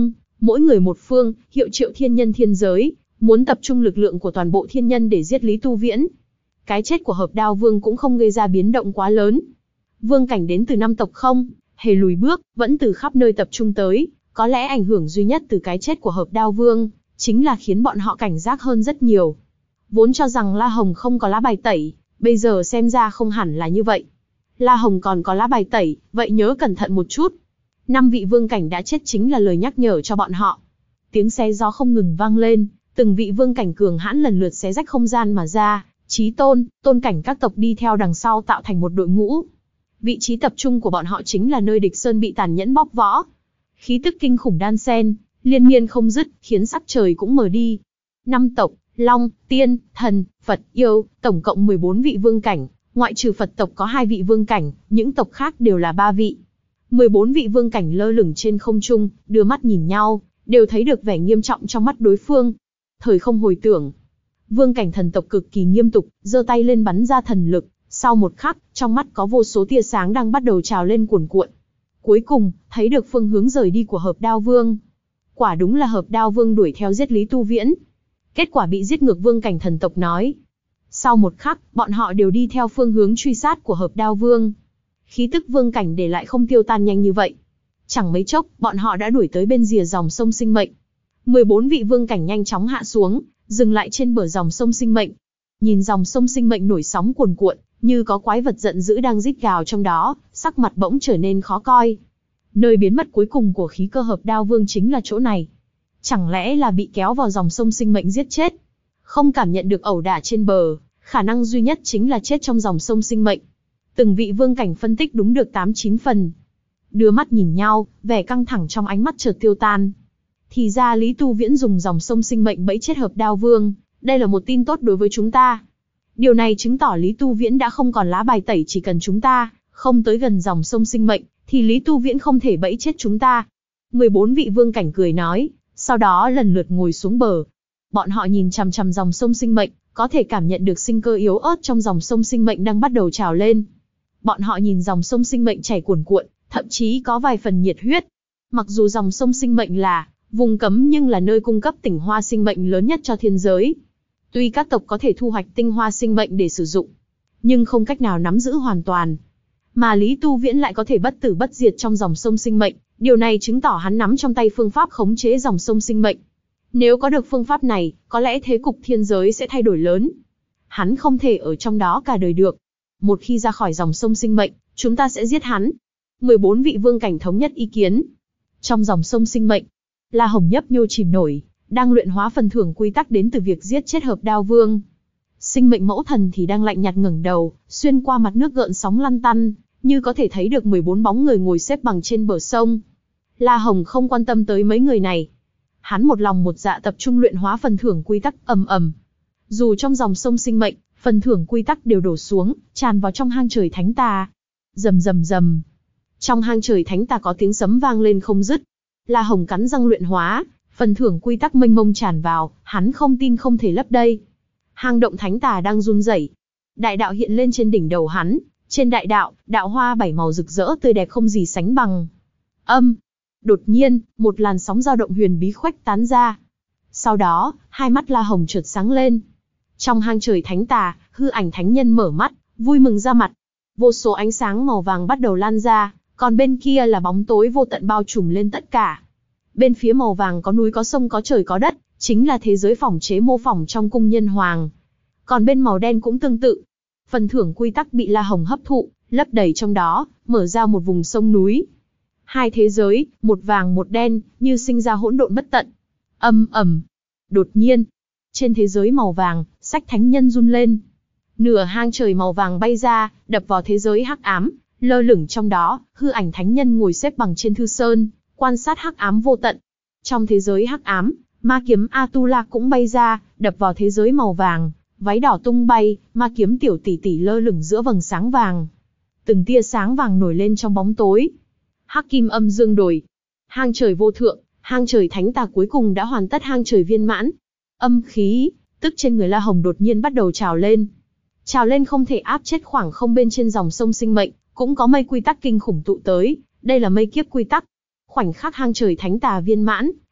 A: mỗi người một phương, hiệu triệu thiên nhân thiên giới, muốn tập trung lực lượng của toàn bộ thiên nhân để giết Lý Tu Viễn. Cái chết của Hợp Đao Vương cũng không gây ra biến động quá lớn. Vương cảnh đến từ năm tộc không hề lùi bước, vẫn từ khắp nơi tập trung tới, có lẽ ảnh hưởng duy nhất từ cái chết của Hợp Đao Vương, chính là khiến bọn họ cảnh giác hơn rất nhiều. Vốn cho rằng La Hồng không có lá bài tẩy, bây giờ xem ra không hẳn là như vậy. La Hồng còn có lá bài tẩy, vậy nhớ cẩn thận một chút. Năm vị vương cảnh đã chết chính là lời nhắc nhở cho bọn họ. Tiếng xé gió không ngừng vang lên, từng vị vương cảnh cường hãn lần lượt xé rách không gian mà ra, Chí Tôn, Tôn cảnh các tộc đi theo đằng sau tạo thành một đội ngũ. Vị trí tập trung của bọn họ chính là nơi địch sơn bị tàn nhẫn bóp võ. Khí tức kinh khủng đan xen, liên miên không dứt, khiến sắc trời cũng mờ đi. Năm tộc, Long, Tiên, Thần, Phật, Yêu, tổng cộng mười bốn vị vương cảnh, ngoại trừ Phật tộc có hai vị vương cảnh, những tộc khác đều là ba vị. mười bốn vị vương cảnh lơ lửng trên không trung, đưa mắt nhìn nhau, đều thấy được vẻ nghiêm trọng trong mắt đối phương. Thời không hồi tưởng, vương cảnh thần tộc cực kỳ nghiêm túc, giơ tay lên bắn ra thần lực, sau một khắc, trong mắt có vô số tia sáng đang bắt đầu trào lên cuồn cuộn. Cuối cùng, thấy được phương hướng rời đi của Hợp Đao Vương. Quả đúng là Hợp Đao Vương đuổi theo giết Lý Tu Viễn. Kết quả bị giết ngược vương cảnh thần tộc nói. Sau một khắc, bọn họ đều đi theo phương hướng truy sát của Hợp Đao Vương. Khí tức vương cảnh để lại không tiêu tan nhanh như vậy. Chẳng mấy chốc, bọn họ đã đuổi tới bên rìa dòng sông sinh mệnh. mười bốn vị vương cảnh nhanh chóng hạ xuống, dừng lại trên bờ dòng sông sinh mệnh. Nhìn dòng sông sinh mệnh nổi sóng cuồn cuộn, như có quái vật giận dữ đang rít gào trong đó, sắc mặt bỗng trở nên khó coi. Nơi biến mất cuối cùng của khí cơ Hợp Đao Vương chính là chỗ này. Chẳng lẽ là bị kéo vào dòng sông sinh mệnh giết chết? Không cảm nhận được ẩu đả trên bờ, khả năng duy nhất chính là chết trong dòng sông sinh mệnh. Từng vị vương cảnh phân tích đúng được tám chín phần. Đưa mắt nhìn nhau, vẻ căng thẳng trong ánh mắt chợt tiêu tan. Thì ra Lý Tu Viễn dùng dòng sông sinh mệnh bẫy chết Hợp Đao Vương, đây là một tin tốt đối với chúng ta. Điều này chứng tỏ Lý Tu Viễn đã không còn lá bài tẩy, chỉ cần chúng ta không tới gần dòng sông sinh mệnh, thì Lý Tu Viễn không thể bẫy chết chúng ta. mười bốn vị vương cảnh cười nói, sau đó lần lượt ngồi xuống bờ. Bọn họ nhìn chằm chằm dòng sông sinh mệnh, có thể cảm nhận được sinh cơ yếu ớt trong dòng sông sinh mệnh đang bắt đầu trào lên. Bọn họ nhìn dòng sông sinh mệnh chảy cuồn cuộn, thậm chí có vài phần nhiệt huyết. Mặc dù dòng sông sinh mệnh là vùng cấm nhưng là nơi cung cấp tinh hoa sinh mệnh lớn nhất cho thiên giới. Tuy các tộc có thể thu hoạch tinh hoa sinh mệnh để sử dụng, nhưng không cách nào nắm giữ hoàn toàn. Mà Lý Tu Viễn lại có thể bất tử bất diệt trong dòng sông sinh mệnh, điều này chứng tỏ hắn nắm trong tay phương pháp khống chế dòng sông sinh mệnh. Nếu có được phương pháp này, có lẽ thế cục thiên giới sẽ thay đổi lớn. Hắn không thể ở trong đó cả đời được. Một khi ra khỏi dòng sông sinh mệnh, chúng ta sẽ giết hắn. mười bốn vị vương cảnh thống nhất ý kiến. Trong dòng sông sinh mệnh, La Hồng nhấp nhô chìm nổi, đang luyện hóa phần thưởng quy tắc đến từ việc giết chết Hợp Đao Vương. Sinh mệnh mẫu thần thì đang lạnh nhạt ngẩng đầu, xuyên qua mặt nước gợn sóng lăn tăn, như có thể thấy được mười bốn bóng người ngồi xếp bằng trên bờ sông. La Hồng không quan tâm tới mấy người này. Hắn một lòng một dạ tập trung luyện hóa phần thưởng quy tắc ầm ầm. Dù trong dòng sông sinh mệnh, phần thưởng quy tắc đều đổ xuống, tràn vào trong hang trời thánh tà. Rầm rầm rầm. Trong hang trời thánh tà có tiếng sấm vang lên không dứt. La Hồng cắn răng luyện hóa, phần thưởng quy tắc mênh mông tràn vào, hắn không tin không thể lấp đây. Hang động thánh tà đang run rẩy. Đại đạo hiện lên trên đỉnh đầu hắn, trên đại đạo, đạo hoa bảy màu rực rỡ tươi đẹp không gì sánh bằng. Âm. Đột nhiên, một làn sóng dao động huyền bí khuếch tán ra. Sau đó, hai mắt La Hồng chợt sáng lên. Trong hang trời thánh tà, hư ảnh thánh nhân mở mắt, vui mừng ra mặt. Vô số ánh sáng màu vàng bắt đầu lan ra, còn bên kia là bóng tối vô tận bao trùm lên tất cả. Bên phía màu vàng có núi có sông có trời có đất, chính là thế giới phỏng chế mô phỏng trong cung nhân hoàng. Còn bên màu đen cũng tương tự. Phần thưởng quy tắc bị La Hồng hấp thụ, lấp đầy trong đó, mở ra một vùng sông núi. Hai thế giới, một vàng một đen, như sinh ra hỗn độn bất tận. Âm ầm. Đột nhiên, trên thế giới màu vàng, sách thánh nhân run lên. Nửa hang trời màu vàng bay ra, đập vào thế giới hắc ám, lơ lửng trong đó, hư ảnh thánh nhân ngồi xếp bằng trên thư sơn, quan sát hắc ám vô tận. Trong thế giới hắc ám, ma kiếm Atula cũng bay ra, đập vào thế giới màu vàng, váy đỏ tung bay, ma kiếm tiểu tỷ tỷ lơ lửng giữa vầng sáng vàng. Từng tia sáng vàng nổi lên trong bóng tối. Hắc kim âm dương đổi. Hang trời vô thượng, hang trời thánh tà cuối cùng đã hoàn tất hang trời viên mãn. Âm khí, tức trên người La Hồng đột nhiên bắt đầu trào lên. Trào lên không thể áp chết khoảng không bên trên dòng sông sinh mệnh, cũng có mây quy tắc kinh khủng tụ tới, đây là mây kiếp quy tắc. Khoảnh khắc hang trời thánh tà viên mãn,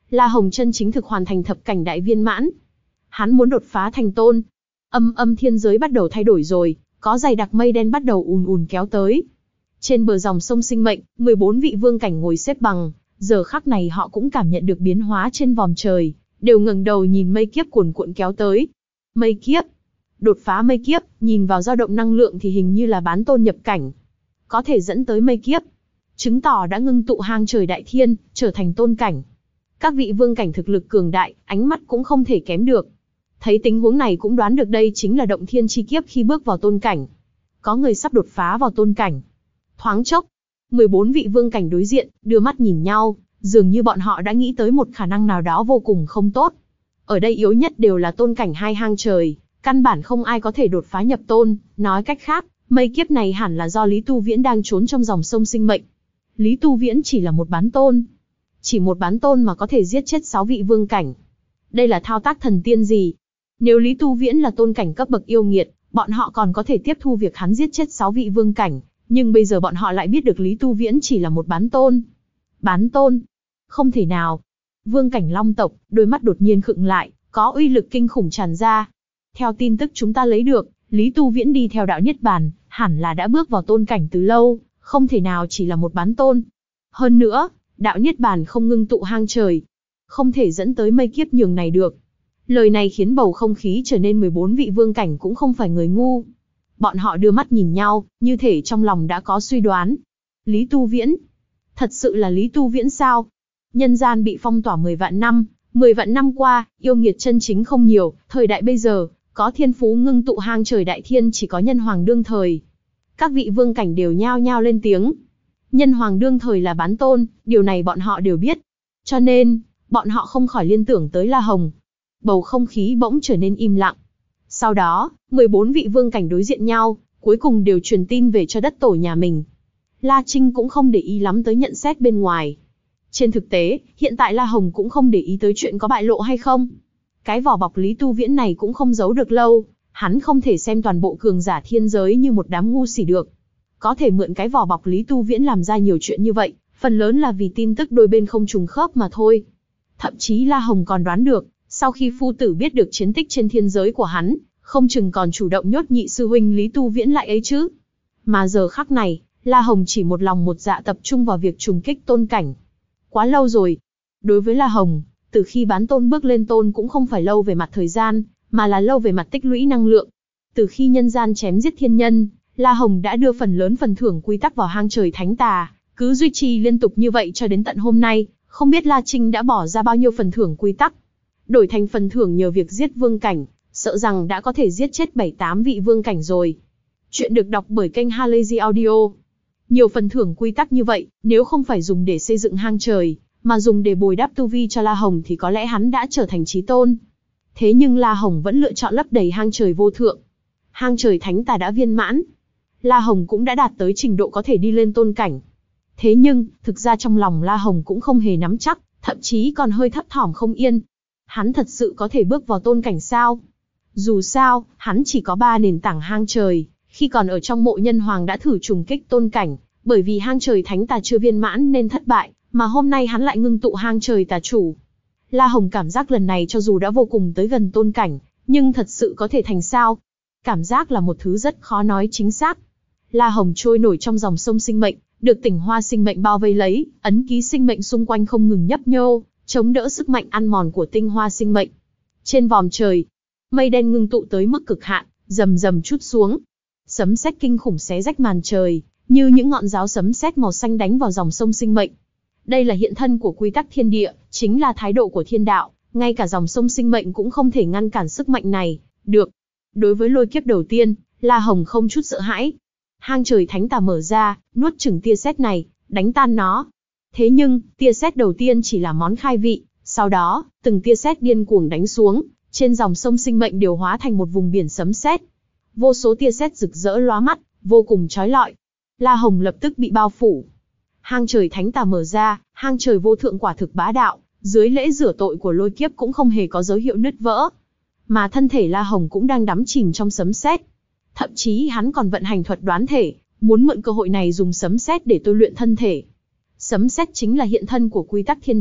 A: La Hồng chân chính thực hoàn thành thập cảnh đại viên mãn. Hắn muốn đột phá thành tôn. Âm âm thiên giới bắt đầu thay đổi rồi, có dày đặc mây đen bắt đầu ùn ùn kéo tới. Trên bờ dòng sông sinh mệnh, mười bốn vị vương cảnh ngồi xếp bằng, giờ khắc này họ cũng cảm nhận được biến hóa trên vòm trời, đều ngẩng đầu nhìn mây kiếp cuồn cuộn kéo tới. Mây kiếp, đột phá mây kiếp, nhìn vào dao động năng lượng thì hình như là bán tôn nhập cảnh. Có thể dẫn tới mây kiếp, chứng tỏ đã ngưng tụ hang trời đại thiên, trở thành tôn cảnh. Các vị vương cảnh thực lực cường đại, ánh mắt cũng không thể kém được. Thấy tình huống này cũng đoán được đây chính là động thiên chi kiếp khi bước vào tôn cảnh. Có người sắp đột phá vào tôn cảnh. Thoáng chốc, mười bốn vị vương cảnh đối diện, đưa mắt nhìn nhau, dường như bọn họ đã nghĩ tới một khả năng nào đó vô cùng không tốt. Ở đây yếu nhất đều là tôn cảnh hai hang trời, căn bản không ai có thể đột phá nhập tôn, nói cách khác, mây kiếp này hẳn là do Lý Tu Viễn đang trốn trong dòng sông sinh mệnh. Lý Tu Viễn chỉ là một bán tôn. Chỉ một bán tôn mà có thể giết chết sáu vị vương cảnh. Đây là thao tác thần tiên gì? Nếu Lý Tu Viễn là tôn cảnh cấp bậc yêu nghiệt, bọn họ còn có thể tiếp thu việc hắn giết chết sáu vị vương cảnh, nhưng bây giờ bọn họ lại biết được Lý Tu Viễn chỉ là một bán tôn. Bán tôn? Không thể nào. Vương cảnh long tộc, đôi mắt đột nhiên khựng lại, có uy lực kinh khủng tràn ra. Theo tin tức chúng ta lấy được, Lý Tu Viễn đi theo đạo Niết Bàn, hẳn là đã bước vào tôn cảnh từ lâu, không thể nào chỉ là một bán tôn. Hơn nữa, đạo Niết Bàn không ngưng tụ hang trời, không thể dẫn tới mây kiếp nhường này được. Lời này khiến bầu không khí trở nên mười bốn vị vương cảnh cũng không phải người ngu. Bọn họ đưa mắt nhìn nhau, như thể trong lòng đã có suy đoán. Lý Tu Viễn? Thật sự là Lý Tu Viễn sao? Nhân gian bị phong tỏa mười vạn năm, mười vạn năm qua, yêu nghiệt chân chính không nhiều, thời đại bây giờ, có thiên phú ngưng tụ hang trời đại thiên chỉ có nhân hoàng đương thời. Các vị vương cảnh đều nhao nhao lên tiếng. Nhân hoàng đương thời là bán tôn, điều này bọn họ đều biết. Cho nên, bọn họ không khỏi liên tưởng tới La Hồng. Bầu không khí bỗng trở nên im lặng. Sau đó, mười bốn vị vương cảnh đối diện nhau, cuối cùng đều truyền tin về cho đất tổ nhà mình. La Trinh cũng không để ý lắm tới nhận xét bên ngoài. Trên thực tế, hiện tại La Hồng cũng không để ý tới chuyện có bại lộ hay không. Cái vỏ bọc Lý Tu Viễn này cũng không giấu được lâu, hắn không thể xem toàn bộ cường giả thiên giới như một đám ngu xỉ được. Có thể mượn cái vỏ bọc Lý Tu Viễn làm ra nhiều chuyện như vậy, phần lớn là vì tin tức đôi bên không trùng khớp mà thôi. Thậm chí La Hồng còn đoán được, sau khi phu tử biết được chiến tích trên thiên giới của hắn, không chừng còn chủ động nhốt nhị sư huynh Lý Tu Viễn lại ấy chứ. Mà giờ khắc này, La Hồng chỉ một lòng một dạ tập trung vào việc trùng kích tôn cảnh. Quá lâu rồi. Đối với La Hồng, từ khi bán tôn bước lên tôn cũng không phải lâu về mặt thời gian, mà là lâu về mặt tích lũy năng lượng. Từ khi nhân gian chém giết thiên nhân, La Hồng đã đưa phần lớn phần thưởng quy tắc vào hang trời thánh tà, cứ duy trì liên tục như vậy cho đến tận hôm nay, không biết La Trinh đã bỏ ra bao nhiêu phần thưởng quy tắc. Đổi thành phần thưởng nhờ việc giết vương cảnh, sợ rằng đã có thể giết chết bảy tám vị vương cảnh rồi. Chuyện được đọc bởi kênh Halazy Audio. Nhiều phần thưởng quy tắc như vậy, nếu không phải dùng để xây dựng hang trời, mà dùng để bồi đắp tu vi cho La Hồng thì có lẽ hắn đã trở thành chí tôn. Thế nhưng La Hồng vẫn lựa chọn lấp đầy hang trời vô thượng. Hang trời thánh tà đã viên mãn. La Hồng cũng đã đạt tới trình độ có thể đi lên tôn cảnh. Thế nhưng, thực ra trong lòng La Hồng cũng không hề nắm chắc, thậm chí còn hơi thấp thỏm không yên. Hắn thật sự có thể bước vào tôn cảnh sao? Dù sao, hắn chỉ có ba nền tảng hang trời, khi còn ở trong mộ nhân hoàng đã thử trùng kích tôn cảnh, bởi vì hang trời thánh tà chưa viên mãn nên thất bại, mà hôm nay hắn lại ngưng tụ hang trời tà chủ. La Hồng cảm giác lần này cho dù đã vô cùng tới gần tôn cảnh, nhưng thật sự có thể thành sao? Cảm giác là một thứ rất khó nói chính xác. La Hồng trôi nổi trong dòng sông sinh mệnh, được tỉnh hoa sinh mệnh bao vây lấy, ấn ký sinh mệnh xung quanh không ngừng nhấp nhô, chống đỡ sức mạnh ăn mòn của tinh hoa sinh mệnh. Trên vòm trời, mây đen ngưng tụ tới mức cực hạn, rầm rầm trút xuống. Sấm sét kinh khủng xé rách màn trời, như những ngọn giáo sấm sét màu xanh đánh vào dòng sông sinh mệnh. Đây là hiện thân của quy tắc thiên địa, chính là thái độ của thiên đạo, ngay cả dòng sông sinh mệnh cũng không thể ngăn cản sức mạnh này. Được. Đối với lôi kiếp đầu tiên, La Hồng không chút sợ hãi. Hang trời thánh tà mở ra, nuốt chửng tia sét này, đánh tan nó. Thế nhưng, tia sét đầu tiên chỉ là món khai vị, sau đó, từng tia sét điên cuồng đánh xuống, trên dòng sông sinh mệnh đều hóa thành một vùng biển sấm sét. Vô số tia sét rực rỡ lóa mắt, vô cùng chói lọi. La Hồng lập tức bị bao phủ. Hang trời thánh tà mở ra, hang trời vô thượng quả thực bá đạo, dưới lễ rửa tội của lôi kiếp cũng không hề có dấu hiệu nứt vỡ. Mà thân thể La Hồng cũng đang đắm chìm trong sấm sét. Thậm chí hắn còn vận hành thuật đoán thể, muốn mượn cơ hội này dùng sấm sét để tôi luyện thân thể. Sấm sét chính là hiện thân của quy tắc thiên đạo,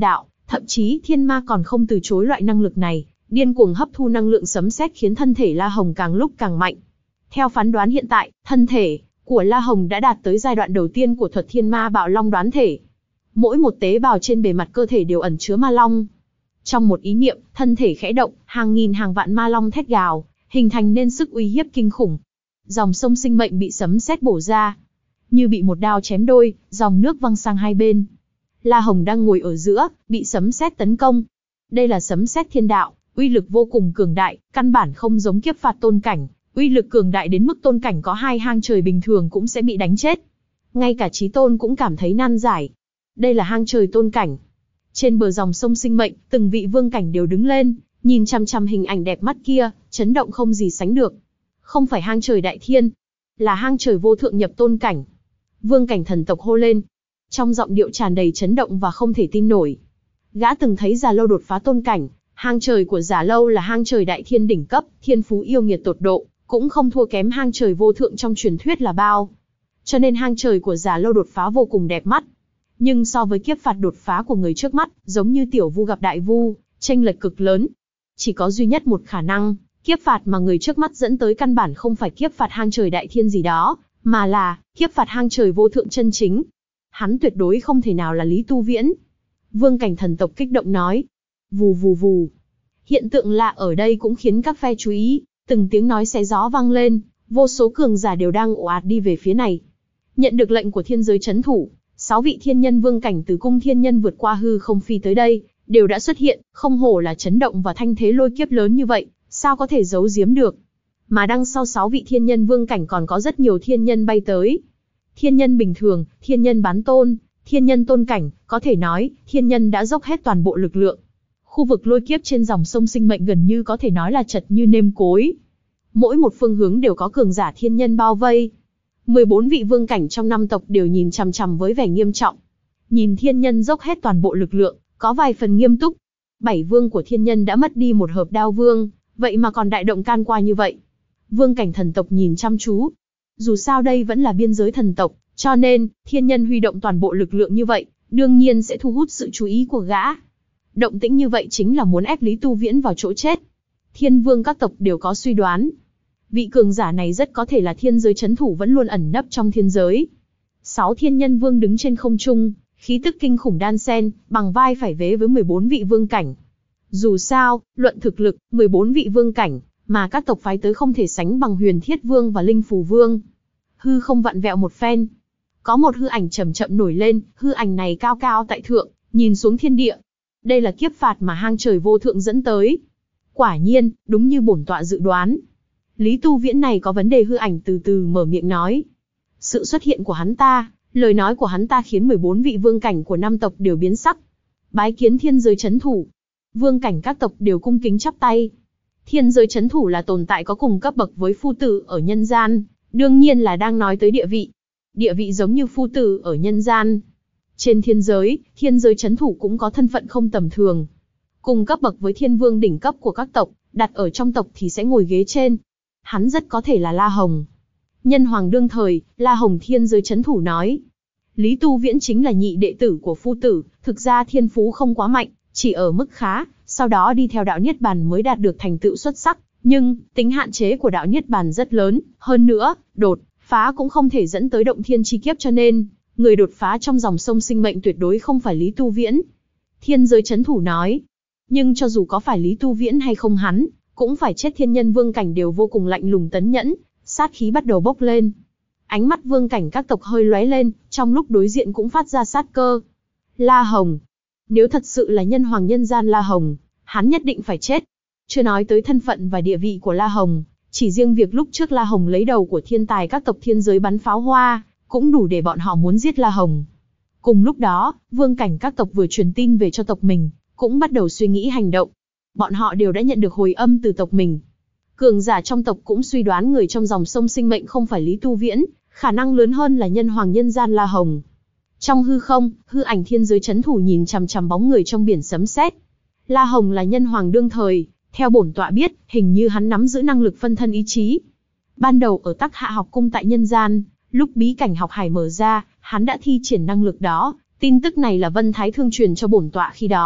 A: Thậm chí thiên ma còn không từ chối loại năng lực này, điên cuồng hấp thu năng lượng sấm sét khiến thân thể La Hồng càng lúc càng mạnh. Theo phán đoán hiện tại, thân thể của La Hồng đã đạt tới giai đoạn đầu tiên của thuật thiên ma bạo long đoán thể. Mỗi một tế bào trên bề mặt cơ thể đều ẩn chứa ma long. Trong một ý niệm, thân thể khẽ động, hàng nghìn hàng vạn ma long thét gào, hình thành nên sức uy hiếp kinh khủng. Dòng sông sinh mệnh bị sấm sét bổ ra, như bị một đao chém đôi, dòng nước văng sang hai bên. La Hồng đang ngồi ở giữa, bị sấm sét tấn công. Đây là sấm sét thiên đạo, uy lực vô cùng cường đại, căn bản không giống kiếp phạt tôn cảnh, uy lực cường đại đến mức tôn cảnh có hai hang trời bình thường cũng sẽ bị đánh chết. Ngay cả chí tôn cũng cảm thấy nan giải. Đây là hang trời tôn cảnh. Trên bờ dòng sông sinh mệnh, từng vị vương cảnh đều đứng lên, nhìn chằm chằm hình ảnh đẹp mắt kia, chấn động không gì sánh được. Không phải hang trời đại thiên, là hang trời vô thượng nhập tôn cảnh. Vương cảnh thần tộc hô lên, trong giọng điệu tràn đầy chấn động và không thể tin nổi. Gã từng thấy Già Lâu đột phá tôn cảnh, hang trời của Già Lâu là hang trời đại thiên đỉnh cấp, thiên phú yêu nghiệt tột độ, cũng không thua kém hang trời vô thượng trong truyền thuyết là bao. Cho nên hang trời của Già Lâu đột phá vô cùng đẹp mắt. Nhưng so với kiếp phạt đột phá của người trước mắt, giống như tiểu vu gặp đại vu, chênh lệch cực lớn. Chỉ có duy nhất một khả năng, kiếp phạt mà người trước mắt dẫn tới căn bản không phải kiếp phạt hang trời đại thiên gì đó, mà là kiếp phạt hang trời vô thượng chân chính. Hắn tuyệt đối không thể nào là Lý Tu Viễn. Vương cảnh thần tộc kích động nói. Vù vù vù. Hiện tượng lạ ở đây cũng khiến các phe chú ý, từng tiếng nói xé gió vang lên, vô số cường giả đều đang ồ ạt đi về phía này. Nhận được lệnh của thiên giới chấn thủ, sáu vị thiên nhân vương cảnh từ cung thiên nhân vượt qua hư không phi tới đây, đều đã xuất hiện, không hổ là chấn động và thanh thế lôi kiếp lớn như vậy, sao có thể giấu giếm được. Mà đằng sau sáu vị thiên nhân vương cảnh còn có rất nhiều thiên nhân bay tới. Thiên nhân bình thường, thiên nhân bán tôn, thiên nhân tôn cảnh, có thể nói, thiên nhân đã dốc hết toàn bộ lực lượng. Khu vực lôi kiếp trên dòng sông sinh mệnh gần như có thể nói là chật như nêm cối. Mỗi một phương hướng đều có cường giả thiên nhân bao vây. mười bốn vị vương cảnh trong năm tộc đều nhìn chằm chằm với vẻ nghiêm trọng. Nhìn thiên nhân dốc hết toàn bộ lực lượng, có vài phần nghiêm túc. Bảy vương của thiên nhân đã mất đi một hợp đao vương, vậy mà còn đại động can qua như vậy. Vương cảnh thần tộc nhìn chăm chú. Dù sao đây vẫn là biên giới thần tộc, cho nên, thiên nhân huy động toàn bộ lực lượng như vậy, đương nhiên sẽ thu hút sự chú ý của gã. Động tĩnh như vậy chính là muốn ép Lý Tu Viễn vào chỗ chết. Thiên vương các tộc đều có suy đoán. Vị cường giả này rất có thể là thiên giới chấn thủ vẫn luôn ẩn nấp trong thiên giới. Sáu thiên nhân vương đứng trên không trung, khí tức kinh khủng đan xen, bằng vai phải vế với mười bốn vị vương cảnh. Dù sao, luận thực lực, mười bốn vị vương cảnh, mà các tộc phái tới không thể sánh bằng Huyền Thiết Vương và Linh Phù Vương. Hư không vặn vẹo một phen. Có một hư ảnh chậm chậm nổi lên, hư ảnh này cao cao tại thượng, nhìn xuống thiên địa. Đây là kiếp phạt mà hang trời vô thượng dẫn tới. Quả nhiên, đúng như bổn tọa dự đoán. Lý Tu Viễn này có vấn đề, hư ảnh từ từ mở miệng nói. Sự xuất hiện của hắn ta, lời nói của hắn ta khiến mười bốn vị vương cảnh của năm tộc đều biến sắc. Bái kiến thiên giới chấn thủ. Vương cảnh các tộc đều cung kính chắp tay. Thiên giới chấn thủ là tồn tại có cùng cấp bậc với phu tử ở nhân gian, đương nhiên là đang nói tới địa vị. Địa vị giống như phu tử ở nhân gian. Trên thiên giới, thiên giới chấn thủ cũng có thân phận không tầm thường. Cùng cấp bậc với thiên vương đỉnh cấp của các tộc, đặt ở trong tộc thì sẽ ngồi ghế trên. Hắn rất có thể là La Hồng. Nhân hoàng đương thời, La Hồng thiên giới chấn thủ nói. Lý Tu Viễn chính là nhị đệ tử của phu tử, thực ra thiên phú không quá mạnh, chỉ ở mức khá, sau đó đi theo đạo Niết Bàn mới đạt được thành tựu xuất sắc. Nhưng, tính hạn chế của đạo Niết Bàn rất lớn, hơn nữa, đột phá cũng không thể dẫn tới động thiên chi kiếp, cho nên, người đột phá trong dòng sông sinh mệnh tuyệt đối không phải Lý Tu Viễn. Thiên giới chấn thủ nói. Nhưng cho dù có phải Lý Tu Viễn hay không hắn, cũng phải chết. Thiên nhân vương cảnh đều vô cùng lạnh lùng tấn nhẫn, sát khí bắt đầu bốc lên. Ánh mắt vương cảnh các tộc hơi lóe lên, trong lúc đối diện cũng phát ra sát cơ. La Hồng. Nếu thật sự là nhân hoàng nhân gian La Hồng, hắn nhất định phải chết. Chưa nói tới thân phận và địa vị của La Hồng, chỉ riêng việc lúc trước La Hồng lấy đầu của thiên tài các tộc thiên giới bắn pháo hoa, cũng đủ để bọn họ muốn giết La Hồng. Cùng lúc đó, vương cảnh các tộc vừa truyền tin về cho tộc mình, cũng bắt đầu suy nghĩ hành động. Bọn họ đều đã nhận được hồi âm từ tộc mình. Cường giả trong tộc cũng suy đoán người trong dòng sông sinh mệnh không phải Lý Tu Viễn, khả năng lớn hơn là nhân hoàng nhân gian La Hồng. Trong hư không, hư ảnh thiên giới chấn thủ nhìn chằm chằm bóng người trong biển sấm sét. La Hồng là nhân hoàng đương thời, theo bổn tọa biết, hình như hắn nắm giữ năng lực phân thân ý chí. Ban đầu ở Tắc Hạ học cung tại nhân gian, lúc bí cảnh học hải mở ra, hắn đã thi triển năng lực đó. Tin tức này là Vân Thái Thương truyền cho bổn tọa khi đó,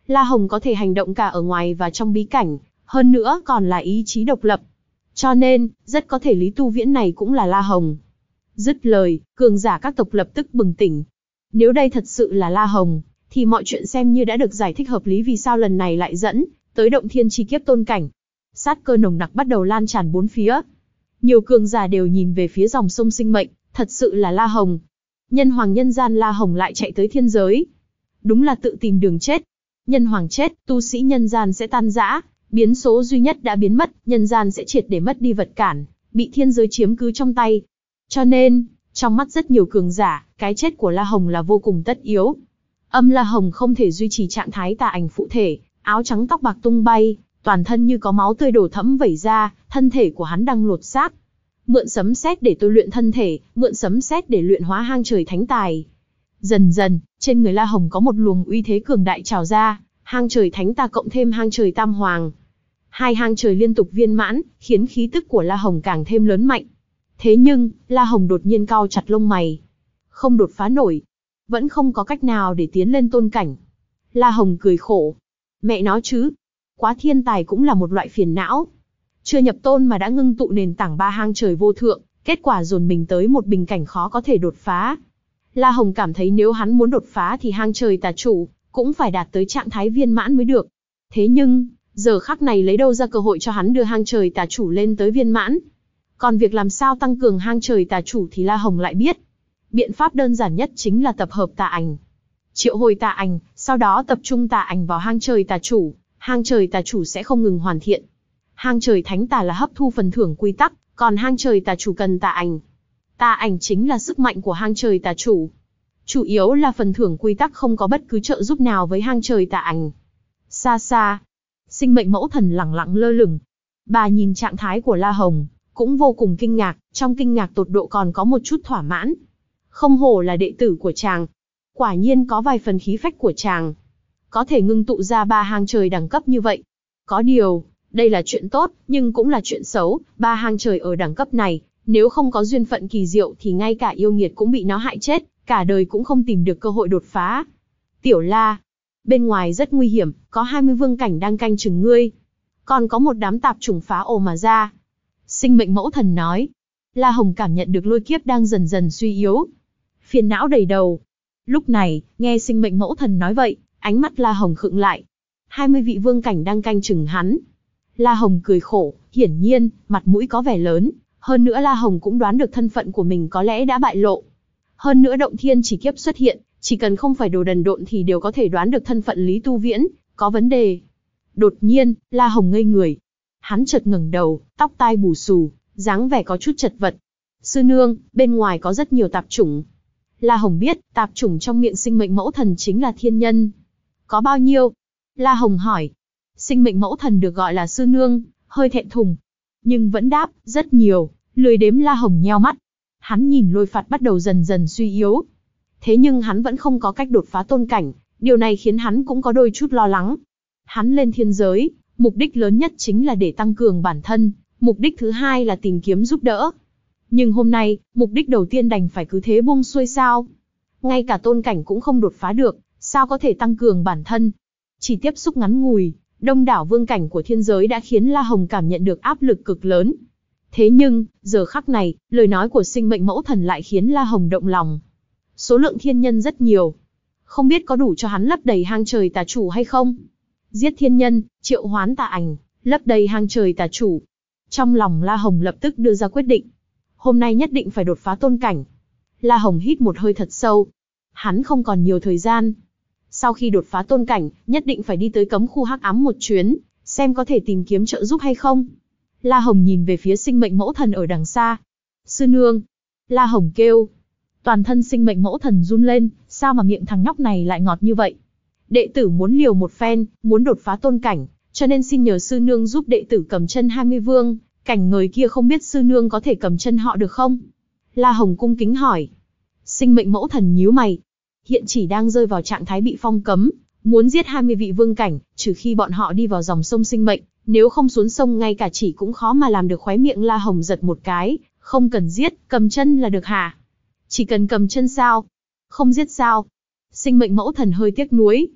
A: La Hồng có thể hành động cả ở ngoài và trong bí cảnh, hơn nữa còn là ý chí độc lập. Cho nên, rất có thể Lý Tu Viễn này cũng là La Hồng. Dứt lời, cường giả các tộc lập tức bừng tỉnh. Nếu đây thật sự là La Hồng, thì mọi chuyện xem như đã được giải thích hợp lý vì sao lần này lại dẫn tới động thiên chi kiếp tôn cảnh. Sát cơ nồng nặc bắt đầu lan tràn bốn phía. Nhiều cường giả đều nhìn về phía dòng sông sinh mệnh, thật sự là La Hồng. Nhân hoàng nhân gian La Hồng lại chạy tới thiên giới. Đúng là tự tìm đường chết. Nhân hoàng chết, tu sĩ nhân gian sẽ tan rã, biến số duy nhất đã biến mất, nhân gian sẽ triệt để mất đi vật cản, bị thiên giới chiếm cứ trong tay. Cho nên, trong mắt rất nhiều cường giả, cái chết của La Hồng là vô cùng tất yếu. Âm La Hồng không thể duy trì trạng thái tà ảnh phụ thể, áo trắng tóc bạc tung bay, toàn thân như có máu tươi đổ thẫm vẩy ra, thân thể của hắn đang lột xác. Mượn sấm sét để tôi luyện thân thể, mượn sấm sét để luyện hóa hang trời thánh tài. Dần dần, trên người La Hồng có một luồng uy thế cường đại trào ra, hang trời thánh tà cộng thêm hang trời tam hoàng. Hai hang trời liên tục viên mãn, khiến khí tức của La Hồng càng thêm lớn mạnh. Thế nhưng, La Hồng đột nhiên cau chặt lông mày. Không đột phá nổi. Vẫn không có cách nào để tiến lên tôn cảnh. La Hồng cười khổ. Mẹ nó chứ. Quá thiên tài cũng là một loại phiền não. Chưa nhập tôn mà đã ngưng tụ nền tảng ba hang trời vô thượng, kết quả dồn mình tới một bình cảnh khó có thể đột phá. La Hồng cảm thấy nếu hắn muốn đột phá thì hang trời tà chủ cũng phải đạt tới trạng thái viên mãn mới được. Thế nhưng, giờ khắc này lấy đâu ra cơ hội cho hắn đưa hang trời tà chủ lên tới viên mãn. Còn việc làm sao tăng cường hang trời tà chủ thì La Hồng lại biết. Biện pháp đơn giản nhất chính là tập hợp tà ảnh. Triệu hồi tà ảnh, sau đó tập trung tà ảnh vào hang trời tà chủ, hang trời tà chủ sẽ không ngừng hoàn thiện. Hang trời thánh tà là hấp thu phần thưởng quy tắc, còn hang trời tà chủ cần tà ảnh. Tà ảnh chính là sức mạnh của hang trời tà chủ. Chủ yếu là phần thưởng quy tắc không có bất cứ trợ giúp nào với hang trời tà ảnh. Xa xa, sinh mệnh mẫu thần lẳng lặng lơ lửng. Bà nhìn trạng thái của La Hồng, cũng vô cùng kinh ngạc, trong kinh ngạc tột độ còn có một chút thỏa mãn. Không hổ là đệ tử của chàng. Quả nhiên có vài phần khí phách của chàng. Có thể ngưng tụ ra ba hang trời đẳng cấp như vậy. Có điều, đây là chuyện tốt, nhưng cũng là chuyện xấu. Ba hang trời ở đẳng cấp này, nếu không có duyên phận kỳ diệu thì ngay cả yêu nghiệt cũng bị nó hại chết, cả đời cũng không tìm được cơ hội đột phá. Tiểu La, bên ngoài rất nguy hiểm, có hai mươi vương cảnh đang canh chừng ngươi. Còn có một đám tạp chủng phá ồ mà ra. Sinh mệnh mẫu thần nói. La Hồng cảm nhận được lôi kiếp đang dần dần suy yếu. Phiền não đầy đầu. Lúc này, nghe sinh mệnh mẫu thần nói vậy, ánh mắt La Hồng khựng lại. hai mươi vị vương cảnh đang canh chừng hắn. La Hồng cười khổ, hiển nhiên, mặt mũi có vẻ lớn. Hơn nữa La Hồng cũng đoán được thân phận của mình có lẽ đã bại lộ. Hơn nữa động thiên chỉ kiếp xuất hiện, chỉ cần không phải đồ đần độn thì đều có thể đoán được thân phận Lý Tu Viễn, có vấn đề. Đột nhiên, La Hồng ngây người. Hắn chợt ngẩng đầu, tóc tai bù xù, dáng vẻ có chút chật vật. Sư nương, bên ngoài có rất nhiều tạp chủng. La Hồng biết, tạp chủng trong miệng sinh mệnh mẫu thần chính là thiên nhân. Có bao nhiêu? La Hồng hỏi. Sinh mệnh mẫu thần được gọi là sư nương, hơi thẹn thùng. Nhưng vẫn đáp, rất nhiều, lười đếm. La Hồng nheo mắt. Hắn nhìn lôi phạt bắt đầu dần dần suy yếu. Thế nhưng hắn vẫn không có cách đột phá tôn cảnh, điều này khiến hắn cũng có đôi chút lo lắng. Hắn lên thiên giới, mục đích lớn nhất chính là để tăng cường bản thân, mục đích thứ hai là tìm kiếm giúp đỡ. Nhưng hôm nay, mục đích đầu tiên đành phải cứ thế buông xuôi sao. Ngay cả tôn cảnh cũng không đột phá được, sao có thể tăng cường bản thân. Chỉ tiếp xúc ngắn ngủi, đông đảo vương cảnh của thiên giới đã khiến La Hồng cảm nhận được áp lực cực lớn. Thế nhưng, giờ khắc này, lời nói của sinh mệnh mẫu thần lại khiến La Hồng động lòng. Số lượng thiên nhân rất nhiều. Không biết có đủ cho hắn lấp đầy hang trời tà chủ hay không? Giết thiên nhân, triệu hoán tà ảnh, lấp đầy hang trời tà chủ. Trong lòng La Hồng lập tức đưa ra quyết định. Hôm nay nhất định phải đột phá tôn cảnh. La Hồng hít một hơi thật sâu. Hắn không còn nhiều thời gian. Sau khi đột phá tôn cảnh, nhất định phải đi tới cấm khu hắc ám một chuyến, xem có thể tìm kiếm trợ giúp hay không. La Hồng nhìn về phía sinh mệnh mẫu thần ở đằng xa. Sư nương. La Hồng kêu. Toàn thân sinh mệnh mẫu thần run lên, sao mà miệng thằng nhóc này lại ngọt như vậy? Đệ tử muốn liều một phen, muốn đột phá tôn cảnh, cho nên xin nhờ sư nương giúp đệ tử cầm chân hai mươi vương, cảnh người kia không biết sư nương có thể cầm chân họ được không? La Hồng cung kính hỏi. Sinh mệnh mẫu thần nhíu mày. Hiện chỉ đang rơi vào trạng thái bị phong cấm, muốn giết hai mươi vị vương cảnh, trừ khi bọn họ đi vào dòng sông sinh mệnh, nếu không xuống sông ngay cả chỉ cũng khó mà làm được. Khóe miệng La Hồng giật một cái, không cần giết, cầm chân là được hả? Chỉ cần cầm chân sao? Không giết sao? Sinh mệnh mẫu thần hơi tiếc nuối.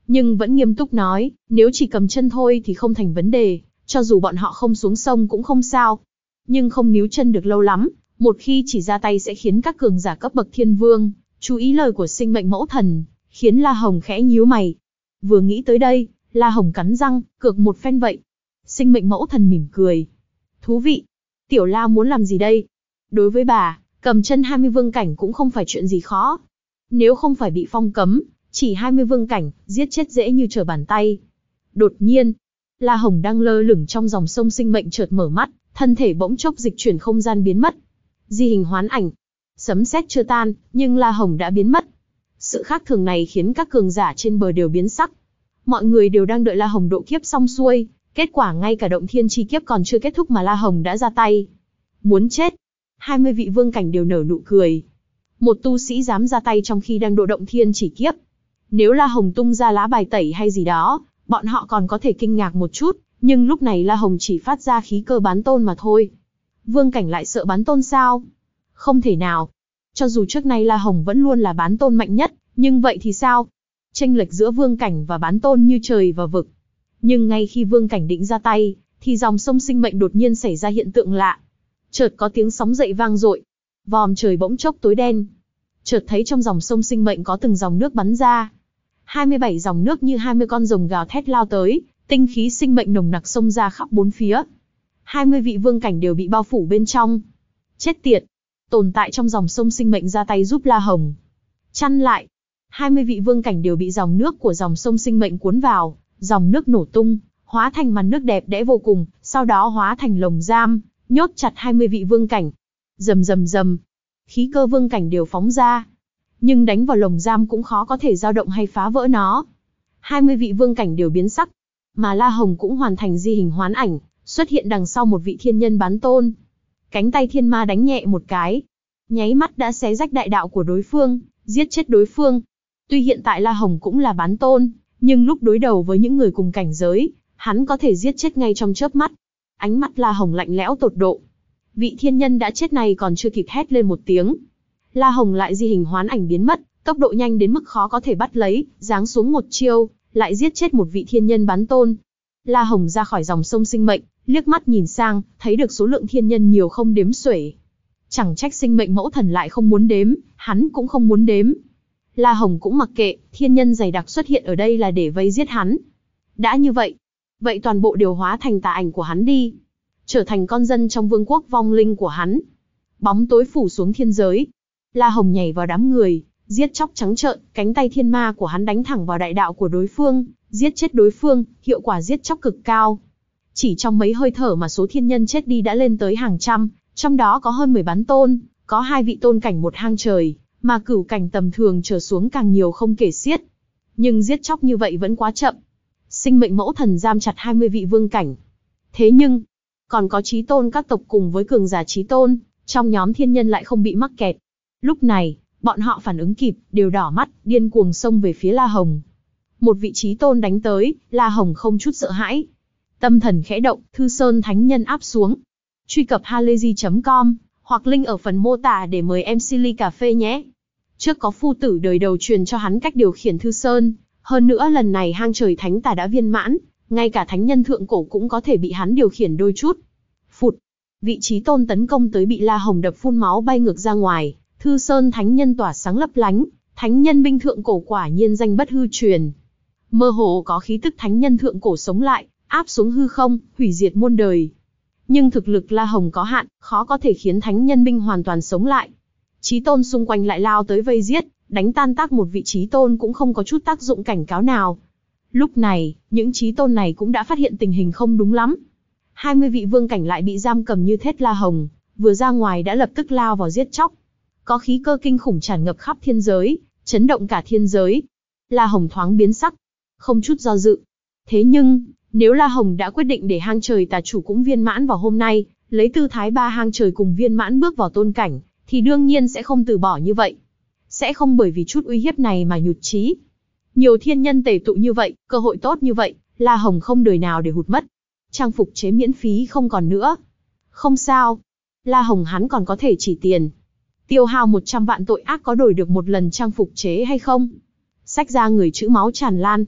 A: nhưng vẫn nghiêm túc nói, nếu chỉ cầm chân thôi thì không thành vấn đề, cho dù bọn họ không xuống sông cũng không sao. Nhưng không níu chân được lâu lắm, một khi chỉ ra tay sẽ khiến các cường giả cấp bậc thiên vương chú ý lời của sinh mệnh mẫu thần, khiến La Hồng khẽ nhíu mày. Vừa nghĩ tới đây, La Hồng cắn răng, cược một phen vậy. Sinh mệnh mẫu thần mỉm cười. Thú vị. Tiểu La muốn làm gì đây? Đối với bà, cầm chân hai mươi vương cảnh cũng không phải chuyện gì khó. Nếu không phải bị phong cấm, chỉ hai mươi vương cảnh, giết chết dễ như trở bàn tay. Đột nhiên, La Hồng đang lơ lửng trong dòng sông sinh mệnh chợt mở mắt, thân thể bỗng chốc dịch chuyển không gian biến mất. Di hình hoán ảnh. Sấm sét chưa tan, nhưng La Hồng đã biến mất. Sự khác thường này khiến các cường giả trên bờ đều biến sắc. Mọi người đều đang đợi La Hồng độ kiếp xong xuôi, kết quả ngay cả động thiên chi kiếp còn chưa kết thúc mà La Hồng đã ra tay. Muốn chết. hai mươi vị vương cảnh đều nở nụ cười. Một tu sĩ dám ra tay trong khi đang độ động thiên chỉ kiếp. Nếu La Hồng tung ra lá bài tẩy hay gì đó, bọn họ còn có thể kinh ngạc một chút, nhưng lúc này La Hồng chỉ phát ra khí cơ bán tôn mà thôi. Vương cảnh lại sợ bán tôn sao? Không thể nào. Cho dù trước nay La Hồng vẫn luôn là bán tôn mạnh nhất, nhưng vậy thì sao? Chênh lệch giữa vương cảnh và bán tôn như trời và vực. Nhưng ngay khi vương cảnh định ra tay, thì dòng sông sinh mệnh đột nhiên xảy ra hiện tượng lạ. Chợt có tiếng sóng dậy vang dội. Vòm trời bỗng chốc tối đen. Chợt thấy trong dòng sông sinh mệnh có từng dòng nước bắn ra. hai mươi bảy dòng nước như hai mươi con rồng gào thét lao tới, tinh khí sinh mệnh nồng nặc xông ra khắp bốn phía. hai mươi vị vương cảnh đều bị bao phủ bên trong. Chết tiệt! Tồn tại trong dòng sông sinh mệnh ra tay giúp La Hồng. Chăn lại! hai mươi vị vương cảnh đều bị dòng nước của dòng sông sinh mệnh cuốn vào, dòng nước nổ tung, hóa thành màn nước đẹp đẽ vô cùng, sau đó hóa thành lồng giam, nhốt chặt hai mươi vị vương cảnh. Rầm rầm rầm, khí cơ vương cảnh đều phóng ra. Nhưng đánh vào lồng giam cũng khó có thể dao động hay phá vỡ nó. hai mươi vị vương cảnh đều biến sắc. Mà La Hồng cũng hoàn thành di hình hoán ảnh, xuất hiện đằng sau một vị thiên nhân bán tôn. Cánh tay thiên ma đánh nhẹ một cái. Nháy mắt đã xé rách đại đạo của đối phương, giết chết đối phương. Tuy hiện tại La Hồng cũng là bán tôn, nhưng lúc đối đầu với những người cùng cảnh giới, hắn có thể giết chết ngay trong chớp mắt. Ánh mắt La Hồng lạnh lẽo tột độ. Vị thiên nhân đã chết này còn chưa kịp hét lên một tiếng. La Hồng lại di hình hoán ảnh biến mất, tốc độ nhanh đến mức khó có thể bắt lấy, giáng xuống một chiêu, lại giết chết một vị thiên nhân bán tôn. La Hồng ra khỏi dòng sông sinh mệnh, liếc mắt nhìn sang, thấy được số lượng thiên nhân nhiều không đếm xuể. Chẳng trách sinh mệnh mẫu thần lại không muốn đếm, hắn cũng không muốn đếm. La Hồng cũng mặc kệ, thiên nhân dày đặc xuất hiện ở đây là để vây giết hắn. Đã như vậy, vậy toàn bộ đều hóa thành tà ảnh của hắn đi. Trở thành con dân trong vương quốc vong linh của hắn. Bóng tối phủ xuống thiên giới. La Hồng nhảy vào đám người, giết chóc trắng trợn, cánh tay thiên ma của hắn đánh thẳng vào đại đạo của đối phương, giết chết đối phương, hiệu quả giết chóc cực cao. Chỉ trong mấy hơi thở mà số thiên nhân chết đi đã lên tới hàng trăm, trong đó có hơn mười bán tôn, có hai vị tôn cảnh một hang trời, mà cửu cảnh tầm thường trở xuống càng nhiều không kể xiết. Nhưng giết chóc như vậy vẫn quá chậm. Sinh mệnh mẫu thần giam chặt hai mươi vị vương cảnh. Thế nhưng, còn có chí tôn các tộc cùng với cường giả chí tôn, trong nhóm thiên nhân lại không bị mắc kẹt. Lúc này, bọn họ phản ứng kịp, đều đỏ mắt, điên cuồng xông về phía La Hồng. Một vị chí tôn đánh tới, La Hồng không chút sợ hãi. Tâm thần khẽ động, Thư Sơn Thánh Nhân áp xuống. Truy cập halayzi chấm com, hoặc link ở phần mô tả để mời em xê ly cà phê nhé. Trước có phu tử đời đầu truyền cho hắn cách điều khiển Thư Sơn, hơn nữa lần này hang trời thánh tà đã viên mãn, ngay cả thánh nhân thượng cổ cũng có thể bị hắn điều khiển đôi chút. Phụt, vị chí tôn tấn công tới bị La Hồng đập phun máu bay ngược ra ngoài. Thư Sơn Thánh Nhân tỏa sáng lấp lánh, thánh nhân binh thượng cổ quả nhiên danh bất hư truyền. Mơ hồ có khí tức thánh nhân thượng cổ sống lại, áp xuống hư không, hủy diệt muôn đời. Nhưng thực lực La Hồng có hạn, khó có thể khiến thánh nhân binh hoàn toàn sống lại. Chí tôn xung quanh lại lao tới vây giết, đánh tan tác một vị chí tôn cũng không có chút tác dụng cảnh cáo nào. Lúc này, những chí tôn này cũng đã phát hiện tình hình không đúng lắm. hai mươi vị vương cảnh lại bị giam cầm như thét La Hồng, vừa ra ngoài đã lập tức lao vào giết chóc. Có khí cơ kinh khủng tràn ngập khắp thiên giới, chấn động cả thiên giới. La Hồng thoáng biến sắc, không chút do dự. Thế nhưng, nếu La Hồng đã quyết định để hang trời tà chủ cũng viên mãn vào hôm nay, lấy tư thái ba hang trời cùng viên mãn bước vào tôn cảnh, thì đương nhiên sẽ không từ bỏ như vậy. Sẽ không bởi vì chút uy hiếp này mà nhụt chí. Nhiều thiên nhân tề tụ như vậy, cơ hội tốt như vậy, La Hồng không đời nào để hụt mất. Trang phục chế miễn phí không còn nữa. Không sao. La Hồng hắn còn có thể chỉ tiền. Tiêu hao một trăm vạn tội ác có đổi được một lần trang phục chế hay không? Xách ra người chữ máu tràn lan.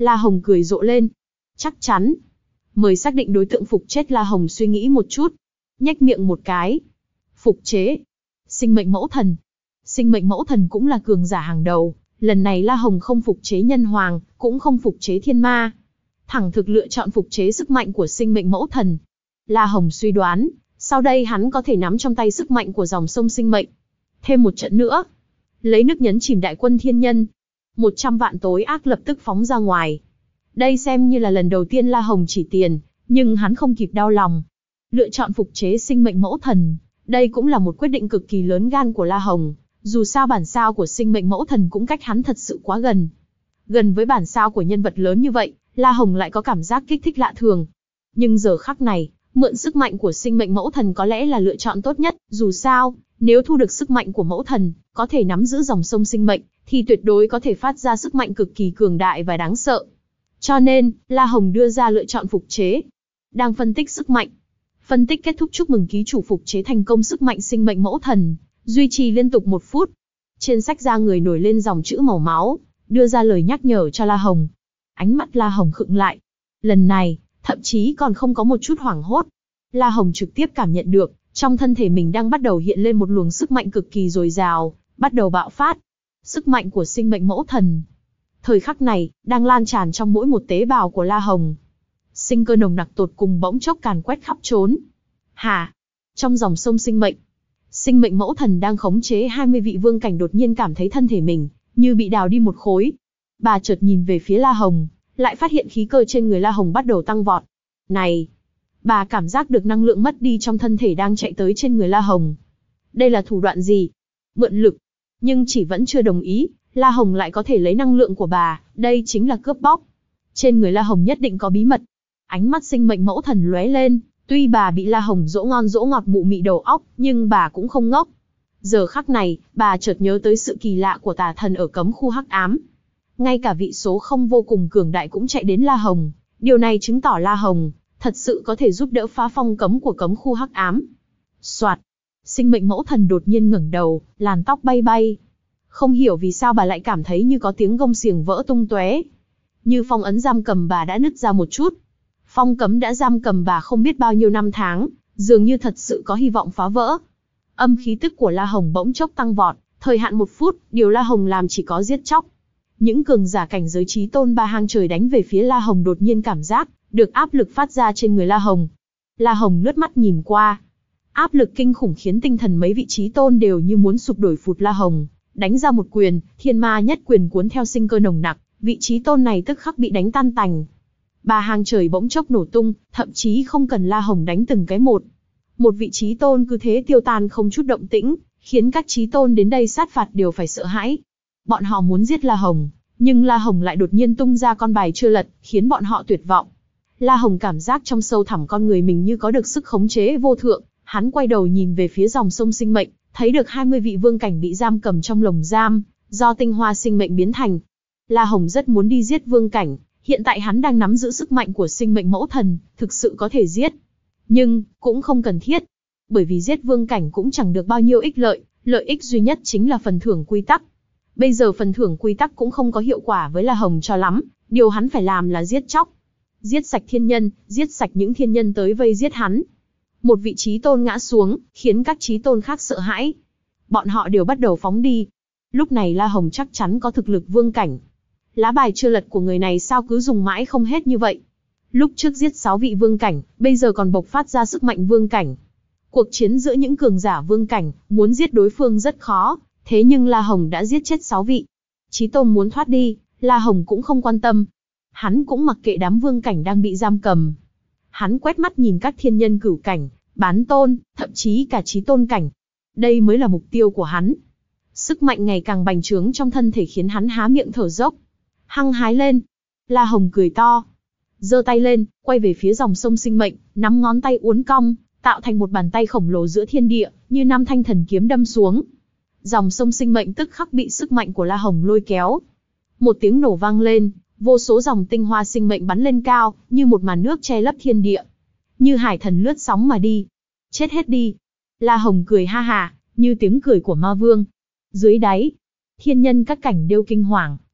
A: La Hồng cười rộ lên. Chắc chắn. Mời xác định đối tượng phục chết. La Hồng suy nghĩ một chút. Nhếch miệng một cái. Phục chế. Sinh mệnh mẫu thần. Sinh mệnh mẫu thần cũng là cường giả hàng đầu. Lần này La Hồng không phục chế nhân hoàng, cũng không phục chế thiên ma. Thẳng thực lựa chọn phục chế sức mạnh của sinh mệnh mẫu thần. La Hồng suy đoán, sau đây hắn có thể nắm trong tay sức mạnh của dòng sông sinh mệnh. Thêm một trận nữa. Lấy nước nhấn chìm đại quân thiên nhân. Một trăm vạn tối ác lập tức phóng ra ngoài. Đây xem như là lần đầu tiên La Hồng chỉ tiền, nhưng hắn không kịp đau lòng. Lựa chọn phục chế sinh mệnh mẫu thần, đây cũng là một quyết định cực kỳ lớn gan của La Hồng. Dù sao bản sao của sinh mệnh mẫu thần cũng cách hắn thật sự quá gần. Gần với bản sao của nhân vật lớn như vậy, La Hồng lại có cảm giác kích thích lạ thường. Nhưng giờ khắc này, mượn sức mạnh của sinh mệnh mẫu thần có lẽ là lựa chọn tốt nhất. Dù sao, nếu thu được sức mạnh của mẫu thần, có thể nắm giữ dòng sông sinh mệnh, thì tuyệt đối có thể phát ra sức mạnh cực kỳ cường đại và đáng sợ. Cho nên, La Hồng đưa ra lựa chọn phục chế. Đang phân tích sức mạnh. Phân tích kết thúc, chúc mừng ký chủ phục chế thành công sức mạnh sinh mệnh mẫu thần. Duy trì liên tục một phút. Trên sách da người nổi lên dòng chữ màu máu, đưa ra lời nhắc nhở cho La Hồng. Ánh mắt La Hồng khựng lại. Lần này, thậm chí còn không có một chút hoảng hốt. La Hồng trực tiếp cảm nhận được, trong thân thể mình đang bắt đầu hiện lên một luồng sức mạnh cực kỳ dồi dào, bắt đầu bạo phát. Sức mạnh của sinh mệnh mẫu thần. Thời khắc này, đang lan tràn trong mỗi một tế bào của La Hồng. Sinh cơ nồng nặc tột cùng bỗng chốc càn quét khắp trốn. Hả? Trong dòng sông sinh mệnh, sinh mệnh mẫu thần đang khống chế hai mươi vị vương cảnh đột nhiên cảm thấy thân thể mình như bị đào đi một khối. Bà chợt nhìn về phía La Hồng, lại phát hiện khí cơ trên người La Hồng bắt đầu tăng vọt. Này! Bà cảm giác được năng lượng mất đi trong thân thể đang chạy tới trên người La Hồng. Đây là thủ đoạn gì? Mượn lực. Nhưng chỉ vẫn chưa đồng ý, La Hồng lại có thể lấy năng lượng của bà, đây chính là cướp bóc. Trên người La Hồng nhất định có bí mật. Ánh mắt sinh mệnh mẫu thần lóe lên, tuy bà bị La Hồng dỗ ngon dỗ ngọt mụ mị đầu óc, nhưng bà cũng không ngốc. Giờ khắc này, bà chợt nhớ tới sự kỳ lạ của tà thần ở cấm khu hắc ám. Ngay cả vị số không vô cùng cường đại cũng chạy đến La Hồng. Điều này chứng tỏ La Hồng thật sự có thể giúp đỡ phá phong cấm của cấm khu hắc ám. Soạt, sinh mệnh mẫu thần đột nhiên ngẩng đầu, làn tóc bay bay. Không hiểu vì sao bà lại cảm thấy như có tiếng gông xiềng vỡ tung tóe. Như phong ấn giam cầm bà đã nứt ra một chút. Phong cấm đã giam cầm bà không biết bao nhiêu năm tháng, dường như thật sự có hy vọng phá vỡ. Âm khí tức của La Hồng bỗng chốc tăng vọt, thời hạn một phút, điều La Hồng làm chỉ có giết chóc. Những cường giả cảnh giới chí tôn ba hang trời đánh về phía La Hồng đột nhiên cảm giác được áp lực phát ra trên người La Hồng. La Hồng lướt mắt nhìn qua. Áp lực kinh khủng khiến tinh thần mấy vị chí tôn đều như muốn sụp đổ phụt La Hồng. Đánh ra một quyền, thiên ma nhất quyền cuốn theo sinh cơ nồng nặc, vị chí tôn này tức khắc bị đánh tan tành. Ba hang trời bỗng chốc nổ tung, thậm chí không cần La Hồng đánh từng cái một. Một vị chí tôn cứ thế tiêu tan không chút động tĩnh, khiến các chí tôn đến đây sát phạt đều phải sợ hãi. Bọn họ muốn giết La Hồng, nhưng La Hồng lại đột nhiên tung ra con bài chưa lật, khiến bọn họ tuyệt vọng. La Hồng cảm giác trong sâu thẳm con người mình như có được sức khống chế vô thượng, hắn quay đầu nhìn về phía dòng sông sinh mệnh, thấy được hai mươi vị vương cảnh bị giam cầm trong lồng giam, do tinh hoa sinh mệnh biến thành. La Hồng rất muốn đi giết vương cảnh, hiện tại hắn đang nắm giữ sức mạnh của sinh mệnh mẫu thần, thực sự có thể giết. Nhưng, cũng không cần thiết, bởi vì giết vương cảnh cũng chẳng được bao nhiêu ích lợi, lợi ích duy nhất chính là phần thưởng quy tắc. Bây giờ phần thưởng quy tắc cũng không có hiệu quả với La Hồng cho lắm, điều hắn phải làm là giết chóc. Giết sạch thiên nhân, giết sạch những thiên nhân tới vây giết hắn. Một vị chí tôn ngã xuống, khiến các chí tôn khác sợ hãi. Bọn họ đều bắt đầu phóng đi. Lúc này La Hồng chắc chắn có thực lực vương cảnh. Lá bài chưa lật của người này sao cứ dùng mãi không hết như vậy. Lúc trước giết sáu vị vương cảnh, bây giờ còn bộc phát ra sức mạnh vương cảnh. Cuộc chiến giữa những cường giả vương cảnh, muốn giết đối phương rất khó, thế nhưng La Hồng đã giết chết sáu vị. Chí tôn muốn thoát đi, La Hồng cũng không quan tâm. Hắn cũng mặc kệ đám vương cảnh đang bị giam cầm. Hắn quét mắt nhìn các thiên nhân cửu cảnh, bán tôn, thậm chí cả chí tôn cảnh. Đây mới là mục tiêu của hắn. Sức mạnh ngày càng bành trướng trong thân thể khiến hắn há miệng thở dốc. Hăng hái lên. La Hồng cười to. Giơ tay lên, quay về phía dòng sông sinh mệnh, nắm ngón tay uốn cong, tạo thành một bàn tay khổng lồ giữa thiên địa, như năm thanh thần kiếm đâm xuống. Dòng sông sinh mệnh tức khắc bị sức mạnh của La Hồng lôi kéo. Một tiếng nổ vang lên, vô số dòng tinh hoa sinh mệnh bắn lên cao, như một màn nước che lấp thiên địa. Như hải thần lướt sóng mà đi. Chết hết đi. La Hồng cười ha hà, như tiếng cười của ma vương. Dưới đáy, thiên nhân các cảnh đều kinh hoàng,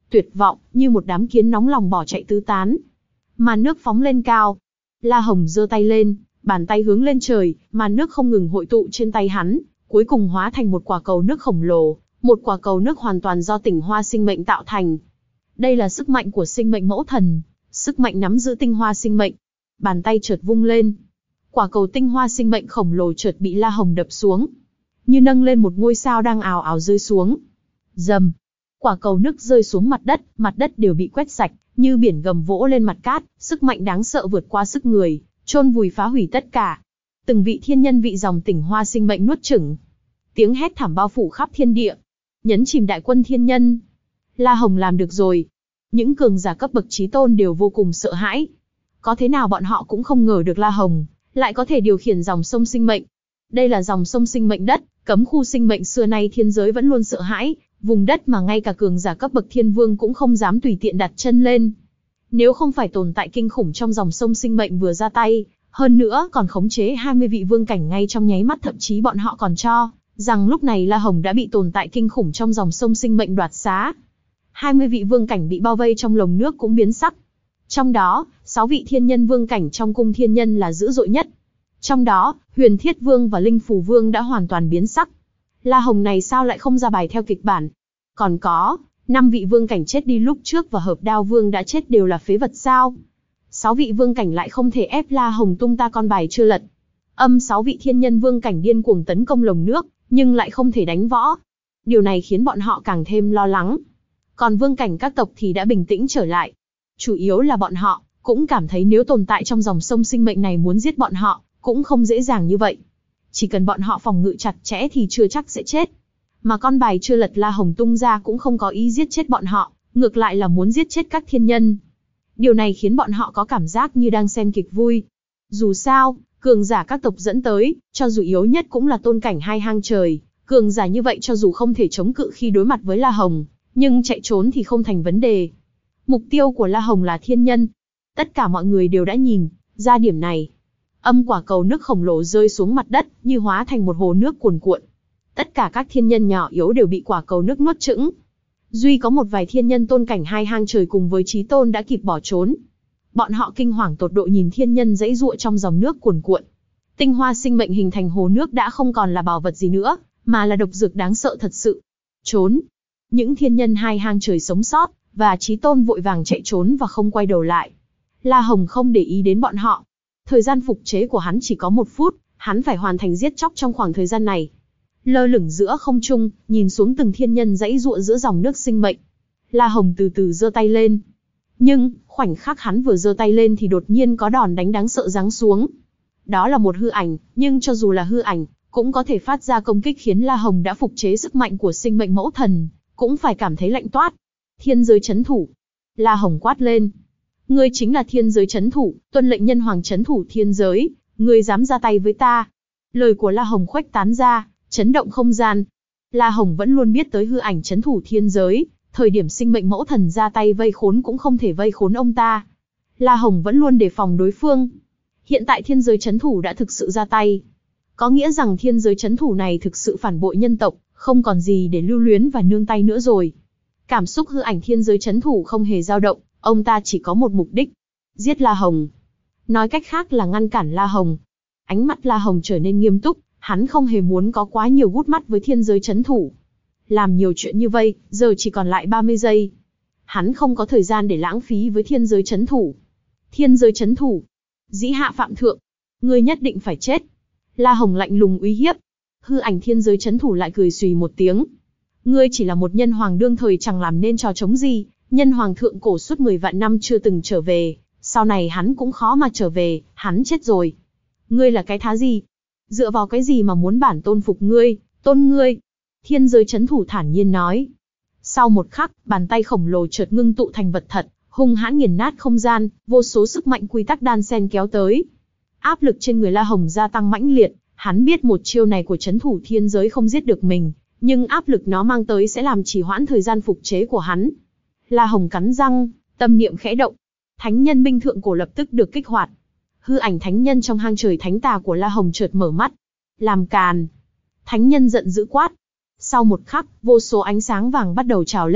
A: tuyệt vọng, như một đám kiến nóng lòng bỏ chạy tứ tán. Màn nước phóng lên cao. La Hồng giơ tay lên, bàn tay hướng lên trời, màn nước không ngừng hội tụ trên tay hắn, cuối cùng hóa thành một quả cầu nước khổng lồ, một quả cầu nước hoàn toàn do tinh hoa sinh mệnh tạo thành. Đây là sức mạnh của sinh mệnh mẫu thần, sức mạnh nắm giữ tinh hoa sinh mệnh. Bàn tay chợt vung lên, quả cầu tinh hoa sinh mệnh khổng lồ chợt bị La Hồng đập xuống, như nâng lên một ngôi sao đang ào ào rơi xuống. Rầm, quả cầu nước rơi xuống mặt đất, mặt đất đều bị quét sạch, như biển gầm vỗ lên mặt cát, sức mạnh đáng sợ vượt qua sức người, chôn vùi phá hủy tất cả. Từng vị thiên nhân vị dòng tinh hoa sinh mệnh nuốt chửng. Tiếng hét thảm bao phủ khắp thiên địa, nhấn chìm đại quân thiên nhân. La Hồng làm được rồi. Những cường giả cấp bậc chí tôn đều vô cùng sợ hãi. Có thế nào bọn họ cũng không ngờ được La Hồng lại có thể điều khiển dòng sông sinh mệnh. Đây là dòng sông sinh mệnh đất, cấm khu sinh mệnh xưa nay thiên giới vẫn luôn sợ hãi, vùng đất mà ngay cả cường giả cấp bậc thiên vương cũng không dám tùy tiện đặt chân lên. Nếu không phải tồn tại kinh khủng trong dòng sông sinh mệnh vừa ra tay, hơn nữa còn khống chế hai mươi vị vương cảnh ngay trong nháy mắt, thậm chí bọn họ còn cho rằng lúc này La Hồng đã bị tồn tại kinh khủng trong dòng sông sinh mệnh đoạt xá. hai mươi vị vương cảnh bị bao vây trong lồng nước cũng biến sắc. Trong đó, sáu vị thiên nhân vương cảnh trong cung thiên nhân là dữ dội nhất. Trong đó, Huyền Thiết Vương và Linh Phù Vương đã hoàn toàn biến sắc. La Hồng này sao lại không ra bài theo kịch bản? Còn có, năm vị vương cảnh chết đi lúc trước và Hợp Đao Vương đã chết đều là phế vật sao? Sáu vị vương cảnh lại không thể ép La Hồng tung ta con bài chưa lật. Âm sáu vị thiên nhân vương cảnh điên cuồng tấn công lồng nước, nhưng lại không thể đánh võ. Điều này khiến bọn họ càng thêm lo lắng. Còn vương cảnh các tộc thì đã bình tĩnh trở lại. Chủ yếu là bọn họ cũng cảm thấy nếu tồn tại trong dòng sông sinh mệnh này muốn giết bọn họ, cũng không dễ dàng như vậy. Chỉ cần bọn họ phòng ngự chặt chẽ thì chưa chắc sẽ chết. Mà con bài chưa lật La Hồng tung ra cũng không có ý giết chết bọn họ, ngược lại là muốn giết chết các thiên nhân. Điều này khiến bọn họ có cảm giác như đang xem kịch vui. Dù sao, cường giả các tộc dẫn tới, cho dù yếu nhất cũng là tôn cảnh hai hang trời. Cường giả như vậy cho dù không thể chống cự khi đối mặt với La Hồng, nhưng chạy trốn thì không thành vấn đề. Mục tiêu của La Hồng là thiên nhân. Tất cả mọi người đều đã nhìn ra điểm này. Âm quả cầu nước khổng lồ rơi xuống mặt đất, như hóa thành một hồ nước cuồn cuộn. Tất cả các thiên nhân nhỏ yếu đều bị quả cầu nước nuốt chửng. Duy có một vài thiên nhân tôn cảnh hai hang trời cùng với chí tôn đã kịp bỏ trốn. Bọn họ kinh hoàng tột độ nhìn thiên nhân giãy giụa trong dòng nước cuồn cuộn. Tinh hoa sinh mệnh hình thành hồ nước đã không còn là bảo vật gì nữa, mà là độc dược đáng sợ thật sự. Trốn. Những thiên nhân hai hang trời sống sót, và chí tôn vội vàng chạy trốn và không quay đầu lại. La Hồng không để ý đến bọn họ. Thời gian phục chế của hắn chỉ có một phút, hắn phải hoàn thành giết chóc trong khoảng thời gian này. Lơ lửng giữa không trung, nhìn xuống từng thiên nhân giãy giụa giữa dòng nước sinh mệnh. La Hồng từ từ giơ tay lên. Nhưng, khoảnh khắc hắn vừa giơ tay lên thì đột nhiên có đòn đánh đáng sợ giáng xuống. Đó là một hư ảnh, nhưng cho dù là hư ảnh, cũng có thể phát ra công kích khiến La Hồng đã phục chế sức mạnh của sinh mệnh mẫu thần, cũng phải cảm thấy lạnh toát. Thiên giới chấn thủ. La Hồng quát lên. Ngươi chính là thiên giới chấn thủ, tuân lệnh nhân hoàng chấn thủ thiên giới, ngươi dám ra tay với ta. Lời của La Hồng khuếch tán ra, chấn động không gian. La Hồng vẫn luôn biết tới hư ảnh chấn thủ thiên giới, thời điểm sinh mệnh mẫu thần ra tay vây khốn cũng không thể vây khốn ông ta. La Hồng vẫn luôn đề phòng đối phương. Hiện tại thiên giới chấn thủ đã thực sự ra tay. Có nghĩa rằng thiên giới chấn thủ này thực sự phản bội nhân tộc, không còn gì để lưu luyến và nương tay nữa rồi. Cảm xúc hư ảnh thiên giới chấn thủ không hề dao động, ông ta chỉ có một mục đích. Giết La Hồng. Nói cách khác là ngăn cản La Hồng. Ánh mắt La Hồng trở nên nghiêm túc, hắn không hề muốn có quá nhiều gút mắt với thiên giới chấn thủ. Làm nhiều chuyện như vậy, giờ chỉ còn lại ba mươi giây. Hắn không có thời gian để lãng phí với thiên giới chấn thủ. Thiên giới chấn thủ. Dĩ hạ phạm thượng. Ngươi nhất định phải chết. La Hồng lạnh lùng uy hiếp. Hư ảnh thiên giới chấn thủ lại cười xùy một tiếng. Ngươi chỉ là một nhân hoàng đương thời chẳng làm nên trò chống gì. Nhân hoàng thượng cổ suốt mười vạn năm chưa từng trở về. Sau này hắn cũng khó mà trở về, hắn chết rồi. Ngươi là cái thá gì? Dựa vào cái gì mà muốn bản tôn phục ngươi, tôn ngươi? Thiên giới chấn thủ thản nhiên nói. Sau một khắc, bàn tay khổng lồ chợt ngưng tụ thành vật thật, hung hãn nghiền nát không gian, vô số sức mạnh quy tắc đan xen kéo tới. Áp lực trên người La Hồng gia tăng mãnh liệt, hắn biết một chiêu này của chấn thủ thiên giới không giết được mình, nhưng áp lực nó mang tới sẽ làm trì hoãn thời gian phục chế của hắn. La Hồng cắn răng, tâm niệm khẽ động. Thánh nhân binh thượng cổ lập tức được kích hoạt. Hư ảnh thánh nhân trong hang trời thánh tà của La Hồng chợt mở mắt. Làm càn. Thánh nhân giận dữ quát. Sau một khắc, vô số ánh sáng vàng bắt đầu trào lên,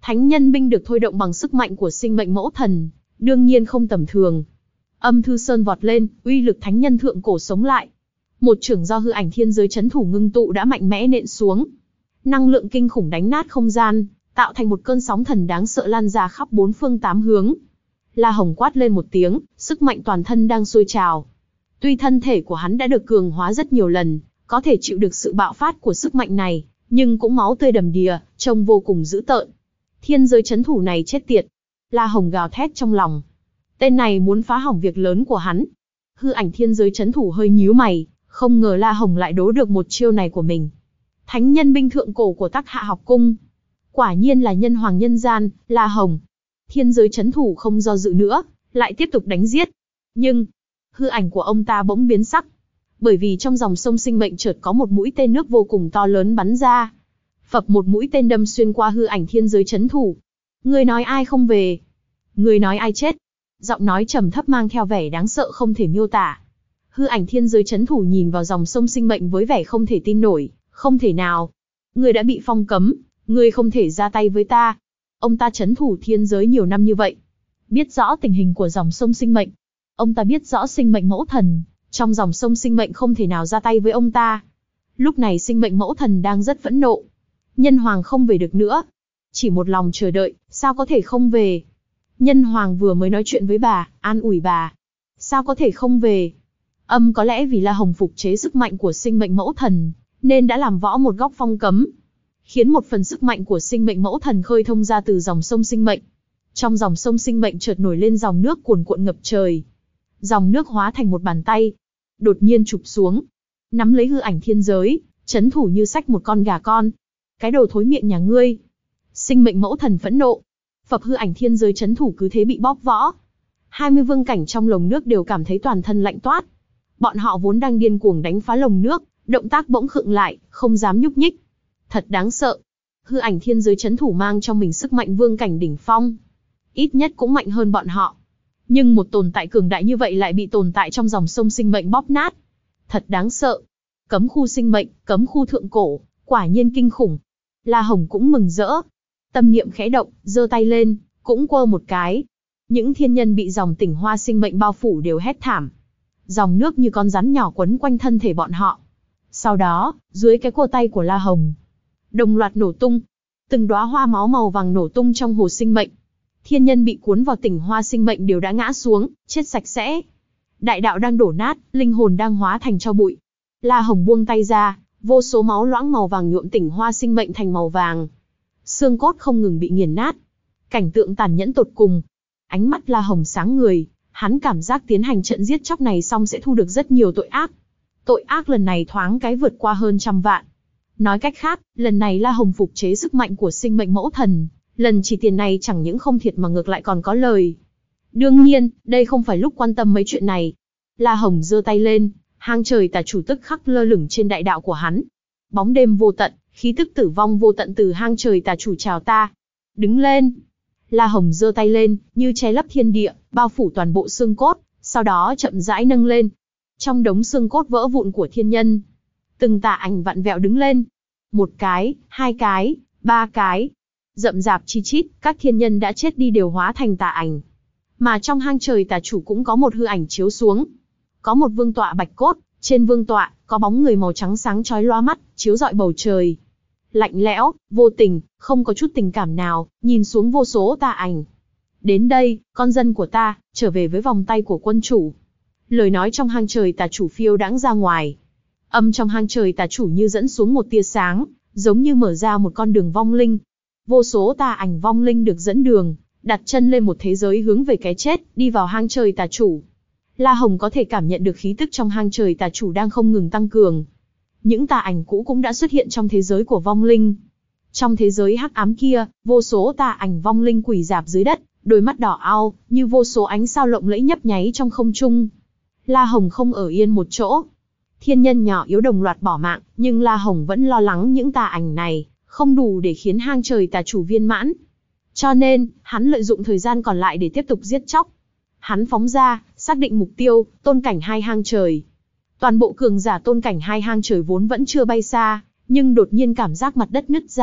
A: Thánh nhân binh được thôi động bằng sức mạnh của sinh mệnh mẫu thần, đương nhiên không tầm thường. Âm Thư Sơn vọt lên, uy lực thánh nhân thượng cổ sống lại. Một chưởng do hư ảnh thiên giới chấn thủ ngưng tụ đã mạnh mẽ nện xuống. Năng lượng kinh khủng đánh nát không gian, tạo thành một cơn sóng thần đáng sợ lan ra khắp bốn phương tám hướng. La Hồng quát lên một tiếng, sức mạnh toàn thân đang sôi trào. Tuy thân thể của hắn đã được cường hóa rất nhiều lần, có thể chịu được sự bạo phát của sức mạnh này, nhưng cũng máu tươi đầm đìa, trông vô cùng dữ tợn. Thiên giới chấn thủ này chết tiệt. La Hồng gào thét trong lòng. Tên này muốn phá hỏng việc lớn của hắn. Hư ảnh thiên giới chấn thủ hơi nhíu mày, không ngờ La Hồng lại đố được một chiêu này của mình. Thánh nhân binh thượng cổ của Tắc Hạ học cung. Quả nhiên là nhân hoàng nhân gian, La Hồng. Thiên giới chấn thủ không do dự nữa, lại tiếp tục đánh giết. Nhưng, hư ảnh của ông ta bỗng biến sắc. Bởi vì trong dòng sông sinh mệnh chợt có một mũi tên nước vô cùng to lớn bắn ra. Phập một mũi tên đâm xuyên qua hư ảnh thiên giới chấn thủ. Người nói ai không về? Người nói ai chết? Giọng nói trầm thấp mang theo vẻ đáng sợ không thể miêu tả. Hư ảnh thiên giới chấn thủ nhìn vào dòng sông sinh mệnh với vẻ không thể tin nổi. Không thể nào. Người đã bị phong cấm, người không thể ra tay với ta. Ông ta chấn thủ thiên giới nhiều năm như vậy, biết rõ tình hình của dòng sông sinh mệnh. Ông ta biết rõ sinh mệnh mẫu thần, trong dòng sông sinh mệnh không thể nào ra tay với ông ta. Lúc này sinh mệnh mẫu thần đang rất phẫn nộ. Nhân hoàng không về được nữa. Chỉ một lòng chờ đợi, sao có thể không về? Nhân hoàng vừa mới nói chuyện với bà, an ủi bà. Sao có thể không về? Âm có lẽ vì La Hồng phục chế sức mạnh của sinh mệnh mẫu thần, nên đã làm võ một góc phong cấm, khiến một phần sức mạnh của sinh mệnh mẫu thần khơi thông ra từ dòng sông sinh mệnh. Trong dòng sông sinh mệnh chợt nổi lên dòng nước cuồn cuộn ngập trời. Dòng nước hóa thành một bàn tay, đột nhiên chụp xuống, nắm lấy hư ảnh thiên giới, chấn thủ như xách một con gà con. Cái đồ thối miệng nhà ngươi! Sinh mệnh mẫu thần phẫn nộ, phập hư ảnh thiên giới chấn thủ cứ thế bị bóp võ. hai mươi vương cảnh trong lồng nước đều cảm thấy toàn thân lạnh toát. Bọn họ vốn đang điên cuồng đánh phá lồng nước, động tác bỗng khựng lại, không dám nhúc nhích. Thật đáng sợ. Hư ảnh thiên giới chấn thủ mang trong mình sức mạnh vương cảnh đỉnh phong. Ít nhất cũng mạnh hơn bọn họ. Nhưng một tồn tại cường đại như vậy lại bị tồn tại trong dòng sông sinh mệnh bóp nát. Thật đáng sợ. Cấm khu sinh mệnh, cấm khu thượng cổ, quả nhiên kinh khủng. La Hồng cũng mừng rỡ. Tâm niệm khẽ động, giơ tay lên, cũng quơ một cái. Những thiên nhân bị dòng tỉnh hoa sinh mệnh bao phủ đều hét thảm. Dòng nước như con rắn nhỏ quấn quanh thân thể bọn họ. Sau đó, dưới cái cua tay của La Hồng, đồng loạt nổ tung. Từng đóa hoa máu màu vàng nổ tung trong hồ sinh mệnh. Thiên nhân bị cuốn vào tỉnh hoa sinh mệnh đều đã ngã xuống, chết sạch sẽ. Đại đạo đang đổ nát, linh hồn đang hóa thành tro bụi. La Hồng buông tay ra, vô số máu loãng màu vàng nhuộm tỉnh hoa sinh mệnh thành màu vàng. Xương cốt không ngừng bị nghiền nát. Cảnh tượng tàn nhẫn tột cùng. Ánh mắt La Hồng sáng người, hắn cảm giác tiến hành trận giết chóc này xong sẽ thu được rất nhiều tội ác. Tội ác lần này thoáng cái vượt qua hơn trăm vạn. Nói cách khác, lần này La Hồng phục chế sức mạnh của sinh mệnh mẫu thần. Lần chỉ tiền này chẳng những không thiệt mà ngược lại còn có lời. Đương nhiên, đây không phải lúc quan tâm mấy chuyện này. La Hồng giơ tay lên, hang trời tà chủ tức khắc lơ lửng trên đại đạo của hắn. Bóng đêm vô tận, khí tức tử vong vô tận từ hang trời tà chủ chào ta. Đứng lên. La Hồng giơ tay lên, như che lấp thiên địa, bao phủ toàn bộ xương cốt, sau đó chậm rãi nâng lên. Trong đống xương cốt vỡ vụn của thiên nhân, từng tà ảnh vặn vẹo đứng lên. Một cái, hai cái, ba cái. Rậm rạp chi chít, các thiên nhân đã chết đi đều hóa thành tà ảnh. Mà trong hang trời tà chủ cũng có một hư ảnh chiếu xuống. Có một vương tọa bạch cốt, trên vương tọa, có bóng người màu trắng sáng chói loa mắt, chiếu rọi bầu trời. Lạnh lẽo, vô tình, không có chút tình cảm nào, nhìn xuống vô số tà ảnh. Đến đây, con dân của ta, trở về với vòng tay của quân chủ. Lời nói trong hang trời tà chủ phiêu đãng ra ngoài. Âm trong hang trời tà chủ như dẫn xuống một tia sáng, giống như mở ra một con đường vong linh. Vô số tà ảnh vong linh được dẫn đường, đặt chân lên một thế giới hướng về cái chết, đi vào hang trời tà chủ. La Hồng có thể cảm nhận được khí tức trong hang trời tà chủ đang không ngừng tăng cường. Những tà ảnh cũ cũng đã xuất hiện trong thế giới của vong linh. Trong thế giới hắc ám kia, vô số tà ảnh vong linh quỳ rạp dưới đất, đôi mắt đỏ ao, như vô số ánh sao lộng lẫy nhấp nháy trong không trung. La Hồng không ở yên một chỗ. Thiên nhân nhỏ yếu đồng loạt bỏ mạng, nhưng La Hồng vẫn lo lắng những tà ảnh này không đủ để khiến hang trời tà chủ viên mãn. Cho nên, hắn lợi dụng thời gian còn lại để tiếp tục giết chóc. Hắn phóng ra, xác định mục tiêu, tôn cảnh hai hang trời. Toàn bộ cường giả tôn cảnh hai hang trời vốn vẫn chưa bay xa, nhưng đột nhiên cảm giác mặt đất nứt ra,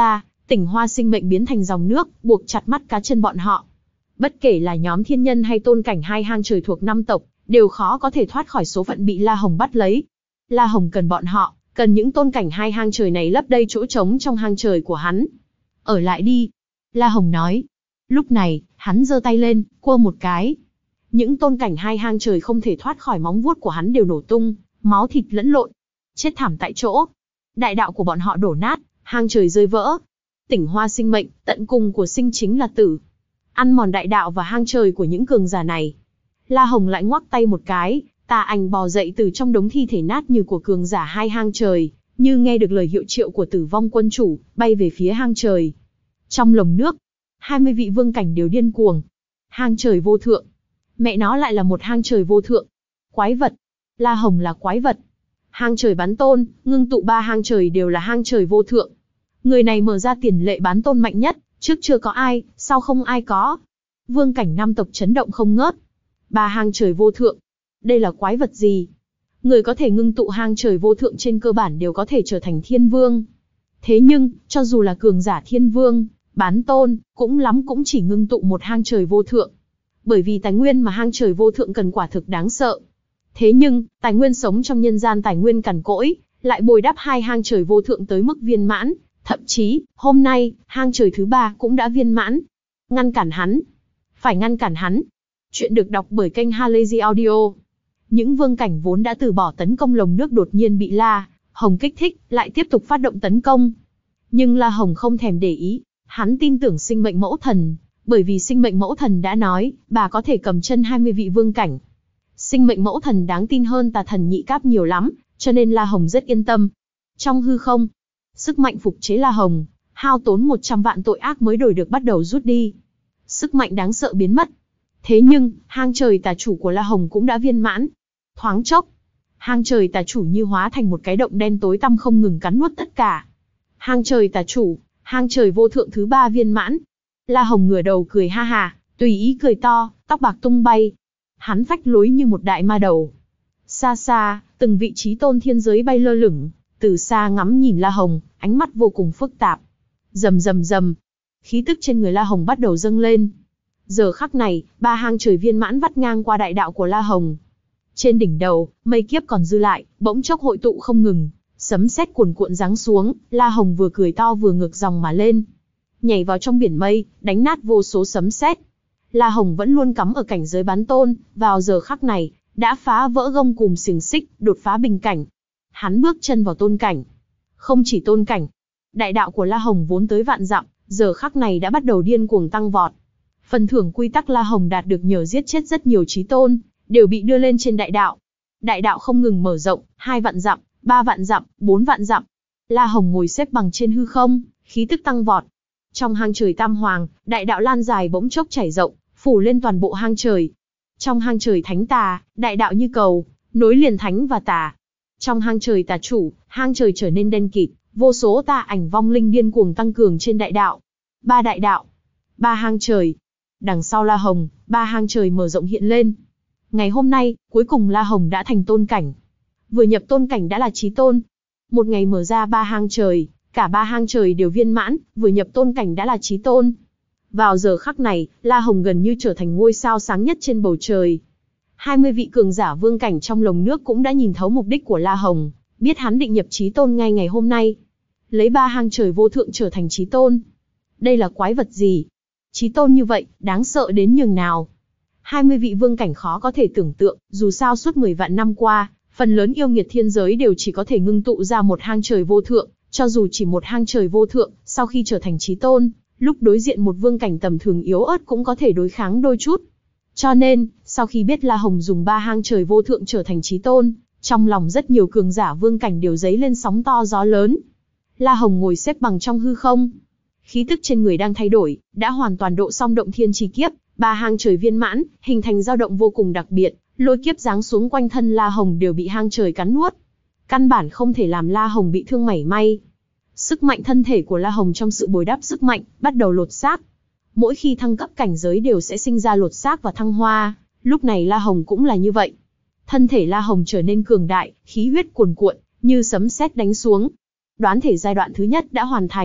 A: Tỉnh hoa sinh mệnh biến thành dòng nước, buộc chặt mắt cá chân bọn họ. Bất kể là nhóm thiên nhân hay tôn cảnh hai hang trời thuộc năm tộc, đều khó có thể thoát khỏi số phận bị La Hồng bắt lấy. La Hồng cần bọn họ, cần những tôn cảnh hai hang trời này lấp đầy chỗ trống trong hang trời của hắn. Ở lại đi, La Hồng nói. Lúc này, hắn giơ tay lên, quơ một cái. Những tôn cảnh hai hang trời không thể thoát khỏi móng vuốt của hắn đều nổ tung, máu thịt lẫn lộn, chết thảm tại chỗ. Đại đạo của bọn họ đổ nát, hang trời rơi vỡ. Tỉnh hoa sinh mệnh, tận cùng của sinh chính là tử. Ăn mòn đại đạo và hang trời của những cường giả này. La Hồng lại ngoắc tay một cái, tà ảnh bò dậy từ trong đống thi thể nát như của cường giả hai hang trời, như nghe được lời hiệu triệu của Tử Vong quân chủ, bay về phía hang trời. Trong lồng nước, hai mươi vị vương cảnh đều điên cuồng. Hang trời vô thượng. Mẹ nó lại là một hang trời vô thượng. Quái vật. La Hồng là quái vật. Hang trời bán tôn, ngưng tụ ba hang trời đều là hang trời vô thượng. Người này mở ra tiền lệ bán tôn mạnh nhất, trước chưa có ai, sau không ai có. Vương cảnh năm tộc chấn động không ngớt. Ba hang trời vô thượng. Đây là quái vật gì? Người có thể ngưng tụ hang trời vô thượng trên cơ bản đều có thể trở thành thiên vương. Thế nhưng, cho dù là cường giả thiên vương, bán tôn, cũng lắm cũng chỉ ngưng tụ một hang trời vô thượng. Bởi vì tài nguyên mà hang trời vô thượng cần quả thực đáng sợ. Thế nhưng, tài nguyên sống trong nhân gian tài nguyên cằn cỗi, lại bồi đắp hai hang trời vô thượng tới mức viên mãn. Thậm chí, hôm nay, hang trời thứ ba cũng đã viên mãn. Ngăn cản hắn. Phải ngăn cản hắn. Chuyện được đọc bởi kênh Halazy Audio. Những vương cảnh vốn đã từ bỏ tấn công lồng nước đột nhiên bị La Hồng kích thích, lại tiếp tục phát động tấn công. Nhưng La Hồng không thèm để ý. Hắn tin tưởng sinh mệnh mẫu thần, bởi vì sinh mệnh mẫu thần đã nói, bà có thể cầm chân hai mươi vị vương cảnh. Sinh mệnh mẫu thần đáng tin hơn tà thần nhị cáp nhiều lắm, cho nên La Hồng rất yên tâm. Trong hư không, sức mạnh phục chế La Hồng, hao tốn một trăm vạn tội ác mới đổi được bắt đầu rút đi. Sức mạnh đáng sợ biến mất. Thế nhưng, hang trời tà chủ của La Hồng cũng đã viên mãn. Thoáng chốc, hang trời tà chủ như hóa thành một cái động đen tối tăm không ngừng cắn nuốt tất cả. Hang trời tà chủ, hang trời vô thượng thứ ba viên mãn. La Hồng ngửa đầu cười ha ha, tùy ý cười to, tóc bạc tung bay. Hắn phách lối như một đại ma đầu. Xa xa, từng vị trí tôn thiên giới bay lơ lửng, từ xa ngắm nhìn La Hồng, ánh mắt vô cùng phức tạp. Rầm rầm rầm, khí tức trên người La Hồng bắt đầu dâng lên. Giờ khắc này, ba hang trời viên mãn vắt ngang qua đại đạo của La Hồng. Trên đỉnh đầu, mây kiếp còn dư lại, bỗng chốc hội tụ không ngừng, sấm sét cuồn cuộn giáng xuống, La Hồng vừa cười to vừa ngược dòng mà lên. Nhảy vào trong biển mây, đánh nát vô số sấm sét. La Hồng vẫn luôn cắm ở cảnh giới bán tôn, vào giờ khắc này, đã phá vỡ gông cùm xiềng xích, đột phá bình cảnh. Hắn bước chân vào tôn cảnh. Không chỉ tôn cảnh, đại đạo của La Hồng vốn tới vạn dặm, giờ khắc này đã bắt đầu điên cuồng tăng vọt. Phần thưởng quy tắc La Hồng đạt được nhờ giết chết rất nhiều chí tôn, đều bị đưa lên trên đại đạo. Đại đạo không ngừng mở rộng, hai vạn dặm, ba vạn dặm, bốn vạn dặm. La Hồng ngồi xếp bằng trên hư không, khí tức tăng vọt. Trong hang trời tam hoàng, đại đạo lan dài bỗng chốc trải rộng, phủ lên toàn bộ hang trời. Trong hang trời thánh tà, đại đạo như cầu, nối liền thánh và tà. Trong hang trời tà chủ, hang trời trở nên đen kịt, vô số tà ảnh vong linh điên cuồng tăng cường trên đại đạo. Ba đại đạo, ba hang trời. Đằng sau La Hồng, ba hang trời mở rộng hiện lên. Ngày hôm nay, cuối cùng La Hồng đã thành tôn cảnh. Vừa nhập tôn cảnh đã là chí tôn. Một ngày mở ra ba hang trời, cả ba hang trời đều viên mãn, vừa nhập tôn cảnh đã là chí tôn. Vào giờ khắc này, La Hồng gần như trở thành ngôi sao sáng nhất trên bầu trời. hai mươi vị cường giả vương cảnh trong lồng nước cũng đã nhìn thấu mục đích của La Hồng, biết hắn định nhập chí tôn ngay ngày hôm nay. Lấy ba hang trời vô thượng trở thành chí tôn. Đây là quái vật gì? Chí tôn như vậy, đáng sợ đến nhường nào? hai mươi vị vương cảnh khó có thể tưởng tượng, dù sao suốt mười vạn năm qua, phần lớn yêu nghiệt thiên giới đều chỉ có thể ngưng tụ ra một hang trời vô thượng, cho dù chỉ một hang trời vô thượng, sau khi trở thành chí tôn, lúc đối diện một vương cảnh tầm thường yếu ớt cũng có thể đối kháng đôi chút. Cho nên, sau khi biết La Hồng dùng ba hang trời vô thượng trở thành chí tôn, trong lòng rất nhiều cường giả vương cảnh đều dấy lên sóng to gió lớn. La Hồng ngồi xếp bằng trong hư không. Khí tức trên người đang thay đổi, đã hoàn toàn độ xong động thiên chi kiếp, ba hang trời viên mãn, hình thành dao động vô cùng đặc biệt, lôi kiếp giáng xuống quanh thân La Hồng đều bị hang trời cắn nuốt. Căn bản không thể làm La Hồng bị thương mảy may. Sức mạnh thân thể của La Hồng trong sự bồi đắp sức mạnh, bắt đầu lột xác. Mỗi khi thăng cấp cảnh giới đều sẽ sinh ra lột xác và thăng hoa, lúc này La Hồng cũng là như vậy. Thân thể La Hồng trở nên cường đại, khí huyết cuồn cuộn, như sấm sét đánh xuống. Đoán thể giai đoạn thứ nhất đã hoàn thành,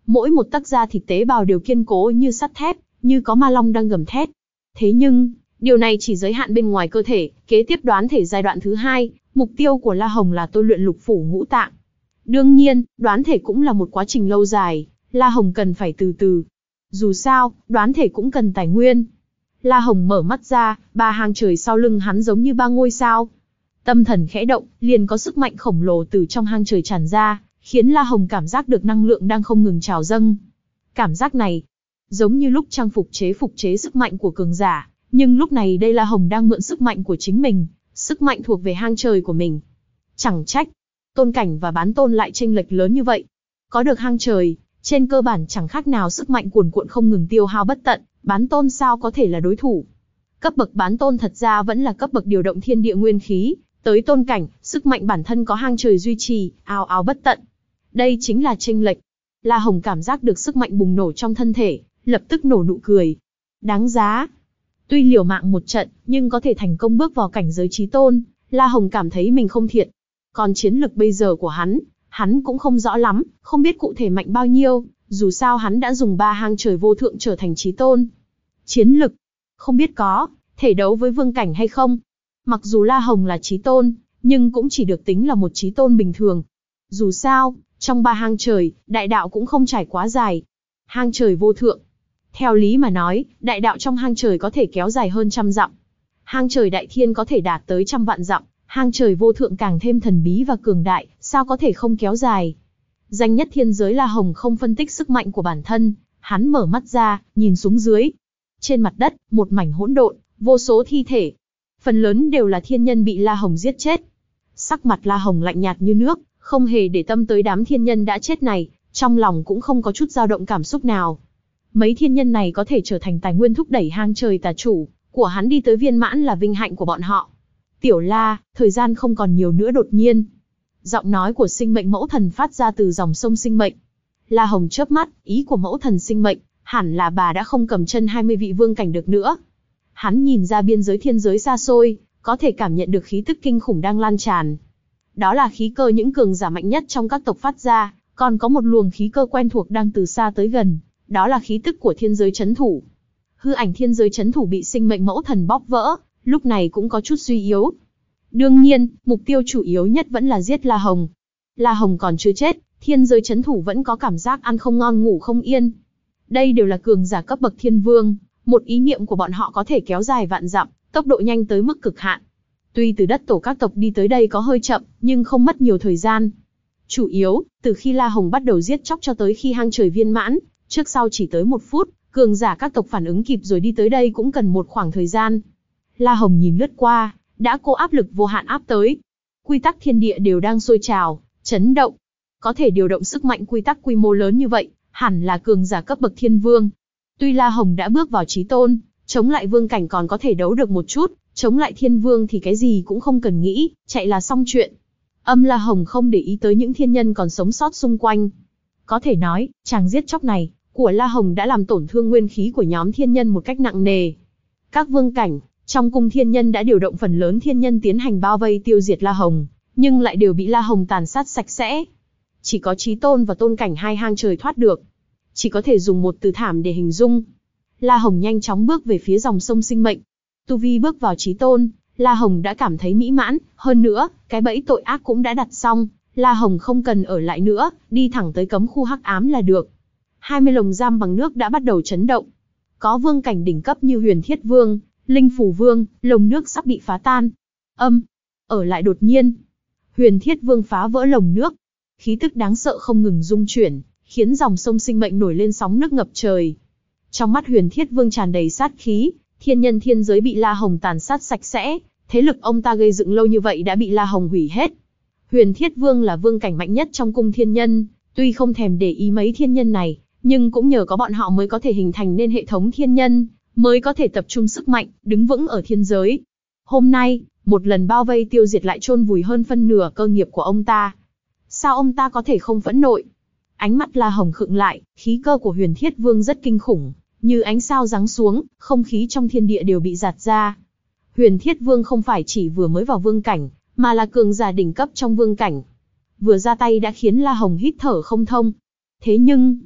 A: Mỗi một tấc da thịt tế bào đều kiên cố như sắt thép, như có ma long đang gầm thét. Thế nhưng, điều này chỉ giới hạn bên ngoài cơ thể, kế tiếp đoán thể giai đoạn thứ hai, mục tiêu của La Hồng là tôi luyện lục phủ ngũ tạng. Đương nhiên, đoán thể cũng là một quá trình lâu dài, La Hồng cần phải từ từ. Dù sao, đoán thể cũng cần tài nguyên. La Hồng mở mắt ra, ba hang trời sau lưng hắn giống như ba ngôi sao. Tâm thần khẽ động, liền có sức mạnh khổng lồ từ trong hang trời tràn ra, khiến La Hồng cảm giác được năng lượng đang không ngừng trào dâng. Cảm giác này, giống như lúc trang phục chế phục chế sức mạnh của cường giả, nhưng lúc này đây La Hồng đang mượn sức mạnh của chính mình, sức mạnh thuộc về hang trời của mình. Chẳng trách, tôn cảnh và bán tôn lại chênh lệch lớn như vậy. Có được hang trời, trên cơ bản chẳng khác nào sức mạnh cuồn cuộn không ngừng tiêu hao bất tận, bán tôn sao có thể là đối thủ. Cấp bậc bán tôn thật ra vẫn là cấp bậc điều động thiên địa nguyên khí, tới tôn cảnh, sức mạnh bản thân có hang trời duy trì, ào ào bất tận. Đây chính là chênh lệch. La Hồng cảm giác được sức mạnh bùng nổ trong thân thể, lập tức nổ nụ cười. Đáng giá. Tuy liều mạng một trận, nhưng có thể thành công bước vào cảnh giới chí tôn, La Hồng cảm thấy mình không thiệt. Còn chiến lực bây giờ của hắn, hắn cũng không rõ lắm, không biết cụ thể mạnh bao nhiêu, dù sao hắn đã dùng ba hang trời vô thượng trở thành chí tôn. Chiến lực, không biết có thể đấu với vương cảnh hay không. Mặc dù La Hồng là chí tôn, nhưng cũng chỉ được tính là một chí tôn bình thường. Dù sao, trong ba hang trời, đại đạo cũng không trải quá dài. Hang trời vô thượng. Theo lý mà nói, đại đạo trong hang trời có thể kéo dài hơn trăm dặm. Hang trời đại thiên có thể đạt tới trăm vạn dặm, hang trời vô thượng càng thêm thần bí và cường đại, sao có thể không kéo dài. Danh nhất thiên giới La Hồng không phân tích sức mạnh của bản thân, hắn mở mắt ra, nhìn xuống dưới. Trên mặt đất, một mảnh hỗn độn, vô số thi thể. Phần lớn đều là thiên nhân bị La Hồng giết chết. Sắc mặt La Hồng lạnh nhạt như nước, không hề để tâm tới đám thiên nhân đã chết này, trong lòng cũng không có chút dao động cảm xúc nào. Mấy thiên nhân này có thể trở thành tài nguyên thúc đẩy hang trời tà chủ của hắn đi tới viên mãn là vinh hạnh của bọn họ. Tiểu La, thời gian không còn nhiều nữa. Đột nhiên, giọng nói của sinh mệnh mẫu thần phát ra từ dòng sông sinh mệnh. La Hồng chớp mắt, ý của mẫu thần sinh mệnh, hẳn là bà đã không cầm chân hai mươi vị vương cảnh được nữa. Hắn nhìn ra biên giới thiên giới xa xôi, có thể cảm nhận được khí tức kinh khủng đang lan tràn. Đó là khí cơ những cường giả mạnh nhất trong các tộc phát ra, còn có một luồng khí cơ quen thuộc đang từ xa tới gần, đó là khí tức của thiên giới chấn thủ. Hư ảnh thiên giới chấn thủ bị sinh mệnh mẫu thần bóp vỡ, lúc này cũng có chút suy yếu. Đương nhiên, mục tiêu chủ yếu nhất vẫn là giết La Hồng. La Hồng còn chưa chết, thiên giới chấn thủ vẫn có cảm giác ăn không ngon ngủ không yên. Đây đều là cường giả cấp bậc thiên vương, một ý niệm của bọn họ có thể kéo dài vạn dặm, tốc độ nhanh tới mức cực hạn. Tuy từ đất tổ các tộc đi tới đây có hơi chậm, nhưng không mất nhiều thời gian. Chủ yếu, từ khi La Hồng bắt đầu giết chóc cho tới khi hang trời viên mãn, trước sau chỉ tới một phút, cường giả các tộc phản ứng kịp rồi đi tới đây cũng cần một khoảng thời gian. La Hồng nhìn lướt qua, đã có áp lực vô hạn áp tới. Quy tắc thiên địa đều đang sôi trào, chấn động. Có thể điều động sức mạnh quy tắc quy mô lớn như vậy, hẳn là cường giả cấp bậc thiên vương. Tuy La Hồng đã bước vào chí tôn, chống lại vương cảnh còn có thể đấu được một chút, chống lại thiên vương thì cái gì cũng không cần nghĩ, chạy là xong chuyện. Âm La Hồng không để ý tới những thiên nhân còn sống sót xung quanh. Có thể nói, chàng giết chóc này của La Hồng đã làm tổn thương nguyên khí của nhóm thiên nhân một cách nặng nề. Các vương cảnh trong cung thiên nhân đã điều động phần lớn thiên nhân tiến hành bao vây tiêu diệt La Hồng, nhưng lại đều bị La Hồng tàn sát sạch sẽ. Chỉ có chí tôn và tôn cảnh hai hang trời thoát được. Chỉ có thể dùng một từ thảm để hình dung. La Hồng nhanh chóng bước về phía dòng sông sinh mệnh. Tu vi bước vào chí tôn, La Hồng đã cảm thấy mỹ mãn, hơn nữa, cái bẫy tội ác cũng đã đặt xong, La Hồng không cần ở lại nữa, đi thẳng tới cấm khu hắc ám là được. hai mươi lồng giam bằng nước đã bắt đầu chấn động. Có vương cảnh đỉnh cấp như Huyền Thiết Vương, Linh Phù Vương, lồng nước sắp bị phá tan. Âm, ở lại đột nhiên. Huyền Thiết Vương phá vỡ lồng nước. Khí tức đáng sợ không ngừng rung chuyển, khiến dòng sông sinh mệnh nổi lên sóng nước ngập trời. Trong mắt Huyền Thiết Vương tràn đầy sát khí, thiên nhân thiên giới bị La Hồng tàn sát sạch sẽ, thế lực ông ta gây dựng lâu như vậy đã bị La Hồng hủy hết. Huyền Thiết Vương là vương cảnh mạnh nhất trong cung thiên nhân, tuy không thèm để ý mấy thiên nhân này, nhưng cũng nhờ có bọn họ mới có thể hình thành nên hệ thống thiên nhân, mới có thể tập trung sức mạnh, đứng vững ở thiên giới. Hôm nay, một lần bao vây tiêu diệt lại chôn vùi hơn phân nửa cơ nghiệp của ông ta. Sao ông ta có thể không phẫn nộ? Ánh mắt La Hồng khựng lại, khí cơ của Huyền Thiết Vương rất kinh khủng, như ánh sao giáng xuống, không khí trong thiên địa đều bị giạt ra. Huyền Thiết Vương không phải chỉ vừa mới vào vương cảnh, mà là cường giả đỉnh cấp trong vương cảnh. Vừa ra tay đã khiến La Hồng hít thở không thông. Thế nhưng,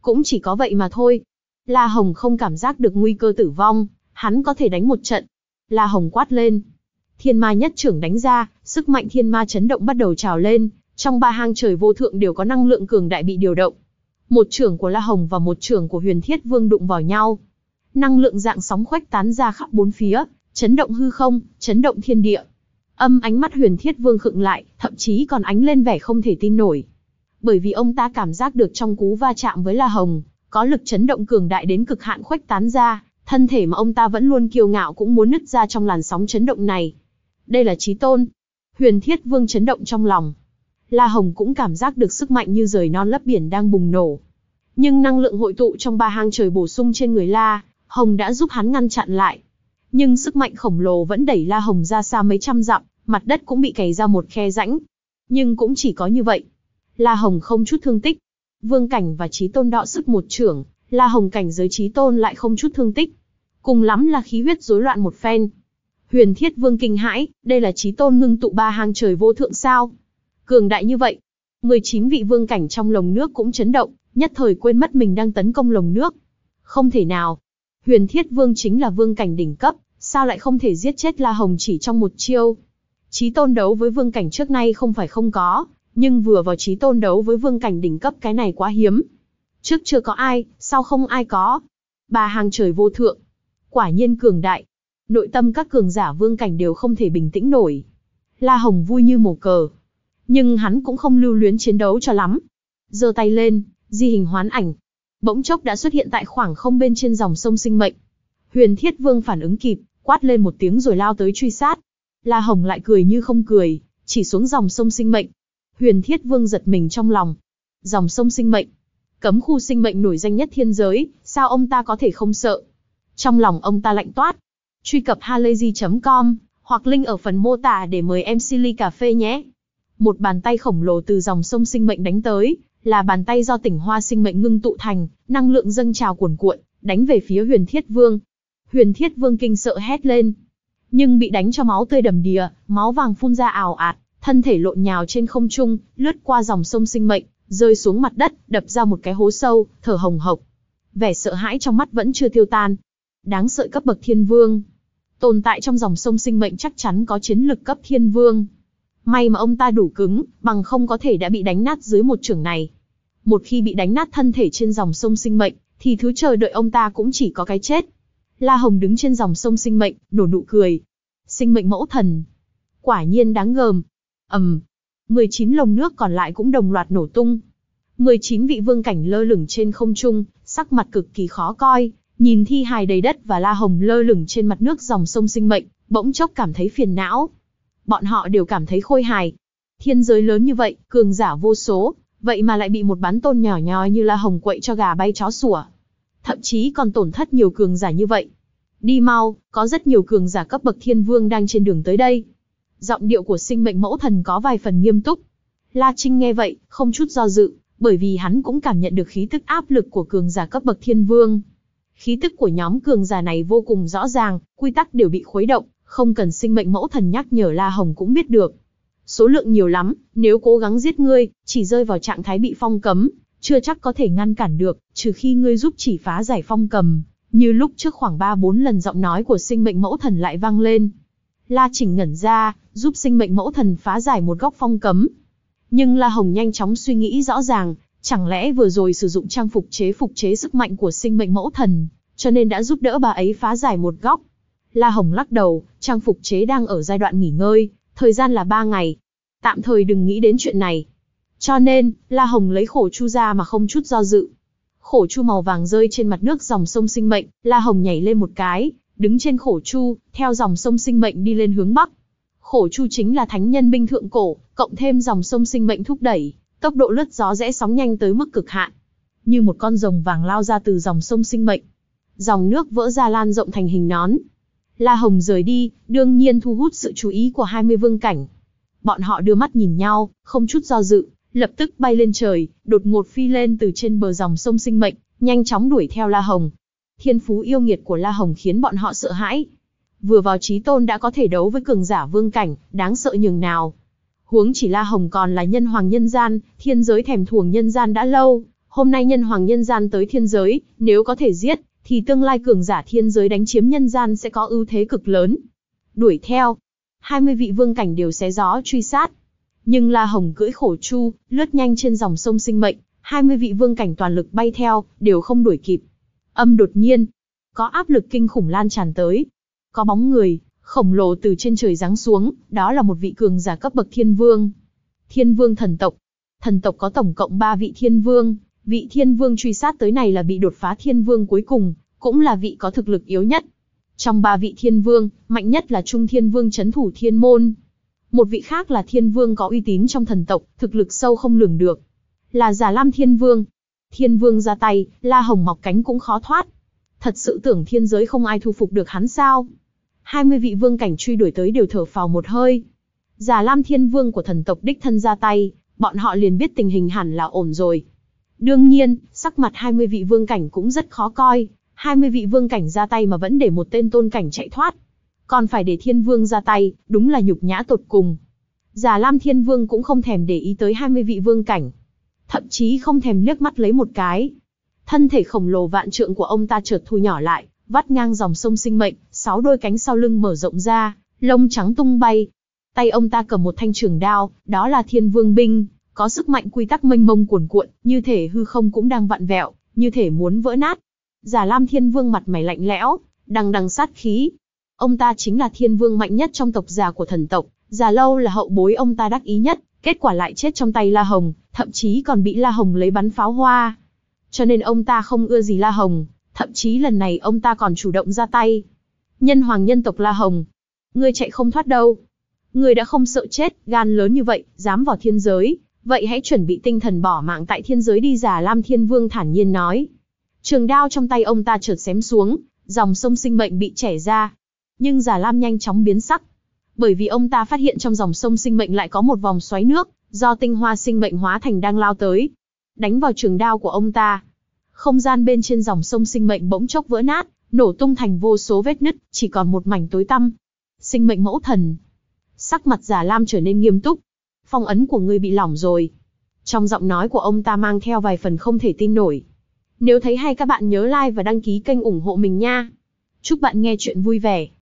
A: cũng chỉ có vậy mà thôi. La Hồng không cảm giác được nguy cơ tử vong, hắn có thể đánh một trận. La Hồng quát lên. Thiên ma nhất trưởng đánh ra, sức mạnh thiên ma chấn động bắt đầu trào lên, trong ba hang trời vô thượng đều có năng lượng cường đại bị điều động. Một trưởng của La Hồng và một trưởng của Huyền Thiết Vương đụng vào nhau. Năng lượng dạng sóng khuếch tán ra khắp bốn phía, chấn động hư không, chấn động thiên địa. Âm ánh mắt Huyền Thiết Vương khựng lại, thậm chí còn ánh lên vẻ không thể tin nổi. Bởi vì ông ta cảm giác được trong cú va chạm với La Hồng, có lực chấn động cường đại đến cực hạn khuếch tán ra, thân thể mà ông ta vẫn luôn kiêu ngạo cũng muốn nứt ra trong làn sóng chấn động này. Đây là chí tôn. Huyền Thiết Vương chấn động trong lòng. La Hồng cũng cảm giác được sức mạnh như rời non lấp biển đang bùng nổ. Nhưng năng lượng hội tụ trong ba hang trời bổ sung trên người La Hồng đã giúp hắn ngăn chặn lại. Nhưng sức mạnh khổng lồ vẫn đẩy La Hồng ra xa mấy trăm dặm, mặt đất cũng bị cày ra một khe rãnh. Nhưng cũng chỉ có như vậy. La Hồng không chút thương tích. Vương cảnh và chí tôn đọ sức một chưởng, La Hồng cảnh giới chí tôn lại không chút thương tích. Cùng lắm là khí huyết rối loạn một phen. Huyền Thiết Vương kinh hãi, đây là chí tôn ngưng tụ ba hang trời vô thượng sao? Cường đại như vậy. mười chín vị vương cảnh trong lồng nước cũng chấn động, nhất thời quên mất mình đang tấn công lồng nước. Không thể nào. Huyền Thiết Vương chính là vương cảnh đỉnh cấp, sao lại không thể giết chết La Hồng chỉ trong một chiêu? Chí tôn đấu với vương cảnh trước nay không phải không có, nhưng vừa vào chí tôn đấu với vương cảnh đỉnh cấp cái này quá hiếm. Trước chưa có ai, sau không ai có. Ba hàng trời vô thượng. Quả nhiên cường đại. Nội tâm các cường giả vương cảnh đều không thể bình tĩnh nổi. La Hồng vui như mổ cờ. Nhưng hắn cũng không lưu luyến chiến đấu cho lắm. Giơ tay lên, di hình hoán ảnh. Bỗng chốc đã xuất hiện tại khoảng không bên trên dòng sông sinh mệnh. Huyền Thiết Vương phản ứng kịp, quát lên một tiếng rồi lao tới truy sát. La Hồng lại cười như không cười, chỉ xuống dòng sông sinh mệnh. Huyền Thiết Vương giật mình trong lòng. Dòng sông sinh mệnh, cấm khu sinh mệnh nổi danh nhất thiên giới, sao ông ta có thể không sợ? Trong lòng ông ta lạnh toát. Truy cập halayzi chấm com, hoặc link ở phần mô tả để mời em xê ly cà phê nhé. Một bàn tay khổng lồ từ dòng sông sinh mệnh đánh tới, là bàn tay do tỉnh hoa sinh mệnh ngưng tụ thành, năng lượng dâng trào cuồn cuộn, đánh về phía Huyền Thiết Vương. Huyền Thiết Vương kinh sợ hét lên. Nhưng bị đánh cho máu tươi đầm đìa, máu vàng phun ra ào ạt, thân thể lộn nhào trên không trung, lướt qua dòng sông sinh mệnh, rơi xuống mặt đất, đập ra một cái hố sâu, thở hồng hộc. Vẻ sợ hãi trong mắt vẫn chưa tiêu tan. Đáng sợ cấp bậc thiên vương. Tồn tại trong dòng sông sinh mệnh chắc chắn có chiến lực cấp thiên vương. May mà ông ta đủ cứng, bằng không có thể đã bị đánh nát dưới một chưởng này. Một khi bị đánh nát thân thể trên dòng sông sinh mệnh, thì thứ chờ đợi ông ta cũng chỉ có cái chết. La Hồng đứng trên dòng sông sinh mệnh, nở nụ cười. Sinh mệnh mẫu thần. Quả nhiên đáng gờm. Ầm. mười chín lồng nước còn lại cũng đồng loạt nổ tung. mười chín vị vương cảnh lơ lửng trên không trung, sắc mặt cực kỳ khó coi, nhìn thi hài đầy đất và La Hồng lơ lửng trên mặt nước dòng sông sinh mệnh, bỗng chốc cảm thấy phiền não. Bọn họ đều cảm thấy khôi hài. Thiên giới lớn như vậy, cường giả vô số, vậy mà lại bị một bán tôn nhỏ nhoi như La Hồng quậy cho gà bay chó sủa. Thậm chí còn tổn thất nhiều cường giả như vậy. Đi mau, có rất nhiều cường giả cấp bậc thiên vương đang trên đường tới đây. Giọng điệu của sinh mệnh mẫu thần có vài phần nghiêm túc. La Trinh nghe vậy, không chút do dự, bởi vì hắn cũng cảm nhận được khí tức áp lực của cường giả cấp bậc thiên vương. Khí tức của nhóm cường giả này vô cùng rõ ràng, quy tắc đều bị khuấy động, không cần sinh mệnh mẫu thần nhắc nhở La Hồng cũng biết được. Số lượng nhiều lắm, nếu cố gắng giết ngươi, chỉ rơi vào trạng thái bị phong cấm, chưa chắc có thể ngăn cản được, trừ khi ngươi giúp chỉ phá giải phong cầm. Như lúc trước khoảng ba bốn lần giọng nói của sinh mệnh mẫu thần lại vang lên. La Chỉnh ngẩn ra, giúp sinh mệnh mẫu thần phá giải một góc phong cấm. Nhưng La Hồng nhanh chóng suy nghĩ rõ ràng, chẳng lẽ vừa rồi sử dụng trang phục chế phục chế sức mạnh của sinh mệnh mẫu thần, cho nên đã giúp đỡ bà ấy phá giải một góc. La Hồng lắc đầu, trang phục chế đang ở giai đoạn nghỉ ngơi, thời gian là ba ngày. Tạm thời đừng nghĩ đến chuyện này. Cho nên, La Hồng lấy khổ chu ra mà không chút do dự. Khổ chu màu vàng rơi trên mặt nước dòng sông sinh mệnh, La Hồng nhảy lên một cái, đứng trên khổ chu, theo dòng sông sinh mệnh đi lên hướng bắc. Khổ chu chính là thánh nhân binh thượng cổ, cộng thêm dòng sông sinh mệnh thúc đẩy, tốc độ lướt gió rẽ sóng nhanh tới mức cực hạn. Như một con rồng vàng lao ra từ dòng sông sinh mệnh. Dòng nước vỡ ra lan rộng thành hình nón. La Hồng rời đi, đương nhiên thu hút sự chú ý của hai mươi vương cảnh. Bọn họ đưa mắt nhìn nhau, không chút do dự, lập tức bay lên trời, đột ngột phi lên từ trên bờ dòng sông sinh mệnh, nhanh chóng đuổi theo La Hồng. Thiên phú yêu nghiệt của La Hồng khiến bọn họ sợ hãi. Vừa vào chí tôn đã có thể đấu với cường giả vương cảnh, đáng sợ nhường nào. Huống chỉ La Hồng còn là nhân hoàng nhân gian, thiên giới thèm thuồng nhân gian đã lâu, Hôm nay nhân hoàng nhân gian tới thiên giới, nếu có thể giết, thì tương lai cường giả thiên giới đánh chiếm nhân gian sẽ có ưu thế cực lớn. Đuổi theo, hai mươi vị vương cảnh đều xé gió truy sát. Nhưng La Hồng cưỡi khổ chu, lướt nhanh trên dòng sông sinh mệnh, hai mươi vị vương cảnh toàn lực bay theo, đều không đuổi kịp. Âm đột nhiên, có áp lực kinh khủng lan tràn tới. Có bóng người khổng lồ từ trên trời giáng xuống, đó là một vị cường giả cấp bậc thiên vương. Thiên vương thần tộc. Thần tộc có tổng cộng ba vị thiên vương, vị thiên vương truy sát tới này là bị đột phá thiên vương cuối cùng, cũng là vị có thực lực yếu nhất. Trong ba vị thiên vương, mạnh nhất là Trung Thiên Vương trấn thủ thiên môn. Một vị khác là thiên vương có uy tín trong thần tộc, thực lực sâu không lường được. Là Già Lam Thiên Vương. Thiên vương ra tay, La Hồng mọc cánh cũng khó thoát. Thật sự tưởng thiên giới không ai thu phục được hắn sao? hai mươi vị vương cảnh truy đuổi tới đều thở phào một hơi. Già Lam Thiên Vương của thần tộc đích thân ra tay, bọn họ liền biết tình hình hẳn là ổn rồi. Đương nhiên, sắc mặt hai mươi vị vương cảnh cũng rất khó coi. hai mươi vị vương cảnh ra tay mà vẫn để một tên tôn cảnh chạy thoát. Còn phải để thiên vương ra tay, đúng là nhục nhã tột cùng. Già Lam Thiên Vương cũng không thèm để ý tới hai mươi vị vương cảnh. Thậm chí không thèm liếc mắt lấy một cái. Thân thể khổng lồ vạn trượng của ông ta chợt thu nhỏ lại, vắt ngang dòng sông sinh mệnh, sáu đôi cánh sau lưng mở rộng ra, lông trắng tung bay. Tay ông ta cầm một thanh trường đao, đó là Thiên Vương binh, có sức mạnh quy tắc mênh mông cuồn cuộn, như thể hư không cũng đang vặn vẹo, như thể muốn vỡ nát. Già Lam Thiên Vương mặt mày lạnh lẽo, đằng đằng sát khí. Ông ta chính là thiên vương mạnh nhất trong tộc già của thần tộc, Già Lâu là hậu bối ông ta đắc ý nhất, kết quả lại chết trong tay La Hồng, thậm chí còn bị La Hồng lấy bắn pháo hoa. Cho nên ông ta không ưa gì La Hồng, thậm chí lần này ông ta còn chủ động ra tay. Nhân hoàng nhân tộc La Hồng, ngươi chạy không thoát đâu. Ngươi đã không sợ chết, gan lớn như vậy, dám vào thiên giới, vậy hãy chuẩn bị tinh thần bỏ mạng tại thiên giới đi. Già Lam Thiên Vương thản nhiên nói. Trường đao trong tay ông ta chợt xém xuống, dòng sông sinh mệnh bị chẻ ra. Nhưng Già Lam nhanh chóng biến sắc, bởi vì ông ta phát hiện trong dòng sông sinh mệnh lại có một vòng xoáy nước, do tinh hoa sinh mệnh hóa thành đang lao tới, đánh vào trường đao của ông ta. Không gian bên trên dòng sông sinh mệnh bỗng chốc vỡ nát, nổ tung thành vô số vết nứt, chỉ còn một mảnh tối tăm. Sinh mệnh mẫu thần. Sắc mặt Già Lam trở nên nghiêm túc. Phong ấn của ngươi bị lỏng rồi. Trong giọng nói của ông ta mang theo vài phần không thể tin nổi. Nếu thấy hay các bạn nhớ like và đăng ký kênh ủng hộ mình nha. Chúc bạn nghe chuyện vui vẻ.